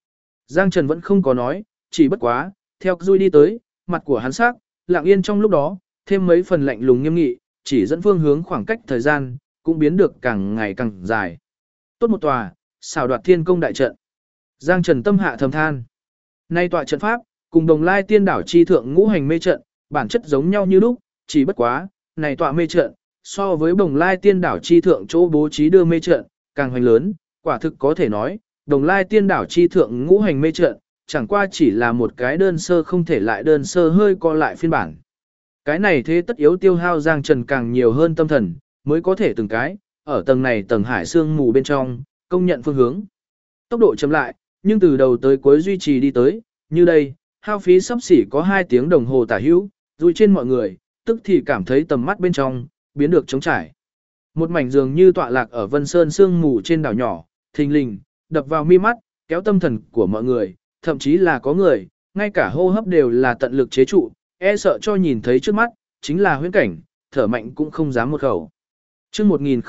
Giang Trần vẫn không có nói, chỉ bất quá, theo Dui đi tới, mặt của hắn sắc, lặng yên trong lúc đó, thêm mấy phần lạnh lùng nghiêm nghị, chỉ dẫn phương hướng khoảng cách thời gian, cũng biến được càng ngày càng dài. Tốt một tòa, xảo đoạt thiên công đại trận. Giang Trần tâm hạ thầm than. Nay tòa trận pháp, cùng Đồng Lai Tiên Đảo chi thượng ngũ hành mê trận, bản chất giống nhau như lúc, chỉ bất quá, này tòa mê trận, so với Đồng Lai Tiên Đảo chi thượng chỗ bố trí đưa mê trận, càng hoành lớn, quả thực có thể nói, Đồng Lai Tiên Đảo chi thượng ngũ hành mê trận, chẳng qua chỉ là một cái đơn sơ không thể lại đơn sơ hơi co lại phiên bản. Cái này thế tất yếu tiêu hao Giang Trần càng nhiều hơn tâm thần, mới có thể từng cái, ở tầng này tầng hải sương mù bên trong, công nhận phương hướng. Tốc độ chậm lại, nhưng từ đầu tới cuối duy trì đi tới, như đây, hao phí sắp xỉ có 2 tiếng đồng hồ tả hữu, rui trên mọi người, tức thì cảm thấy tầm mắt bên trong, biến được trống trải. Một mảnh dường như tọa lạc ở Vân Sơn sương mù trên đảo nhỏ, thình lình, đập vào mi mắt, kéo tâm thần của mọi người, thậm chí là có người, ngay cả hô hấp đều là tận lực chế trụ, e sợ cho nhìn thấy trước mắt, chính là huyễn cảnh, thở mạnh cũng không dám một khẩu. Chương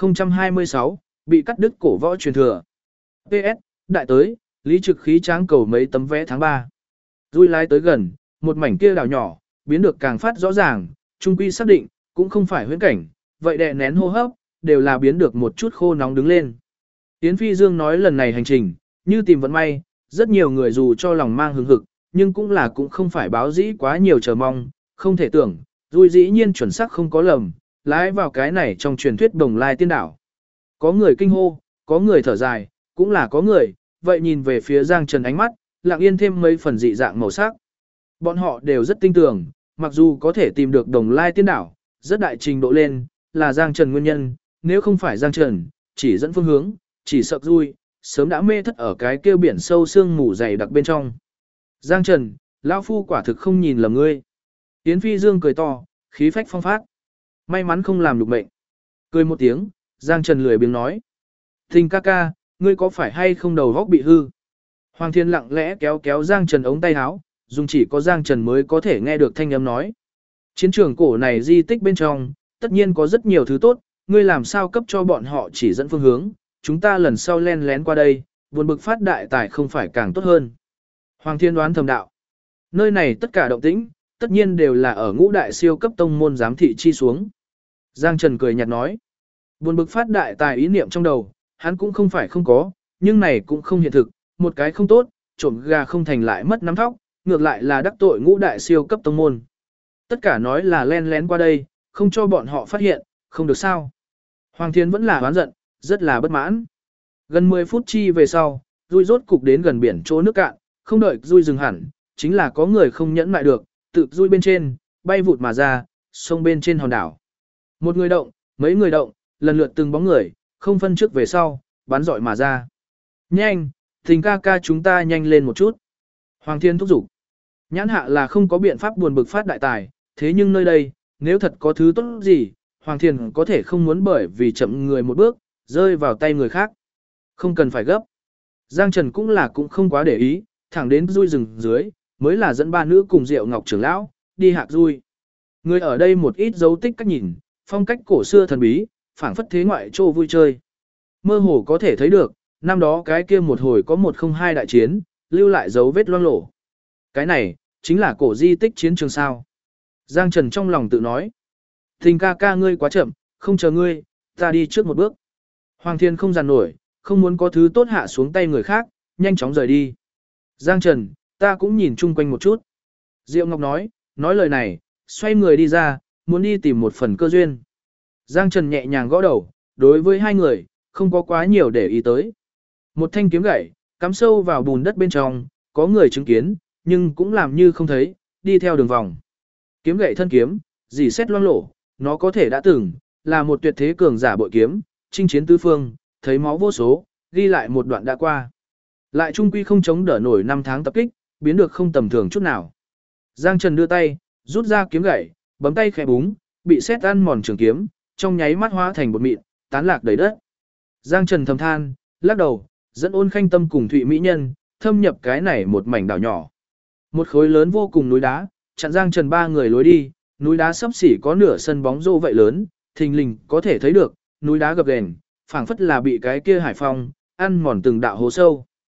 1026, bị cắt đứt cổ võ truyền thừa. PS, đại tới, Lý Trực khí tráng cầu mấy tấm vé tháng 3. Rui lái tới gần, một mảnh kia đảo nhỏ, biến được càng phát rõ ràng, trung quy xác định, cũng không phải huyễn cảnh, vậy đè nén hô hấp, đều là biến được một chút khô nóng đứng lên. Yến Phi Dương nói lần này hành trình, như tìm vận may, rất nhiều người dù cho lòng mang hứng hực, nhưng cũng không phải báo dĩ quá nhiều chờ mong, không thể tưởng, Rui dĩ nhiên chuẩn xác không có lầm, lái vào cái này trong truyền thuyết Đồng Lai Tiên Đảo. Có người kinh hô, có người thở dài, cũng là có người, vậy nhìn về phía Giang Trần ánh mắt, lặng yên thêm mấy phần dị dạng màu sắc. Bọn họ đều rất tin tưởng, mặc dù có thể tìm được Đồng Lai Tiên Đảo, rất đại trình độ lên, là Giang Trần nguyên nhân, nếu không phải Giang Trần, chỉ dẫn phương hướng, chỉ sợ Rui, sớm đã mê thất ở cái kêu biển sâu sương mù dày đặc bên trong. Giang Trần, lão phu quả thực không nhìn lầm ngươi. Yến Phi Dương cười to, khí phách phong phát. May mắn không làm được mệnh. Cười một tiếng, Giang Trần lười biếng nói. Thình ca ca, ngươi có phải hay không đầu góc bị hư? Hoàng Thiên lặng lẽ kéo kéo Giang Trần ống tay áo, dùng chỉ có Giang Trần mới có thể nghe được thanh âm nói. Chiến trường cổ này di tích bên trong, tất nhiên có rất nhiều thứ tốt, ngươi làm sao cấp cho bọn họ chỉ dẫn phương hướng, chúng ta lần sau len lén qua đây, buồn bực phát đại tài không phải càng tốt hơn. Hoàng Thiên đoán thầm đạo. Nơi này tất cả động tĩnh, tất nhiên đều là ở ngũ đại siêu cấp tông môn giám thị chi xuống. Giang Trần cười nhạt nói. Buồn bực phát đại tài ý niệm trong đầu, hắn cũng không phải không có, nhưng này cũng không hiện thực, một cái không tốt, trộm gà không thành lại mất nắm thóc, ngược lại là đắc tội ngũ đại siêu cấp tông môn. Tất cả nói là len lén qua đây, không cho bọn họ phát hiện, không được sao. Hoàng Thiên vẫn là oán giận, rất là bất mãn. Gần 10 phút chi về sau, Rui rốt cục đến gần biển chỗ nước cạn, không đợi Rui dừng hẳn, chính là có người không nhẫn lại được, tự Rui bên trên, bay vụt mà ra, sông bên trên hòn đảo. Một người động, mấy người động, lần lượt từng bóng người, không phân trước về sau, bắn dọi mà ra. Nhanh, Thình ca ca chúng ta nhanh lên một chút. Hoàng Thiên thúc giục. Nhãn hạ là không có biện pháp buồn bực phát đại tài, thế nhưng nơi đây, nếu thật có thứ tốt gì, Hoàng Thiên có thể không muốn bởi vì chậm người một bước, rơi vào tay người khác. Không cần phải gấp. Giang Trần cũng không quá để ý, thẳng đến Rui rừng dưới, mới là dẫn ba nữ cùng Diệu Ngọc trưởng lão, đi hạc Rui. Người ở đây một ít dấu tích cách nhìn, phong cách cổ xưa thần bí, phảng phất thế ngoại trô vui chơi. Mơ hồ có thể thấy được, năm đó cái kia một hồi có 102 đại chiến, lưu lại dấu vết loang lổ. Cái này, chính là cổ di tích chiến trường sao. Giang Trần trong lòng tự nói. Thình ca ca ngươi quá chậm, không chờ ngươi, ta đi trước một bước. Hoàng Thiên không giàn nổi, không muốn có thứ tốt hạ xuống tay người khác, nhanh chóng rời đi. Giang Trần, ta cũng nhìn chung quanh một chút. Diệu Ngọc nói lời này, xoay người đi ra, muốn đi tìm một phần cơ duyên. Giang Trần nhẹ nhàng gõ đầu, đối với hai người, không có quá nhiều để ý tới. Một thanh kiếm gậy, cắm sâu vào bùn đất bên trong, có người chứng kiến, nhưng cũng làm như không thấy, đi theo đường vòng. Kiếm gậy thân kiếm, dì xét loang lổ, nó có thể đã từng, là một tuyệt thế cường giả bội kiếm, chinh chiến tứ phương, thấy máu vô số, ghi lại một đoạn đã qua. Lại trung quy không chống đỡ nổi 5 tháng tập kích, biến được không tầm thường chút nào. Giang Trần đưa tay, rút ra kiếm gậy, bấm tay khẽ búng, bị sét ăn mòn trường kiếm, trong nháy mắt hóa thành bột mịn, tán lạc đầy đất. Giang Trần thầm than, lắc đầu, dẫn Ôn Khanh Tâm cùng Thụy Mỹ Nhân, thâm nhập cái này một mảnh đảo nhỏ. Một khối lớn vô cùng núi đá, chặn Giang Trần ba người lối đi, núi đá sấp xỉ có nửa sân bóng rổ vậy lớn, thình lình có thể thấy được, núi đá gập ghềnh, phảng phất là bị cái kia hải phong ăn mòn từng đạo hố sâu.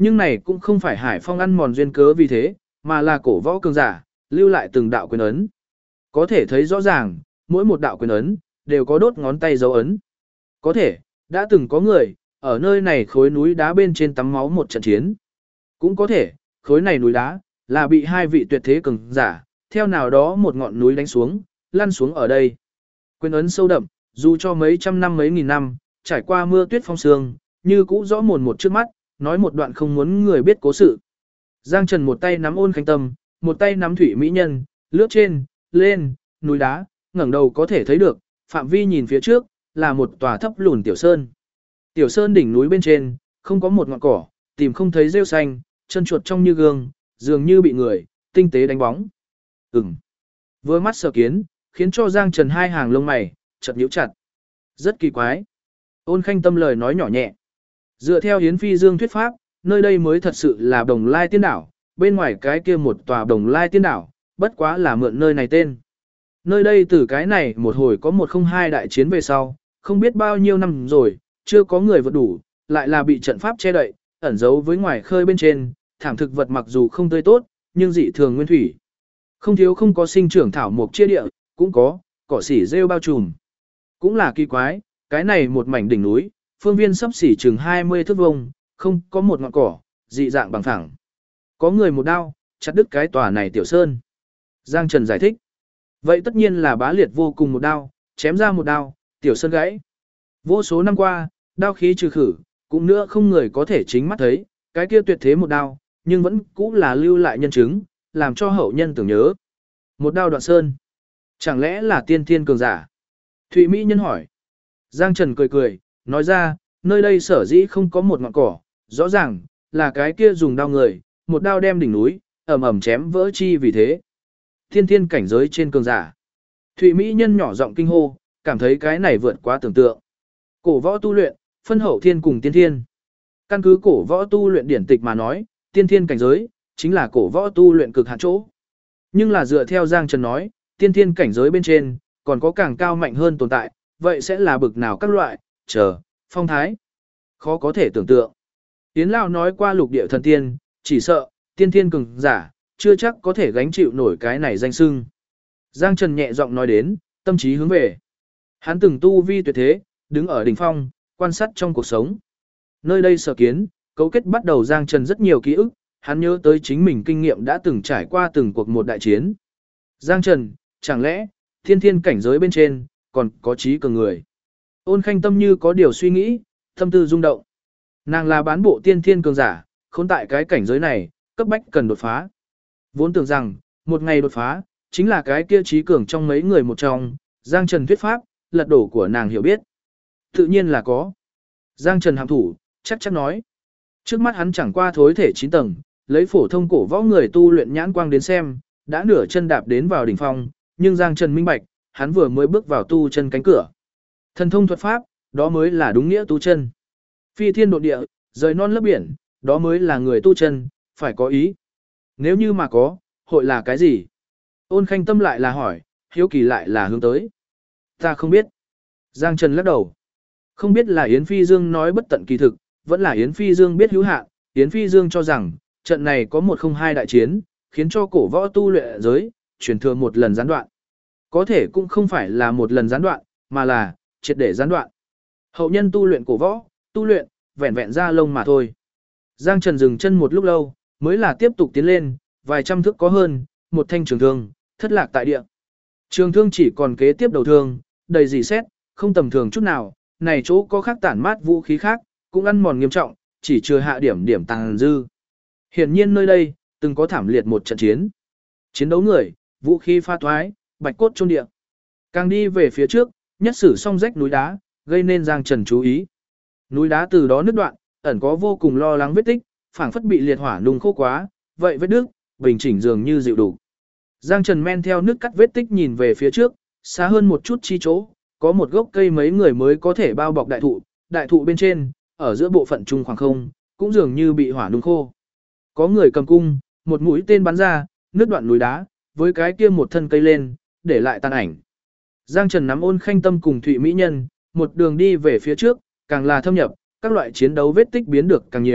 Nhưng này cũng không phải Hải Phong ăn mòn duyên cớ vì thế, mà là cổ võ cường giả, lưu lại từng đạo quyền ấn. Có thể thấy rõ ràng, mỗi một đạo quyền ấn, đều có đốt ngón tay dấu ấn. Có thể, đã từng có người, ở nơi này khối núi đá bên trên tắm máu một trận chiến. Cũng có thể, khối này núi đá, là bị hai vị tuyệt thế cường giả, theo nào đó một ngọn núi đánh xuống, lăn xuống ở đây. Quyền ấn sâu đậm, dù cho mấy trăm năm mấy nghìn năm, trải qua mưa tuyết phong sương, như cũ rõ mồn một trước mắt, nói một đoạn không muốn người biết cố sự. Giang Trần một tay nắm Ôn Khanh Tâm, một tay nắm Thủy Mỹ Nhân, lướt trên, lên, núi đá, ngẩng đầu có thể thấy được, phạm vi nhìn phía trước, là một tòa thấp lùn tiểu sơn. Tiểu sơn đỉnh núi bên trên, không có một ngọn cỏ, tìm không thấy rêu xanh, chân chuột trong như gương, dường như bị người, tinh tế đánh bóng. Với mắt sở kiến, khiến cho Giang Trần hai hàng lông mày, chợt nhíu chặt. Rất kỳ quái. Ôn Khanh Tâm lời nói nhỏ nhẹ. Dựa theo Yến Phi Dương thuyết pháp, nơi đây mới thật sự là Đồng Lai Tiên Đảo, bên ngoài cái kia một tòa Đồng Lai Tiên Đảo, bất quá là mượn nơi này tên. Nơi đây từ cái này một hồi có 102 đại chiến về sau, không biết bao nhiêu năm rồi, chưa có người vượt đủ, lại là bị trận pháp che đậy, ẩn giấu với ngoài khơi bên trên, thảm thực vật mặc dù không tươi tốt, nhưng dị thường nguyên thủy. Không thiếu không có sinh trưởng thảo mộc chia địa, cũng có, cỏ xỉ rêu bao trùm. Cũng là kỳ quái, cái này một mảnh đỉnh núi, phương viên sấp xỉ chừng 20 thước vuông, không có một ngọn cỏ, dị dạng bằng phẳng. Có người một đao, chặt đứt cái tòa này tiểu sơn. Giang Trần giải thích. Vậy tất nhiên là bá liệt vô cùng một đao, chém ra một đao, tiểu sơn gãy. Vô số năm qua, đao khí trừ khử, cũng nữa không người có thể chính mắt thấy, cái kia tuyệt thế một đao, nhưng vẫn cũng là lưu lại nhân chứng, làm cho hậu nhân tưởng nhớ. Một đao đoạn sơn. Chẳng lẽ là tiên thiên cường giả? Thụy Mỹ Nhân hỏi. Giang Trần cười cười, nói ra, nơi đây sở dĩ không có một ngọn cỏ, rõ ràng, là cái kia dùng đao người, một đao đem đỉnh núi, ầm ầm chém vỡ chi vì thế. Thiên thiên cảnh giới trên cường giả. Thụy Mỹ Nhân nhỏ giọng kinh hô, cảm thấy cái này vượt quá tưởng tượng. Cổ võ tu luyện, phân hậu thiên cùng tiên thiên. Căn cứ cổ võ tu luyện điển tịch mà nói, tiên thiên cảnh giới, chính là cổ võ tu luyện cực hạn chỗ. Nhưng là dựa theo Giang Trần nói, tiên thiên cảnh giới bên trên, còn có càng cao mạnh hơn tồn tại, vậy sẽ là bực nào các loại, phong thái. Khó có thể tưởng tượng. Yến Lão nói qua lục địa thần tiên, chỉ sợ, tiên thiên cường giả, chưa chắc có thể gánh chịu nổi cái này danh xưng. Giang Trần nhẹ giọng nói đến, tâm trí hướng về. Hắn từng tu vi tuyệt thế, đứng ở đỉnh phong, quan sát trong cuộc sống. Nơi đây sở kiến, cấu kết bắt đầu Giang Trần rất nhiều ký ức, hắn nhớ tới chính mình kinh nghiệm đã từng trải qua từng cuộc một đại chiến. Giang Trần, chẳng lẽ, thiên thiên cảnh giới bên trên, còn có trí cường người. Ôn Khanh Tâm như có điều suy nghĩ, tâm tư rung động. Nàng là bán bộ tiên thiên cường giả, khốn tại cái cảnh giới này, cấp bách cần đột phá. Vốn tưởng rằng, một ngày đột phá, chính là cái kia trí cường trong mấy người một trong, Giang Trần thuyết pháp, lật đổ của nàng hiểu biết. Tự nhiên là có. Giang Trần hàm thủ, chắc nói. Trước mắt hắn chẳng qua thối thể 9 tầng, lấy phổ thông cổ võ người tu luyện nhãn quang đến xem, đã nửa chân đạp đến vào đỉnh phong, nhưng Giang Trần minh bạch, hắn vừa mới bước vào tu chân cánh cửa. Thần thông thuật pháp, đó mới là đúng nghĩa tu chân. Phi thiên độ địa, rời non lấp biển, đó mới là người tu chân, phải có ý. Nếu như mà có, hội là cái gì? Ôn Khanh Tâm lại là hỏi, hiếu kỳ lại là hướng tới. Ta không biết. Giang Trần lắc đầu. Không biết là Yến Phi Dương nói bất tận kỳ thực, vẫn là Yến Phi Dương biết hữu hạn. Yến Phi Dương cho rằng, trận này có 102 đại chiến, khiến cho cổ võ tu luyện giới, chuyển thừa một lần gián đoạn. Có thể cũng không phải là một lần gián đoạn, mà là triệt để gián đoạn. Hậu nhân tu luyện cổ võ, tu luyện, vẹn vẹn ra lông mà thôi. Giang Trần dừng chân một lúc lâu, mới là tiếp tục tiến lên, vài trăm thước có hơn, một thanh trường thương, thất lạc tại địa. Trường thương chỉ còn kế tiếp đầu thương, đầy dì xét, không tầm thường chút nào, này chỗ có khác tản mát vũ khí khác, cũng ăn mòn nghiêm trọng, chỉ chưa hạ điểm tàn dư. Hiển nhiên nơi đây, từng có thảm liệt một trận chiến. Chiến đấu người, vũ khí pha thoái, bạch cốt chôn địa. Càng đi về phía trước, nhất sử song rách núi đá, gây nên Giang Trần chú ý. Núi đá từ đó nứt đoạn, ẩn có vô cùng lo lắng vết tích, phảng phất bị liệt hỏa nung khô quá, vậy vết đứt, bình chỉnh dường như dịu đủ. Giang Trần men theo nước cắt vết tích nhìn về phía trước, xa hơn một chút chi chỗ, có một gốc cây mấy người mới có thể bao bọc đại thụ bên trên, ở giữa bộ phận trung khoảng không, cũng dường như bị hỏa nung khô. Có người cầm cung, một mũi tên bắn ra, nước đoạn núi đá, với cái kia một thân cây lên, để lại tàn ảnh. Giang Trần nắm Ôn Khanh Tâm cùng Thụy Mỹ Nhân, một đường đi về phía trước, càng là thâm nhập, các loại chiến đấu vết tích biến được càng nhiều,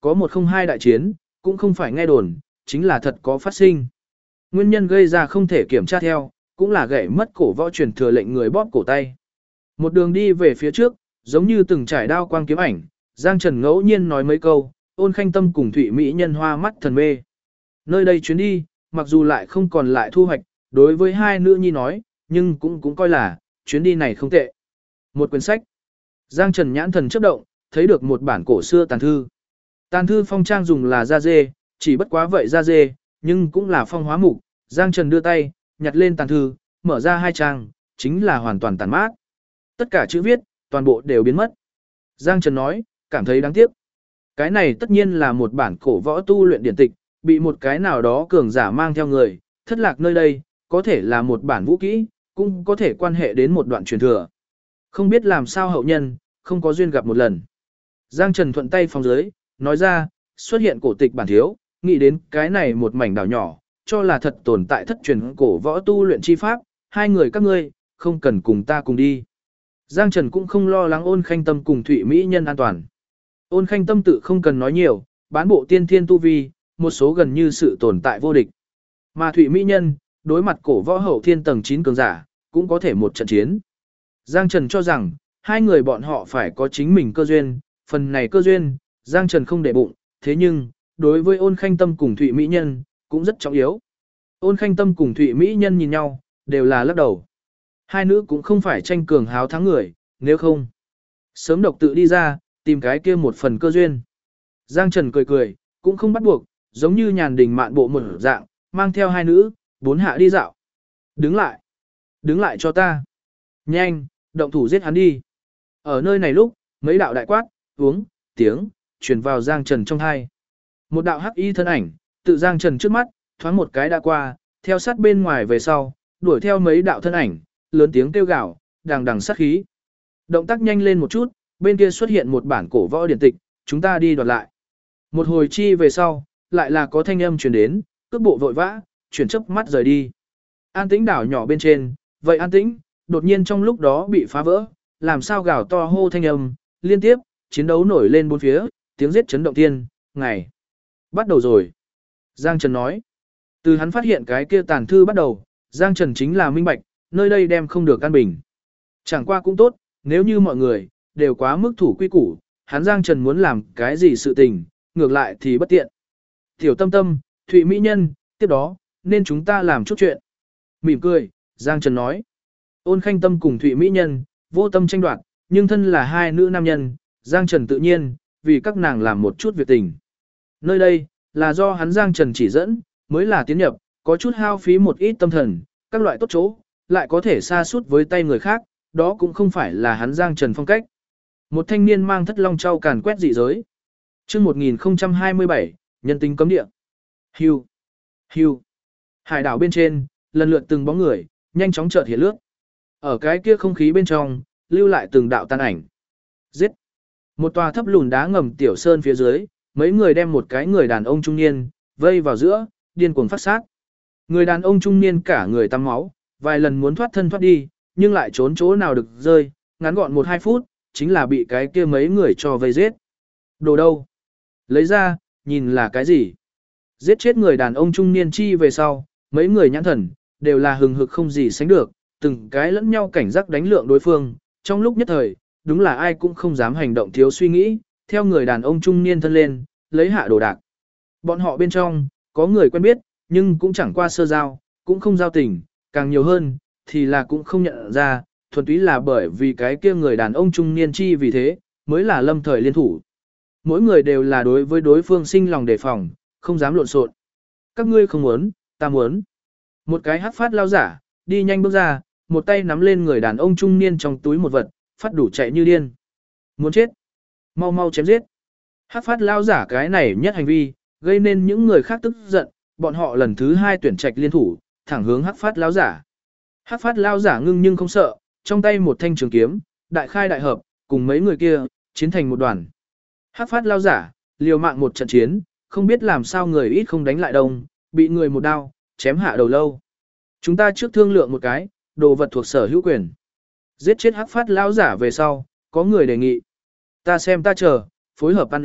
có một không hai đại chiến, cũng không phải nghe đồn, chính là thật có phát sinh. Nguyên nhân gây ra không thể kiểm tra theo, cũng là gãy mất cổ võ truyền thừa lệnh người bóp cổ tay. Một đường đi về phía trước, giống như từng trải đao quang kiếm ảnh, Giang Trần ngẫu nhiên nói mấy câu, Ôn Khanh Tâm cùng Thụy Mỹ Nhân hoa mắt thần mê. Nơi đây chuyến đi, mặc dù lại không còn lại thu hoạch, đối với hai nữ nhi nói, nhưng cũng coi là, chuyến đi này không tệ. Một quyển sách. Giang Trần nhãn thần chớp động, thấy được một bản cổ xưa tàn thư. Tàn thư phong trang dùng là da dê, chỉ bất quá vậy da dê, nhưng cũng là phong hóa mục. Giang Trần đưa tay, nhặt lên tàn thư, mở ra hai trang, chính là hoàn toàn tàn mát. Tất cả chữ viết, toàn bộ đều biến mất. Giang Trần nói, cảm thấy đáng tiếc. Cái này tất nhiên là một bản cổ võ tu luyện điển tịch, bị một cái nào đó cường giả mang theo người, thất lạc nơi đây, có thể là một bản vũ kỹ, cũng có thể quan hệ đến một đoạn truyền thừa. Không biết làm sao hậu nhân, không có duyên gặp một lần. Giang Trần thuận tay phòng dưới, nói ra, xuất hiện cổ tịch bản thiếu, nghĩ đến cái này một mảnh đảo nhỏ, cho là thật tồn tại thất truyền cổ võ tu luyện chi pháp, hai người các ngươi, không cần cùng ta cùng đi. Giang Trần cũng không lo lắng Ôn Khanh Tâm cùng Thụy Mỹ Nhân an toàn. Ôn Khanh Tâm tự không cần nói nhiều, bán bộ tiên thiên tu vi, một số gần như sự tồn tại vô địch. Mà Thụy Mỹ Nhân, đối mặt cổ võ hậu thiên tầng 9 cường giả, cũng có thể một trận chiến. Giang Trần cho rằng, hai người bọn họ phải có chính mình cơ duyên, phần này cơ duyên, Giang Trần không để bụng, thế nhưng, đối với Ôn Khanh Tâm cùng Thụy Mỹ Nhân, cũng rất trọng yếu. Ôn Khanh Tâm cùng Thụy Mỹ Nhân nhìn nhau, đều là lắc đầu. Hai nữ cũng không phải tranh cường háo thắng người, nếu không, sớm độc tự đi ra, tìm cái kia một phần cơ duyên. Giang Trần cười cười, cũng không bắt buộc, giống như nhàn đình mạn bộ một dạng, mang theo hai nữ, bốn hạ đi dạo. Đứng lại cho ta. Nhanh, động thủ giết hắn đi. Ở nơi này lúc, mấy đạo đại quát, uống, tiếng, truyền vào Giang Trần trong tai. Một đạo hắc y thân ảnh, tự Giang Trần trước mắt, thoáng một cái đã qua, theo sát bên ngoài về sau, đuổi theo mấy đạo thân ảnh, lớn tiếng kêu gào, đằng đằng sát khí. Động tác nhanh lên một chút, bên kia xuất hiện một bản cổ võ điển tịch, chúng ta đi đoạt lại. Một hồi chi về sau, lại là có thanh âm truyền đến, cước bộ vội vã, chuyển chớp mắt rời đi. An tĩnh đảo nhỏ bên trên, vậy an tĩnh, đột nhiên trong lúc đó bị phá vỡ, làm sao gào to hô thanh âm, liên tiếp, chiến đấu nổi lên bốn phía, tiếng giết chấn động thiên, ngày. Bắt đầu rồi. Giang Trần nói, từ hắn phát hiện cái kia tàn thư bắt đầu, Giang Trần chính là minh bạch, nơi đây đem không được an bình. Chẳng qua cũng tốt, nếu như mọi người, đều quá mức thủ quy củ, hắn Giang Trần muốn làm cái gì sự tình, ngược lại thì bất tiện. Tiểu Tâm Tâm, Thụy Mỹ Nhân, tiếp đó, nên chúng ta làm chút chuyện. Mỉm cười, Giang Trần nói. Ôn Khanh Tâm cùng Thụy Mỹ Nhân, vô tâm tranh đoạt, nhưng thân là hai nữ nam nhân, Giang Trần tự nhiên, vì các nàng làm một chút việc tình. Nơi đây, là do hắn Giang Trần chỉ dẫn, mới là tiến nhập, có chút hao phí một ít tâm thần, các loại tốt chỗ, lại có thể xa suốt với tay người khác, đó cũng không phải là hắn Giang Trần phong cách. Một thanh niên mang thất long trao càn quét dị giới. Chương 1027, nhân tính cấm địa. Hưu, hưu. Hải đảo bên trên, lần lượt từng bóng người, nhanh chóng chợt hiện lướt. Ở cái kia không khí bên trong, lưu lại từng đạo tan ảnh. Giết. Một tòa thấp lùn đá ngầm tiểu sơn phía dưới, mấy người đem một cái người đàn ông trung niên, vây vào giữa, điên cuồng phát sát. Người đàn ông trung niên cả người tắm máu, vài lần muốn thoát thân thoát đi, nhưng lại trốn chỗ nào được rơi, ngắn gọn 1-2 phút, chính là bị cái kia mấy người cho vây giết. Đồ đâu? Lấy ra, nhìn là cái gì? Giết chết người đàn ông trung niên chi về sau, mấy người nhãn thần, đều là hừng hực không gì sánh được, từng cái lẫn nhau cảnh giác đánh lượng đối phương, trong lúc nhất thời, đúng là ai cũng không dám hành động thiếu suy nghĩ, theo người đàn ông trung niên thân lên, lấy hạ đồ đạc. Bọn họ bên trong, có người quen biết, nhưng cũng chẳng qua sơ giao, cũng không giao tình, càng nhiều hơn, thì là cũng không nhận ra, thuần túy là bởi vì cái kia người đàn ông trung niên chi vì thế, mới là lâm thời liên thủ. Mỗi người đều là đối với đối phương sinh lòng đề phòng, không dám lộn xộn. Các ngươi không muốn, ta muốn. Một cái hắc phát lao giả, đi nhanh bước ra, một tay nắm lên người đàn ông trung niên trong túi một vật, phát đủ chạy như điên. Muốn chết. Mau mau chém giết. Hắc phát lao giả cái này nhất hành vi, gây nên những người khác tức giận, bọn họ lần thứ 2 tuyển trạch liên thủ, thẳng hướng hắc phát lao giả. Hắc phát lao giả ngưng nhưng không sợ, trong tay một thanh trường kiếm, đại khai đại hợp, cùng mấy người kia, chiến thành một đoàn. Hắc phát lao giả, liều mạng một trận chiến, không biết làm sao người ít không đánh lại đông, bị người một đao, chém hạ đầu lâu. Chúng ta trước thương lượng một cái, đồ vật thuộc sở hữu quyền. Giết chết hắc phát lao giả về sau, có người đề nghị. Ta xem ta chờ, phối hợp ăn ý,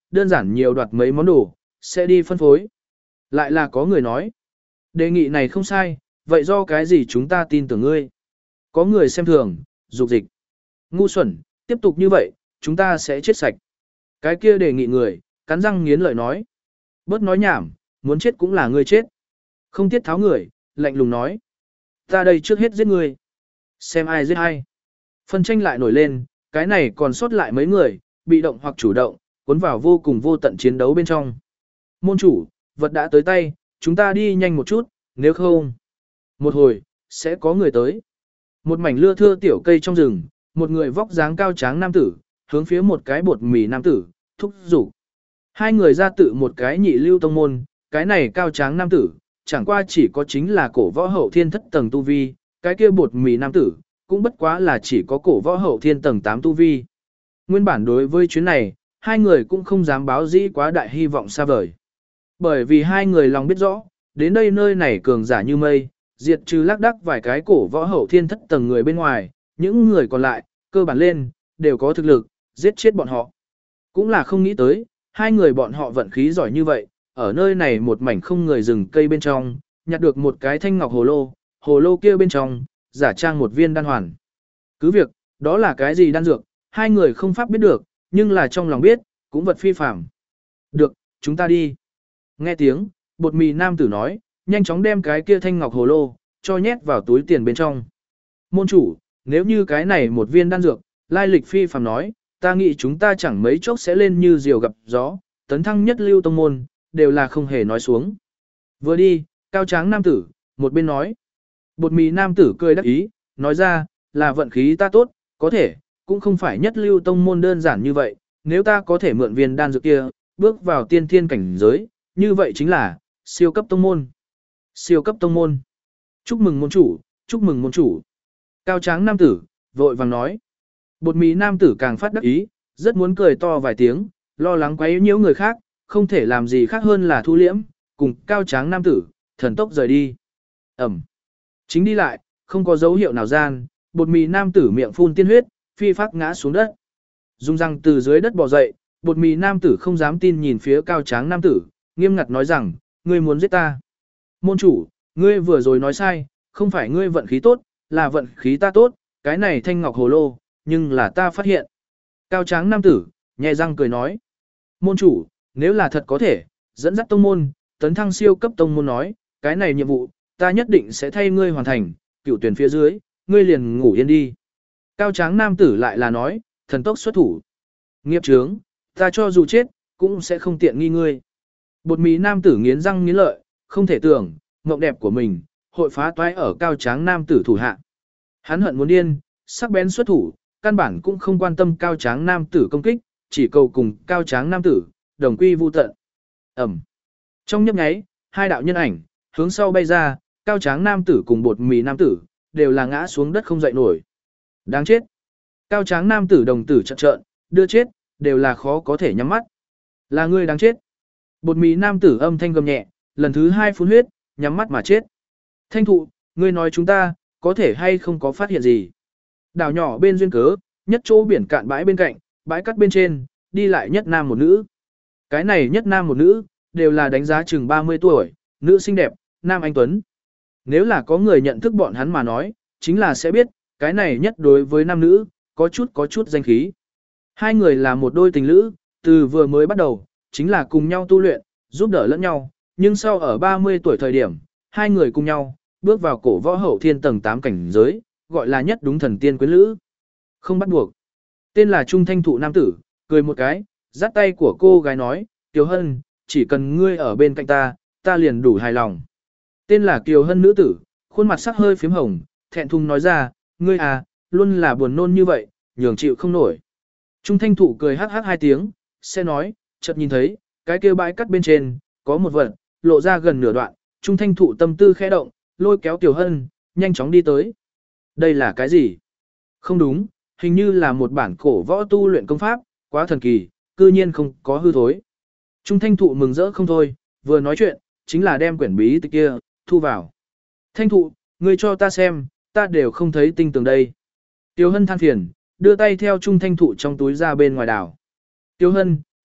đơn giản nhiều đoạt mấy món đồ, sẽ đi phân phối. Lại là có người nói, đề nghị này không sai, vậy do cái gì chúng ta tin tưởng ngươi? Có người xem thường, dục dịch. Ngu xuẩn, tiếp tục như vậy, chúng ta sẽ chết sạch. Cái kia đề nghị người, cắn răng nghiến lợi nói. Bớt nói nhảm, muốn chết cũng là ngươi chết. Không tiết tháo người, lạnh lùng nói. Ta đây trước hết giết ngươi. Xem ai giết ai. Phân tranh lại nổi lên, cái này còn sót lại mấy người, bị động hoặc chủ động, cuốn vào vô cùng vô tận chiến đấu bên trong. Môn chủ, vật đã tới tay, chúng ta đi nhanh một chút, nếu không. Một hồi, sẽ có người tới. Một mảnh lưa thưa tiểu cây trong rừng, một người vóc dáng cao tráng nam tử, hướng phía một cái bột mì nam tử, thúc giục. Hai người ra tự một cái nhị lưu tông môn, cái này cao tráng nam tử, chẳng qua chỉ có chính là cổ võ hậu thiên thất tầng tu vi, cái kia bột mì nam tử, cũng bất quá là chỉ có cổ võ hậu thiên tầng 8 tu vi. Nguyên bản đối với chuyến này, hai người cũng không dám báo dĩ quá đại hy vọng xa vời. Bởi vì hai người lòng biết rõ, đến đây nơi này cường giả như mây, diệt trừ lác đác vài cái cổ võ hậu thiên thất tầng người bên ngoài, những người còn lại, cơ bản lên, đều có thực lực, giết chết bọn họ. Cũng là không nghĩ tới, hai người bọn họ vận khí giỏi như vậy, ở nơi này một mảnh không người rừng cây bên trong, nhặt được một cái thanh ngọc hồ lô kia bên trong, giả trang một viên đan hoàn. Cứ việc, đó là cái gì đan dược, hai người không pháp biết được, nhưng là trong lòng biết, cũng vật phi phàm. Được, chúng ta đi. Nghe tiếng, bột mì nam tử nói, nhanh chóng đem cái kia thanh ngọc hồ lô, cho nhét vào túi tiền bên trong. Môn chủ, nếu như cái này một viên đan dược, lai lịch phi phàm nói, ta nghĩ chúng ta chẳng mấy chốc sẽ lên như diều gặp gió, tấn thăng nhất lưu tông môn, đều là không hề nói xuống. Vừa đi, cao tráng nam tử, một bên nói. Bột mì nam tử cười đắc ý, nói ra, là vận khí ta tốt, có thể, cũng không phải nhất lưu tông môn đơn giản như vậy, nếu ta có thể mượn viên đan dược kia, bước vào tiên thiên cảnh giới, như vậy chính là siêu cấp tông môn. Siêu cấp tông môn. Chúc mừng môn chủ, chúc mừng môn chủ. Cao tráng nam tử, vội vàng nói. Bột mì nam tử càng phát đắc ý, rất muốn cười to vài tiếng, lo lắng quấy nhiễu người khác, không thể làm gì khác hơn là thu liễm, cùng cao tráng nam tử, thần tốc rời đi. Ẩm. Chính đi lại, không có dấu hiệu nào gian, bột mì nam tử miệng phun tiên huyết, phi phác ngã xuống đất. Dung răng từ dưới đất bò dậy, bột mì nam tử không dám tin nhìn phía cao tráng nam tử, nghiêm ngặt nói rằng, ngươi muốn giết ta. Môn chủ, ngươi vừa rồi nói sai, không phải ngươi vận khí tốt, là vận khí ta tốt, cái này thanh ngọc hồ lô, nhưng là ta phát hiện. Cao tráng nam tử, nhẹ răng cười nói. Môn chủ, nếu là thật có thể, dẫn dắt tông môn, tấn thăng siêu cấp tông môn nói, cái này nhiệm vụ, ta nhất định sẽ thay ngươi hoàn thành, cửu tuyển phía dưới, ngươi liền ngủ yên đi. Cao tráng nam tử lại là nói, thần tốc xuất thủ. Nghiệp chướng, ta cho dù chết, cũng sẽ không tiện nghi ngươi. Bột mì nam tử nghiến răng nghiến lợi, không thể tưởng, mộng đẹp của mình, hội phá toái ở cao tráng nam tử thủ hạ. Hắn hận muốn điên, sắc bén xuất thủ, căn bản cũng không quan tâm cao tráng nam tử công kích, chỉ cầu cùng cao tráng nam tử, đồng quy vu tận. Ẩm. Trong nhấp nháy, hai đạo nhân ảnh, hướng sau bay ra, cao tráng nam tử cùng bột mì nam tử, đều là ngã xuống đất không dậy nổi. Đáng chết. Cao tráng nam tử đồng tử trợn trợn, đưa chết, đều là khó có thể nhắm mắt. Là ngươi đáng chết. Bột mì nam tử âm thanh gầm nhẹ, lần thứ hai phun huyết, nhắm mắt mà chết. Thanh thụ, ngươi nói chúng ta, có thể hay không có phát hiện gì. Đảo nhỏ bên duyên cớ, nhất chỗ biển cạn bãi bên cạnh, bãi cát bên trên, đi lại nhất nam một nữ. Cái này nhất nam một nữ, đều là đánh giá chừng 30 tuổi, nữ xinh đẹp, nam anh tuấn. Nếu là có người nhận thức bọn hắn mà nói, chính là sẽ biết, cái này nhất đối với nam nữ, có chút danh khí. Hai người là một đôi tình lữ, từ vừa mới bắt đầu, chính là cùng nhau tu luyện, giúp đỡ lẫn nhau, nhưng sau ở 30 tuổi thời điểm, hai người cùng nhau, bước vào cổ võ hậu thiên tầng 8 cảnh giới, gọi là nhất đúng thần tiên quyến lữ. Không bắt buộc. Tên là Trung Thanh Thụ nam tử, cười một cái, dắt tay của cô gái nói, Kiều Hân, chỉ cần ngươi ở bên cạnh ta, ta liền đủ hài lòng. Tên là Kiều Hân nữ tử, khuôn mặt sắc hơi phím hồng, thẹn thùng nói ra, ngươi à, luôn là buồn nôn như vậy, nhường chịu không nổi. Trung Thanh Thụ cười hắc hắc hai tiếng, sẽ nói, chợt nhìn thấy, cái kia bãi cắt bên trên, có một vật, lộ ra gần nửa đoạn, Trung Thanh Thụ tâm tư khẽ động, lôi kéo Kiều Hân, nhanh chóng đi tới. Đây là cái gì? Không đúng, hình như là một bản cổ võ tu luyện công pháp, quá thần kỳ, cư nhiên không có hư thối. Trung Thanh Thụ mừng rỡ không thôi, vừa nói chuyện, chính là đem quyển bí tịch kia, thu vào. Thanh Thụ, ngươi cho ta xem, ta đều không thấy tinh tường đây. Tiêu Hân than phiền, đưa tay theo Trung Thanh Thụ trong túi ra bên ngoài đảo. Tiêu Hân,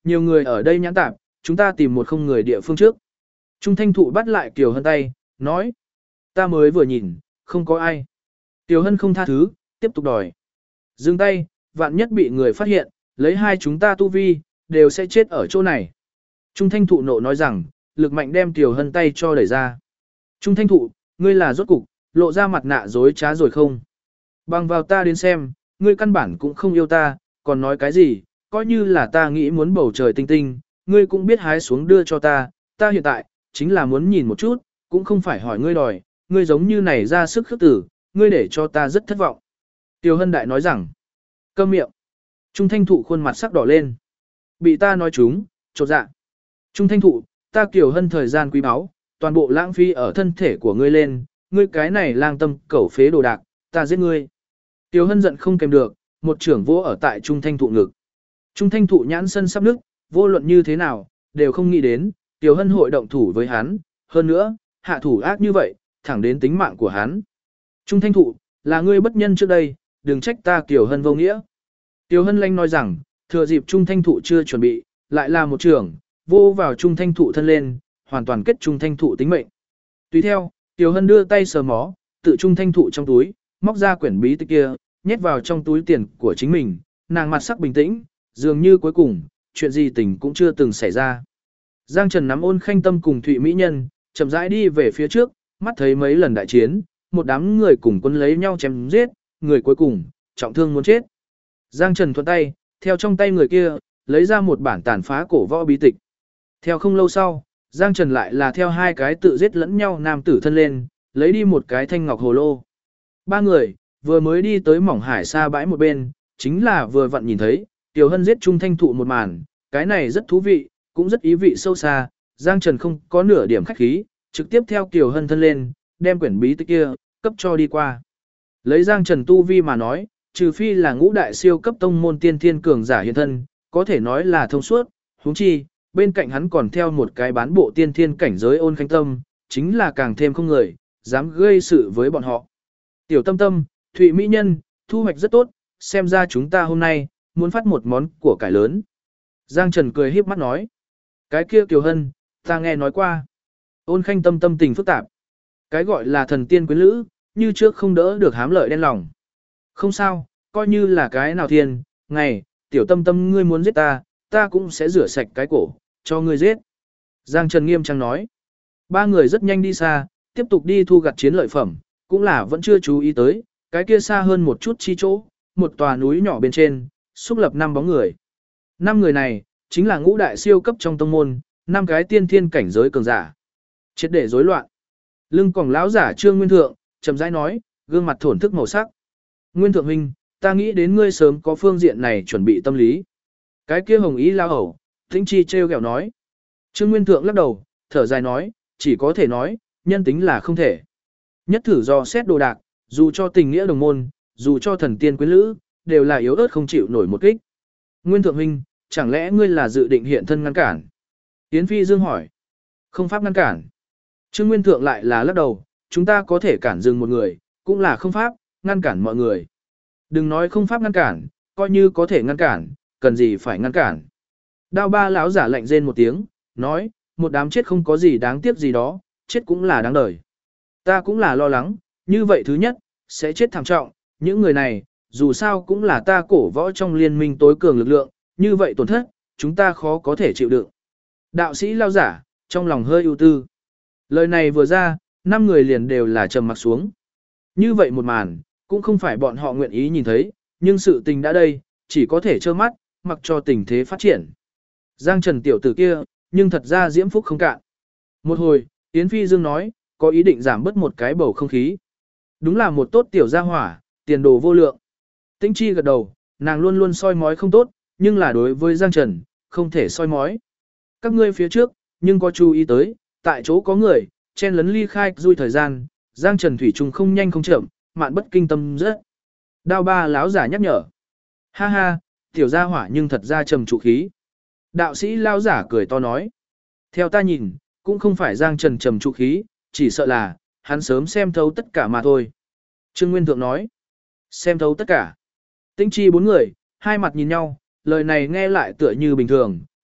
nhiều người ở đây nhãn tạp, chúng ta tìm một không người địa phương trước. Trung Thanh Thụ bắt lại Kiều Hân tay, nói. Ta mới vừa nhìn, không có ai. Kiều Hân không tha thứ, tiếp tục đòi. Dừng tay, vạn nhất bị người phát hiện, lấy hai chúng ta tu vi, đều sẽ chết ở chỗ này. Trung Thanh Thụ nộ nói rằng, lực mạnh đem Kiều Hân tay cho đẩy ra. Trung Thanh Thụ, ngươi là rốt cục, lộ ra mặt nạ dối trá rồi không? Bằng vào ta đến xem, ngươi căn bản cũng không yêu ta, còn nói cái gì, coi như là ta nghĩ muốn bầu trời tinh tinh, ngươi cũng biết hái xuống đưa cho ta, ta hiện tại, chính là muốn nhìn một chút, cũng không phải hỏi ngươi đòi, ngươi giống như này ra sức khước tử, ngươi để cho ta rất thất vọng. Tiêu Hân Đại nói rằng, câm miệng. Trung Thanh Thụ khuôn mặt sắc đỏ lên. Bị ta nói chúng, chột dạ. Trung Thanh Thụ, ta Kiều Hân thời gian quý báu, toàn bộ lãng phí ở thân thể của ngươi lên, ngươi cái này lang tâm cẩu phế đồ đạc, ta giết ngươi. Tiêu Hân giận không kèm được, một trưởng vỗ ở tại Trung Thanh Thụ ngực. Trung Thanh Thụ nhãn sân sắp nứt, vô luận như thế nào, đều không nghĩ đến, Tiêu Hân hội động thủ với hắn, hơn nữa, hạ thủ ác như vậy, thẳng đến tính mạng của hắn. Trung Thanh Thụ, là ngươi bất nhân trước đây, đừng trách ta Kiều Hân vô nghĩa. Tiêu Hân lanh nói rằng, thừa dịp Trung Thanh Thụ chưa chuẩn bị, lại là một trưởng, vô vào Trung Thanh Thụ thân lên, hoàn toàn kết Trung Thanh Thụ tính mệnh. Tùy theo, Tiêu Hân đưa tay sờ mó, tự Trung Thanh Thụ trong túi, móc ra quyển bí tịch kia, nhét vào trong túi tiền của chính mình, nàng mặt sắc bình tĩnh, dường như cuối cùng, chuyện gì tình cũng chưa từng xảy ra. Giang Trần nắm Ôn Khanh Tâm cùng Thụy Mỹ Nhân, chậm rãi đi về phía trước, mắt thấy mấy lần đại chiến, một đám người cùng quân lấy nhau chém giết, người cuối cùng, trọng thương muốn chết. Giang Trần thuận tay, theo trong tay người kia, lấy ra một bản tàn phá cổ võ bí tịch. Theo không lâu sau, Giang Trần lại là theo hai cái tự giết lẫn nhau nam tử thân lên, lấy đi một cái thanh ngọc hồ lô. Ba người, vừa mới đi tới mỏng hải xa bãi một bên, chính là vừa vặn nhìn thấy, Tiểu Hân giết Trung Thanh Thụ một màn, cái này rất thú vị, cũng rất ý vị sâu xa, Giang Trần không có nửa điểm khách khí, trực tiếp theo Tiểu Hân thân lên, đem quyển bí tịch kia, cấp cho đi qua. Lấy Giang Trần tu vi mà nói, trừ phi là ngũ đại siêu cấp tông môn tiên thiên cường giả hiện thân, có thể nói là thông suốt, huống chi, bên cạnh hắn còn theo một cái bán bộ tiên thiên cảnh giới Ôn Khanh Tâm, chính là càng thêm không người, dám gây sự với bọn họ. Tiểu Tâm Tâm, Thụy Mỹ Nhân, thu hoạch rất tốt, xem ra chúng ta hôm nay, muốn phát một món của cải lớn. Giang Trần cười híp mắt nói. Cái kia Kiều Hân, ta nghe nói qua. Ôn Khanh Tâm tâm tình phức tạp. Cái gọi là thần tiên quyến lữ, như trước không đỡ được hám lợi đen lòng. Không sao, coi như là cái nào thiên, ngày, Tiểu Tâm Tâm ngươi muốn giết ta, ta cũng sẽ rửa sạch cái cổ, cho ngươi giết. Giang Trần nghiêm trang nói. Ba người rất nhanh đi xa, tiếp tục đi thu gặt chiến lợi phẩm, cũng là vẫn chưa chú ý tới, cái kia xa hơn một chút chi chỗ, một tòa núi nhỏ bên trên, xúc lập 5 bóng người. 5 người này, chính là ngũ đại siêu cấp trong tông môn, 5 cái tiên thiên cảnh giới cường giả. Triệt để rối loạn. Lưng còng lão giả Trương Nguyên Thượng, chậm rãi nói, gương mặt thổn thức màu sắc. Nguyên Thượng huynh, ta nghĩ đến ngươi sớm có phương diện này chuẩn bị tâm lý. Cái kia hồng ý lao hầu, Tĩnh Chi treo kẹo nói. Trương Nguyên Thượng lắc đầu, thở dài nói, chỉ có thể nói, nhân tính là không thể. Nhất thử do xét đồ đạc, dù cho tình nghĩa đồng môn, dù cho thần tiên quyến lữ, đều là yếu ớt không chịu nổi một kích. Nguyên Thượng huynh, chẳng lẽ ngươi là dự định hiện thân ngăn cản? Yến Phi Dương hỏi. Không pháp ngăn cản. Trương Nguyên Thượng lại là lắc đầu, chúng ta có thể cản dừng một người, cũng là không pháp, ngăn cản mọi người. Đừng nói không pháp ngăn cản, coi như có thể ngăn cản, cần gì phải ngăn cản. Đao ba lão giả lạnh rên một tiếng, nói, một đám chết không có gì đáng tiếc gì đó, chết cũng là đáng đời. Ta cũng là lo lắng, như vậy thứ nhất, sẽ chết thảm trọng, những người này, dù sao cũng là ta cổ võ trong liên minh tối cường lực lượng, như vậy tổn thất, chúng ta khó có thể chịu đựng. Đạo sĩ lao giả, trong lòng hơi ưu tư. Lời này vừa ra, 5 người liền đều là trầm mặc xuống. Như vậy một màn, cũng không phải bọn họ nguyện ý nhìn thấy, nhưng sự tình đã đây, chỉ có thể trơ mắt, mặc cho tình thế phát triển. Giang Trần tiểu tử kia, nhưng thật ra diễm phúc không cạn. Một hồi, Yến Phi Dương nói, có ý định giảm bớt một cái bầu không khí. Đúng là một tốt tiểu gia hỏa, tiền đồ vô lượng. Tĩnh Chi gật đầu, nàng luôn luôn soi mói không tốt, nhưng là đối với Giang Trần, không thể soi mói. Các ngươi phía trước, nhưng có chú ý tới, tại chỗ có người, chen lấn ly khai dui thời gian, Giang Trần thủy trùng không nhanh không chậm, mạn bất kinh tâm rất. Đao ba láo giả nhắc nhở. Ha ha, tiểu gia hỏa nhưng thật ra trầm trụ khí. Đạo sĩ lao giả cười to nói. Theo ta nhìn, cũng không phải Giang Trần trầm trụ khí, chỉ sợ là, hắn sớm xem thấu tất cả mà thôi. Trương Nguyên Thượng nói. Xem thấu tất cả. Tĩnh Chi 4 người, hai mặt nhìn nhau, lời này nghe lại tựa như bình thường,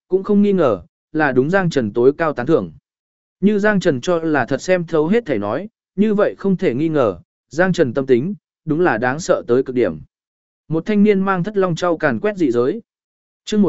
cũng không nghi ngờ, là đúng Giang Trần tối cao tán thưởng. Như Giang Trần cho là thật xem thấu hết thảy nói, như vậy không thể nghi ngờ, Giang Trần tâm tính, đúng là đáng sợ tới cực điểm. Một thanh niên mang thất long trao càn quét dị giới. Chương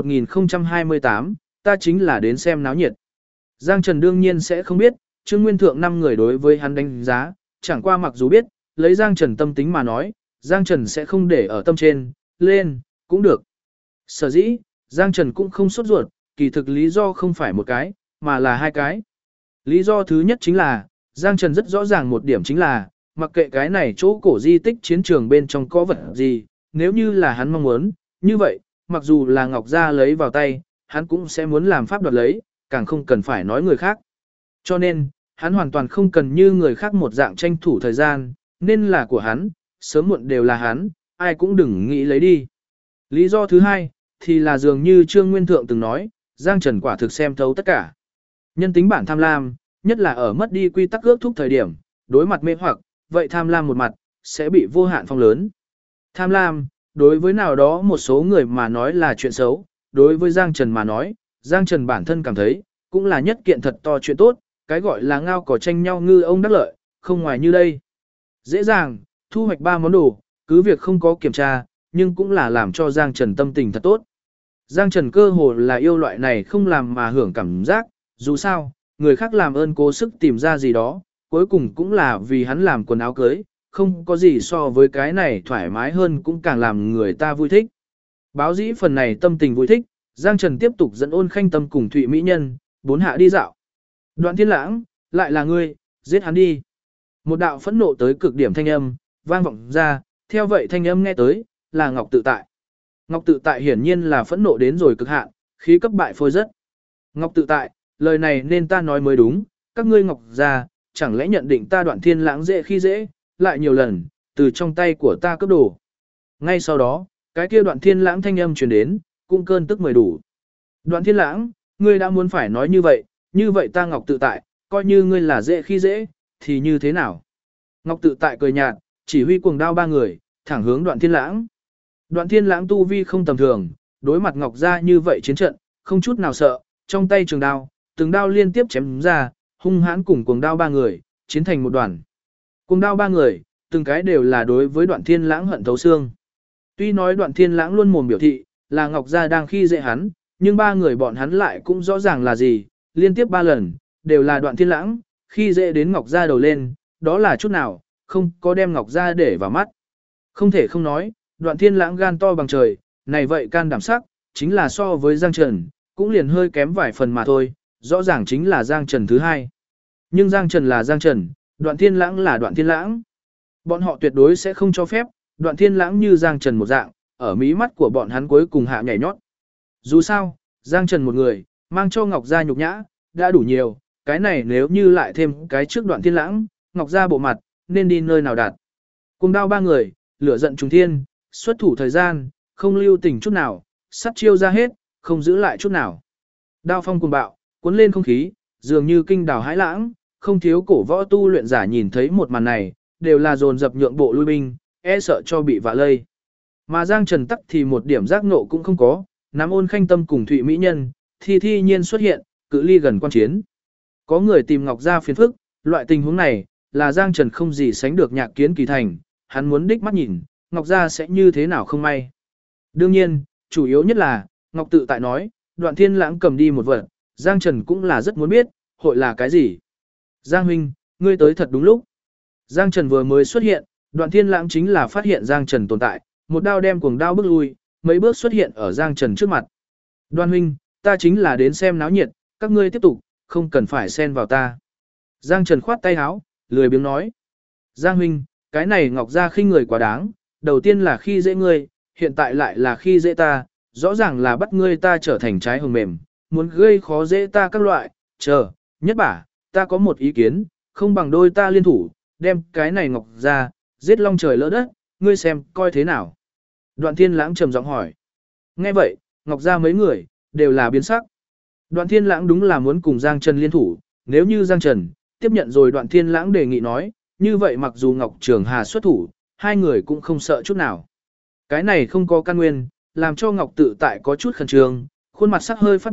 1028, ta chính là đến xem náo nhiệt. Giang Trần đương nhiên sẽ không biết, Trương Nguyên Thượng 5 người đối với hắn đánh giá, chẳng qua mặc dù biết, lấy Giang Trần tâm tính mà nói, Giang Trần sẽ không để ở tâm trên, lên, cũng được. Sở dĩ, Giang Trần cũng không sốt ruột, kỳ thực lý do không phải một cái, mà là hai cái. Lý do thứ nhất chính là, Giang Trần rất rõ ràng một điểm chính là, mặc kệ cái này chỗ cổ di tích chiến trường bên trong có vật gì, nếu như là hắn mong muốn, như vậy, mặc dù là Ngọc Gia lấy vào tay, hắn cũng sẽ muốn làm pháp đoạt lấy, càng không cần phải nói người khác. Cho nên, hắn hoàn toàn không cần như người khác một dạng tranh thủ thời gian, nên là của hắn, sớm muộn đều là hắn, ai cũng đừng nghĩ lấy đi. Lý do thứ hai, thì là dường như Trương Nguyên Thượng từng nói, Giang Trần quả thực xem thấu tất cả. Nhân tính bản tham lam, nhất là ở mất đi quy tắc ước thúc thời điểm, đối mặt mê hoặc, vậy tham lam một mặt, sẽ bị vô hạn phong lớn. Tham lam, đối với nào đó một số người mà nói là chuyện xấu, đối với Giang Trần mà nói, Giang Trần bản thân cảm thấy, cũng là nhất kiện thật to chuyện tốt, cái gọi là ngao cỏ tranh nhau ngư ông đắc lợi, không ngoài như đây. Dễ dàng, thu hoạch 3 món đồ, cứ việc không có kiểm tra, nhưng cũng là làm cho Giang Trần tâm tình thật tốt. Giang Trần cơ hồ là yêu loại này không làm mà hưởng cảm giác, dù sao, người khác làm ơn cố sức tìm ra gì đó, cuối cùng cũng là vì hắn làm quần áo cưới, không có gì so với cái này thoải mái hơn cũng càng làm người ta vui thích. Báo dĩ phần này tâm tình vui thích, Giang Trần tiếp tục dẫn Ôn Khanh Tâm cùng Thụy Mỹ Nhân, 4 hạ đi dạo. Đoạn Thiên Lãng, lại là ngươi, giết hắn đi. Một đạo phẫn nộ tới cực điểm thanh âm, vang vọng ra, theo vậy thanh âm nghe tới, là Ngọc Tự Tại. Ngọc Tự Tại hiển nhiên là phẫn nộ đến rồi cực hạn, khí cấp bại phôi rất. Ngọc Tự Tại, lời này nên ta nói mới đúng, các ngươi Ngọc gia, chẳng lẽ nhận định ta Đoạn Thiên Lãng dễ khi dễ, lại nhiều lần, từ trong tay của ta cướp đồ. Ngay sau đó, cái kia Đoạn Thiên Lãng thanh âm truyền đến, cũng cơn tức mười đủ. Đoạn Thiên Lãng, ngươi đã muốn phải nói như vậy ta Ngọc Tự Tại, coi như ngươi là dễ khi dễ, thì như thế nào? Ngọc Tự Tại cười nhạt, chỉ huy cuồng đao 3 người, thẳng hướng Đoạn Thiên Lãng. Đoạn Thiên Lãng tu vi không tầm thường, đối mặt Ngọc gia như vậy chiến trận, không chút nào sợ, trong tay trường đao, từng đao liên tiếp chém ra, hung hãn cùng cuồng đao 3 người, chiến thành một đoàn. Cuồng đao 3 người, từng cái đều là đối với Đoạn Thiên Lãng hận thấu xương. Tuy nói Đoạn Thiên Lãng luôn mồm biểu thị, là Ngọc gia đang khi dễ hắn, nhưng 3 người bọn hắn lại cũng rõ ràng là gì, liên tiếp 3 lần, đều là Đoạn Thiên Lãng, khi dễ đến Ngọc gia đầu lên, đó là chút nào, không có đem Ngọc gia để vào mắt. Không thể không nói, Đoạn Thiên Lãng gan to bằng trời, này vậy can đảm sắc, chính là so với Giang Trần, cũng liền hơi kém vài phần mà thôi, rõ ràng chính là Giang Trần thứ hai. Nhưng Giang Trần là Giang Trần, Đoạn Thiên Lãng là Đoạn Thiên Lãng. Bọn họ tuyệt đối sẽ không cho phép, Đoạn Thiên Lãng như Giang Trần một dạng, ở mí mắt của bọn hắn cuối cùng hạ nhảy nhót. Dù sao, Giang Trần một người, mang cho Ngọc Gia nhục nhã, đã đủ nhiều, cái này nếu như lại thêm cái trước Đoạn Thiên Lãng, Ngọc Gia bộ mặt, nên đi nơi nào đạt. Cùng đao 3 người, lửa giận trùng thiên, xuất thủ thời gian, không lưu tình chút nào, sắt chiêu ra hết, không giữ lại chút nào. Đao phong cuồng bạo, cuốn lên không khí, dường như kinh đào hãi lãng, không thiếu cổ võ tu luyện giả nhìn thấy một màn này, đều là dồn dập nhượng bộ lui binh, e sợ cho bị vạ lây. Mà Giang Trần tắc thì một điểm giác nộ cũng không có, nắm Ôn Khanh Tâm cùng Thụy Mỹ Nhân, thi nhiên xuất hiện, cự ly gần quan chiến. Có người tìm Ngọc gia phiền phức, loại tình huống này, là Giang Trần không gì sánh được Nhạc Kiến Kỳ thành, hắn muốn đích mắt nhìn, Ngọc gia sẽ như thế nào không may. Đương nhiên, chủ yếu nhất là, Ngọc Tự Tại nói, Đoạn Thiên Lãng cầm đi một vật, Giang Trần cũng là rất muốn biết, hội là cái gì. Giang huynh, ngươi tới thật đúng lúc. Giang Trần vừa mới xuất hiện, Đoạn Thiên Lãng chính là phát hiện Giang Trần tồn tại, một đao đem cuồng đao bước lui, mấy bước xuất hiện ở Giang Trần trước mặt. Đoan huynh, ta chính là đến xem náo nhiệt, các ngươi tiếp tục, không cần phải xen vào ta. Giang Trần khoát tay áo, lười biếng nói. Giang huynh, cái này Ngọc gia khinh người quá đáng, đầu tiên là khi dễ ngươi, hiện tại lại là khi dễ ta, rõ ràng là bắt ngươi ta trở thành trái hồng mềm, muốn gây khó dễ ta các loại, chờ, nhất bả, ta có một ý kiến, không bằng đôi ta liên thủ, đem cái này Ngọc gia, giết long trời lỡ đất, ngươi xem, coi thế nào. Đoạn Thiên Lãng trầm giọng hỏi. Nghe vậy, Ngọc gia mấy người, đều là biến sắc. Đoạn Thiên Lãng đúng là muốn cùng Giang Trần liên thủ, nếu như Giang Trần, tiếp nhận rồi Đoạn Thiên Lãng đề nghị nói, như vậy mặc dù Ngọc Trường Hà xuất thủ, hai người cũng không sợ chút nào. Cái này không có căn nguyên, làm cho Ngọc Tự Tại có chút khẩn trương, khuôn mặt sắc hơi phát bạch,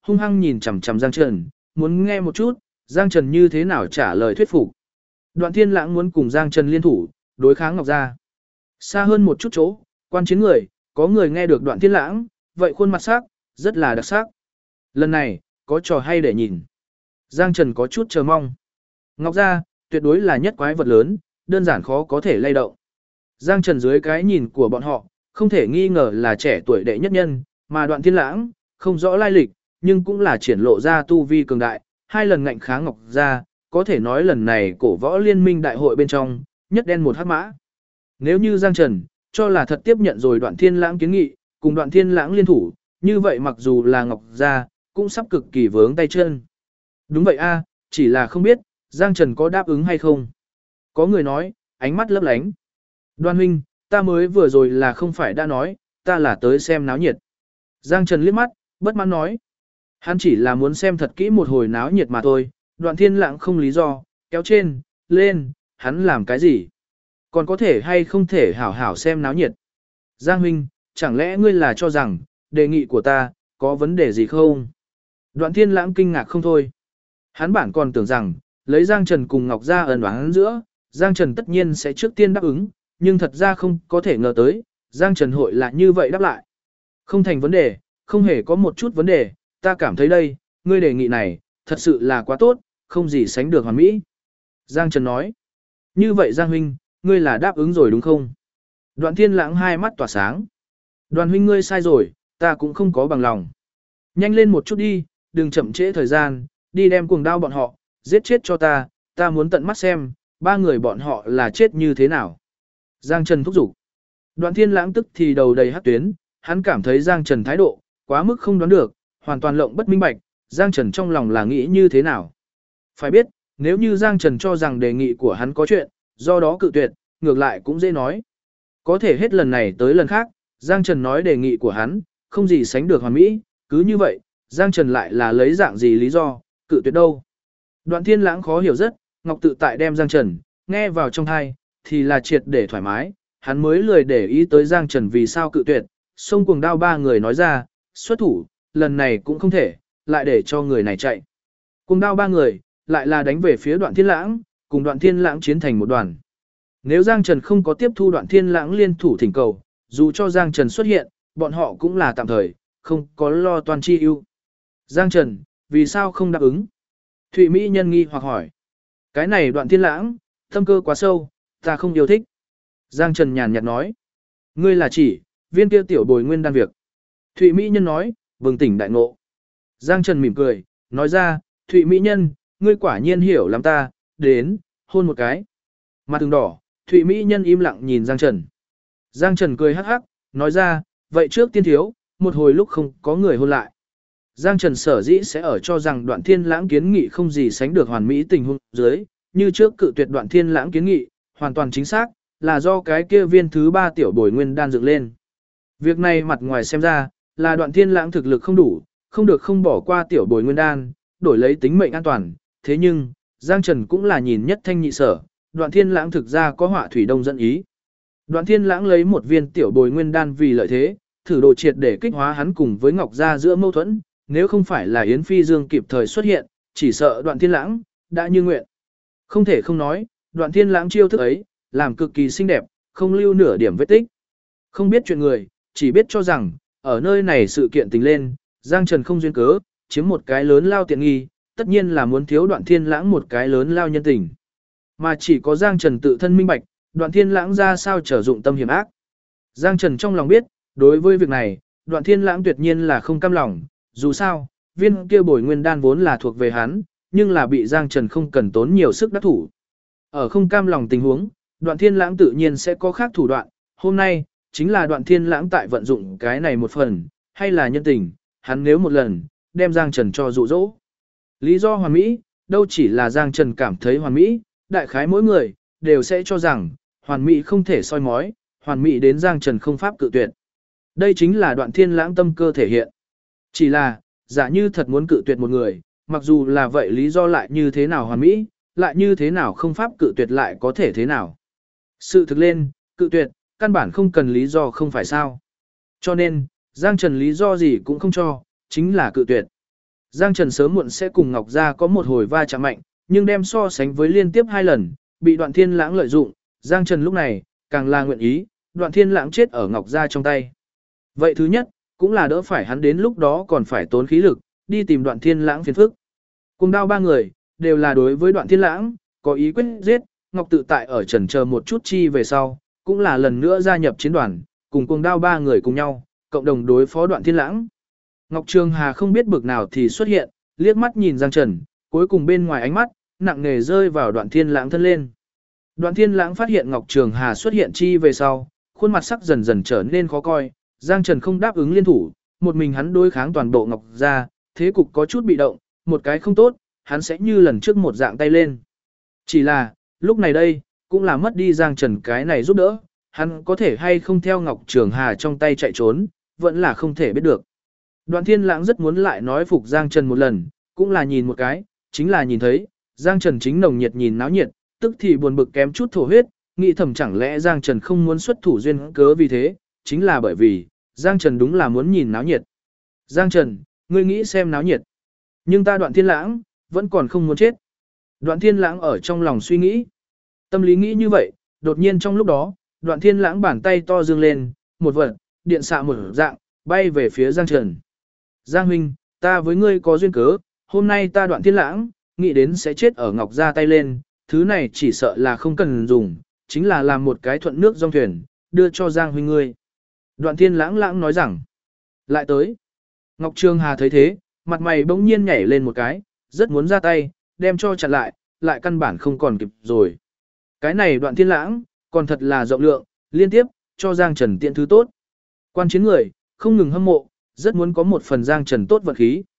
hung hăng nhìn chằm chằm Giang Trần, muốn nghe một chút, Giang Trần như thế nào trả lời thuyết phục. Đoạn Thiên Lãng muốn cùng Giang Trần liên thủ, đối kháng Ngọc Gia. Xa hơn một chút chỗ, quan chiến người, có người nghe được Đoạn Thiên Lãng, vậy khuôn mặt sắc, rất là đặc sắc. Lần này, có trò hay để nhìn. Giang Trần có chút chờ mong. Ngọc Gia, tuyệt đối là nhất quái vật lớn, đơn giản khó có thể lay động. Giang Trần dưới cái nhìn của bọn họ, không thể nghi ngờ là trẻ tuổi đệ nhất nhân, mà Đoạn Thiên Lãng, không rõ lai lịch, nhưng cũng là triển lộ ra tu vi cường đại, 2 lần ngạnh kháng Ngọc Gia, có thể nói lần này cổ võ liên minh đại hội bên trong, nhất đen một hắc mã. Nếu như Giang Trần, cho là thật tiếp nhận rồi Đoạn Thiên Lãng kiến nghị, cùng Đoạn Thiên Lãng liên thủ, như vậy mặc dù là Ngọc Gia, cũng sắp cực kỳ vướng tay chân. Đúng vậy a, chỉ là không biết, Giang Trần có đáp ứng hay không. Có người nói, ánh mắt lấp lánh. Đoan huynh, ta mới vừa rồi là không phải đã nói, ta là tới xem náo nhiệt. Giang Trần liếc mắt, bất mãn nói. Hắn chỉ là muốn xem thật kỹ một hồi náo nhiệt mà thôi, Đoạn Thiên Lãng không lý do, kéo trên, lên, hắn làm cái gì? Còn có thể hay không thể hảo hảo xem náo nhiệt? Giang huynh, chẳng lẽ ngươi là cho rằng, đề nghị của ta, có vấn đề gì không? Đoạn Thiên Lãng kinh ngạc không thôi. Hắn bản còn tưởng rằng, lấy Giang Trần cùng Ngọc Gia ẩn oán giữa, Giang Trần tất nhiên sẽ trước tiên đáp ứng, nhưng thật ra không có thể ngờ tới, Giang Trần hội là như vậy đáp lại. Không thành vấn đề, không hề có một chút vấn đề, ta cảm thấy đây, ngươi đề nghị này, thật sự là quá tốt, không gì sánh được hoàn mỹ. Giang Trần nói, như vậy Giang huynh, ngươi là đáp ứng rồi đúng không? Đoạn Thiên Lãng hai mắt tỏa sáng. Đoàn huynh ngươi sai rồi, ta cũng không có bằng lòng. Nhanh lên một chút đi, đừng chậm trễ thời gian, đi đem cuồng đao bọn họ, giết chết cho ta muốn tận mắt xem, 3 người bọn họ là chết như thế nào. Giang Trần thúc giục. Đoạn Thiên Lãng tức thì đầu đầy hắc tuyến, hắn cảm thấy Giang Trần thái độ, quá mức không đoán được, hoàn toàn lộng bất minh bạch, Giang Trần trong lòng là nghĩ như thế nào. Phải biết, nếu như Giang Trần cho rằng đề nghị của hắn có chuyện, do đó cự tuyệt, ngược lại cũng dễ nói. Có thể hết lần này tới lần khác, Giang Trần nói đề nghị của hắn, không gì sánh được hoàn mỹ, cứ như vậy, Giang Trần lại là lấy dạng gì lý do, cự tuyệt đâu. Đoạn Thiên Lãng khó hiểu rất, Ngọc tự tại đem Giang Trần, nghe vào trong thai, thì là triệt để thoải mái, hắn mới lười để ý tới Giang Trần vì sao cự tuyệt, xông cuồng đao 3 người nói ra, xuất thủ, lần này cũng không thể, lại để cho người này chạy. Cuồng đao 3 người, lại là đánh về phía Đoạn Thiên Lãng, cùng Đoạn Thiên Lãng chiến thành một đoàn. Nếu Giang Trần không có tiếp thu Đoạn Thiên Lãng liên thủ thỉnh cầu, dù cho Giang Trần xuất hiện, bọn họ cũng là tạm thời, không có lo toàn chi ưu. Giang Trần, vì sao không đáp ứng? Thụy Mỹ nhân nghi hoặc hỏi. Cái này Đoạn Thiên Lãng, thâm cơ quá sâu, ta không yêu thích. Giang Trần nhàn nhạt nói. Ngươi là chỉ, viên kia tiểu bồi nguyên đan việc. Thụy Mỹ nhân nói, bừng tỉnh đại ngộ. Giang Trần mỉm cười, nói ra, Thụy Mỹ nhân, ngươi quả nhiên hiểu lắm ta, đến, hôn một cái. Mặt từng đỏ, Thụy Mỹ nhân im lặng nhìn Giang Trần. Giang Trần cười hắc hắc, nói ra, vậy trước tiên thiếu, một hồi lúc không có người hôn lại. Giang Trần sở dĩ sẽ ở cho rằng Đoạn Thiên Lãng kiến nghị không gì sánh được hoàn mỹ tình huống dưới, như trước cự tuyệt Đoạn Thiên Lãng kiến nghị, hoàn toàn chính xác, là do cái kia viên thứ 3 tiểu bồi nguyên đan dựng lên. Việc này mặt ngoài xem ra, là Đoạn Thiên Lãng thực lực không đủ, không được không bỏ qua tiểu bồi nguyên đan, đổi lấy tính mệnh an toàn, thế nhưng, Giang Trần cũng là nhìn nhất thanh nhị sở, Đoạn Thiên Lãng thực ra có họa thủy đông dẫn ý. Đoạn Thiên Lãng lấy một viên tiểu bồi nguyên đan vì lợi thế, thử đồ triệt để kích hóa hắn cùng với Ngọc Gia giữa mâu thuẫn, nếu không phải là Yến Phi Dương kịp thời xuất hiện, chỉ sợ Đoạn Thiên Lãng đã như nguyện. Không thể không nói, Đoạn Thiên Lãng chiêu thức ấy, làm cực kỳ xinh đẹp, không lưu nửa điểm vết tích. Không biết chuyện người, chỉ biết cho rằng, ở nơi này sự kiện tình lên, Giang Trần không duyên cớ, chiếm một cái lớn lao tiện nghi, tất nhiên là muốn thiếu Đoạn Thiên Lãng một cái lớn lao nhân tình. Mà chỉ có Giang Trần tự thân minh bạch, Đoạn Thiên Lãng ra sao trở dụng tâm hiểm ác. Giang Trần trong lòng biết, đối với việc này, Đoạn Thiên Lãng tuyệt nhiên là không cam lòng, dù sao, viên kia bồi nguyên đan vốn là thuộc về hắn, nhưng là bị Giang Trần không cần tốn nhiều sức đắc thủ. Ở không cam lòng tình huống, Đoạn Thiên Lãng tự nhiên sẽ có khác thủ đoạn, hôm nay, chính là Đoạn Thiên Lãng tại vận dụng cái này một phần, hay là nhân tình, hắn nếu một lần, đem Giang Trần cho dụ dỗ. Lý do hoàn mỹ, đâu chỉ là Giang Trần cảm thấy hoàn mỹ, đại khái mỗi người, đều sẽ cho rằng, hoàn mỹ không thể soi mói, hoàn mỹ đến Giang Trần không pháp cự tuyệt. Đây chính là Đoạn Thiên Lãng tâm cơ thể hiện. Chỉ là, giả như thật muốn cự tuyệt một người, mặc dù là vậy lý do lại như thế nào hoàn mỹ, lại như thế nào không pháp cự tuyệt lại có thể thế nào. Sự thực lên, cự tuyệt, căn bản không cần lý do không phải sao. Cho nên, Giang Trần lý do gì cũng không cho, chính là cự tuyệt. Giang Trần sớm muộn sẽ cùng Ngọc Gia có một hồi va chạm mạnh, nhưng đem so sánh với liên tiếp 2 lần, bị Đoạn Thiên Lãng lợi dụng, Giang Trần lúc này, càng là nguyện ý, Đoạn Thiên Lãng chết ở Ngọc Gia trong tay. Vậy thứ nhất, cũng là đỡ phải hắn đến lúc đó còn phải tốn khí lực, đi tìm Đoạn Thiên Lãng phiền phức. Cùng đao 3 người, đều là đối với Đoạn Thiên Lãng, có ý quyết giết, Ngọc Tự Tại ở chần chờ một chút chi về sau, cũng là lần nữa gia nhập chiến đoàn, cùng cuồng đao 3 người cùng nhau, cộng đồng đối phó Đoạn Thiên Lãng. Ngọc Trường Hà không biết bực nào thì xuất hiện, liếc mắt nhìn Giang Trần, cuối cùng bên ngoài ánh mắt, nặng nề rơi vào Đoạn Thiên Lãng thân lên. Đoạn Thiên Lãng phát hiện Ngọc Trường Hà xuất hiện chi về sau, khuôn mặt sắc dần dần trở nên khó coi, Giang Trần không đáp ứng liên thủ, một mình hắn đối kháng toàn bộ Ngọc Gia, thế cục có chút bị động, một cái không tốt, hắn sẽ như lần trước một dạng tay lên. Chỉ là, lúc này đây, cũng là mất đi Giang Trần cái này giúp đỡ, hắn có thể hay không theo Ngọc Trường Hà trong tay chạy trốn, vẫn là không thể biết được. Đoạn Thiên Lãng rất muốn lại nói phục Giang Trần một lần, cũng là nhìn một cái, chính là nhìn thấy, Giang Trần chính nồng nhiệt nhìn náo nhiệt, tức thì buồn bực kém chút thổ huyết, nghĩ thầm chẳng lẽ Giang Trần không muốn xuất thủ duyên cớ vì thế, chính là bởi vì, Giang Trần đúng là muốn nhìn náo nhiệt. Giang Trần, ngươi nghĩ xem náo nhiệt. Nhưng ta Đoạn Thiên Lãng, vẫn còn không muốn chết. Đoạn Thiên Lãng ở trong lòng suy nghĩ. Tâm lý nghĩ như vậy, đột nhiên trong lúc đó, Đoạn Thiên Lãng bàn tay to dương lên, một vật, điện xạ một dạng, bay về phía Giang Trần. Giang huynh, ta với ngươi có duyên cớ, hôm nay ta Đoạn Thiên Lãng, nghĩ đến sẽ chết ở Ngọc Gia tay lên, thứ này chỉ sợ là không cần dùng, chính là làm một cái thuận nước dòng thuyền, đưa cho Giang huynh ngươi. Đoạn Thiên Lãng nói rằng, lại tới. Ngọc Trường Hà thấy thế, mặt mày bỗng nhiên nhảy lên một cái, rất muốn ra tay, đem cho chặn lại, lại căn bản không còn kịp rồi. Cái này Đoạn Thiên Lãng, còn thật là rộng lượng, liên tiếp, cho Giang Trần tiện thứ tốt. Quan chiến người, không ngừng hâm mộ, rất muốn có một phần Giang Trần tốt vật khí.